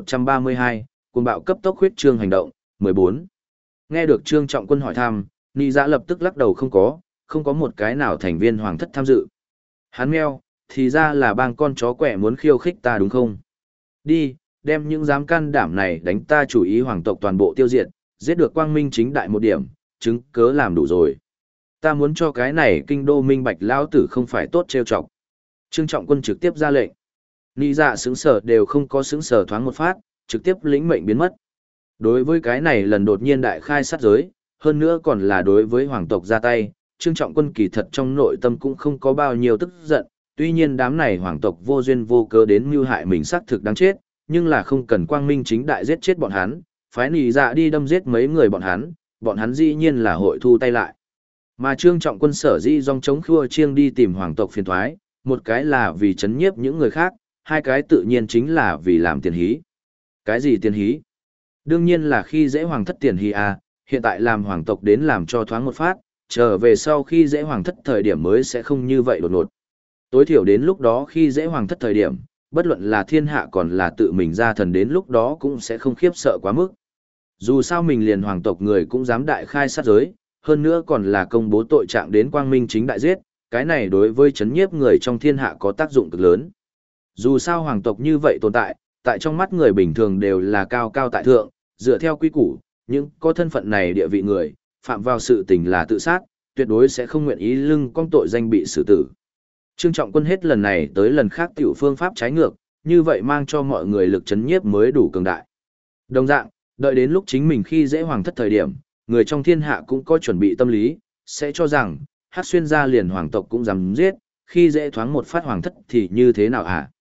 1132, cuồng bạo cấp tốc huyết trương hành động, 14. Nghe được Trương Trọng Quân hỏi thăm, Nị Dạ lập tức lắc đầu không có một cái nào thành viên hoàng thất tham dự. Hắn meo, thì ra là bang con chó quẻ muốn khiêu khích ta đúng không? Đi, đem những dám can đảm này đánh ta chủ ý hoàng tộc toàn bộ tiêu diệt, giết được quang minh chính đại một điểm, chứng cớ làm đủ rồi. Ta muốn cho cái này kinh đô minh bạch lão tử không phải tốt trêu chọc. Trương Trọng Quân trực tiếp ra lệnh. Nị Dạ sững sờ đều không có sững sờ thoáng một phát, trực tiếp lĩnh mệnh biến mất. Đối với cái này lần đột nhiên đại khai sát giới, hơn nữa còn là đối với hoàng tộc ra tay, Trương Trọng Quân kỳ thật trong nội tâm cũng không có bao nhiêu tức giận, tuy nhiên đám này hoàng tộc vô duyên vô cớ đến mưu hại mình xác thực đáng chết, nhưng là không cần quang minh chính đại giết chết bọn hắn, phái Nị Dạ đi đâm giết mấy người bọn hắn dĩ nhiên là hội thu tay lại. Mà Trương Trọng Quân sở dĩ dòng chống khua chiêng đi tìm hoàng tộc phiền thoái, một cái là vì chấn nhiếp những người khác, hai cái tự nhiên chính là vì làm tiền hí. Cái gì tiền hí? Đương nhiên là khi dễ hoàng thất tiền hí à, hiện tại làm hoàng tộc đến làm cho thoáng một phát, trở về sau khi dễ hoàng thất thời điểm mới sẽ không như vậy đột ngột. Tối thiểu đến lúc đó khi dễ hoàng thất thời điểm, bất luận là thiên hạ còn là tự mình ra thần đến lúc đó cũng sẽ không khiếp sợ quá mức. Dù sao mình liền hoàng tộc người cũng dám đại khai sát giới, hơn nữa còn là công bố tội trạng đến quang minh chính đại giết, cái này đối với chấn nhiếp người trong thiên hạ có tác dụng cực lớn. Dù sao hoàng tộc như vậy tồn tại trong mắt người bình thường đều là cao cao tại thượng, dựa theo quy củ, những có thân phận này địa vị người, phạm vào sự tình là tự sát, tuyệt đối sẽ không nguyện ý lưng cong tội danh bị xử tử. Trương Trọng Quân hết lần này tới lần khác tiểu phương pháp trái ngược, như vậy mang cho mọi người lực chấn nhiếp mới đủ cường đại. Đồng dạng, đợi đến lúc chính mình khi dễ hoàng thất thời điểm, người trong thiên hạ cũng có chuẩn bị tâm lý, sẽ cho rằng, Hắc Xuyên gia liền hoàng tộc cũng dám giết, khi dễ thoáng một phát hoàng thất thì như thế nào hả?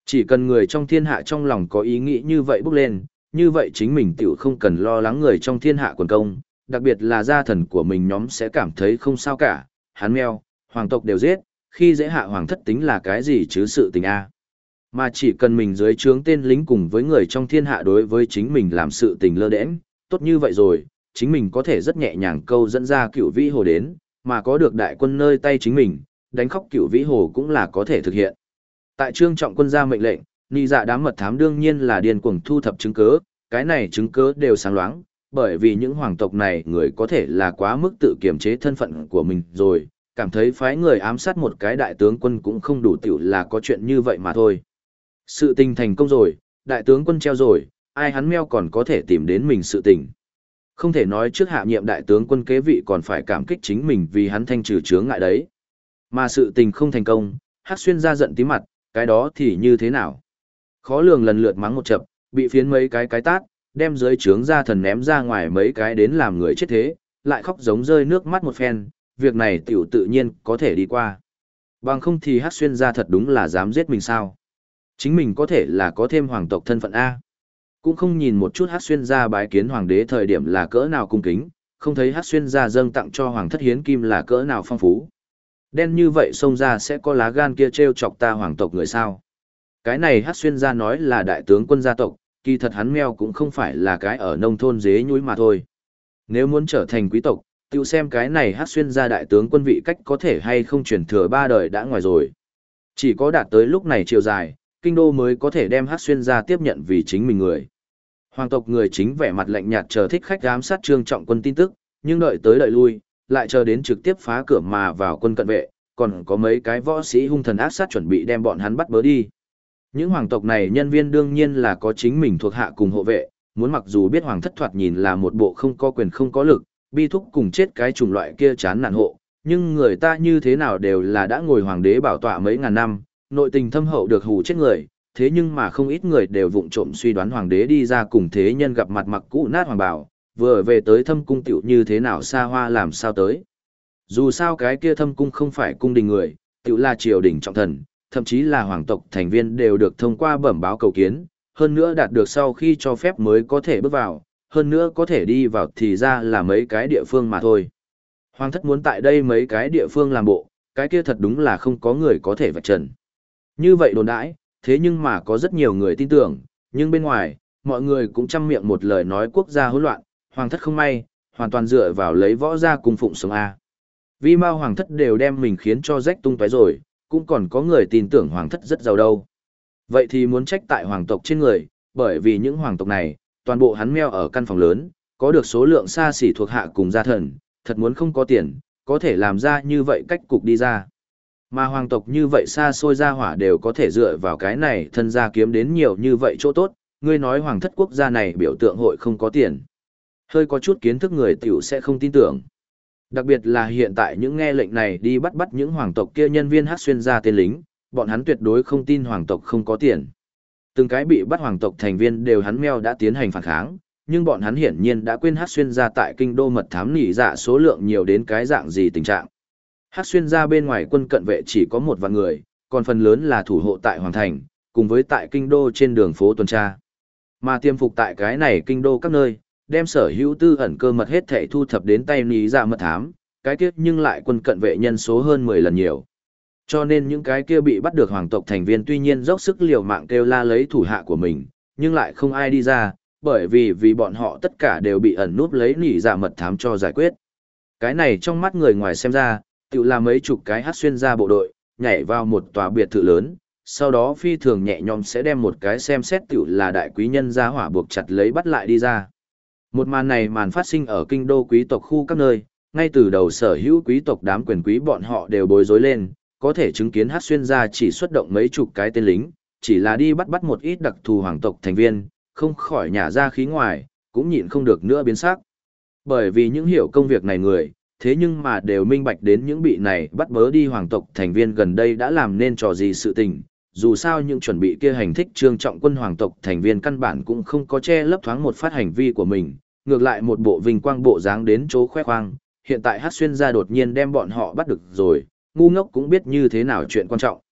Chỉ cần người trong thiên hạ trong lòng có ý nghĩ như vậy bốc lên, như vậy chính mình tiểu không cần lo lắng người trong thiên hạ quần công, đặc biệt là gia thần của mình nhóm sẽ cảm thấy không sao cả, hắn meo, hoàng tộc đều giết, khi dễ hạ hoàng thất tính là cái gì chứ sự tình a. Mà chỉ cần mình dưới trướng tên lính cùng với người trong thiên hạ đối với chính mình làm sự tình lơ đễnh, tốt như vậy rồi, chính mình có thể rất nhẹ nhàng câu dẫn ra Cửu Vĩ Hồ đến, mà có được đại quân nơi tay chính mình, đánh khóc Cửu Vĩ Hồ cũng là có thể thực hiện. Tại Trương Trọng Quân ra mệnh lệnh, ni dạ đám mật thám đương nhiên là điên cuồng thu thập chứng cứ, cái này chứng cứ đều sáng loáng, bởi vì những hoàng tộc này người có thể là quá mức tự kiềm chế thân phận của mình rồi, cảm thấy phái người ám sát một cái đại tướng quân cũng không đủ tiểu là có chuyện như vậy mà thôi. Sự tình thành công rồi, đại tướng quân treo rồi, ai hắn meo còn có thể tìm đến mình sự tình. Không thể nói trước hạ nhiệm đại tướng quân kế vị còn phải cảm kích chính mình vì hắn thanh trừ chướng ngại đấy. Mà sự tình không thành công, Hắc Xuyên ra giận tí mặt, cái đó thì như thế nào? Khó lường lần lượt mắng một chập, bị phiến mấy cái tát, đem dưới trướng ra thần ném ra ngoài mấy cái đến làm người chết thế, lại khóc giống rơi nước mắt một phen, việc này tiểu tự nhiên có thể đi qua. Bằng không thì Hắc Xuyên ra thật đúng là dám giết mình sao? Chính mình có thể là có thêm hoàng tộc thân phận A. Cũng không nhìn một chút Hắc Xuyên ra bái kiến hoàng đế thời điểm là cỡ nào cung kính, không thấy Hắc Xuyên ra dâng tặng cho hoàng thất hiến kim là cỡ nào phong phú. Đen như vậy xông ra sẽ có lá gan kia trêu chọc ta hoàng tộc người sao. Cái này Hắc Xuyên ra nói là đại tướng quân gia tộc, kỳ thật hắn meo cũng không phải là cái ở nông thôn dế nhúi mà thôi. Nếu muốn trở thành quý tộc, tiêu xem cái này Hắc Xuyên ra đại tướng quân vị cách có thể hay không truyền thừa 3 đời đã ngoài rồi. Chỉ có đạt tới lúc này chiều dài, kinh đô mới có thể đem Hắc Xuyên ra tiếp nhận vì chính mình người. Hoàng tộc người chính vẻ mặt lạnh nhạt chờ thích khách giám sát Trương Trọng Quân tin tức, nhưng đợi tới đợi lui, lại chờ đến trực tiếp phá cửa mà vào quân cận vệ, còn có mấy cái võ sĩ hung thần ác sát chuẩn bị đem bọn hắn bắt bớ đi. Những hoàng tộc này nhân viên đương nhiên là có chính mình thuộc hạ cùng hộ vệ, muốn mặc dù biết hoàng thất thoạt nhìn là một bộ không có quyền không có lực, bi thúc cùng chết cái chủng loại kia chán nản hộ, nhưng người ta như thế nào đều là đã ngồi hoàng đế bảo tọa mấy ngàn năm, nội tình thâm hậu được hù chết người, thế nhưng mà không ít người đều vụng trộm suy đoán hoàng đế đi ra cùng thế nhân gặp mặt mặc cũ nát hoàng bào, vừa về tới thâm cung tiểu như thế nào xa hoa làm sao tới. Dù sao cái kia thâm cung không phải cung đình người, tiểu là triều đình trọng thần, thậm chí là hoàng tộc thành viên đều được thông qua bẩm báo cầu kiến, hơn nữa đạt được sau khi cho phép mới có thể bước vào, hơn nữa có thể đi vào thì ra là mấy cái địa phương mà thôi. Hoàng thất muốn tại đây mấy cái địa phương làm bộ, cái kia thật đúng là không có người có thể vạch trần. Như vậy đồn đãi, thế nhưng mà có rất nhiều người tin tưởng, nhưng bên ngoài, mọi người cũng chăm miệng một lời nói quốc gia hỗn loạn, hoàng thất không may, hoàn toàn dựa vào lấy võ gia cung phụng sống A. Vì Mao hoàng thất đều đem mình khiến cho rách tung tóe rồi, cũng còn có người tin tưởng hoàng thất rất giàu đâu. Vậy thì muốn trách tại hoàng tộc trên người, bởi vì những hoàng tộc này, toàn bộ hắn meo ở căn phòng lớn, có được số lượng xa xỉ thuộc hạ cùng gia thần, thật muốn không có tiền, có thể làm ra như vậy cách cục đi ra. Mà hoàng tộc như vậy xa xôi ra hỏa đều có thể dựa vào cái này thân gia kiếm đến nhiều như vậy chỗ tốt, ngươi nói hoàng thất quốc gia này biểu tượng hội không có tiền. Hơi có chút kiến thức người tiểu sẽ không tin tưởng. Đặc biệt là hiện tại những nghe lệnh này đi bắt những hoàng tộc kia nhân viên hát xuyên ra tên lính, bọn hắn tuyệt đối không tin hoàng tộc không có tiền. Từng cái bị bắt hoàng tộc thành viên đều hắn meo đã tiến hành phản kháng, nhưng bọn hắn hiển nhiên đã quên hát xuyên ra tại kinh đô mật thám nỉ dạ số lượng nhiều đến cái dạng gì tình trạng. Hát xuyên ra bên ngoài quân cận vệ chỉ có 1 vạn người, còn phần lớn là thủ hộ tại hoàng thành, cùng với tại kinh đô trên đường phố tuần tra. Mà tiêm phục tại cái này kinh đô các nơi, đem sở hữu tư ẩn cơ mật hết thảy thu thập đến tay nỉ dạ mật thám, cái kia nhưng lại quân cận vệ nhân số hơn 10 lần nhiều. Cho nên những cái kia bị bắt được hoàng tộc thành viên tuy nhiên dốc sức liều mạng kêu la lấy thủ hạ của mình, nhưng lại không ai đi ra, bởi vì bọn họ tất cả đều bị ẩn núp lấy nỉ dạ mật thám cho giải quyết. Cái này trong mắt người ngoài xem ra, tự là mấy chục cái hát xuyên ra bộ đội, nhảy vào một tòa biệt thự lớn, sau đó phi thường nhẹ nhõm sẽ đem một cái xem xét tự là đại quý nhân ra hỏa buộc chặt lấy bắt lại đi ra. Một màn này màn phát sinh ở kinh đô quý tộc khu các nơi, ngay từ đầu sở hữu quý tộc đám quyền quý bọn họ đều bối rối lên, có thể chứng kiến hát xuyên ra chỉ xuất động mấy chục cái tên lính, chỉ là đi bắt một ít đặc thù hoàng tộc thành viên, không khỏi nhả ra khí ngoài, cũng nhịn không được nữa biến sắc. Bởi vì những hiểu công việc này người, thế nhưng mà đều minh bạch đến những bị này bắt bớ đi hoàng tộc thành viên gần đây đã làm nên trò gì sự tình, dù sao những chuẩn bị kia hành thích Trương Trọng Quân hoàng tộc thành viên căn bản cũng không có che lấp thoáng một phát hành vi của mình, ngược lại một bộ vinh quang bộ dáng đến chỗ khoe khoang, hiện tại hát xuyên ra đột nhiên đem bọn họ bắt được rồi, ngu ngốc cũng biết như thế nào chuyện quan trọng.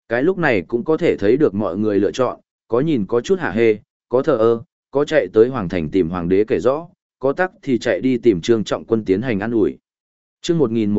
Cái lúc này cũng có thể thấy được mọi người lựa chọn, có nhìn có chút hả hê, có thờ ơ, có chạy tới hoàng thành tìm hoàng đế kể rõ, có tắc thì chạy đi tìm Trương Trọng Quân tiến hành ăn ủi. Chương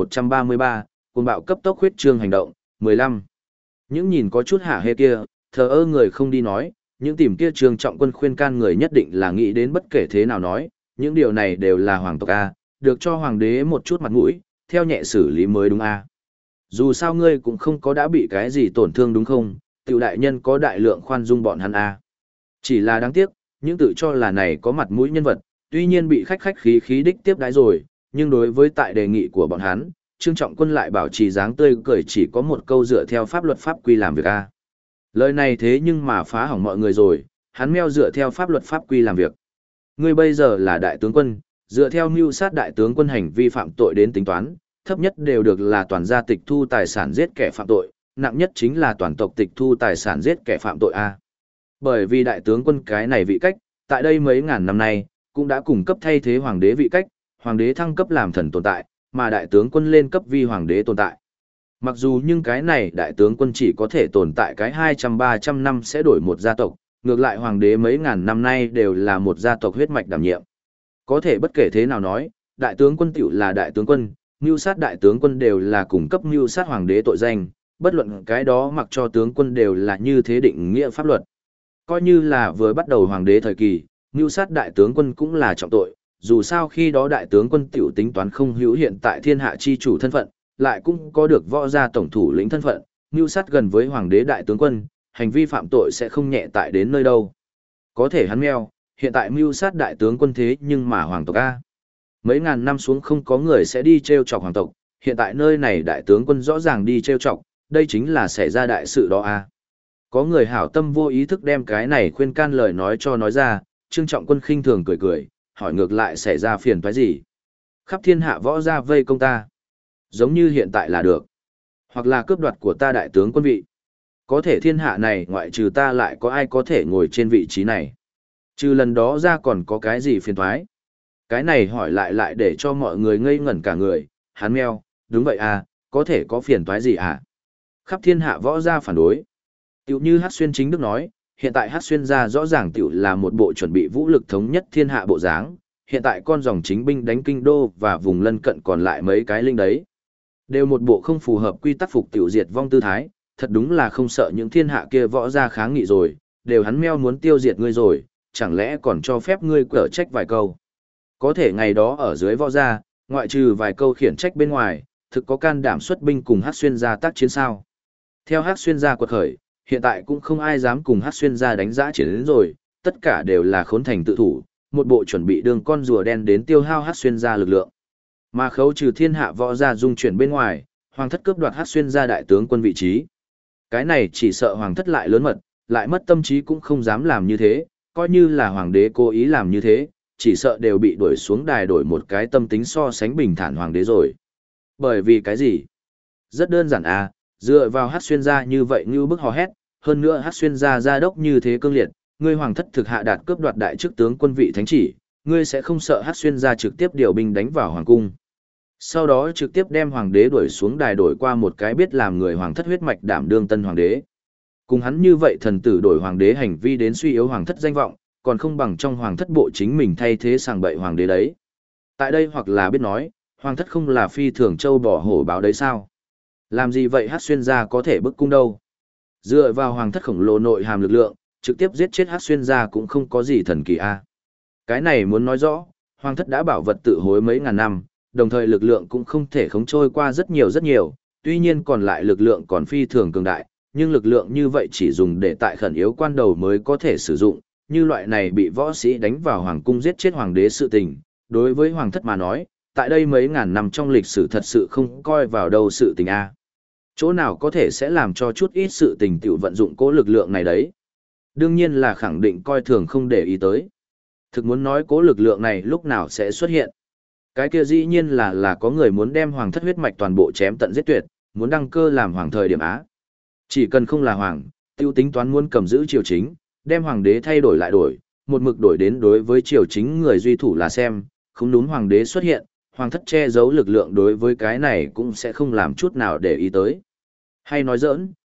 1133, cuồng bạo cấp tốc huyết trương hành động, 15. Những nhìn có chút hả hê kia, thờ ơ người không đi nói, những tìm kia Trương Trọng Quân khuyên can người nhất định là nghĩ đến bất kể thế nào nói, những điều này đều là hoàng tộc A, được cho hoàng đế một chút mặt mũi, theo nhẹ xử lý mới đúng A. Dù sao ngươi cũng không có đã bị cái gì tổn thương đúng không, tiểu đại nhân có đại lượng khoan dung bọn hắn A. Chỉ là đáng tiếc, những tự cho là này có mặt mũi nhân vật, tuy nhiên bị khách khách khí khí đích tiếp đái rồi, nhưng đối với tại đề nghị của bọn hắn, Trương Trọng Quân lại bảo trì dáng tươi cười chỉ có một câu dựa theo pháp luật pháp quy làm việc A. Lời này thế nhưng mà phá hỏng mọi người rồi, hắn meo dựa theo pháp luật pháp quy làm việc. Ngươi bây giờ là đại tướng quân, dựa theo mưu sát đại tướng quân hành vi phạm tội đến tính toán, thấp nhất đều được là toàn gia tịch thu tài sản giết kẻ phạm tội, nặng nhất chính là toàn tộc tịch thu tài sản giết kẻ phạm tội A. Bởi vì đại tướng quân cái này vị cách, tại đây mấy ngàn năm nay, cũng đã cung cấp thay thế hoàng đế vị cách, hoàng đế thăng cấp làm thần tồn tại, mà đại tướng quân lên cấp vi hoàng đế tồn tại. Mặc dù nhưng cái này đại tướng quân chỉ có thể tồn tại cái 200-300 năm sẽ đổi một gia tộc, ngược lại hoàng đế mấy ngàn năm nay đều là một gia tộc huyết mạch đảm nhiệm. Có thể bất kể thế nào nói, đại tướng quân tiểu là đại tướng quân, mưu sát đại tướng quân đều là cung cấp mưu sát hoàng đế tội danh, bất luận cái đó mặc cho tướng quân đều là như thế định nghĩa pháp luật. Coi như là vừa bắt đầu hoàng đế thời kỳ, mưu sát đại tướng quân cũng là trọng tội, dù sao khi đó đại tướng quân tiểu tính toán không hữu hiện tại thiên hạ chi chủ thân phận, lại cũng có được võ gia tổng thủ lĩnh thân phận, mưu sát gần với hoàng đế đại tướng quân, hành vi phạm tội sẽ không nhẹ tại đến nơi đâu. Có thể hắn meo, hiện tại mưu sát đại tướng quân thế nhưng mà hoàng tộc A. Mấy ngàn năm xuống không có người sẽ đi treo chọc hoàng tộc, hiện tại nơi này đại tướng quân rõ ràng đi treo chọc, đây chính là xảy ra đại sự đó A. Có người hảo tâm vô ý thức đem cái này khuyên can lời nói cho nói ra, Trương Trọng Quân khinh thường cười cười, hỏi ngược lại xảy ra phiền toái gì. Khắp thiên hạ võ gia vây công ta. Giống như hiện tại là được. Hoặc là cướp đoạt của ta đại tướng quân vị. Có thể thiên hạ này ngoại trừ ta lại có ai có thể ngồi trên vị trí này. Trừ lần đó ra còn có cái gì phiền toái. Cái này hỏi lại để cho mọi người ngây ngẩn cả người, hắn meo, đúng vậy à, có thể có phiền toái gì à. Khắp thiên hạ võ gia phản đối. Tiểu như Hắc Xuyên chính đức nói, hiện tại Hắc Xuyên gia rõ ràng tiểu là một bộ chuẩn bị vũ lực thống nhất thiên hạ bộ dáng, hiện tại con dòng chính binh đánh kinh đô và vùng lân cận còn lại mấy cái linh đấy. Đều một bộ không phù hợp quy tắc phục tiểu diệt vong tư thái, thật đúng là không sợ những thiên hạ kia võ gia kháng nghị rồi, đều hắn meo muốn tiêu diệt ngươi rồi, chẳng lẽ còn cho phép ngươi cở trách vài câu. Có thể ngày đó ở dưới võ gia, ngoại trừ vài câu khiển trách bên ngoài, thực có can đảm xuất binh cùng Hắc Xuyên gia tác chiến sao. Theo Hắc Xuyên gia quật khởi, hiện tại cũng không ai dám cùng Hắc Xuyên gia đánh giã chiến đến rồi, tất cả đều là khốn thành tự thủ, một bộ chuẩn bị đường con rùa đen đến tiêu hao Hắc Xuyên gia lực lượng. Mà khấu trừ thiên hạ võ gia dung chuyển bên ngoài, hoàng thất cướp đoạt Hắc Xuyên gia đại tướng quân vị trí. Cái này chỉ sợ hoàng thất lại lớn mật, lại mất tâm trí cũng không dám làm như thế, coi như là hoàng đế cố ý làm như thế, chỉ sợ đều bị đuổi xuống đài đổi một cái tâm tính so sánh bình thản hoàng đế rồi. Bởi vì cái gì? Rất đơn giản à, dựa vào Hắc Xuyên gia như vậy như bức hò hét, hơn nữa Hắc Xuyên gia gia đốc như thế cương liệt, ngươi hoàng thất thực hạ đạt cướp đoạt đại chức tướng quân vị thánh chỉ, ngươi sẽ không sợ Hắc Xuyên gia trực tiếp điều binh đánh vào hoàng cung. Sau đó trực tiếp đem hoàng đế đuổi xuống đài đổi qua một cái biết làm người hoàng thất huyết mạch đảm đương tân hoàng đế. Cùng hắn như vậy thần tử đổi hoàng đế hành vi đến suy yếu hoàng thất danh vọng, còn không bằng trong hoàng thất bộ chính mình thay thế sàng bậy hoàng đế đấy. Tại đây hoặc là biết nói, hoàng thất không là phi thường châu bỏ hổ báo đấy sao? Làm gì vậy Hắc Xuyên gia có thể bức cung đâu? Dựa vào hoàng thất khổng lồ nội hàm lực lượng, trực tiếp giết chết Hắc Xuyên gia cũng không có gì thần kỳ a. Cái này muốn nói rõ, hoàng thất đã bảo vật tự hối mấy ngàn năm, đồng thời lực lượng cũng không thể khống trôi qua rất nhiều, tuy nhiên còn lại lực lượng còn phi thường cường đại, nhưng lực lượng như vậy chỉ dùng để tại khẩn yếu quan đầu mới có thể sử dụng, như loại này bị võ sĩ đánh vào hoàng cung giết chết hoàng đế sự tình, đối với hoàng thất mà nói, tại đây mấy ngàn năm trong lịch sử thật sự không coi vào đâu sự tình a. Chỗ nào có thể sẽ làm cho chút ít sự tình tiểu vận dụng cố lực lượng này đấy. Đương nhiên là khẳng định coi thường không để ý tới. Thực muốn nói cố lực lượng này lúc nào sẽ xuất hiện. Cái kia dĩ nhiên là có người muốn đem hoàng thất huyết mạch toàn bộ chém tận giết tuyệt, muốn đăng cơ làm hoàng thời điểm Á. Chỉ cần không là hoàng, tiêu tính toán muốn cầm giữ triều chính, đem hoàng đế thay đổi lại đổi, một mực đổi đến đối với triều chính người duy thủ là xem, không đúng hoàng đế xuất hiện, hoàng thất che giấu lực lượng đối với cái này cũng sẽ không làm chút nào để ý tới. Hay nói giỡn,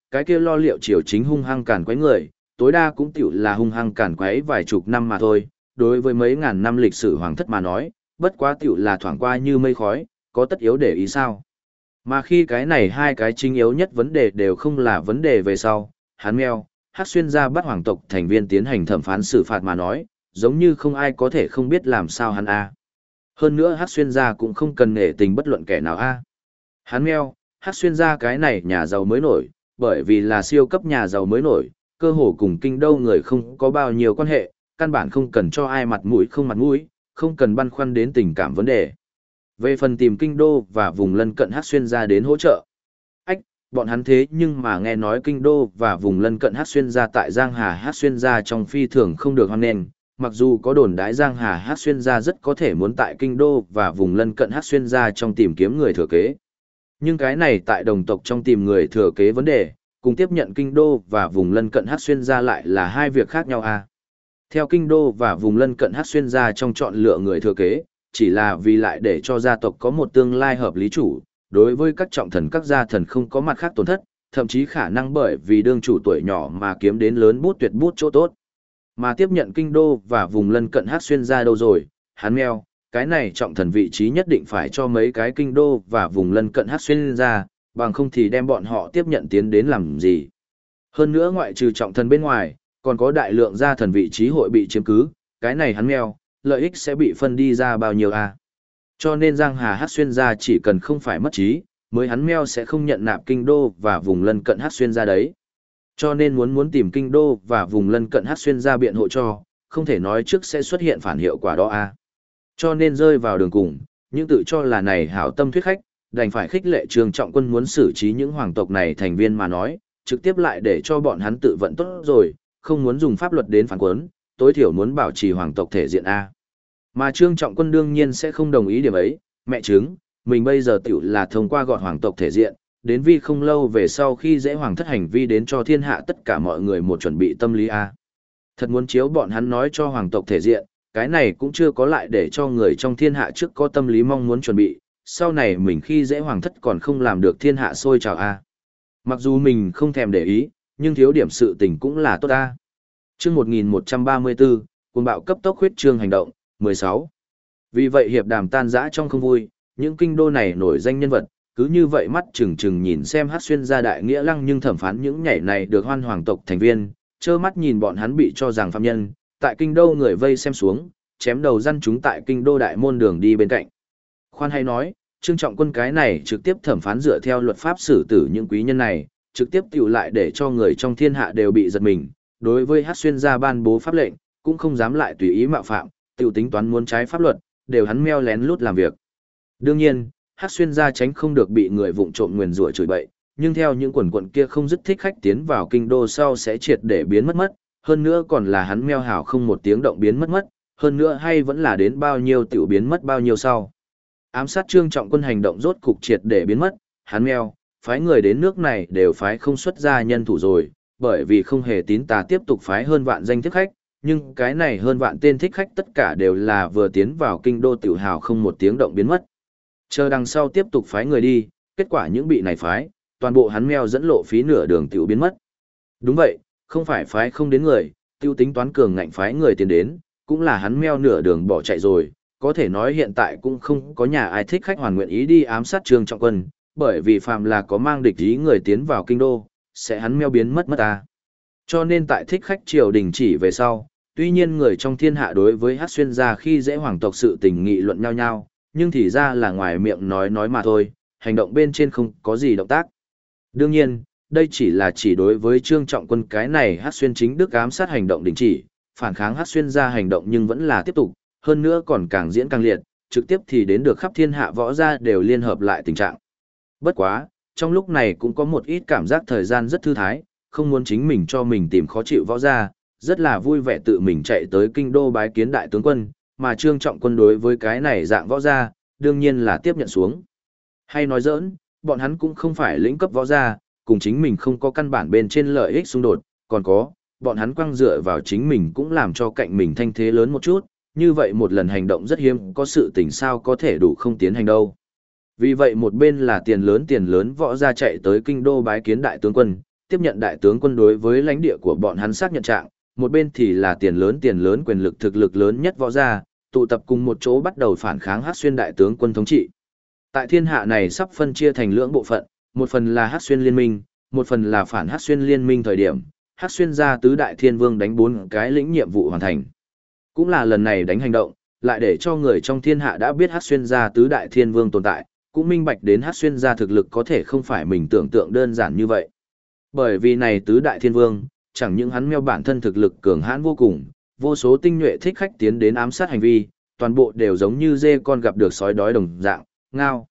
cái kia lo liệu triều chính hung hăng càn quấy người, tối đa cũng tiểu là hung hăng càn quấy vài chục năm mà thôi, đối với mấy ngàn năm lịch sử hoàng thất mà nói, bất quá tiểu là thoảng qua như mây khói, có tất yếu để ý sao. Mà khi cái này hai cái chính yếu nhất vấn đề đều không là vấn đề về sau, hắn meo, Hắc Xuyên gia bắt hoàng tộc thành viên tiến hành thẩm phán xử phạt mà nói, giống như không ai có thể không biết làm sao hắn a. Hơn nữa Hắc Xuyên gia cũng không cần nể tình bất luận kẻ nào a. Hắn meo, Hắc Xuyên gia cái này nhà giàu mới nổi, bởi vì là siêu cấp nhà giàu mới nổi, cơ hồ cùng kinh đô người không có bao nhiêu quan hệ, căn bản không cần cho ai mặt mũi không mặt mũi, không cần băn khoăn đến tình cảm vấn đề. Về phần tìm kinh đô và vùng lân cận Hắc Xuyên gia đến hỗ trợ. Ách, bọn hắn thế nhưng mà nghe nói kinh đô và vùng lân cận Hắc Xuyên gia tại Giang Hà Hắc Xuyên gia trong phi thường không được hoan nghênh, mặc dù có đồn đãi Giang Hà Hắc Xuyên gia rất có thể muốn tại kinh đô và vùng lân cận Hắc Xuyên gia trong tìm kiếm người thừa kế. Nhưng cái này tại đồng tộc trong tìm người thừa kế vấn đề, cùng tiếp nhận kinh đô và vùng lân cận Hắc Xuyên gia lại là hai việc khác nhau à. Theo kinh đô và vùng lân cận Hắc Xuyên gia trong chọn lựa người thừa kế, chỉ là vì lại để cho gia tộc có một tương lai hợp lý chủ, đối với các trọng thần các gia thần không có mặt khác tổn thất, thậm chí khả năng bởi vì đương chủ tuổi nhỏ mà kiếm đến lớn bút tuyệt bút chỗ tốt. Mà tiếp nhận kinh đô và vùng lân cận Hắc Xuyên gia đâu rồi, hắn meo, cái này trọng thần vị trí nhất định phải cho mấy cái kinh đô và vùng lân cận Hắc Xuyên gia, bằng không thì đem bọn họ tiếp nhận tiến đến làm gì. Hơn nữa ngoại trừ trọng thần bên ngoài, còn có đại lượng gia thần vị trí hội bị chiếm cứ, cái này hắn meo, lợi ích sẽ bị phân đi ra bao nhiêu à. Cho nên Giang Hà Hắc Xuyên gia chỉ cần không phải mất trí, mới hắn meo sẽ không nhận nạp kinh đô và vùng lân cận Hắc Xuyên gia đấy. Cho nên muốn tìm kinh đô và vùng lân cận Hắc Xuyên gia biện hộ cho, không thể nói trước sẽ xuất hiện phản hiệu quả đó à. Cho nên rơi vào đường cùng, những tự cho là này hảo tâm thuyết khách, đành phải khích lệ Trương Trọng Quân muốn xử trí những hoàng tộc này thành viên mà nói, trực tiếp lại để cho bọn hắn tự vận tốt rồi, không muốn dùng pháp luật đến phản quấn, tối thiểu muốn bảo trì hoàng tộc thể diện A. Mà Trương Trọng Quân đương nhiên sẽ không đồng ý điểm ấy, mẹ chứng, mình bây giờ tiểu là thông qua gọn hoàng tộc thể diện, đến vi không lâu về sau khi dễ hoàng thất hành vi đến cho thiên hạ tất cả mọi người một chuẩn bị tâm lý A. Thật muốn chiếu bọn hắn nói cho hoàng tộc thể diện, cái này cũng chưa có lại để cho người trong thiên hạ trước có tâm lý mong muốn chuẩn bị, sau này mình khi dễ hoàng thất còn không làm được thiên hạ sôi trào A. Mặc dù mình không thèm để ý, nhưng thiếu điểm sự tình cũng là tốt A. Chương 1134, cuồng bạo cấp tốc huyết trương hành động, 16. Vì vậy hiệp đàm tan rã trong không vui, những kinh đô này nổi danh nhân vật, cứ như vậy mắt chừng chừng nhìn xem Hắc Xuyên gia đại nghĩa lăng nhưng thẩm phán những nhảy này được hoan hoàng tộc thành viên, trơ mắt nhìn bọn hắn bị cho rằng phạm nhân, tại kinh đô người vây xem xuống, chém đầu răn chúng tại kinh đô đại môn đường đi bên cạnh. Khoan hay nói, Trương Trọng Quân cái này trực tiếp thẩm phán dựa theo luật pháp xử tử những quý nhân này, trực tiếp tiểu lại để cho người trong thiên hạ đều bị giật mình, đối với Hắc Xuyên gia ban bố pháp lệnh, cũng không dám lại tùy ý mạo phạm, tiểu tính toán muốn trái pháp luật, đều hắn meo lén lút làm việc. Đương nhiên, Hắc Xuyên gia tránh không được bị người vụng trộm nguyền rủa chửi bậy, nhưng theo những quần quận kia không dứt thích khách tiến vào kinh đô sau sẽ triệt để biến mất, hơn nữa còn là hắn meo hảo không một tiếng động biến mất, hơn nữa hay vẫn là đến bao nhiêu tiểu biến mất bao nhiêu sau. Ám sát Trương Trọng Quân hành động rốt cục triệt để biến mất, hắn meo, phái người đến nước này đều phái không xuất ra nhân thủ rồi, bởi vì không hề tín tà tiếp tục phái hơn vạn danh thích khách, nhưng cái này hơn vạn tên thích khách tất cả đều là vừa tiến vào kinh đô tiểu hào không một tiếng động biến mất. Chờ đằng sau tiếp tục phái người đi, kết quả những bị này phái, toàn bộ hắn meo dẫn lộ phí nửa đường tiểu biến mất. Đúng vậy, không phải phái không đến người, tiêu tính toán cường ngạnh phái người tiến đến, cũng là hắn meo nửa đường bỏ chạy rồi, có thể nói hiện tại cũng không có nhà ai thích khách hoàn nguyện ý đi ám sát Trương Trọng Quân, bởi vì phàm là có mang địch ý người tiến vào kinh đô, sẽ hắn meo biến mất ta. Cho nên tại thích khách triều đình chỉ về sau, tuy nhiên người trong thiên hạ đối với Hắc Xuyên gia khi dễ hoàng tộc sự tình nghị luận nhau nhau, nhưng thì ra là ngoài miệng nói mà thôi, hành động bên trên không có gì động tác. Đương nhiên, đây chỉ là chỉ đối với Trương Trọng Quân cái này Hắc Xuyên chính đức ám sát hành động đình chỉ, phản kháng Hắc Xuyên gia hành động nhưng vẫn là tiếp tục, hơn nữa còn càng diễn càng liệt, trực tiếp thì đến được khắp thiên hạ võ gia đều liên hợp lại tình trạng. Bất quá, trong lúc này cũng có một ít cảm giác thời gian rất thư thái, không muốn chính mình cho mình tìm khó chịu võ gia, rất là vui vẻ tự mình chạy tới kinh đô bái kiến đại tướng quân, mà Trương Trọng Quân đối với cái này dạng võ gia, đương nhiên là tiếp nhận xuống. Hay nói giỡn, bọn hắn cũng không phải lĩnh cấp võ gia, cùng chính mình không có căn bản bên trên lợi ích xung đột, còn có, bọn hắn quăng dựa vào chính mình cũng làm cho cạnh mình thanh thế lớn một chút, như vậy một lần hành động rất hiếm có sự tình sao có thể đủ không tiến hành đâu. Vì vậy một bên là tiền lớn võ gia chạy tới kinh đô bái kiến đại tướng quân, tiếp nhận đại tướng quân đối với lãnh địa của bọn hắn xác nhận trạng, một bên thì là tiền lớn quyền lực thực lực lớn nhất võ gia, tụ tập cùng một chỗ bắt đầu phản kháng Hắc Xuyên đại tướng quân thống trị. Tại thiên hạ này sắp phân chia thành lưỡng bộ phận, một phần là Hắc Xuyên liên minh, một phần là phản Hắc Xuyên liên minh thời điểm, Hắc Xuyên gia tứ đại thiên vương đánh 4 cái lĩnh nhiệm vụ hoàn thành. Cũng là lần này đánh hành động, lại để cho người trong thiên hạ đã biết Hắc Xuyên gia tứ đại thiên vương tồn tại, cũng minh bạch đến Hắc Xuyên gia thực lực có thể không phải mình tưởng tượng đơn giản như vậy. Bởi vì này tứ đại thiên vương, chẳng những hắn meo bản thân thực lực cường hãn vô cùng, vô số tinh nhuệ thích khách tiến đến ám sát hành vi, toàn bộ đều giống như dê con gặp được sói đói đồng dạng, ngao.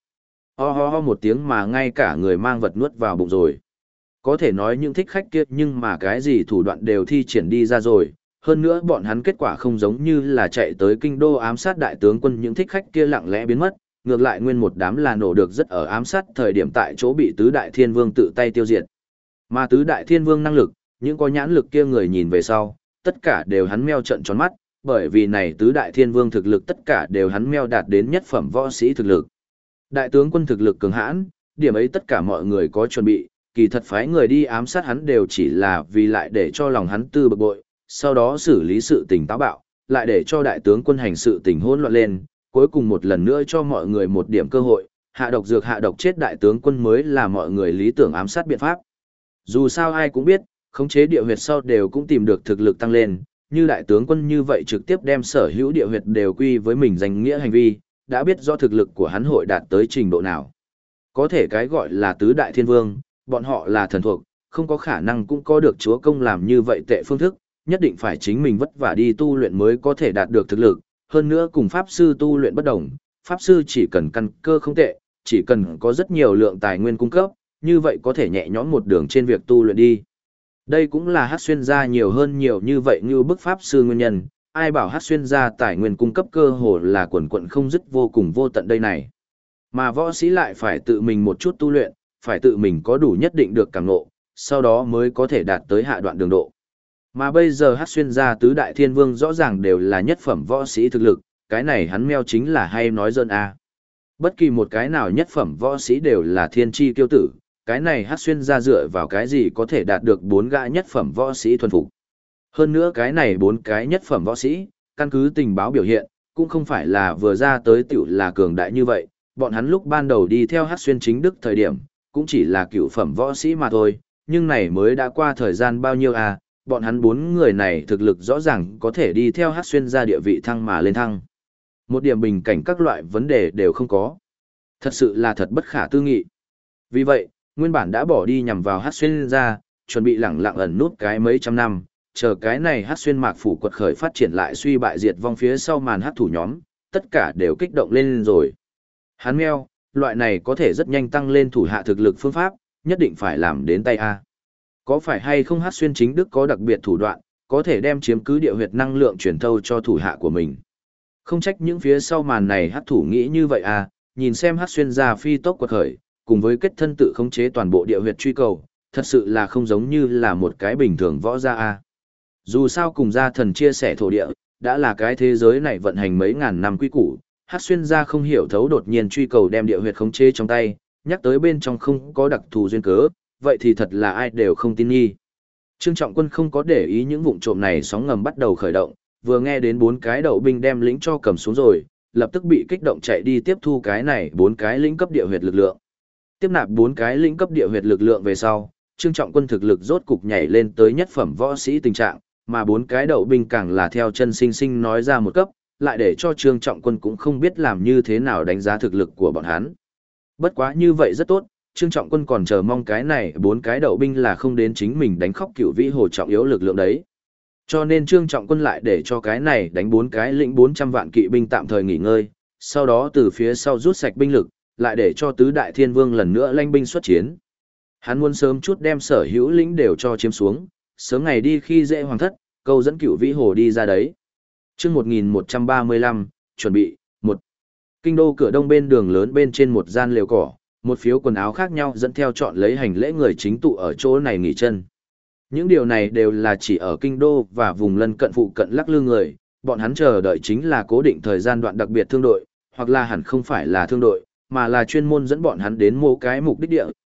Ho một tiếng mà ngay cả người mang vật nuốt vào bụng rồi. Có thể nói những thích khách kia nhưng mà cái gì thủ đoạn đều thi triển đi ra rồi, hơn nữa bọn hắn kết quả không giống như là chạy tới kinh đô ám sát đại tướng quân, những thích khách kia lặng lẽ biến mất, ngược lại nguyên một đám là nổ được rất ở ám sát thời điểm tại chỗ bị tứ đại thiên vương tự tay tiêu diệt. Mà tứ đại thiên vương năng lực, những có nhãn lực kia người nhìn về sau, tất cả đều hắn meo trận tròn mắt, bởi vì này tứ đại thiên vương thực lực tất cả đều hắn meo đạt đến nhất phẩm võ sĩ thực lực. Đại tướng quân thực lực cường hãn, điểm ấy tất cả mọi người có chuẩn bị, kỳ thật phái người đi ám sát hắn đều chỉ là vì lại để cho lòng hắn tư bực bội, sau đó xử lý sự tình táo bạo, lại để cho đại tướng quân hành sự tình hỗn loạn lên, cuối cùng một lần nữa cho mọi người một điểm cơ hội, hạ độc dược hạ độc chết đại tướng quân mới là mọi người lý tưởng ám sát biện pháp. Dù sao ai cũng biết, khống chế địa huyệt sau đều cũng tìm được thực lực tăng lên, như đại tướng quân như vậy trực tiếp đem sở hữu địa huyệt đều quy với mình danh nghĩa hành vi, đã biết do thực lực của hắn hội đạt tới trình độ nào. Có thể cái gọi là tứ đại thiên vương, bọn họ là thần thuộc, không có khả năng cũng có được chúa công làm như vậy tệ phương thức, nhất định phải chính mình vất vả đi tu luyện mới có thể đạt được thực lực, hơn nữa cùng pháp sư tu luyện bất đồng, pháp sư chỉ cần căn cơ không tệ, chỉ cần có rất nhiều lượng tài nguyên cung cấp, như vậy có thể nhẹ nhõm một đường trên việc tu luyện đi. Đây cũng là Hắc Xuyên gia nhiều hơn nhiều như vậy như bức pháp sư nguyên nhân, ai bảo Hắc Xuyên gia tài nguyên cung cấp cơ hồ là quần quận không dứt vô cùng vô tận đây này. Mà võ sĩ lại phải tự mình một chút tu luyện, phải tự mình có đủ nhất định được cảm ngộ, sau đó mới có thể đạt tới hạ đoạn đường độ. Mà bây giờ Hắc Xuyên gia tứ đại thiên vương rõ ràng đều là nhất phẩm võ sĩ thực lực, cái này hắn meo chính là hay nói dơn a. Bất kỳ một cái nào nhất phẩm võ sĩ đều là thiên chi kiêu tử, cái này Hắc Xuyên gia dựa vào cái gì có thể đạt được 4 gã nhất phẩm võ sĩ thuần phục. Hơn nữa cái này 4 cái nhất phẩm võ sĩ, căn cứ tình báo biểu hiện, cũng không phải là vừa ra tới tiểu là cường đại như vậy, bọn hắn lúc ban đầu đi theo Hắc Xuyên chính đức thời điểm, cũng chỉ là cựu phẩm võ sĩ mà thôi, nhưng này mới đã qua thời gian bao nhiêu à, bọn hắn 4 người này thực lực rõ ràng có thể đi theo Hắc Xuyên gia địa vị thăng mà lên thăng. Một điểm bình cảnh các loại vấn đề đều không có. Thật sự là thật bất khả tư nghị. Vì vậy, nguyên bản đã bỏ đi nhằm vào Hắc Xuyên gia, chuẩn bị lẳng lặng ẩn nút cái mấy trăm năm, chờ cái này Hắc Xuyên mạc phủ quật khởi phát triển lại suy bại diệt vong phía sau màn hắc thủ nhóm, tất cả đều kích động lên rồi. Hắn meo, loại này có thể rất nhanh tăng lên thủ hạ thực lực phương pháp, nhất định phải làm đến tay A. Có phải hay không Hắc Xuyên chính đức có đặc biệt thủ đoạn, có thể đem chiếm cứ địa huyệt năng lượng truyền thâu cho thủ hạ của mình. Không trách những phía sau màn này hắc thủ nghĩ như vậy à, nhìn xem Hắc Xuyên gia phi tốc quật khởi, cùng với kết thân tự khống chế toàn bộ địa huyệt truy cầu, thật sự là không giống như là một cái bình thường võ gia a. Dù sao cùng gia thần chia sẻ thổ địa, đã là cái thế giới này vận hành mấy ngàn năm quy củ, Hắc Xuyên gia không hiểu thấu đột nhiên truy cầu đem địa huyệt khống chế trong tay, nhắc tới bên trong không có đặc thù duyên cớ, vậy thì thật là ai đều không tin nghi. Trương Trọng Quân không có để ý những vụn trộm này, sóng ngầm bắt đầu khởi động, vừa nghe đến 4 cái đậu binh đem lính cho cầm xuống rồi, lập tức bị kích động chạy đi tiếp thu cái này 4 cái lĩnh cấp địa huyệt lực lượng. Tiếp nạp 4 cái lĩnh cấp địa huyệt lực lượng về sau, Trương Trọng Quân thực lực rốt cục nhảy lên tới nhất phẩm võ sĩ tình trạng, mà 4 cái đậu binh càng là theo chân sinh sinh nói ra một cấp, lại để cho Trương Trọng Quân cũng không biết làm như thế nào đánh giá thực lực của bọn hắn. Bất quá như vậy rất tốt, Trương Trọng Quân còn chờ mong cái này 4 cái đậu binh là không đến chính mình đánh khóc Cửu Vĩ Hồ trọng yếu lực lượng đấy. Cho nên Trương Trọng Quân lại để cho cái này đánh 4 cái lĩnh 400 vạn kỵ binh tạm thời nghỉ ngơi, sau đó từ phía sau rút sạch binh lực, lại để cho tứ đại thiên vương lần nữa lãnh binh xuất chiến. Hắn muốn sớm chút đem sở hữu lĩnh đều cho chiếm xuống, sớm ngày đi khi dễ hoàng thất, câu dẫn Cửu Vĩ Hồ đi ra đấy. Chương 1135, chuẩn bị, 1. Kinh đô cửa đông bên đường lớn bên trên một gian lều cỏ, một phiếu quần áo khác nhau dẫn theo chọn lấy hành lễ người chính tụ ở chỗ này nghỉ chân. Những điều này đều là chỉ ở kinh đô và vùng lân cận phụ cận lắc lư người, bọn hắn chờ đợi chính là cố định thời gian đoạn đặc biệt thương đội, hoặc là hẳn không phải là thương đội, mà là chuyên môn dẫn bọn hắn đến một cái mục đích địa,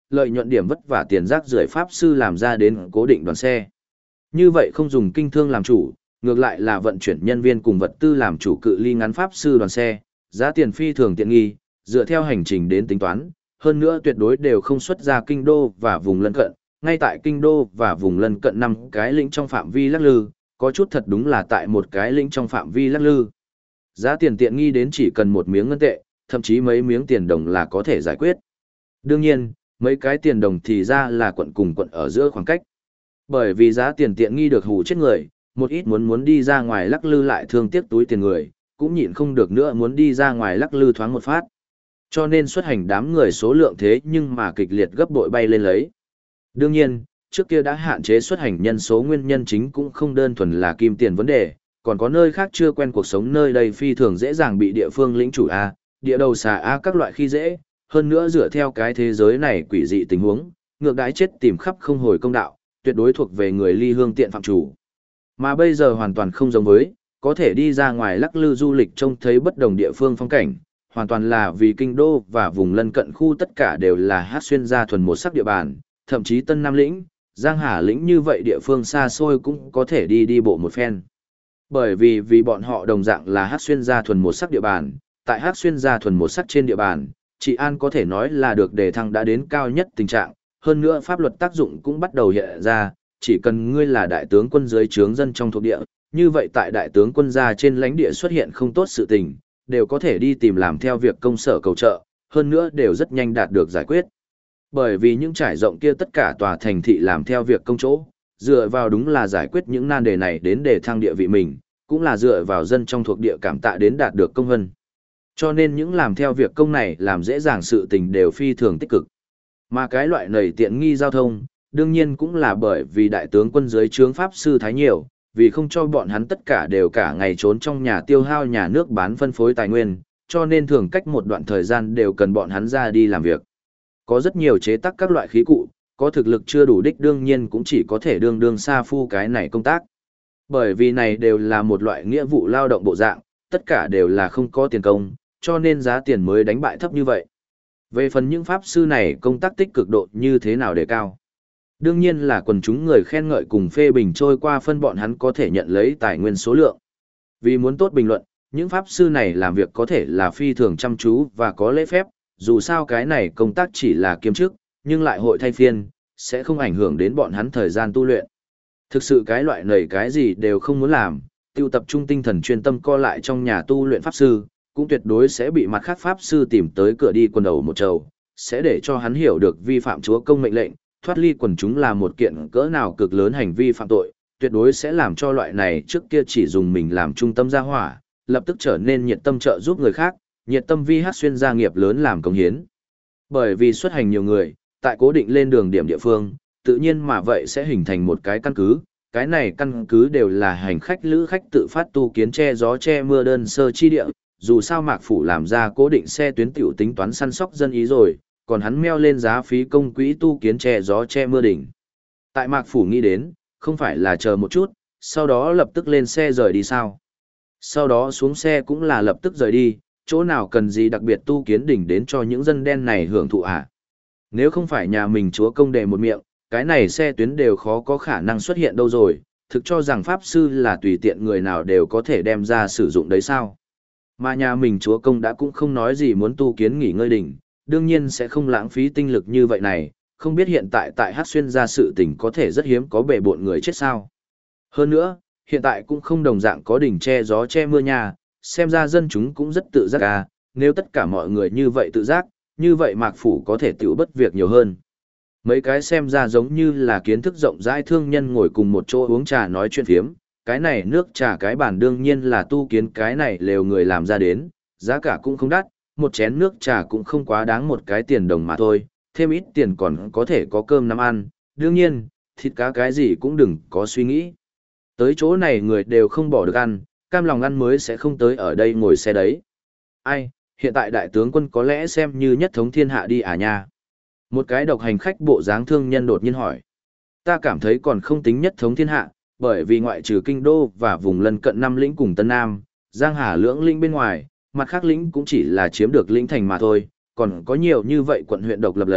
lợi nhuận điểm vất vả tiền rác rưởi pháp sư làm ra đến cố định đoàn xe. Như vậy không dùng kinh thương làm chủ, ngược lại là vận chuyển nhân viên cùng vật tư làm chủ cự ly ngắn pháp sư đoàn xe, giá tiền phi thường tiện nghi, dựa theo hành trình đến tính toán, hơn nữa tuyệt đối đều không xuất ra kinh đô và vùng lân cận, ngay tại kinh đô và vùng lân cận 5 cái lĩnh trong phạm vi lắc lư, có chút thật đúng là tại một cái lĩnh trong phạm vi lắc lư. Giá tiền tiện nghi đến chỉ cần một miếng ngân tệ, thậm chí mấy miếng tiền đồng là có thể giải quyết. Đương nhiên, mấy cái tiền đồng thì ra là quận cùng quận ở giữa khoảng cách. Bởi vì giá tiền tiện nghi được hù chết người, một ít muốn đi ra ngoài lắc lư lại thương tiếc túi tiền người, cũng nhịn không được nữa muốn đi ra ngoài lắc lư thoáng một phát. Cho nên xuất hành đám người số lượng thế nhưng mà kịch liệt gấp bội bay lên lấy. Đương nhiên, trước kia đã hạn chế xuất hành nhân số nguyên nhân chính cũng không đơn thuần là kim tiền vấn đề, còn có nơi khác chưa quen cuộc sống nơi đây phi thường dễ dàng bị địa phương lĩnh chủ A, địa đầu xà A các loại khi dễ, hơn nữa dựa theo cái thế giới này quỷ dị tình huống, ngược đãi chết tìm khắp không hồi công đạo, tuyệt đối thuộc về người ly hương tiện phạm chủ. Mà bây giờ hoàn toàn không giống với, có thể đi ra ngoài lắc lư du lịch trông thấy bất đồng địa phương phong cảnh, hoàn toàn là vì kinh đô và vùng lân cận khu tất cả đều là hát xuyên gia thuần một sắc địa bàn, thậm chí Tân Nam lĩnh, Giang Hà lĩnh như vậy địa phương xa xôi cũng có thể đi bộ một phen. Bởi vì bọn họ đồng dạng là hát xuyên gia thuần một sắc địa bàn, tại hát xuyên gia thuần một sắc trên địa bàn, trị an có thể nói là được đề thăng đã đến cao nhất tình trạng, hơn nữa pháp luật tác dụng cũng bắt đầu hiện ra, chỉ cần ngươi là đại tướng quân dưới trướng dân trong thuộc địa, như vậy tại đại tướng quân gia trên lãnh địa xuất hiện không tốt sự tình, đều có thể đi tìm làm theo việc công sở cầu trợ, hơn nữa đều rất nhanh đạt được giải quyết. Bởi vì những trải rộng kia tất cả tòa thành thị làm theo việc công chỗ, dựa vào đúng là giải quyết những nan đề này đến để thăng địa vị mình, cũng là dựa vào dân trong thuộc địa cảm tạ đến đạt được công vân. Cho nên những làm theo việc công này làm dễ dàng sự tình đều phi thường tích cực. Mà cái loại nầy tiện nghi giao thông, đương nhiên cũng là bởi vì đại tướng quân dưới trướng pháp sư thái nhiều, vì không cho bọn hắn tất cả đều cả ngày trốn trong nhà tiêu hao nhà nước bán phân phối tài nguyên, cho nên thường cách một đoạn thời gian đều cần bọn hắn ra đi làm việc. Có rất nhiều chế tác các loại khí cụ, có thực lực chưa đủ đích đương nhiên cũng chỉ có thể đương sa phu cái này công tác. Bởi vì này đều là một loại nghĩa vụ lao động bộ dạng, tất cả đều là không có tiền công, cho nên giá tiền mới đánh bại thấp như vậy. Về phần những pháp sư này công tác tích cực độ như thế nào để cao. Đương nhiên là quần chúng người khen ngợi cùng phê bình trôi qua phân bọn hắn có thể nhận lấy tài nguyên số lượng. Vì muốn tốt bình luận, những pháp sư này làm việc có thể là phi thường chăm chú và có lễ phép, dù sao cái này công tác chỉ là kiêm chức, nhưng lại hội thay phiên, sẽ không ảnh hưởng đến bọn hắn thời gian tu luyện. Thực sự cái loại nầy cái gì đều không muốn làm, tiêu tập trung tinh thần chuyên tâm co lại trong nhà tu luyện pháp sư, cũng tuyệt đối sẽ bị mặt khác pháp sư tìm tới cửa đi quần đầu một trầu, sẽ để cho hắn hiểu được vi phạm chúa công mệnh lệnh, thoát ly quần chúng là một kiện cỡ nào cực lớn hành vi phạm tội, tuyệt đối sẽ làm cho loại này trước kia chỉ dùng mình làm trung tâm gia hỏa, lập tức trở nên nhiệt tâm trợ giúp người khác, nhiệt tâm vi hát xuyên gia nghiệp lớn làm công hiến. Bởi vì xuất hành nhiều người, tại cố định lên đường điểm địa phương, tự nhiên mà vậy sẽ hình thành một cái căn cứ, cái này căn cứ đều là hành khách lữ khách tự phát tu kiến che gió che mưa đơn sơ chi địa, dù sao Mạc Phủ làm ra cố định xe tuyến tiểu tính toán săn sóc dân ý rồi, còn hắn meo lên giá phí công quỹ tu kiến che gió che mưa đỉnh. Tại Mạc Phủ nghĩ đến, không phải là chờ một chút, sau đó lập tức lên xe rời đi sao. Sau đó xuống xe cũng là lập tức rời đi, chỗ nào cần gì đặc biệt tu kiến đỉnh đến cho những dân đen này hưởng thụ à. Nếu không phải nhà mình chúa công đề một miệng, cái này xe tuyến đều khó có khả năng xuất hiện đâu rồi, thực cho rằng pháp sư là tùy tiện người nào đều có thể đem ra sử dụng đấy sao. Mà nhà mình chúa công đã cũng không nói gì muốn tu kiến nghỉ ngơi đỉnh, đương nhiên sẽ không lãng phí tinh lực như vậy này, không biết hiện tại tại Hát Xuyên ra sự tình có thể rất hiếm có bể bộn người chết sao. Hơn nữa, hiện tại cũng không đồng dạng có đỉnh che gió che mưa nhà, xem ra dân chúng cũng rất tự giác à, nếu tất cả mọi người như vậy tự giác, như vậy Mạc Phủ có thể tiểu bất việc nhiều hơn. Mấy cái xem ra giống như là kiến thức rộng rãi thương nhân ngồi cùng một chỗ uống trà nói chuyện phiếm, cái này nước trà cái bản đương nhiên là tu kiến cái này lều người làm ra đến, giá cả cũng không đắt, một chén nước trà cũng không quá đáng một cái tiền đồng mà thôi, thêm ít tiền còn có thể có cơm năm ăn, đương nhiên, thịt cá cái gì cũng đừng có suy nghĩ. Tới chỗ này người đều không bỏ được ăn, cam lòng ăn mới sẽ không tới ở đây ngồi xe đấy. Ai, hiện tại đại tướng quân có lẽ xem như nhất thống thiên hạ đi à nha. Một cái độc hành khách bộ dáng thương nhân đột nhiên hỏi. Ta cảm thấy còn không tính nhất thống thiên hạ, bởi vì ngoại trừ kinh đô và vùng lân cận năm lĩnh cùng Tân Nam, Giang Hà lưỡng lĩnh bên ngoài, mặt khác lĩnh cũng chỉ là chiếm được lĩnh thành mà thôi, còn có nhiều như vậy quận huyện độc lập lấy,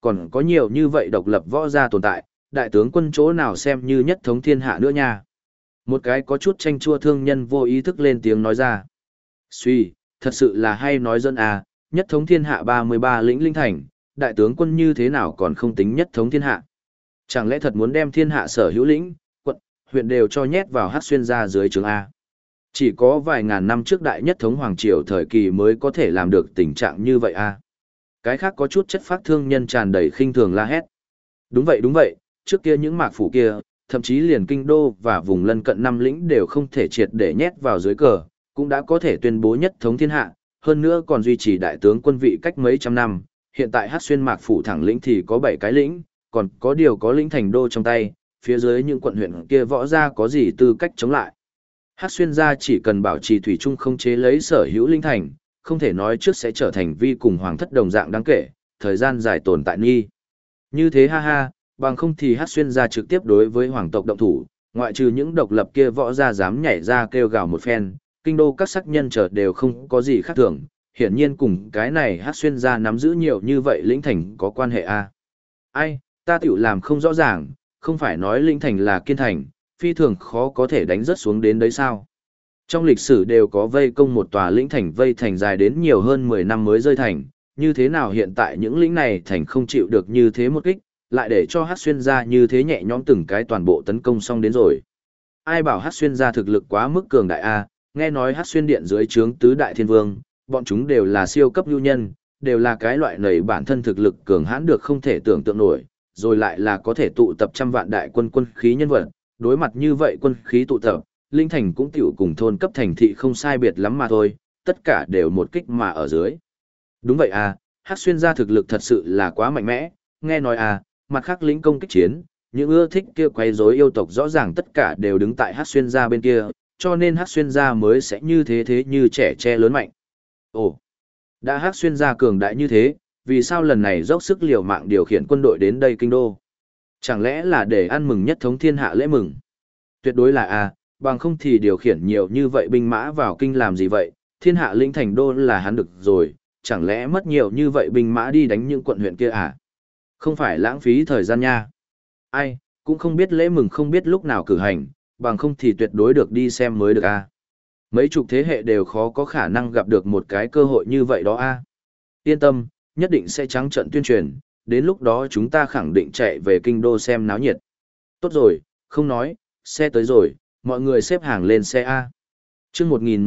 còn có nhiều như vậy độc lập võ gia tồn tại, đại tướng quân chỗ nào xem như nhất thống thiên hạ nữa nha. Một cái có chút tranh chua thương nhân vô ý thức lên tiếng nói ra. Suy, thật sự là hay nói dân à, nhất thống thiên hạ 33 lĩnh linh thành, đại tướng quân như thế nào còn không tính nhất thống thiên hạ. Chẳng lẽ thật muốn đem thiên hạ sở hữu lĩnh, quận, huyện đều cho nhét vào Hắc Xuyên gia dưới trướng A. Chỉ có vài ngàn năm trước đại nhất thống hoàng triều thời kỳ mới có thể làm được tình trạng như vậy A. Cái khác có chút chất phác thương nhân tràn đầy khinh thường la hét. Đúng vậy, trước kia những mạc phủ kia, thậm chí liền kinh đô và vùng lân cận năm lĩnh đều không thể triệt để nhét vào dưới cờ, cũng đã có thể tuyên bố nhất thống thiên hạ, hơn nữa còn duy trì đại tướng quân vị cách mấy trăm năm. Hiện tại Hắc Xuyên mạc phủ thẳng lĩnh thì có 7 cái lĩnh, còn có điều có lĩnh thành đô trong tay, phía dưới những quận huyện kia võ gia có gì tư cách chống lại. Hắc Xuyên gia chỉ cần bảo trì thủy chung không chế lấy sở hữu linh thành, không thể nói trước sẽ trở thành vi cùng hoàng thất đồng dạng đáng kể, thời gian dài tồn tại nghi. Như thế ha ha, bằng không thì Hắc Xuyên gia trực tiếp đối với hoàng tộc động thủ, ngoại trừ những độc lập kia võ gia dám nhảy ra kêu gào một phen, kinh đô các sắc nhân chợt đều không có gì khác thường, hiển nhiên cùng cái này Hắc Xuyên gia nắm giữ nhiều như vậy lĩnh thành có quan hệ a. Ai, ta tiểu làm không rõ ràng, không phải nói lĩnh thành là kiên thành, phi thường khó có thể đánh rớt xuống đến đấy sao. Trong lịch sử đều có vây công một tòa lĩnh thành vây thành dài đến nhiều hơn 10 năm mới rơi thành, như thế nào hiện tại những lĩnh này thành không chịu được như thế một kích, lại để cho Hắc Xuyên gia như thế nhẹ nhõm từng cái toàn bộ tấn công xong đến rồi. Ai bảo Hắc Xuyên gia thực lực quá mức cường đại a, nghe nói Hắc Xuyên điện dưới trướng tứ đại thiên vương, bọn chúng đều là siêu cấp ưu nhân, đều là cái loại nảy bản thân thực lực cường hãn được không thể tưởng tượng nổi, rồi lại là có thể tụ tập trăm vạn đại quân quân khí nhân vật, đối mặt như vậy quân khí tụ tập, linh thành cũng tiểu cùng thôn cấp thành thị không sai biệt lắm mà thôi, tất cả đều một kích mà ở dưới. Đúng vậy à, Hắc Xuyên gia thực lực thật sự là quá mạnh mẽ, nghe nói à, mặt khác lĩnh công kích chiến, những ưa thích kia quấy rối yêu tộc rõ ràng tất cả đều đứng tại Hắc Xuyên gia bên kia, cho nên Hắc Xuyên gia mới sẽ như thế như trẻ tre lớn mạnh. Ồ, đã Hắc Xuyên gia cường đại như thế, vì sao lần này dốc sức liều mạng điều khiển quân đội đến đây kinh đô? Chẳng lẽ là để ăn mừng nhất thống thiên hạ lễ mừng? Tuyệt đối là a, bằng không thì điều khiển nhiều như vậy binh mã vào kinh làm gì vậy? Thiên hạ lĩnh thành đô là hắn được rồi, chẳng lẽ mất nhiều như vậy binh mã đi đánh những quận huyện kia à? Không phải lãng phí thời gian nha. Ai, cũng không biết lễ mừng không biết lúc nào cử hành, bằng không thì tuyệt đối được đi xem mới được a. Mấy chục thế hệ đều khó có khả năng gặp được một cái cơ hội như vậy đó a. Yên tâm, nhất định sẽ trắng trận tuyên truyền, đến lúc đó chúng ta khẳng định chạy về kinh đô xem náo nhiệt. Tốt rồi, không nói, xe tới rồi, mọi người xếp hàng lên xe A. Chương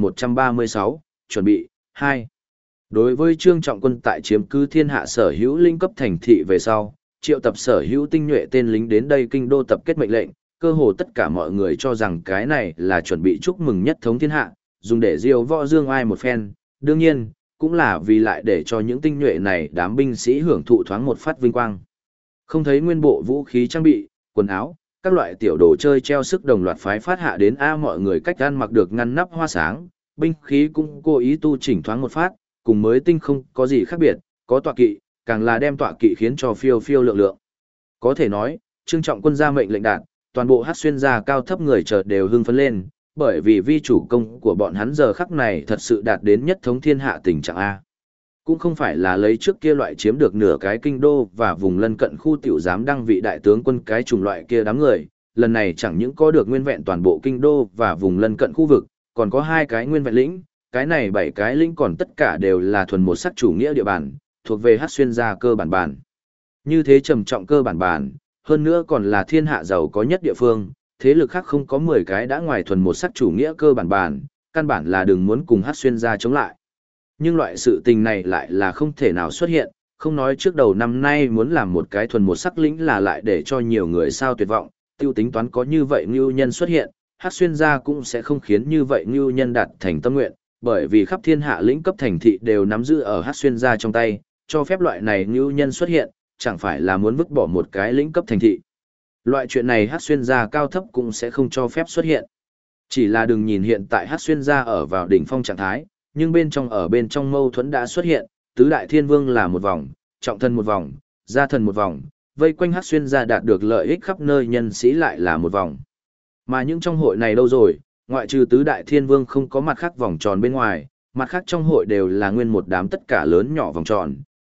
1136, chuẩn bị, 2. Đối với Trương Trọng Quân tại chiếm cứ thiên hạ sở hữu linh cấp thành thị về sau, triệu tập sở hữu tinh nhuệ tên lính đến đây kinh đô tập kết mệnh lệnh, cơ hồ tất cả mọi người cho rằng cái này là chuẩn bị chúc mừng nhất thống thiên hạ, dùng để diêu võ dương ai một phen, đương nhiên, cũng là vì lại để cho những tinh nhuệ này đám binh sĩ hưởng thụ thoáng một phát vinh quang. Không thấy nguyên bộ vũ khí trang bị, quần áo, các loại tiểu đồ chơi treo sức đồng loạt phái phát hạ đến A, mọi người cách ăn mặc được ngăn nắp hoa sáng, binh khí cũng cố ý tu chỉnh thoáng một phát, cùng mới tinh không có gì khác biệt, có tọa kỵ, càng là đem tọa kỵ khiến cho phiêu phiêu lượng lượng. Có thể nói, Trương Trọng Quân ra mệnh lệnh đạt, toàn bộ Hắc Xuyên gia cao thấp người chợt đều hưng phấn lên, bởi vì vi chủ công của bọn hắn giờ khắc này thật sự đạt đến nhất thống thiên hạ tình trạng A. Cũng không phải là lấy trước kia loại chiếm được nửa cái kinh đô và vùng lân cận khu tiểu giám đăng vị đại tướng quân cái chủng loại kia đám người, lần này chẳng những có được nguyên vẹn toàn bộ kinh đô và vùng lân cận khu vực, còn có 2 cái nguyên vẹn lĩnh, cái này 7 cái lĩnh còn tất cả đều là thuần một sắc chủ nghĩa địa bàn, thuộc về Hắc Xuyên gia cơ bản bản. Như thế trầm trọng cơ bản bản, hơn nữa còn là thiên hạ giàu có nhất địa phương, thế lực khác không có 10 cái đã ngoài thuần một sắc chủ nghĩa cơ bản bản, căn bản là đừng muốn cùng Hắc Xuyên gia chống lại. Nhưng loại sự tình này lại là không thể nào xuất hiện, không nói trước đầu năm nay muốn làm một cái thuần một sắc lĩnh là lại để cho nhiều người sao tuyệt vọng, tiêu tính toán có như vậy ngưu nhân xuất hiện, Hắc Xuyên gia cũng sẽ không khiến như vậy ngưu nhân đạt thành tâm nguyện, bởi vì khắp thiên hạ lĩnh cấp thành thị đều nắm giữ ở Hắc Xuyên gia trong tay, cho phép loại này ngưu nhân xuất hiện, chẳng phải là muốn vứt bỏ một cái lĩnh cấp thành thị. Loại chuyện này Hắc Xuyên gia cao thấp cũng sẽ không cho phép xuất hiện. Chỉ là đừng nhìn hiện tại Hắc Xuyên gia ở vào đỉnh phong trạng thái, nhưng bên trong mâu thuẫn đã xuất hiện, tứ đại thiên vương là một vòng, trọng thần một vòng, gia thần một vòng, vây quanh Hắc Xuyên gia đạt được lợi ích khắp nơi nhân sĩ lại là một vòng. Mà những trong hội này đâu rồi, ngoại trừ tứ đại thiên vương không có mặt khác vòng tròn bên ngoài, mặt khác trong hội đều là nguyên một đám tất cả lớn nhỏ vòng tròn,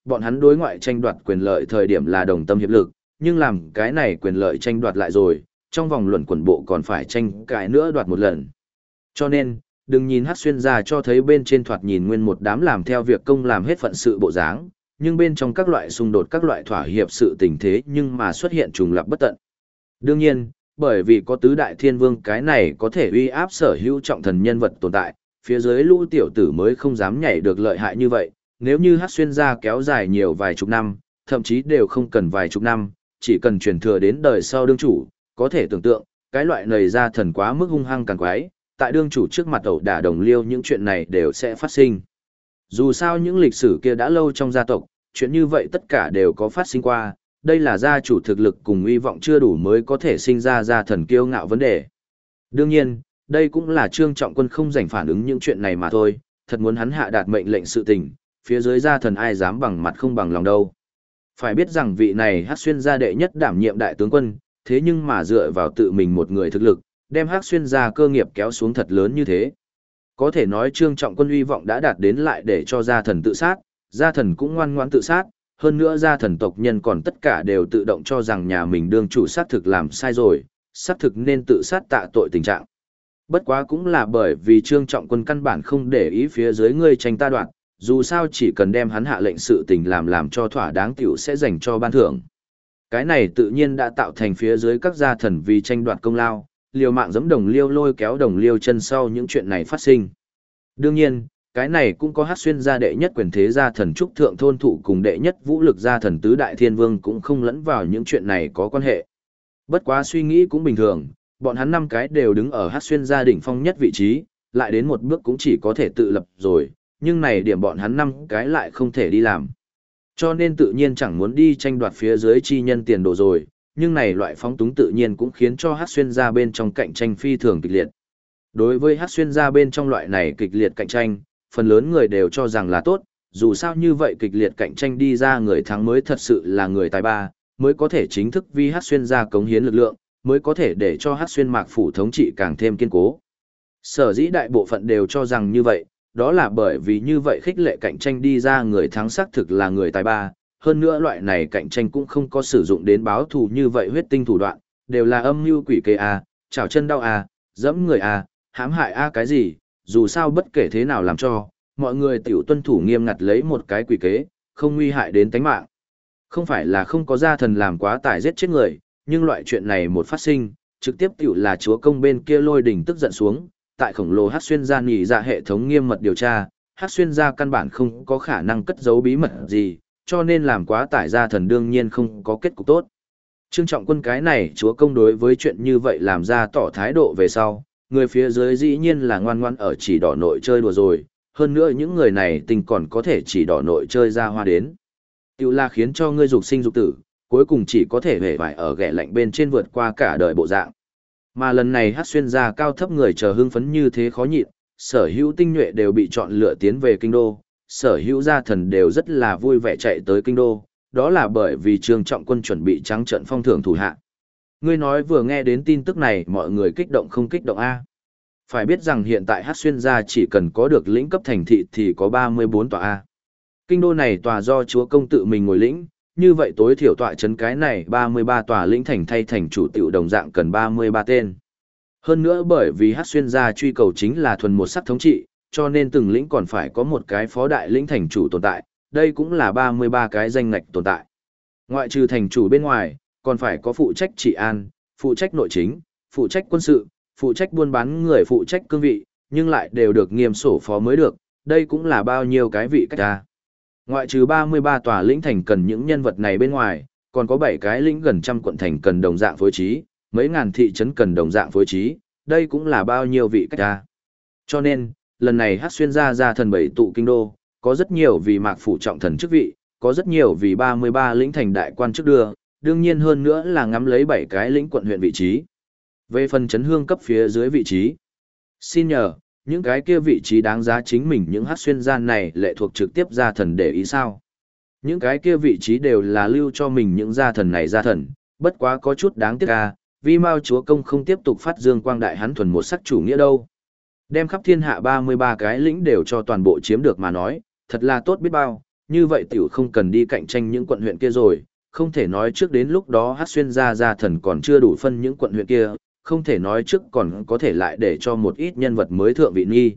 bọn hắn đối ngoại tranh đoạt quyền lợi thời điểm là đồng tâm hiệp lực, nhưng làm cái này quyền lợi tranh đoạt lại rồi, trong vòng luận quần bộ còn phải tranh cãi nữa đoạt một lần. Cho nên, đừng nhìn Hắc Xuyên gia cho thấy bên trên thoạt nhìn nguyên một đám làm theo việc công làm hết phận sự bộ dáng, nhưng bên trong các loại xung đột các loại thỏa hiệp sự tình thế nhưng mà xuất hiện trùng lặp bất tận. Đương nhiên, bởi vì có tứ đại thiên vương cái này có thể uy áp sở hữu trọng thần nhân vật tồn tại, phía dưới lũ tiểu tử mới không dám nhảy được lợi hại như vậy, nếu như Hắc Xuyên gia kéo dài nhiều vài chục năm, thậm chí đều không cần vài chục năm, chỉ cần truyền thừa đến đời sau đương chủ, có thể tưởng tượng, cái loại nầy gia thần quá mức hung hăng càng quái, tại đương chủ trước mặt ẩu đả đồng liêu những chuyện này đều sẽ phát sinh. Dù sao những lịch sử kia đã lâu trong gia tộc, chuyện như vậy tất cả đều có phát sinh qua, đây là gia chủ thực lực cùng uy vọng chưa đủ mới có thể sinh ra gia thần kiêu ngạo vấn đề. Đương nhiên, đây cũng là Trương Trọng Quân không dành phản ứng những chuyện này mà thôi, thật muốn hắn hạ đạt mệnh lệnh sự tình, phía dưới gia thần ai dám bằng mặt không bằng lòng đâu. Phải biết rằng vị này Hắc Xuyên gia đệ nhất đảm nhiệm đại tướng quân, thế nhưng mà dựa vào tự mình một người thực lực, đem Hắc Xuyên gia cơ nghiệp kéo xuống thật lớn như thế. Có thể nói Trương Trọng Quân uy vọng đã đạt đến lại để cho gia thần tự sát, gia thần cũng ngoan ngoãn tự sát, hơn nữa gia thần tộc nhân còn tất cả đều tự động cho rằng nhà mình đương chủ xác thực làm sai rồi, xác thực nên tự sát tạ tội tình trạng. Bất quá cũng là bởi vì Trương Trọng Quân căn bản không để ý phía dưới ngươi tranh ta đoạt, dù sao chỉ cần đem hắn hạ lệnh sự tình làm cho thỏa đáng tiểu sẽ dành cho ban thưởng. Cái này tự nhiên đã tạo thành phía dưới các gia thần vì tranh đoạt công lao, liều mạng giẫm đồng liêu lôi kéo đồng liêu chân sau những chuyện này phát sinh. Đương nhiên, cái này cũng có Hắc Xuyên gia đệ nhất quyền thế gia thần trúc thượng thôn thụ cùng đệ nhất vũ lực gia thần tứ đại thiên vương cũng không lẫn vào những chuyện này có quan hệ. Bất quá suy nghĩ cũng bình thường, bọn hắn năm cái đều đứng ở Hắc Xuyên gia đỉnh phong nhất vị trí, lại đến một bước cũng chỉ có thể tự lập rồi, nhưng này điểm bọn hắn năm cái lại không thể đi làm. Cho nên tự nhiên chẳng muốn đi tranh đoạt phía dưới chi nhân tiền đồ rồi, nhưng này loại phóng túng tự nhiên cũng khiến cho Hắc Xuyên gia bên trong cạnh tranh phi thường kịch liệt. Đối với Hắc Xuyên gia bên trong loại này kịch liệt cạnh tranh, phần lớn người đều cho rằng là tốt, dù sao như vậy kịch liệt cạnh tranh đi ra người thắng mới thật sự là người tài ba, mới có thể chính thức vì Hắc Xuyên gia cống hiến lực lượng, mới có thể để cho Hắc Xuyên Mạc phủ thống trị càng thêm kiên cố. Sở dĩ đại bộ phận đều cho rằng như vậy, đó là bởi vì như vậy khích lệ cạnh tranh đi ra người thắng xác thực là người tài ba, hơn nữa loại này cạnh tranh cũng không có sử dụng đến báo thù như vậy huyết tinh thủ đoạn, đều là âm mưu quỷ kế a, chảo chân đau a, dẫm người a, hãm hại a cái gì, dù sao bất kể thế nào làm cho, mọi người tiểu tuân thủ nghiêm ngặt lấy một cái quỷ kế, không nguy hại đến tánh mạng. Không phải là không có gia thần làm quá tải giết chết người, nhưng loại chuyện này một phát sinh, trực tiếp tiểu là chúa công bên kia lôi đỉnh tức giận xuống, tại khổng lồ Hắc Xuyên gia nhị ra hệ thống nghiêm mật điều tra, Hắc Xuyên gia căn bản không có khả năng cất giấu bí mật gì, cho nên làm quá tải gia thần đương nhiên không có kết cục tốt. Trương Trọng Quân cái này chúa công đối với chuyện như vậy làm ra tỏ thái độ về sau, người phía dưới dĩ nhiên là ngoan ngoãn ở chỉ đỏ nội chơi đùa rồi, hơn nữa những người này tình còn có thể chỉ đỏ nội chơi ra hoa đến. Tiểu là khiến cho ngươi dục sinh dục tử, cuối cùng chỉ có thể hề vải ở ghẻ lạnh bên trên vượt qua cả đời bộ dạng. Mà lần này Hắc Xuyên gia cao thấp người chờ hưng phấn như thế khó nhịn, sở hữu tinh nhuệ đều bị chọn lựa tiến về kinh đô, sở hữu gia thần đều rất là vui vẻ chạy tới kinh đô, đó là bởi vì Trương Trọng Quân chuẩn bị trắng trận phong thưởng thủ hạ. Ngươi nói vừa nghe đến tin tức này mọi người kích động không kích động a? Phải biết rằng hiện tại Hắc Xuyên gia chỉ cần có được lĩnh cấp thành thị thì có 34 tòa a. Kinh đô này tòa do chúa công tự mình ngồi lĩnh, như vậy tối thiểu tọa trấn cái này 33 tòa lĩnh thành thay thành chủ tiểu đồng dạng cần 33 tên. Hơn nữa bởi vì Hắc Xuyên gia truy cầu chính là thuần một sắc thống trị, cho nên từng lĩnh còn phải có một cái phó đại lĩnh thành chủ tồn tại, đây cũng là 33 cái danh ngạch tồn tại. Ngoại trừ thành chủ bên ngoài, còn phải có phụ trách trị an, phụ trách nội chính, phụ trách quân sự, phụ trách buôn bán người phụ trách cương vị, nhưng lại đều được nghiêm sổ phó mới được, đây cũng là bao nhiêu cái vị cách ta. Ngoại trừ 33 tòa lĩnh thành cần những nhân vật này bên ngoài, còn có 7 cái lĩnh gần trăm quận thành cần đồng dạng phối trí, mấy ngàn thị trấn cần đồng dạng phối trí, đây cũng là bao nhiêu vị cách ta. Cho nên, lần này Hắc Xuyên gia gia thần bảy tụ kinh đô, có rất nhiều vì Mạc phủ trọng thần chức vị, có rất nhiều vì 33 lĩnh thành đại quan chức đưa, đương nhiên hơn nữa là ngắm lấy 7 cái lĩnh quận huyện vị trí. Về phần trấn hương cấp phía dưới vị trí, xin nhờ, những cái kia vị trí đáng giá chính mình những Hắc Xuyên gia này lệ thuộc trực tiếp gia thần để ý sao. Những cái kia vị trí đều là lưu cho mình những gia thần này gia thần, bất quá có chút đáng tiếc vì Mao chúa công không tiếp tục phát dương quang đại hắn thuần một sắc chủ nghĩa đâu. Đem khắp thiên hạ 33 cái lĩnh đều cho toàn bộ chiếm được mà nói, thật là tốt biết bao, như vậy tiểu không cần đi cạnh tranh những quận huyện kia rồi, không thể nói trước đến lúc đó Hắc Xuyên gia thần còn chưa đủ phân những quận huyện kia, không thể nói trước còn có thể lại để cho một ít nhân vật mới thượng vị nghi.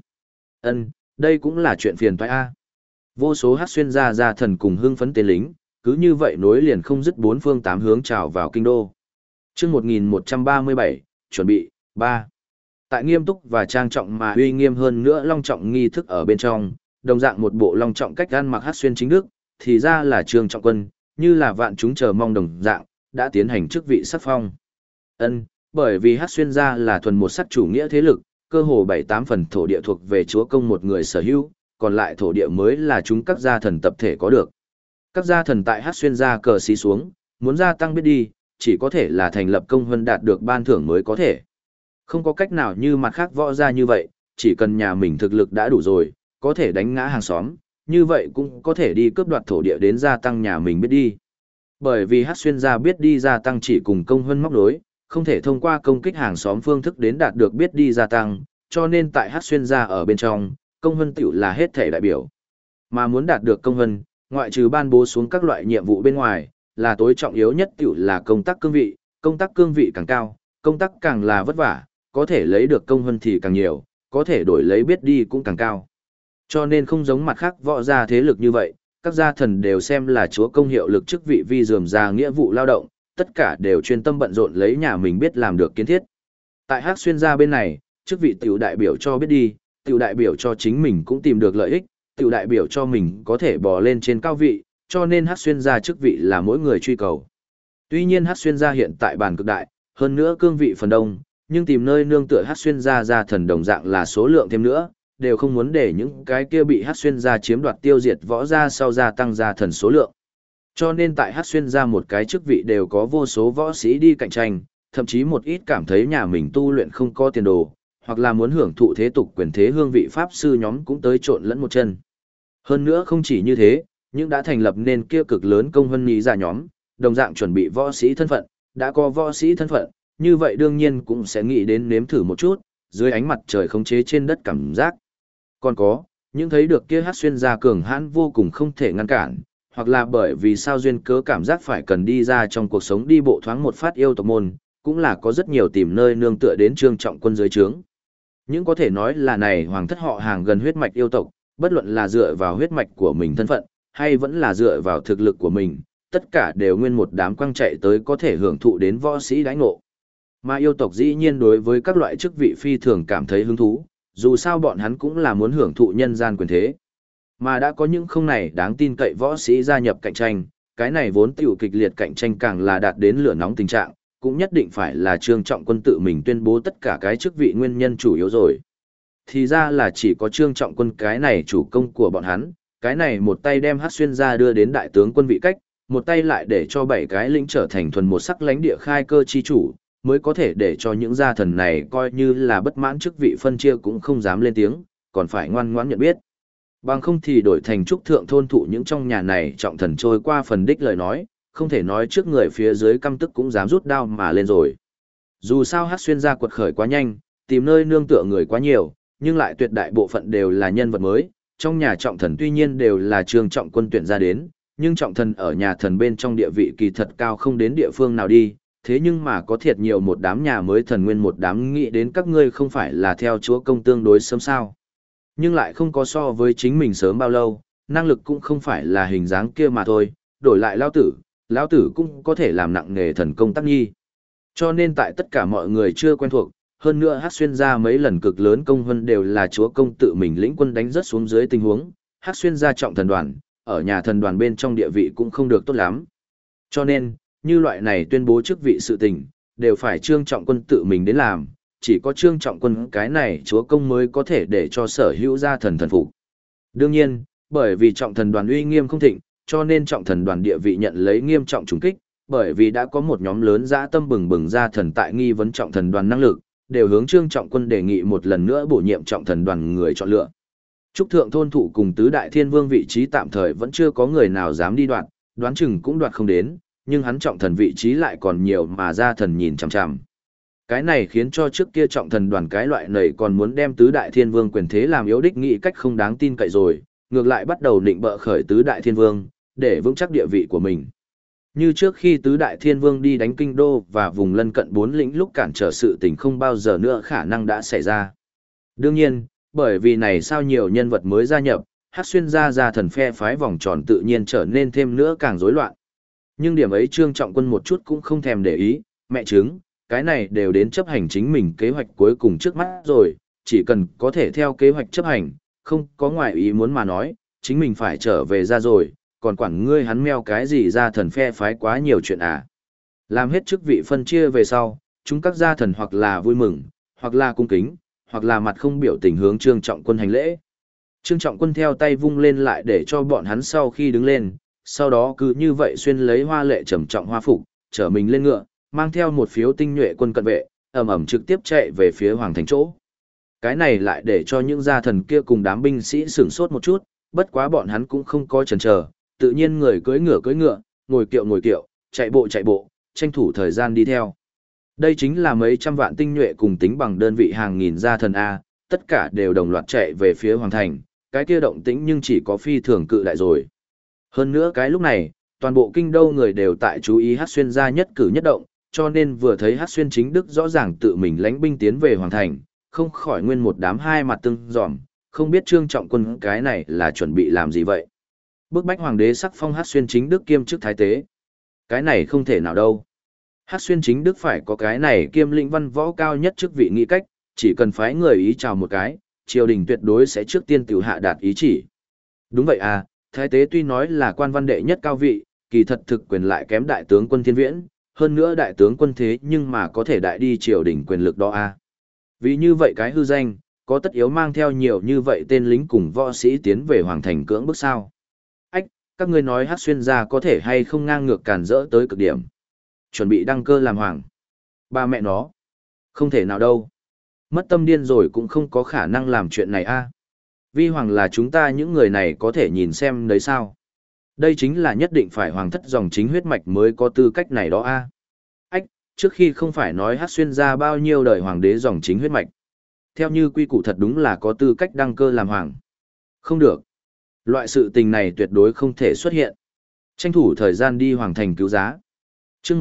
Đây cũng là chuyện phiền toái a. Vô số Hắc Xuyên gia thần cùng hưng phấn tên lính, cứ như vậy nối liền không dứt bốn phương tám hướng trào vào kinh đô. Chương 1137, chuẩn bị 3. Tại nghiêm túc và trang trọng mà uy nghiêm hơn nữa long trọng nghi thức ở bên trong, đồng dạng một bộ long trọng cách ăn mặc Hắc Xuyên chính đức, thì ra là Trương Trọng Quân, như là vạn chúng chờ mong đồng dạng, đã tiến hành chức vị sắc phong. Bởi vì Hắc Xuyên gia là thuần một sắc chủ nghĩa thế lực, cơ hồ 7-8 phần thổ địa thuộc về chúa công một người sở hữu, còn lại thổ địa mới là chúng các gia thần tập thể có được. Các gia thần tại Hắc Xuyên gia cờ xí xuống, muốn gia tăng biết đi, chỉ có thể là thành lập công huân đạt được ban thưởng mới có thể. Không có cách nào như mặt khác võ gia như vậy, chỉ cần nhà mình thực lực đã đủ rồi, có thể đánh ngã hàng xóm, như vậy cũng có thể đi cướp đoạt thổ địa đến gia tăng nhà mình biết đi. Bởi vì Hắc Xuyên gia biết đi gia tăng chỉ cùng công huân móc đối, không thể thông qua công kích hàng xóm phương thức đến đạt được biết đi gia tăng, cho nên tại Hắc Xuyên gia ở bên trong, công huân tiểu là hết thể đại biểu. Mà muốn đạt được công huân, ngoại trừ ban bố xuống các loại nhiệm vụ bên ngoài, là tối trọng yếu nhất tiểu là công tác cương vị càng cao, công tác càng là vất vả, có thể lấy được công huân thì càng nhiều, có thể đổi lấy biết đi cũng càng cao. Cho nên không giống mặt khác võ gia thế lực như vậy, các gia thần đều xem là chúa công hiệu lực chức vị vi dườm ra nghĩa vụ lao động, tất cả đều chuyên tâm bận rộn lấy nhà mình biết làm được kiến thiết. Tại Hắc Xuyên gia bên này, chức vị tiểu đại biểu cho biết đi, tiểu đại biểu cho chính mình cũng tìm được lợi ích, tiểu đại biểu cho mình có thể bò lên trên cao vị, cho nên Hắc Xuyên gia chức vị là mỗi người truy cầu. Tuy nhiên Hắc Xuyên gia hiện tại bàn cực đại, hơn nữa cương vị phần đông, nhưng tìm nơi nương tựa Hắc Xuyên gia gia thần đồng dạng là số lượng thêm nữa, đều không muốn để những cái kia bị Hắc Xuyên gia chiếm đoạt tiêu diệt võ gia sau gia tăng gia thần số lượng. Cho nên tại Hắc Xuyên gia một cái chức vị đều có vô số võ sĩ đi cạnh tranh, thậm chí một ít cảm thấy nhà mình tu luyện không có tiền đồ, hoặc là muốn hưởng thụ thế tục quyền thế hương vị pháp sư nhóm cũng tới trộn lẫn một chân. Hơn nữa không chỉ như thế, những đã thành lập nên kia cực lớn công hơn nhí giả nhóm, đồng dạng chuẩn bị võ sĩ thân phận, đã có võ sĩ thân phận, như vậy đương nhiên cũng sẽ nghĩ đến nếm thử một chút, dưới ánh mặt trời khống chế trên đất cảm giác. Còn có, những thấy được kia Hắc Xuyên gia cường hãn vô cùng không thể ngăn cản, hoặc là bởi vì sao duyên cớ cảm giác phải cần đi ra trong cuộc sống đi bộ thoáng một phát yêu tộc môn, cũng là có rất nhiều tìm nơi nương tựa đến Trương Trọng Quân dưới trướng. Những có thể nói là này hoàng thất họ hàng gần huyết mạch yêu tộc, bất luận là dựa vào huyết mạch của mình thân phận, hay vẫn là dựa vào thực lực của mình, tất cả đều nguyên một đám quăng chạy tới có thể hưởng thụ đến võ sĩ đãi ngộ. Mà yêu tộc dĩ nhiên đối với các loại chức vị phi thường cảm thấy hứng thú, dù sao bọn hắn cũng là muốn hưởng thụ nhân gian quyền thế. Mà đã có những không này đáng tin cậy võ sĩ gia nhập cạnh tranh, cái này vốn tiểu kịch liệt cạnh tranh càng là đạt đến lửa nóng tình trạng, cũng nhất định phải là Trương Trọng Quân tự mình tuyên bố tất cả cái chức vị nguyên nhân chủ yếu rồi. Thì ra là chỉ có Trương Trọng Quân cái này chủ công của bọn hắn, cái này một tay đem Hắc Xuyên gia đưa đến đại tướng quân vị cách, một tay lại để cho 7 cái lĩnh trở thành thuần một sắc lãnh địa khai cơ chi chủ, mới có thể để cho những gia thần này coi như là bất mãn chức vị phân chia cũng không dám lên tiếng, còn phải ngoan ngoãn nhận biết. Bằng không thì đổi thành trúc thượng thôn thụ những trong nhà này trọng thần trôi qua phần đích lời nói, không thể nói trước người phía dưới căm tức cũng dám rút đao mà lên rồi. Dù sao Hắc Xuyên gia quật khởi quá nhanh, tìm nơi nương tựa người quá nhiều, nhưng lại tuyệt đại bộ phận đều là nhân vật mới, trong nhà trọng thần tuy nhiên đều là Trương Trọng Quân tuyển ra đến, nhưng trọng thần ở nhà thần bên trong địa vị kỳ thật cao không đến địa phương nào đi, thế nhưng mà có thiệt nhiều một đám nhà mới thần nguyên một đám nghĩ đến các ngươi không phải là theo chúa công tương đối sớm sao. Nhưng lại không có so với chính mình sớm bao lâu, năng lực cũng không phải là hình dáng kia mà thôi, đổi lại lão tử cũng có thể làm nặng nghề thần công tác nhi. Cho nên tại tất cả mọi người chưa quen thuộc, hơn nữa Hắc Xuyên gia mấy lần cực lớn công hơn đều là chúa công tự mình lĩnh quân đánh rất xuống dưới tình huống, Hắc Xuyên gia trọng thần đoàn, ở nhà thần đoàn bên trong địa vị cũng không được tốt lắm. Cho nên, như loại này tuyên bố chức vị sự tình, đều phải Trương Trọng Quân tự mình đến làm, chỉ có Trương Trọng Quân cái này chúa công mới có thể để cho sở hữu gia thần thần phục. Đương nhiên, bởi vì trọng thần đoàn uy nghiêm không thịnh, cho nên trọng thần đoàn địa vị nhận lấy nghiêm trọng trùng kích, bởi vì đã có một nhóm lớn dã tâm bừng bừng gia thần tại nghi vấn trọng thần đoàn năng lực, đều hướng Trương Trọng Quân đề nghị một lần nữa bổ nhiệm trọng thần đoàn người chọn lựa. Trúc thượng thôn thụ cùng tứ đại thiên vương vị trí tạm thời vẫn chưa có người nào dám đi đoạt, đoán chừng cũng đoạt không đến, nhưng hắn trọng thần vị trí lại còn nhiều mà gia thần nhìn chằm chằm. Cái này khiến cho trước kia trọng thần đoàn cái loại này còn muốn đem tứ đại thiên vương quyền thế làm yếu đích nghĩ cách không đáng tin cậy rồi, ngược lại bắt đầu định bợ khởi tứ đại thiên vương, để vững chắc địa vị của mình. Như trước khi tứ đại thiên vương đi đánh kinh đô và vùng lân cận bốn lĩnh lúc cản trở sự tình không bao giờ nữa khả năng đã xảy ra. Đương nhiên, bởi vì này sao nhiều nhân vật mới gia nhập, Hắc Xuyên gia thần phe phái vòng tròn tự nhiên trở nên thêm nữa càng rối loạn. Nhưng điểm ấy Trương Trọng Quân một chút cũng không thèm để ý, mẹ chứng, cái này đều đến chấp hành chính mình kế hoạch cuối cùng trước mắt rồi, chỉ cần có thể theo kế hoạch chấp hành, không có ngoại ý muốn mà nói, chính mình phải trở về ra rồi, còn quản ngươi hắn meo cái gì ra thần phe phái quá nhiều chuyện à. Làm hết chức vị phân chia về sau, chúng các gia thần hoặc là vui mừng, hoặc là cung kính, hoặc là mặt không biểu tình hướng Trương Trọng Quân hành lễ. Trương Trọng Quân theo tay vung lên lại để cho bọn hắn sau khi đứng lên, sau đó cứ như vậy xuyên lấy hoa lệ trầm trọng hoa phục, trở mình lên ngựa, mang theo một phiếu tinh nhuệ quân cận vệ, ầm ầm trực tiếp chạy về phía hoàng thành chỗ. Cái này lại để cho những gia thần kia cùng đám binh sĩ sửng sốt một chút, bất quá bọn hắn cũng không có chần chờ, tự nhiên người cưỡi ngựa, ngồi kiệu, chạy bộ, tranh thủ thời gian đi theo. Đây chính là mấy trăm vạn tinh nhuệ cùng tính bằng đơn vị hàng nghìn gia thần A, tất cả đều đồng loạt chạy về phía hoàng thành, cái kia động tĩnh nhưng chỉ có phi thường cự đại rồi. Hơn nữa cái lúc này, toàn bộ kinh đô người đều tại chú ý Hắc Xuyên gia nhất cử nhất động, cho nên vừa thấy Hắc Xuyên chính đức rõ ràng tự mình lãnh binh tiến về hoàng thành, không khỏi nguyên một đám hai mặt tương dòm, không biết Trương Trọng Quân cái này là chuẩn bị làm gì vậy. Bức bách hoàng đế sắc phong Hắc Xuyên chính đức kiêm chức thái tế. Cái này không thể nào đâu. Hắc Xuyên chính đức phải có cái này kiêm lĩnh văn võ cao nhất chức vị nghĩ cách, chỉ cần phái người ý chào một cái, triều đình tuyệt đối sẽ trước tiên tiểu hạ đạt ý chỉ. Đúng vậy à, thái tế tuy nói là quan văn đệ nhất cao vị, kỳ thật thực quyền lại kém đại tướng quân Thiên Viễn, hơn nữa đại tướng quân thế nhưng mà có thể đại đi triều đình quyền lực đó à. Vì như vậy cái hư danh, có tất yếu mang theo nhiều như vậy tên lính cùng võ sĩ tiến về hoàng thành cưỡng bức sao. Ách, các ngươi nói Hắc Xuyên gia có thể hay không ngang ngược càn rỡ tới cực điểm. Chuẩn bị đăng cơ làm hoàng. Ba mẹ nó. Không thể nào đâu. Mất tâm điên rồi cũng không có khả năng làm chuyện này a. Vi hoàng là chúng ta những người này có thể nhìn xem đấy sao. Đây chính là nhất định phải hoàng thất dòng chính huyết mạch mới có tư cách này đó a. Ách, trước khi không phải nói Hắc Xuyên gia bao nhiêu đời hoàng đế dòng chính huyết mạch. Theo như quy củ thật đúng là có tư cách đăng cơ làm hoàng. Không được. Loại sự tình này tuyệt đối không thể xuất hiện. Tranh thủ thời gian đi hoàng thành cứu giá. Chương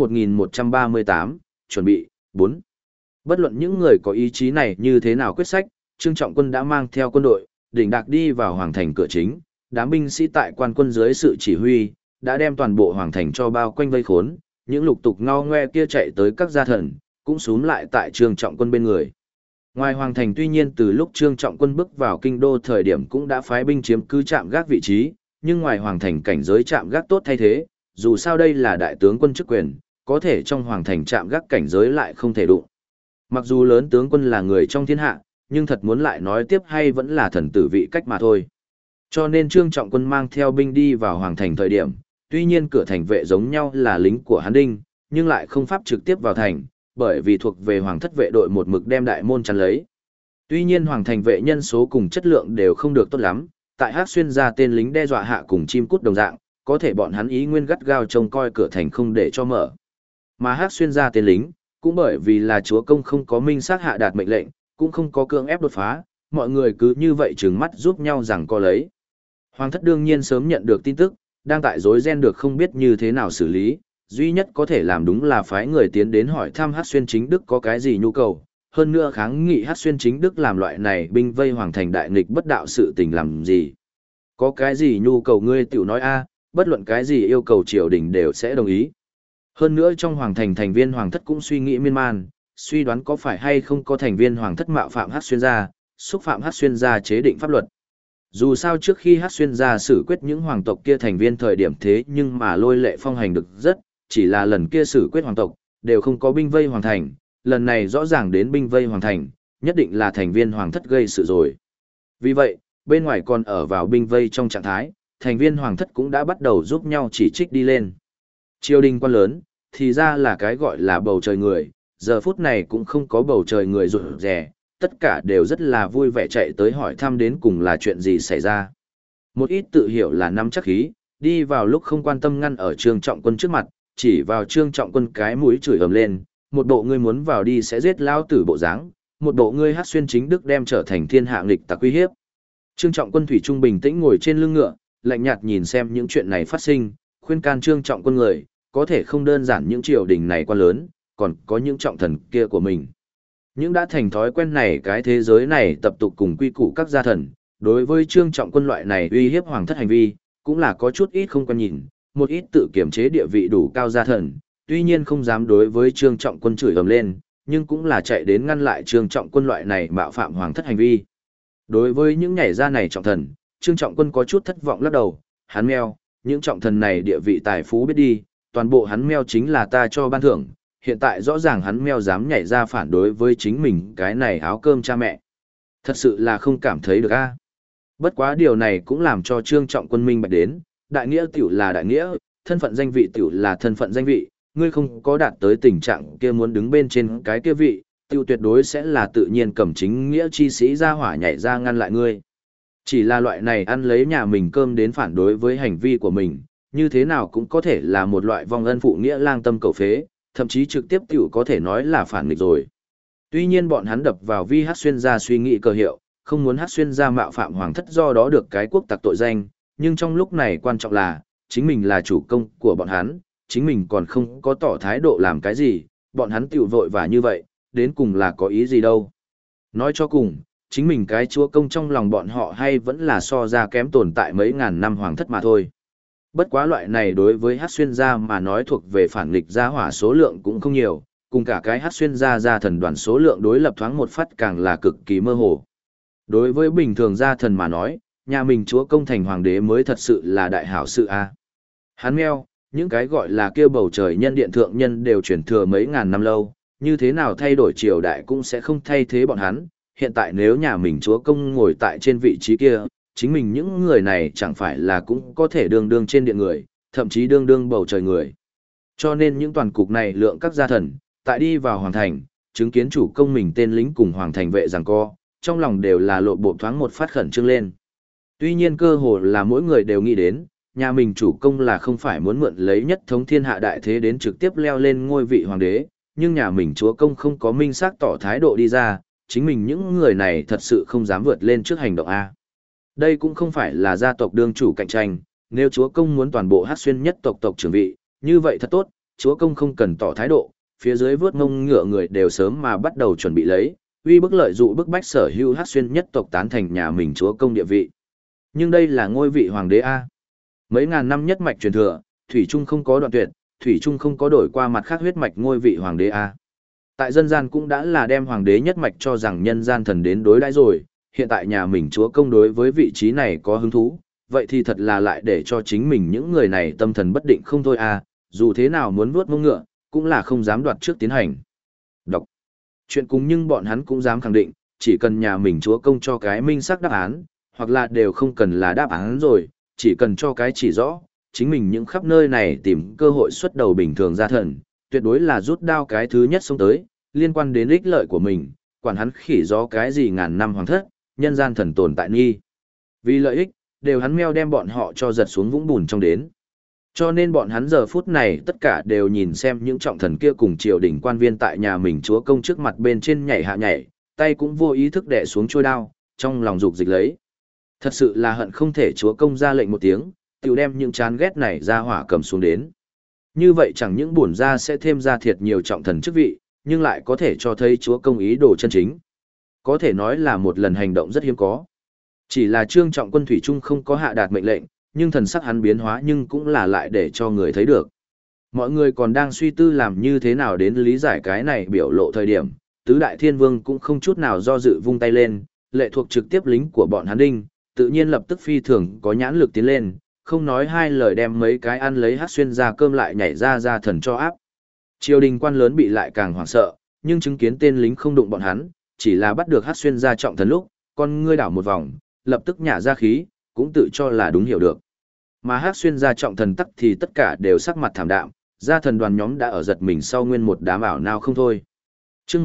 1138, chuẩn bị, 4. Bất luận những người có ý chí này như thế nào quyết sách, Trương Trọng Quân đã mang theo quân đội, đỉnh đạc đi vào hoàng thành cửa chính, đám binh sĩ tại quan quân dưới sự chỉ huy, đã đem toàn bộ hoàng thành cho bao quanh vây khốn, những lục tục ngao ngoe kia chạy tới các gia thần, cũng xúm lại tại Trương Trọng Quân bên người. Ngoài hoàng thành tuy nhiên từ lúc Trương Trọng Quân bước vào kinh đô thời điểm cũng đã phái binh chiếm cứ trạm gác vị trí, nhưng ngoài hoàng thành cảnh giới trạm gác tốt thay thế, dù sao đây là đại tướng quân chức quyền, có thể trong hoàng thành trạm gác cảnh giới lại không thể đụng. Mặc dù lớn tướng quân là người trong thiên hạ, nhưng thật muốn lại nói tiếp hay vẫn là thần tử vị cách mà thôi. Cho nên Trương Trọng Quân mang theo binh đi vào hoàng thành thời điểm, tuy nhiên cửa thành vệ giống nhau là lính của Hán Đinh, nhưng lại không pháp trực tiếp vào thành, bởi vì thuộc về hoàng thất vệ đội một mực đem đại môn chắn lấy. Tuy nhiên hoàng thành vệ nhân số cùng chất lượng đều không được tốt lắm, tại Hắc Xuyên gia tên lính đe dọa hạ cùng chim cút đồng dạng, có thể bọn hắn ý nguyên gắt gao trông coi cửa thành không để cho mở. Mà Hắc Xuyên gia tên lính, cũng bởi vì là chúa công không có minh xác hạ đạt mệnh lệnh, cũng không có cưỡng ép đột phá, mọi người cứ như vậy trừng mắt giúp nhau rằng co lấy. Hoàng thất đương nhiên sớm nhận được tin tức, đang tại rối ren được không biết như thế nào xử lý, duy nhất có thể làm đúng là phái người tiến đến hỏi thăm Hắc Xuyên chính đức có cái gì nhu cầu, hơn nữa kháng nghị Hắc Xuyên chính đức làm loại này binh vây hoàng thành đại nghịch bất đạo sự tình làm gì. Có cái gì nhu cầu ngươi tiểu nói a, bất luận cái gì yêu cầu triều đình đều sẽ đồng ý. Hơn nữa trong hoàng thành thành viên hoàng thất cũng suy nghĩ miên man, suy đoán có phải hay không có thành viên hoàng thất mạo phạm Hắc Xuyên gia, xúc phạm Hắc Xuyên gia chế định pháp luật. Dù sao trước khi Hắc Xuyên gia xử quyết những hoàng tộc kia thành viên thời điểm thế nhưng mà lôi lệ phong hành được rất, chỉ là lần kia xử quyết hoàng tộc, đều không có binh vây hoàng thành, lần này rõ ràng đến binh vây hoàng thành, nhất định là thành viên hoàng thất gây sự rồi. Vì vậy, bên ngoài còn ở vào binh vây trong trạng thái, thành viên hoàng thất cũng đã bắt đầu giúp nhau chỉ trích đi lên. Triều đình quan lớn, thì ra là cái gọi là bầu trời người, giờ phút này cũng không có bầu trời người rụt rè, tất cả đều rất là vui vẻ chạy tới hỏi thăm đến cùng là chuyện gì xảy ra. Một ít tự hiểu là nắm chắc khí, đi vào lúc không quan tâm ngăn ở Trương Trọng Quân trước mặt, chỉ vào Trương Trọng Quân cái mũi chửi ầm lên, một bộ ngươi muốn vào đi sẽ giết lao tử bộ dáng, một bộ ngươi Hắc Xuyên chính đức đem trở thành thiên hạ nghịch tặc uy hiếp. Trương Trọng Quân thủy trung bình tĩnh ngồi trên lưng ngựa, lạnh nhạt nhìn xem những chuyện này phát sinh, khuyên can Trương Trọng Quân người, có thể không đơn giản những triều đình này quá lớn, còn có những trọng thần kia của mình. Những đã thành thói quen này cái thế giới này tập tục cùng quy củ các gia thần, đối với Trương Trọng Quân loại này uy hiếp hoàng thất hành vi, cũng là có chút ít không quan nhìn, một ít tự kiểm chế địa vị đủ cao gia thần, tuy nhiên không dám đối với Trương Trọng Quân chửi ầm lên, nhưng cũng là chạy đến ngăn lại Trương Trọng Quân loại này mạo phạm hoàng thất hành vi. Đối với những nhảy ra này trọng thần, Trương Trọng Quân có chút thất vọng lắc đầu, hắn meo, những trọng thần này địa vị tài phú biết đi, toàn bộ hắn meo chính là ta cho ban thưởng, hiện tại rõ ràng hắn meo dám nhảy ra phản đối với chính mình cái này áo cơm cha mẹ. Thật sự là không cảm thấy được a. Bất quá điều này cũng làm cho Trương Trọng Quân minh bạch đến, đại nghĩa tiểu là đại nghĩa, thân phận danh vị tiểu là thân phận danh vị, ngươi không có đạt tới tình trạng kia muốn đứng bên trên cái kia vị, tiêu tuyệt đối sẽ là tự nhiên cầm chính nghĩa chi sĩ ra hỏa nhảy ra ngăn lại ngươi. Chỉ là loại này ăn lấy nhà mình cơm đến phản đối với hành vi của mình, như thế nào cũng có thể là một loại vong ân phụ nghĩa lang tâm cầu phế, thậm chí trực tiếp tiểu có thể nói là phản nghịch rồi. Tuy nhiên bọn hắn đập vào vi hát xuyên ra suy nghĩ cơ hiệu, không muốn hát xuyên ra mạo phạm hoàng thất do đó được cái quốc tặc tội danh, nhưng trong lúc này quan trọng là, chính mình là chủ công của bọn hắn, chính mình còn không có tỏ thái độ làm cái gì, bọn hắn tiểu vội và như vậy, đến cùng là có ý gì đâu. Nói cho cùng, chính mình cái chúa công trong lòng bọn họ hay vẫn là so ra kém tồn tại mấy ngàn năm hoàng thất mà thôi. Bất quá loại này đối với hát xuyên gia mà nói thuộc về phản nghịch gia hỏa số lượng cũng không nhiều, cùng cả cái hát xuyên gia thần đoàn số lượng đối lập thoáng một phát càng là cực kỳ mơ hồ. Đối với bình thường gia thần mà nói, nhà mình chúa công thành hoàng đế mới thật sự là đại hảo sự a. Hắn meo, những cái gọi là kêu bầu trời nhân điện thượng nhân đều chuyển thừa mấy ngàn năm lâu, như thế nào thay đổi triều đại cũng sẽ không thay thế bọn hắn. Hiện tại nếu nhà mình chúa công ngồi tại trên vị trí kia, chính mình những người này chẳng phải là cũng có thể đương đương trên điện người, thậm chí đương đương bầu trời người. Cho nên những toàn cục này lượng các gia thần, tại đi vào hoàng thành, chứng kiến chủ công mình tên lính cùng hoàng thành vệ giằng co, trong lòng đều là lộ bộ thoáng một phát khẩn trương lên. Tuy nhiên cơ hồ là mỗi người đều nghĩ đến, nhà mình chủ công là không phải muốn mượn lấy nhất thống thiên hạ đại thế đến trực tiếp leo lên ngôi vị hoàng đế, nhưng nhà mình chúa công không có minh xác tỏ thái độ đi ra, chính mình những người này thật sự không dám vượt lên trước hành động A. Đây cũng không phải là gia tộc đương chủ cạnh tranh, nếu chúa công muốn toàn bộ hát xuyên nhất tộc tộc trưởng vị, như vậy thật tốt, chúa công không cần tỏ thái độ, phía dưới vớt ngông ngựa người đều sớm mà bắt đầu chuẩn bị lấy, uy bức lợi dụ bức bách sở hữu hát xuyên nhất tộc tán thành nhà mình chúa công địa vị. Nhưng đây là ngôi vị hoàng đế A. Mấy ngàn năm nhất mạch truyền thừa, thủy trung không có đoạn tuyệt, thủy trung không có đổi qua mặt khác huyết mạch ngôi vị hoàng đế A. Tại dân gian cũng đã là đem hoàng đế nhất mạch cho rằng nhân gian thần đến đối đãi rồi, hiện tại nhà mình chúa công đối với vị trí này có hứng thú, vậy thì thật là lại để cho chính mình những người này tâm thần bất định không thôi à, dù thế nào muốn vuốt mông ngựa, cũng là không dám đoạt trước tiến hành. Đọc chuyện cùng nhưng bọn hắn cũng dám khẳng định, chỉ cần nhà mình chúa công cho cái minh xác đáp án, hoặc là đều không cần là đáp án rồi, chỉ cần cho cái chỉ rõ, chính mình những khắp nơi này tìm cơ hội xuất đầu bình thường ra thần, tuyệt đối là rút đao cái thứ nhất xông tới, liên quan đến ích lợi của mình, quản hắn khỉ gió cái gì ngàn năm hoàng thất, nhân gian thần tồn tại nghi. Vì lợi ích, đều hắn meo đem bọn họ cho giật xuống vũng bùn trong đến. Cho nên bọn hắn giờ phút này tất cả đều nhìn xem những trọng thần kia cùng triều đình quan viên tại nhà mình chúa công trước mặt bên trên nhảy hạ nhảy, tay cũng vô ý thức đè xuống trôi đao, trong lòng dục dịch lấy. Thật sự là hận không thể chúa công ra lệnh một tiếng, tiểu đem những chán ghét này ra hỏa cầm xuống đến. Như vậy chẳng những bổn ra sẽ thêm ra thiệt nhiều trọng thần chức vị, nhưng lại có thể cho thấy chúa công ý đồ chân chính. Có thể nói là một lần hành động rất hiếm có. Chỉ là Trương Trọng Quân thủy chung không có hạ đạt mệnh lệnh, nhưng thần sắc hắn biến hóa nhưng cũng là lại để cho người thấy được. Mọi người còn đang suy tư làm như thế nào đến lý giải cái này biểu lộ thời điểm, tứ đại thiên vương cũng không chút nào do dự vung tay lên, lệ thuộc trực tiếp lính của bọn hắn đinh, tự nhiên lập tức phi thường có nhãn lực tiến lên, không nói hai lời đem mấy cái ăn lấy hát xuyên ra cơm lại nhảy ra thần cho áp. Triều đình quan lớn bị lại càng hoảng sợ, nhưng chứng kiến tên lính không đụng bọn hắn, chỉ là bắt được hát xuyên ra trọng thần lúc, con ngươi đảo một vòng, lập tức nhả ra khí, cũng tự cho là đúng hiểu được. Mà hát xuyên ra trọng thần tắc thì tất cả đều sắc mặt thảm đạm, gia thần đoàn nhóm đã ở giật mình sau nguyên một đám ảo nào không thôi. Trước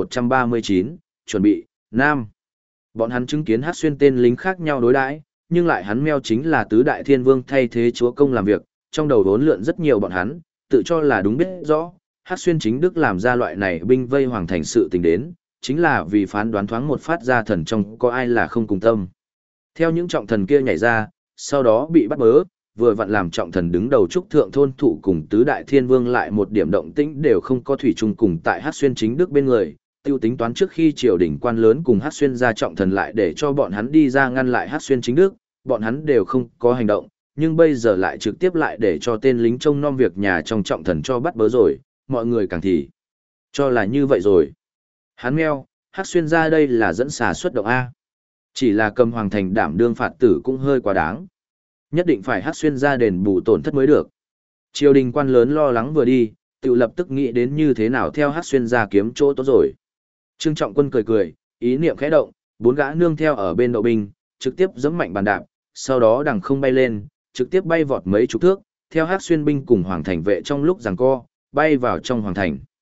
1139, chuẩn bị, Nam. Bọn hắn chứng kiến hát xuyên tên lính khác nhau đối đãi, nhưng lại hắn meo chính là tứ đại thiên vương thay thế chúa công làm việc, trong đầu đốn lượn rất nhiều bọn hắn, tự cho là đúng biết rõ, hát xuyên chính đức làm ra loại này binh vây hoàng thành sự tình đến, chính là vì phán đoán thoáng một phát ra thần trong có ai là không cùng tâm. Theo những trọng thần kia nhảy ra, sau đó bị bắt bớ, vừa vặn làm trọng thần đứng đầu trúc thượng thôn thủ cùng tứ đại thiên vương lại một điểm động tĩnh đều không có thủy chung cùng tại Hắc Xuyên chính đức bên người, tiêu tính toán trước khi triều đình quan lớn cùng Hắc Xuyên ra trọng thần lại để cho bọn hắn đi ra ngăn lại Hắc Xuyên chính đức, bọn hắn đều không có hành động, nhưng bây giờ lại trực tiếp lại để cho tên lính trông nom việc nhà trong trọng thần cho bắt bớ rồi, mọi người càng thì cho là như vậy rồi. Hắn meo, Hắc Xuyên ra đây là dẫn xà xuất động A. Chỉ là cầm hoàng thành đảm đương phạt tử cũng hơi quá đáng. Nhất định phải Hắc Xuyên ra đền bù tổn thất mới được. Triều đình quan lớn lo lắng vừa đi, tự lập tức nghĩ đến như thế nào theo Hắc Xuyên ra kiếm chỗ tốt rồi. Trương Trọng Quân cười cười, ý niệm khẽ động, bốn gã nương theo ở bên đậu binh, trực tiếp giẫm mạnh bàn đạp, sau đó đằng không bay lên, trực tiếp bay vọt mấy chục thước, theo Hắc Xuyên binh cùng hoàng thành vệ trong lúc giằng co, bay vào trong hoàng thành.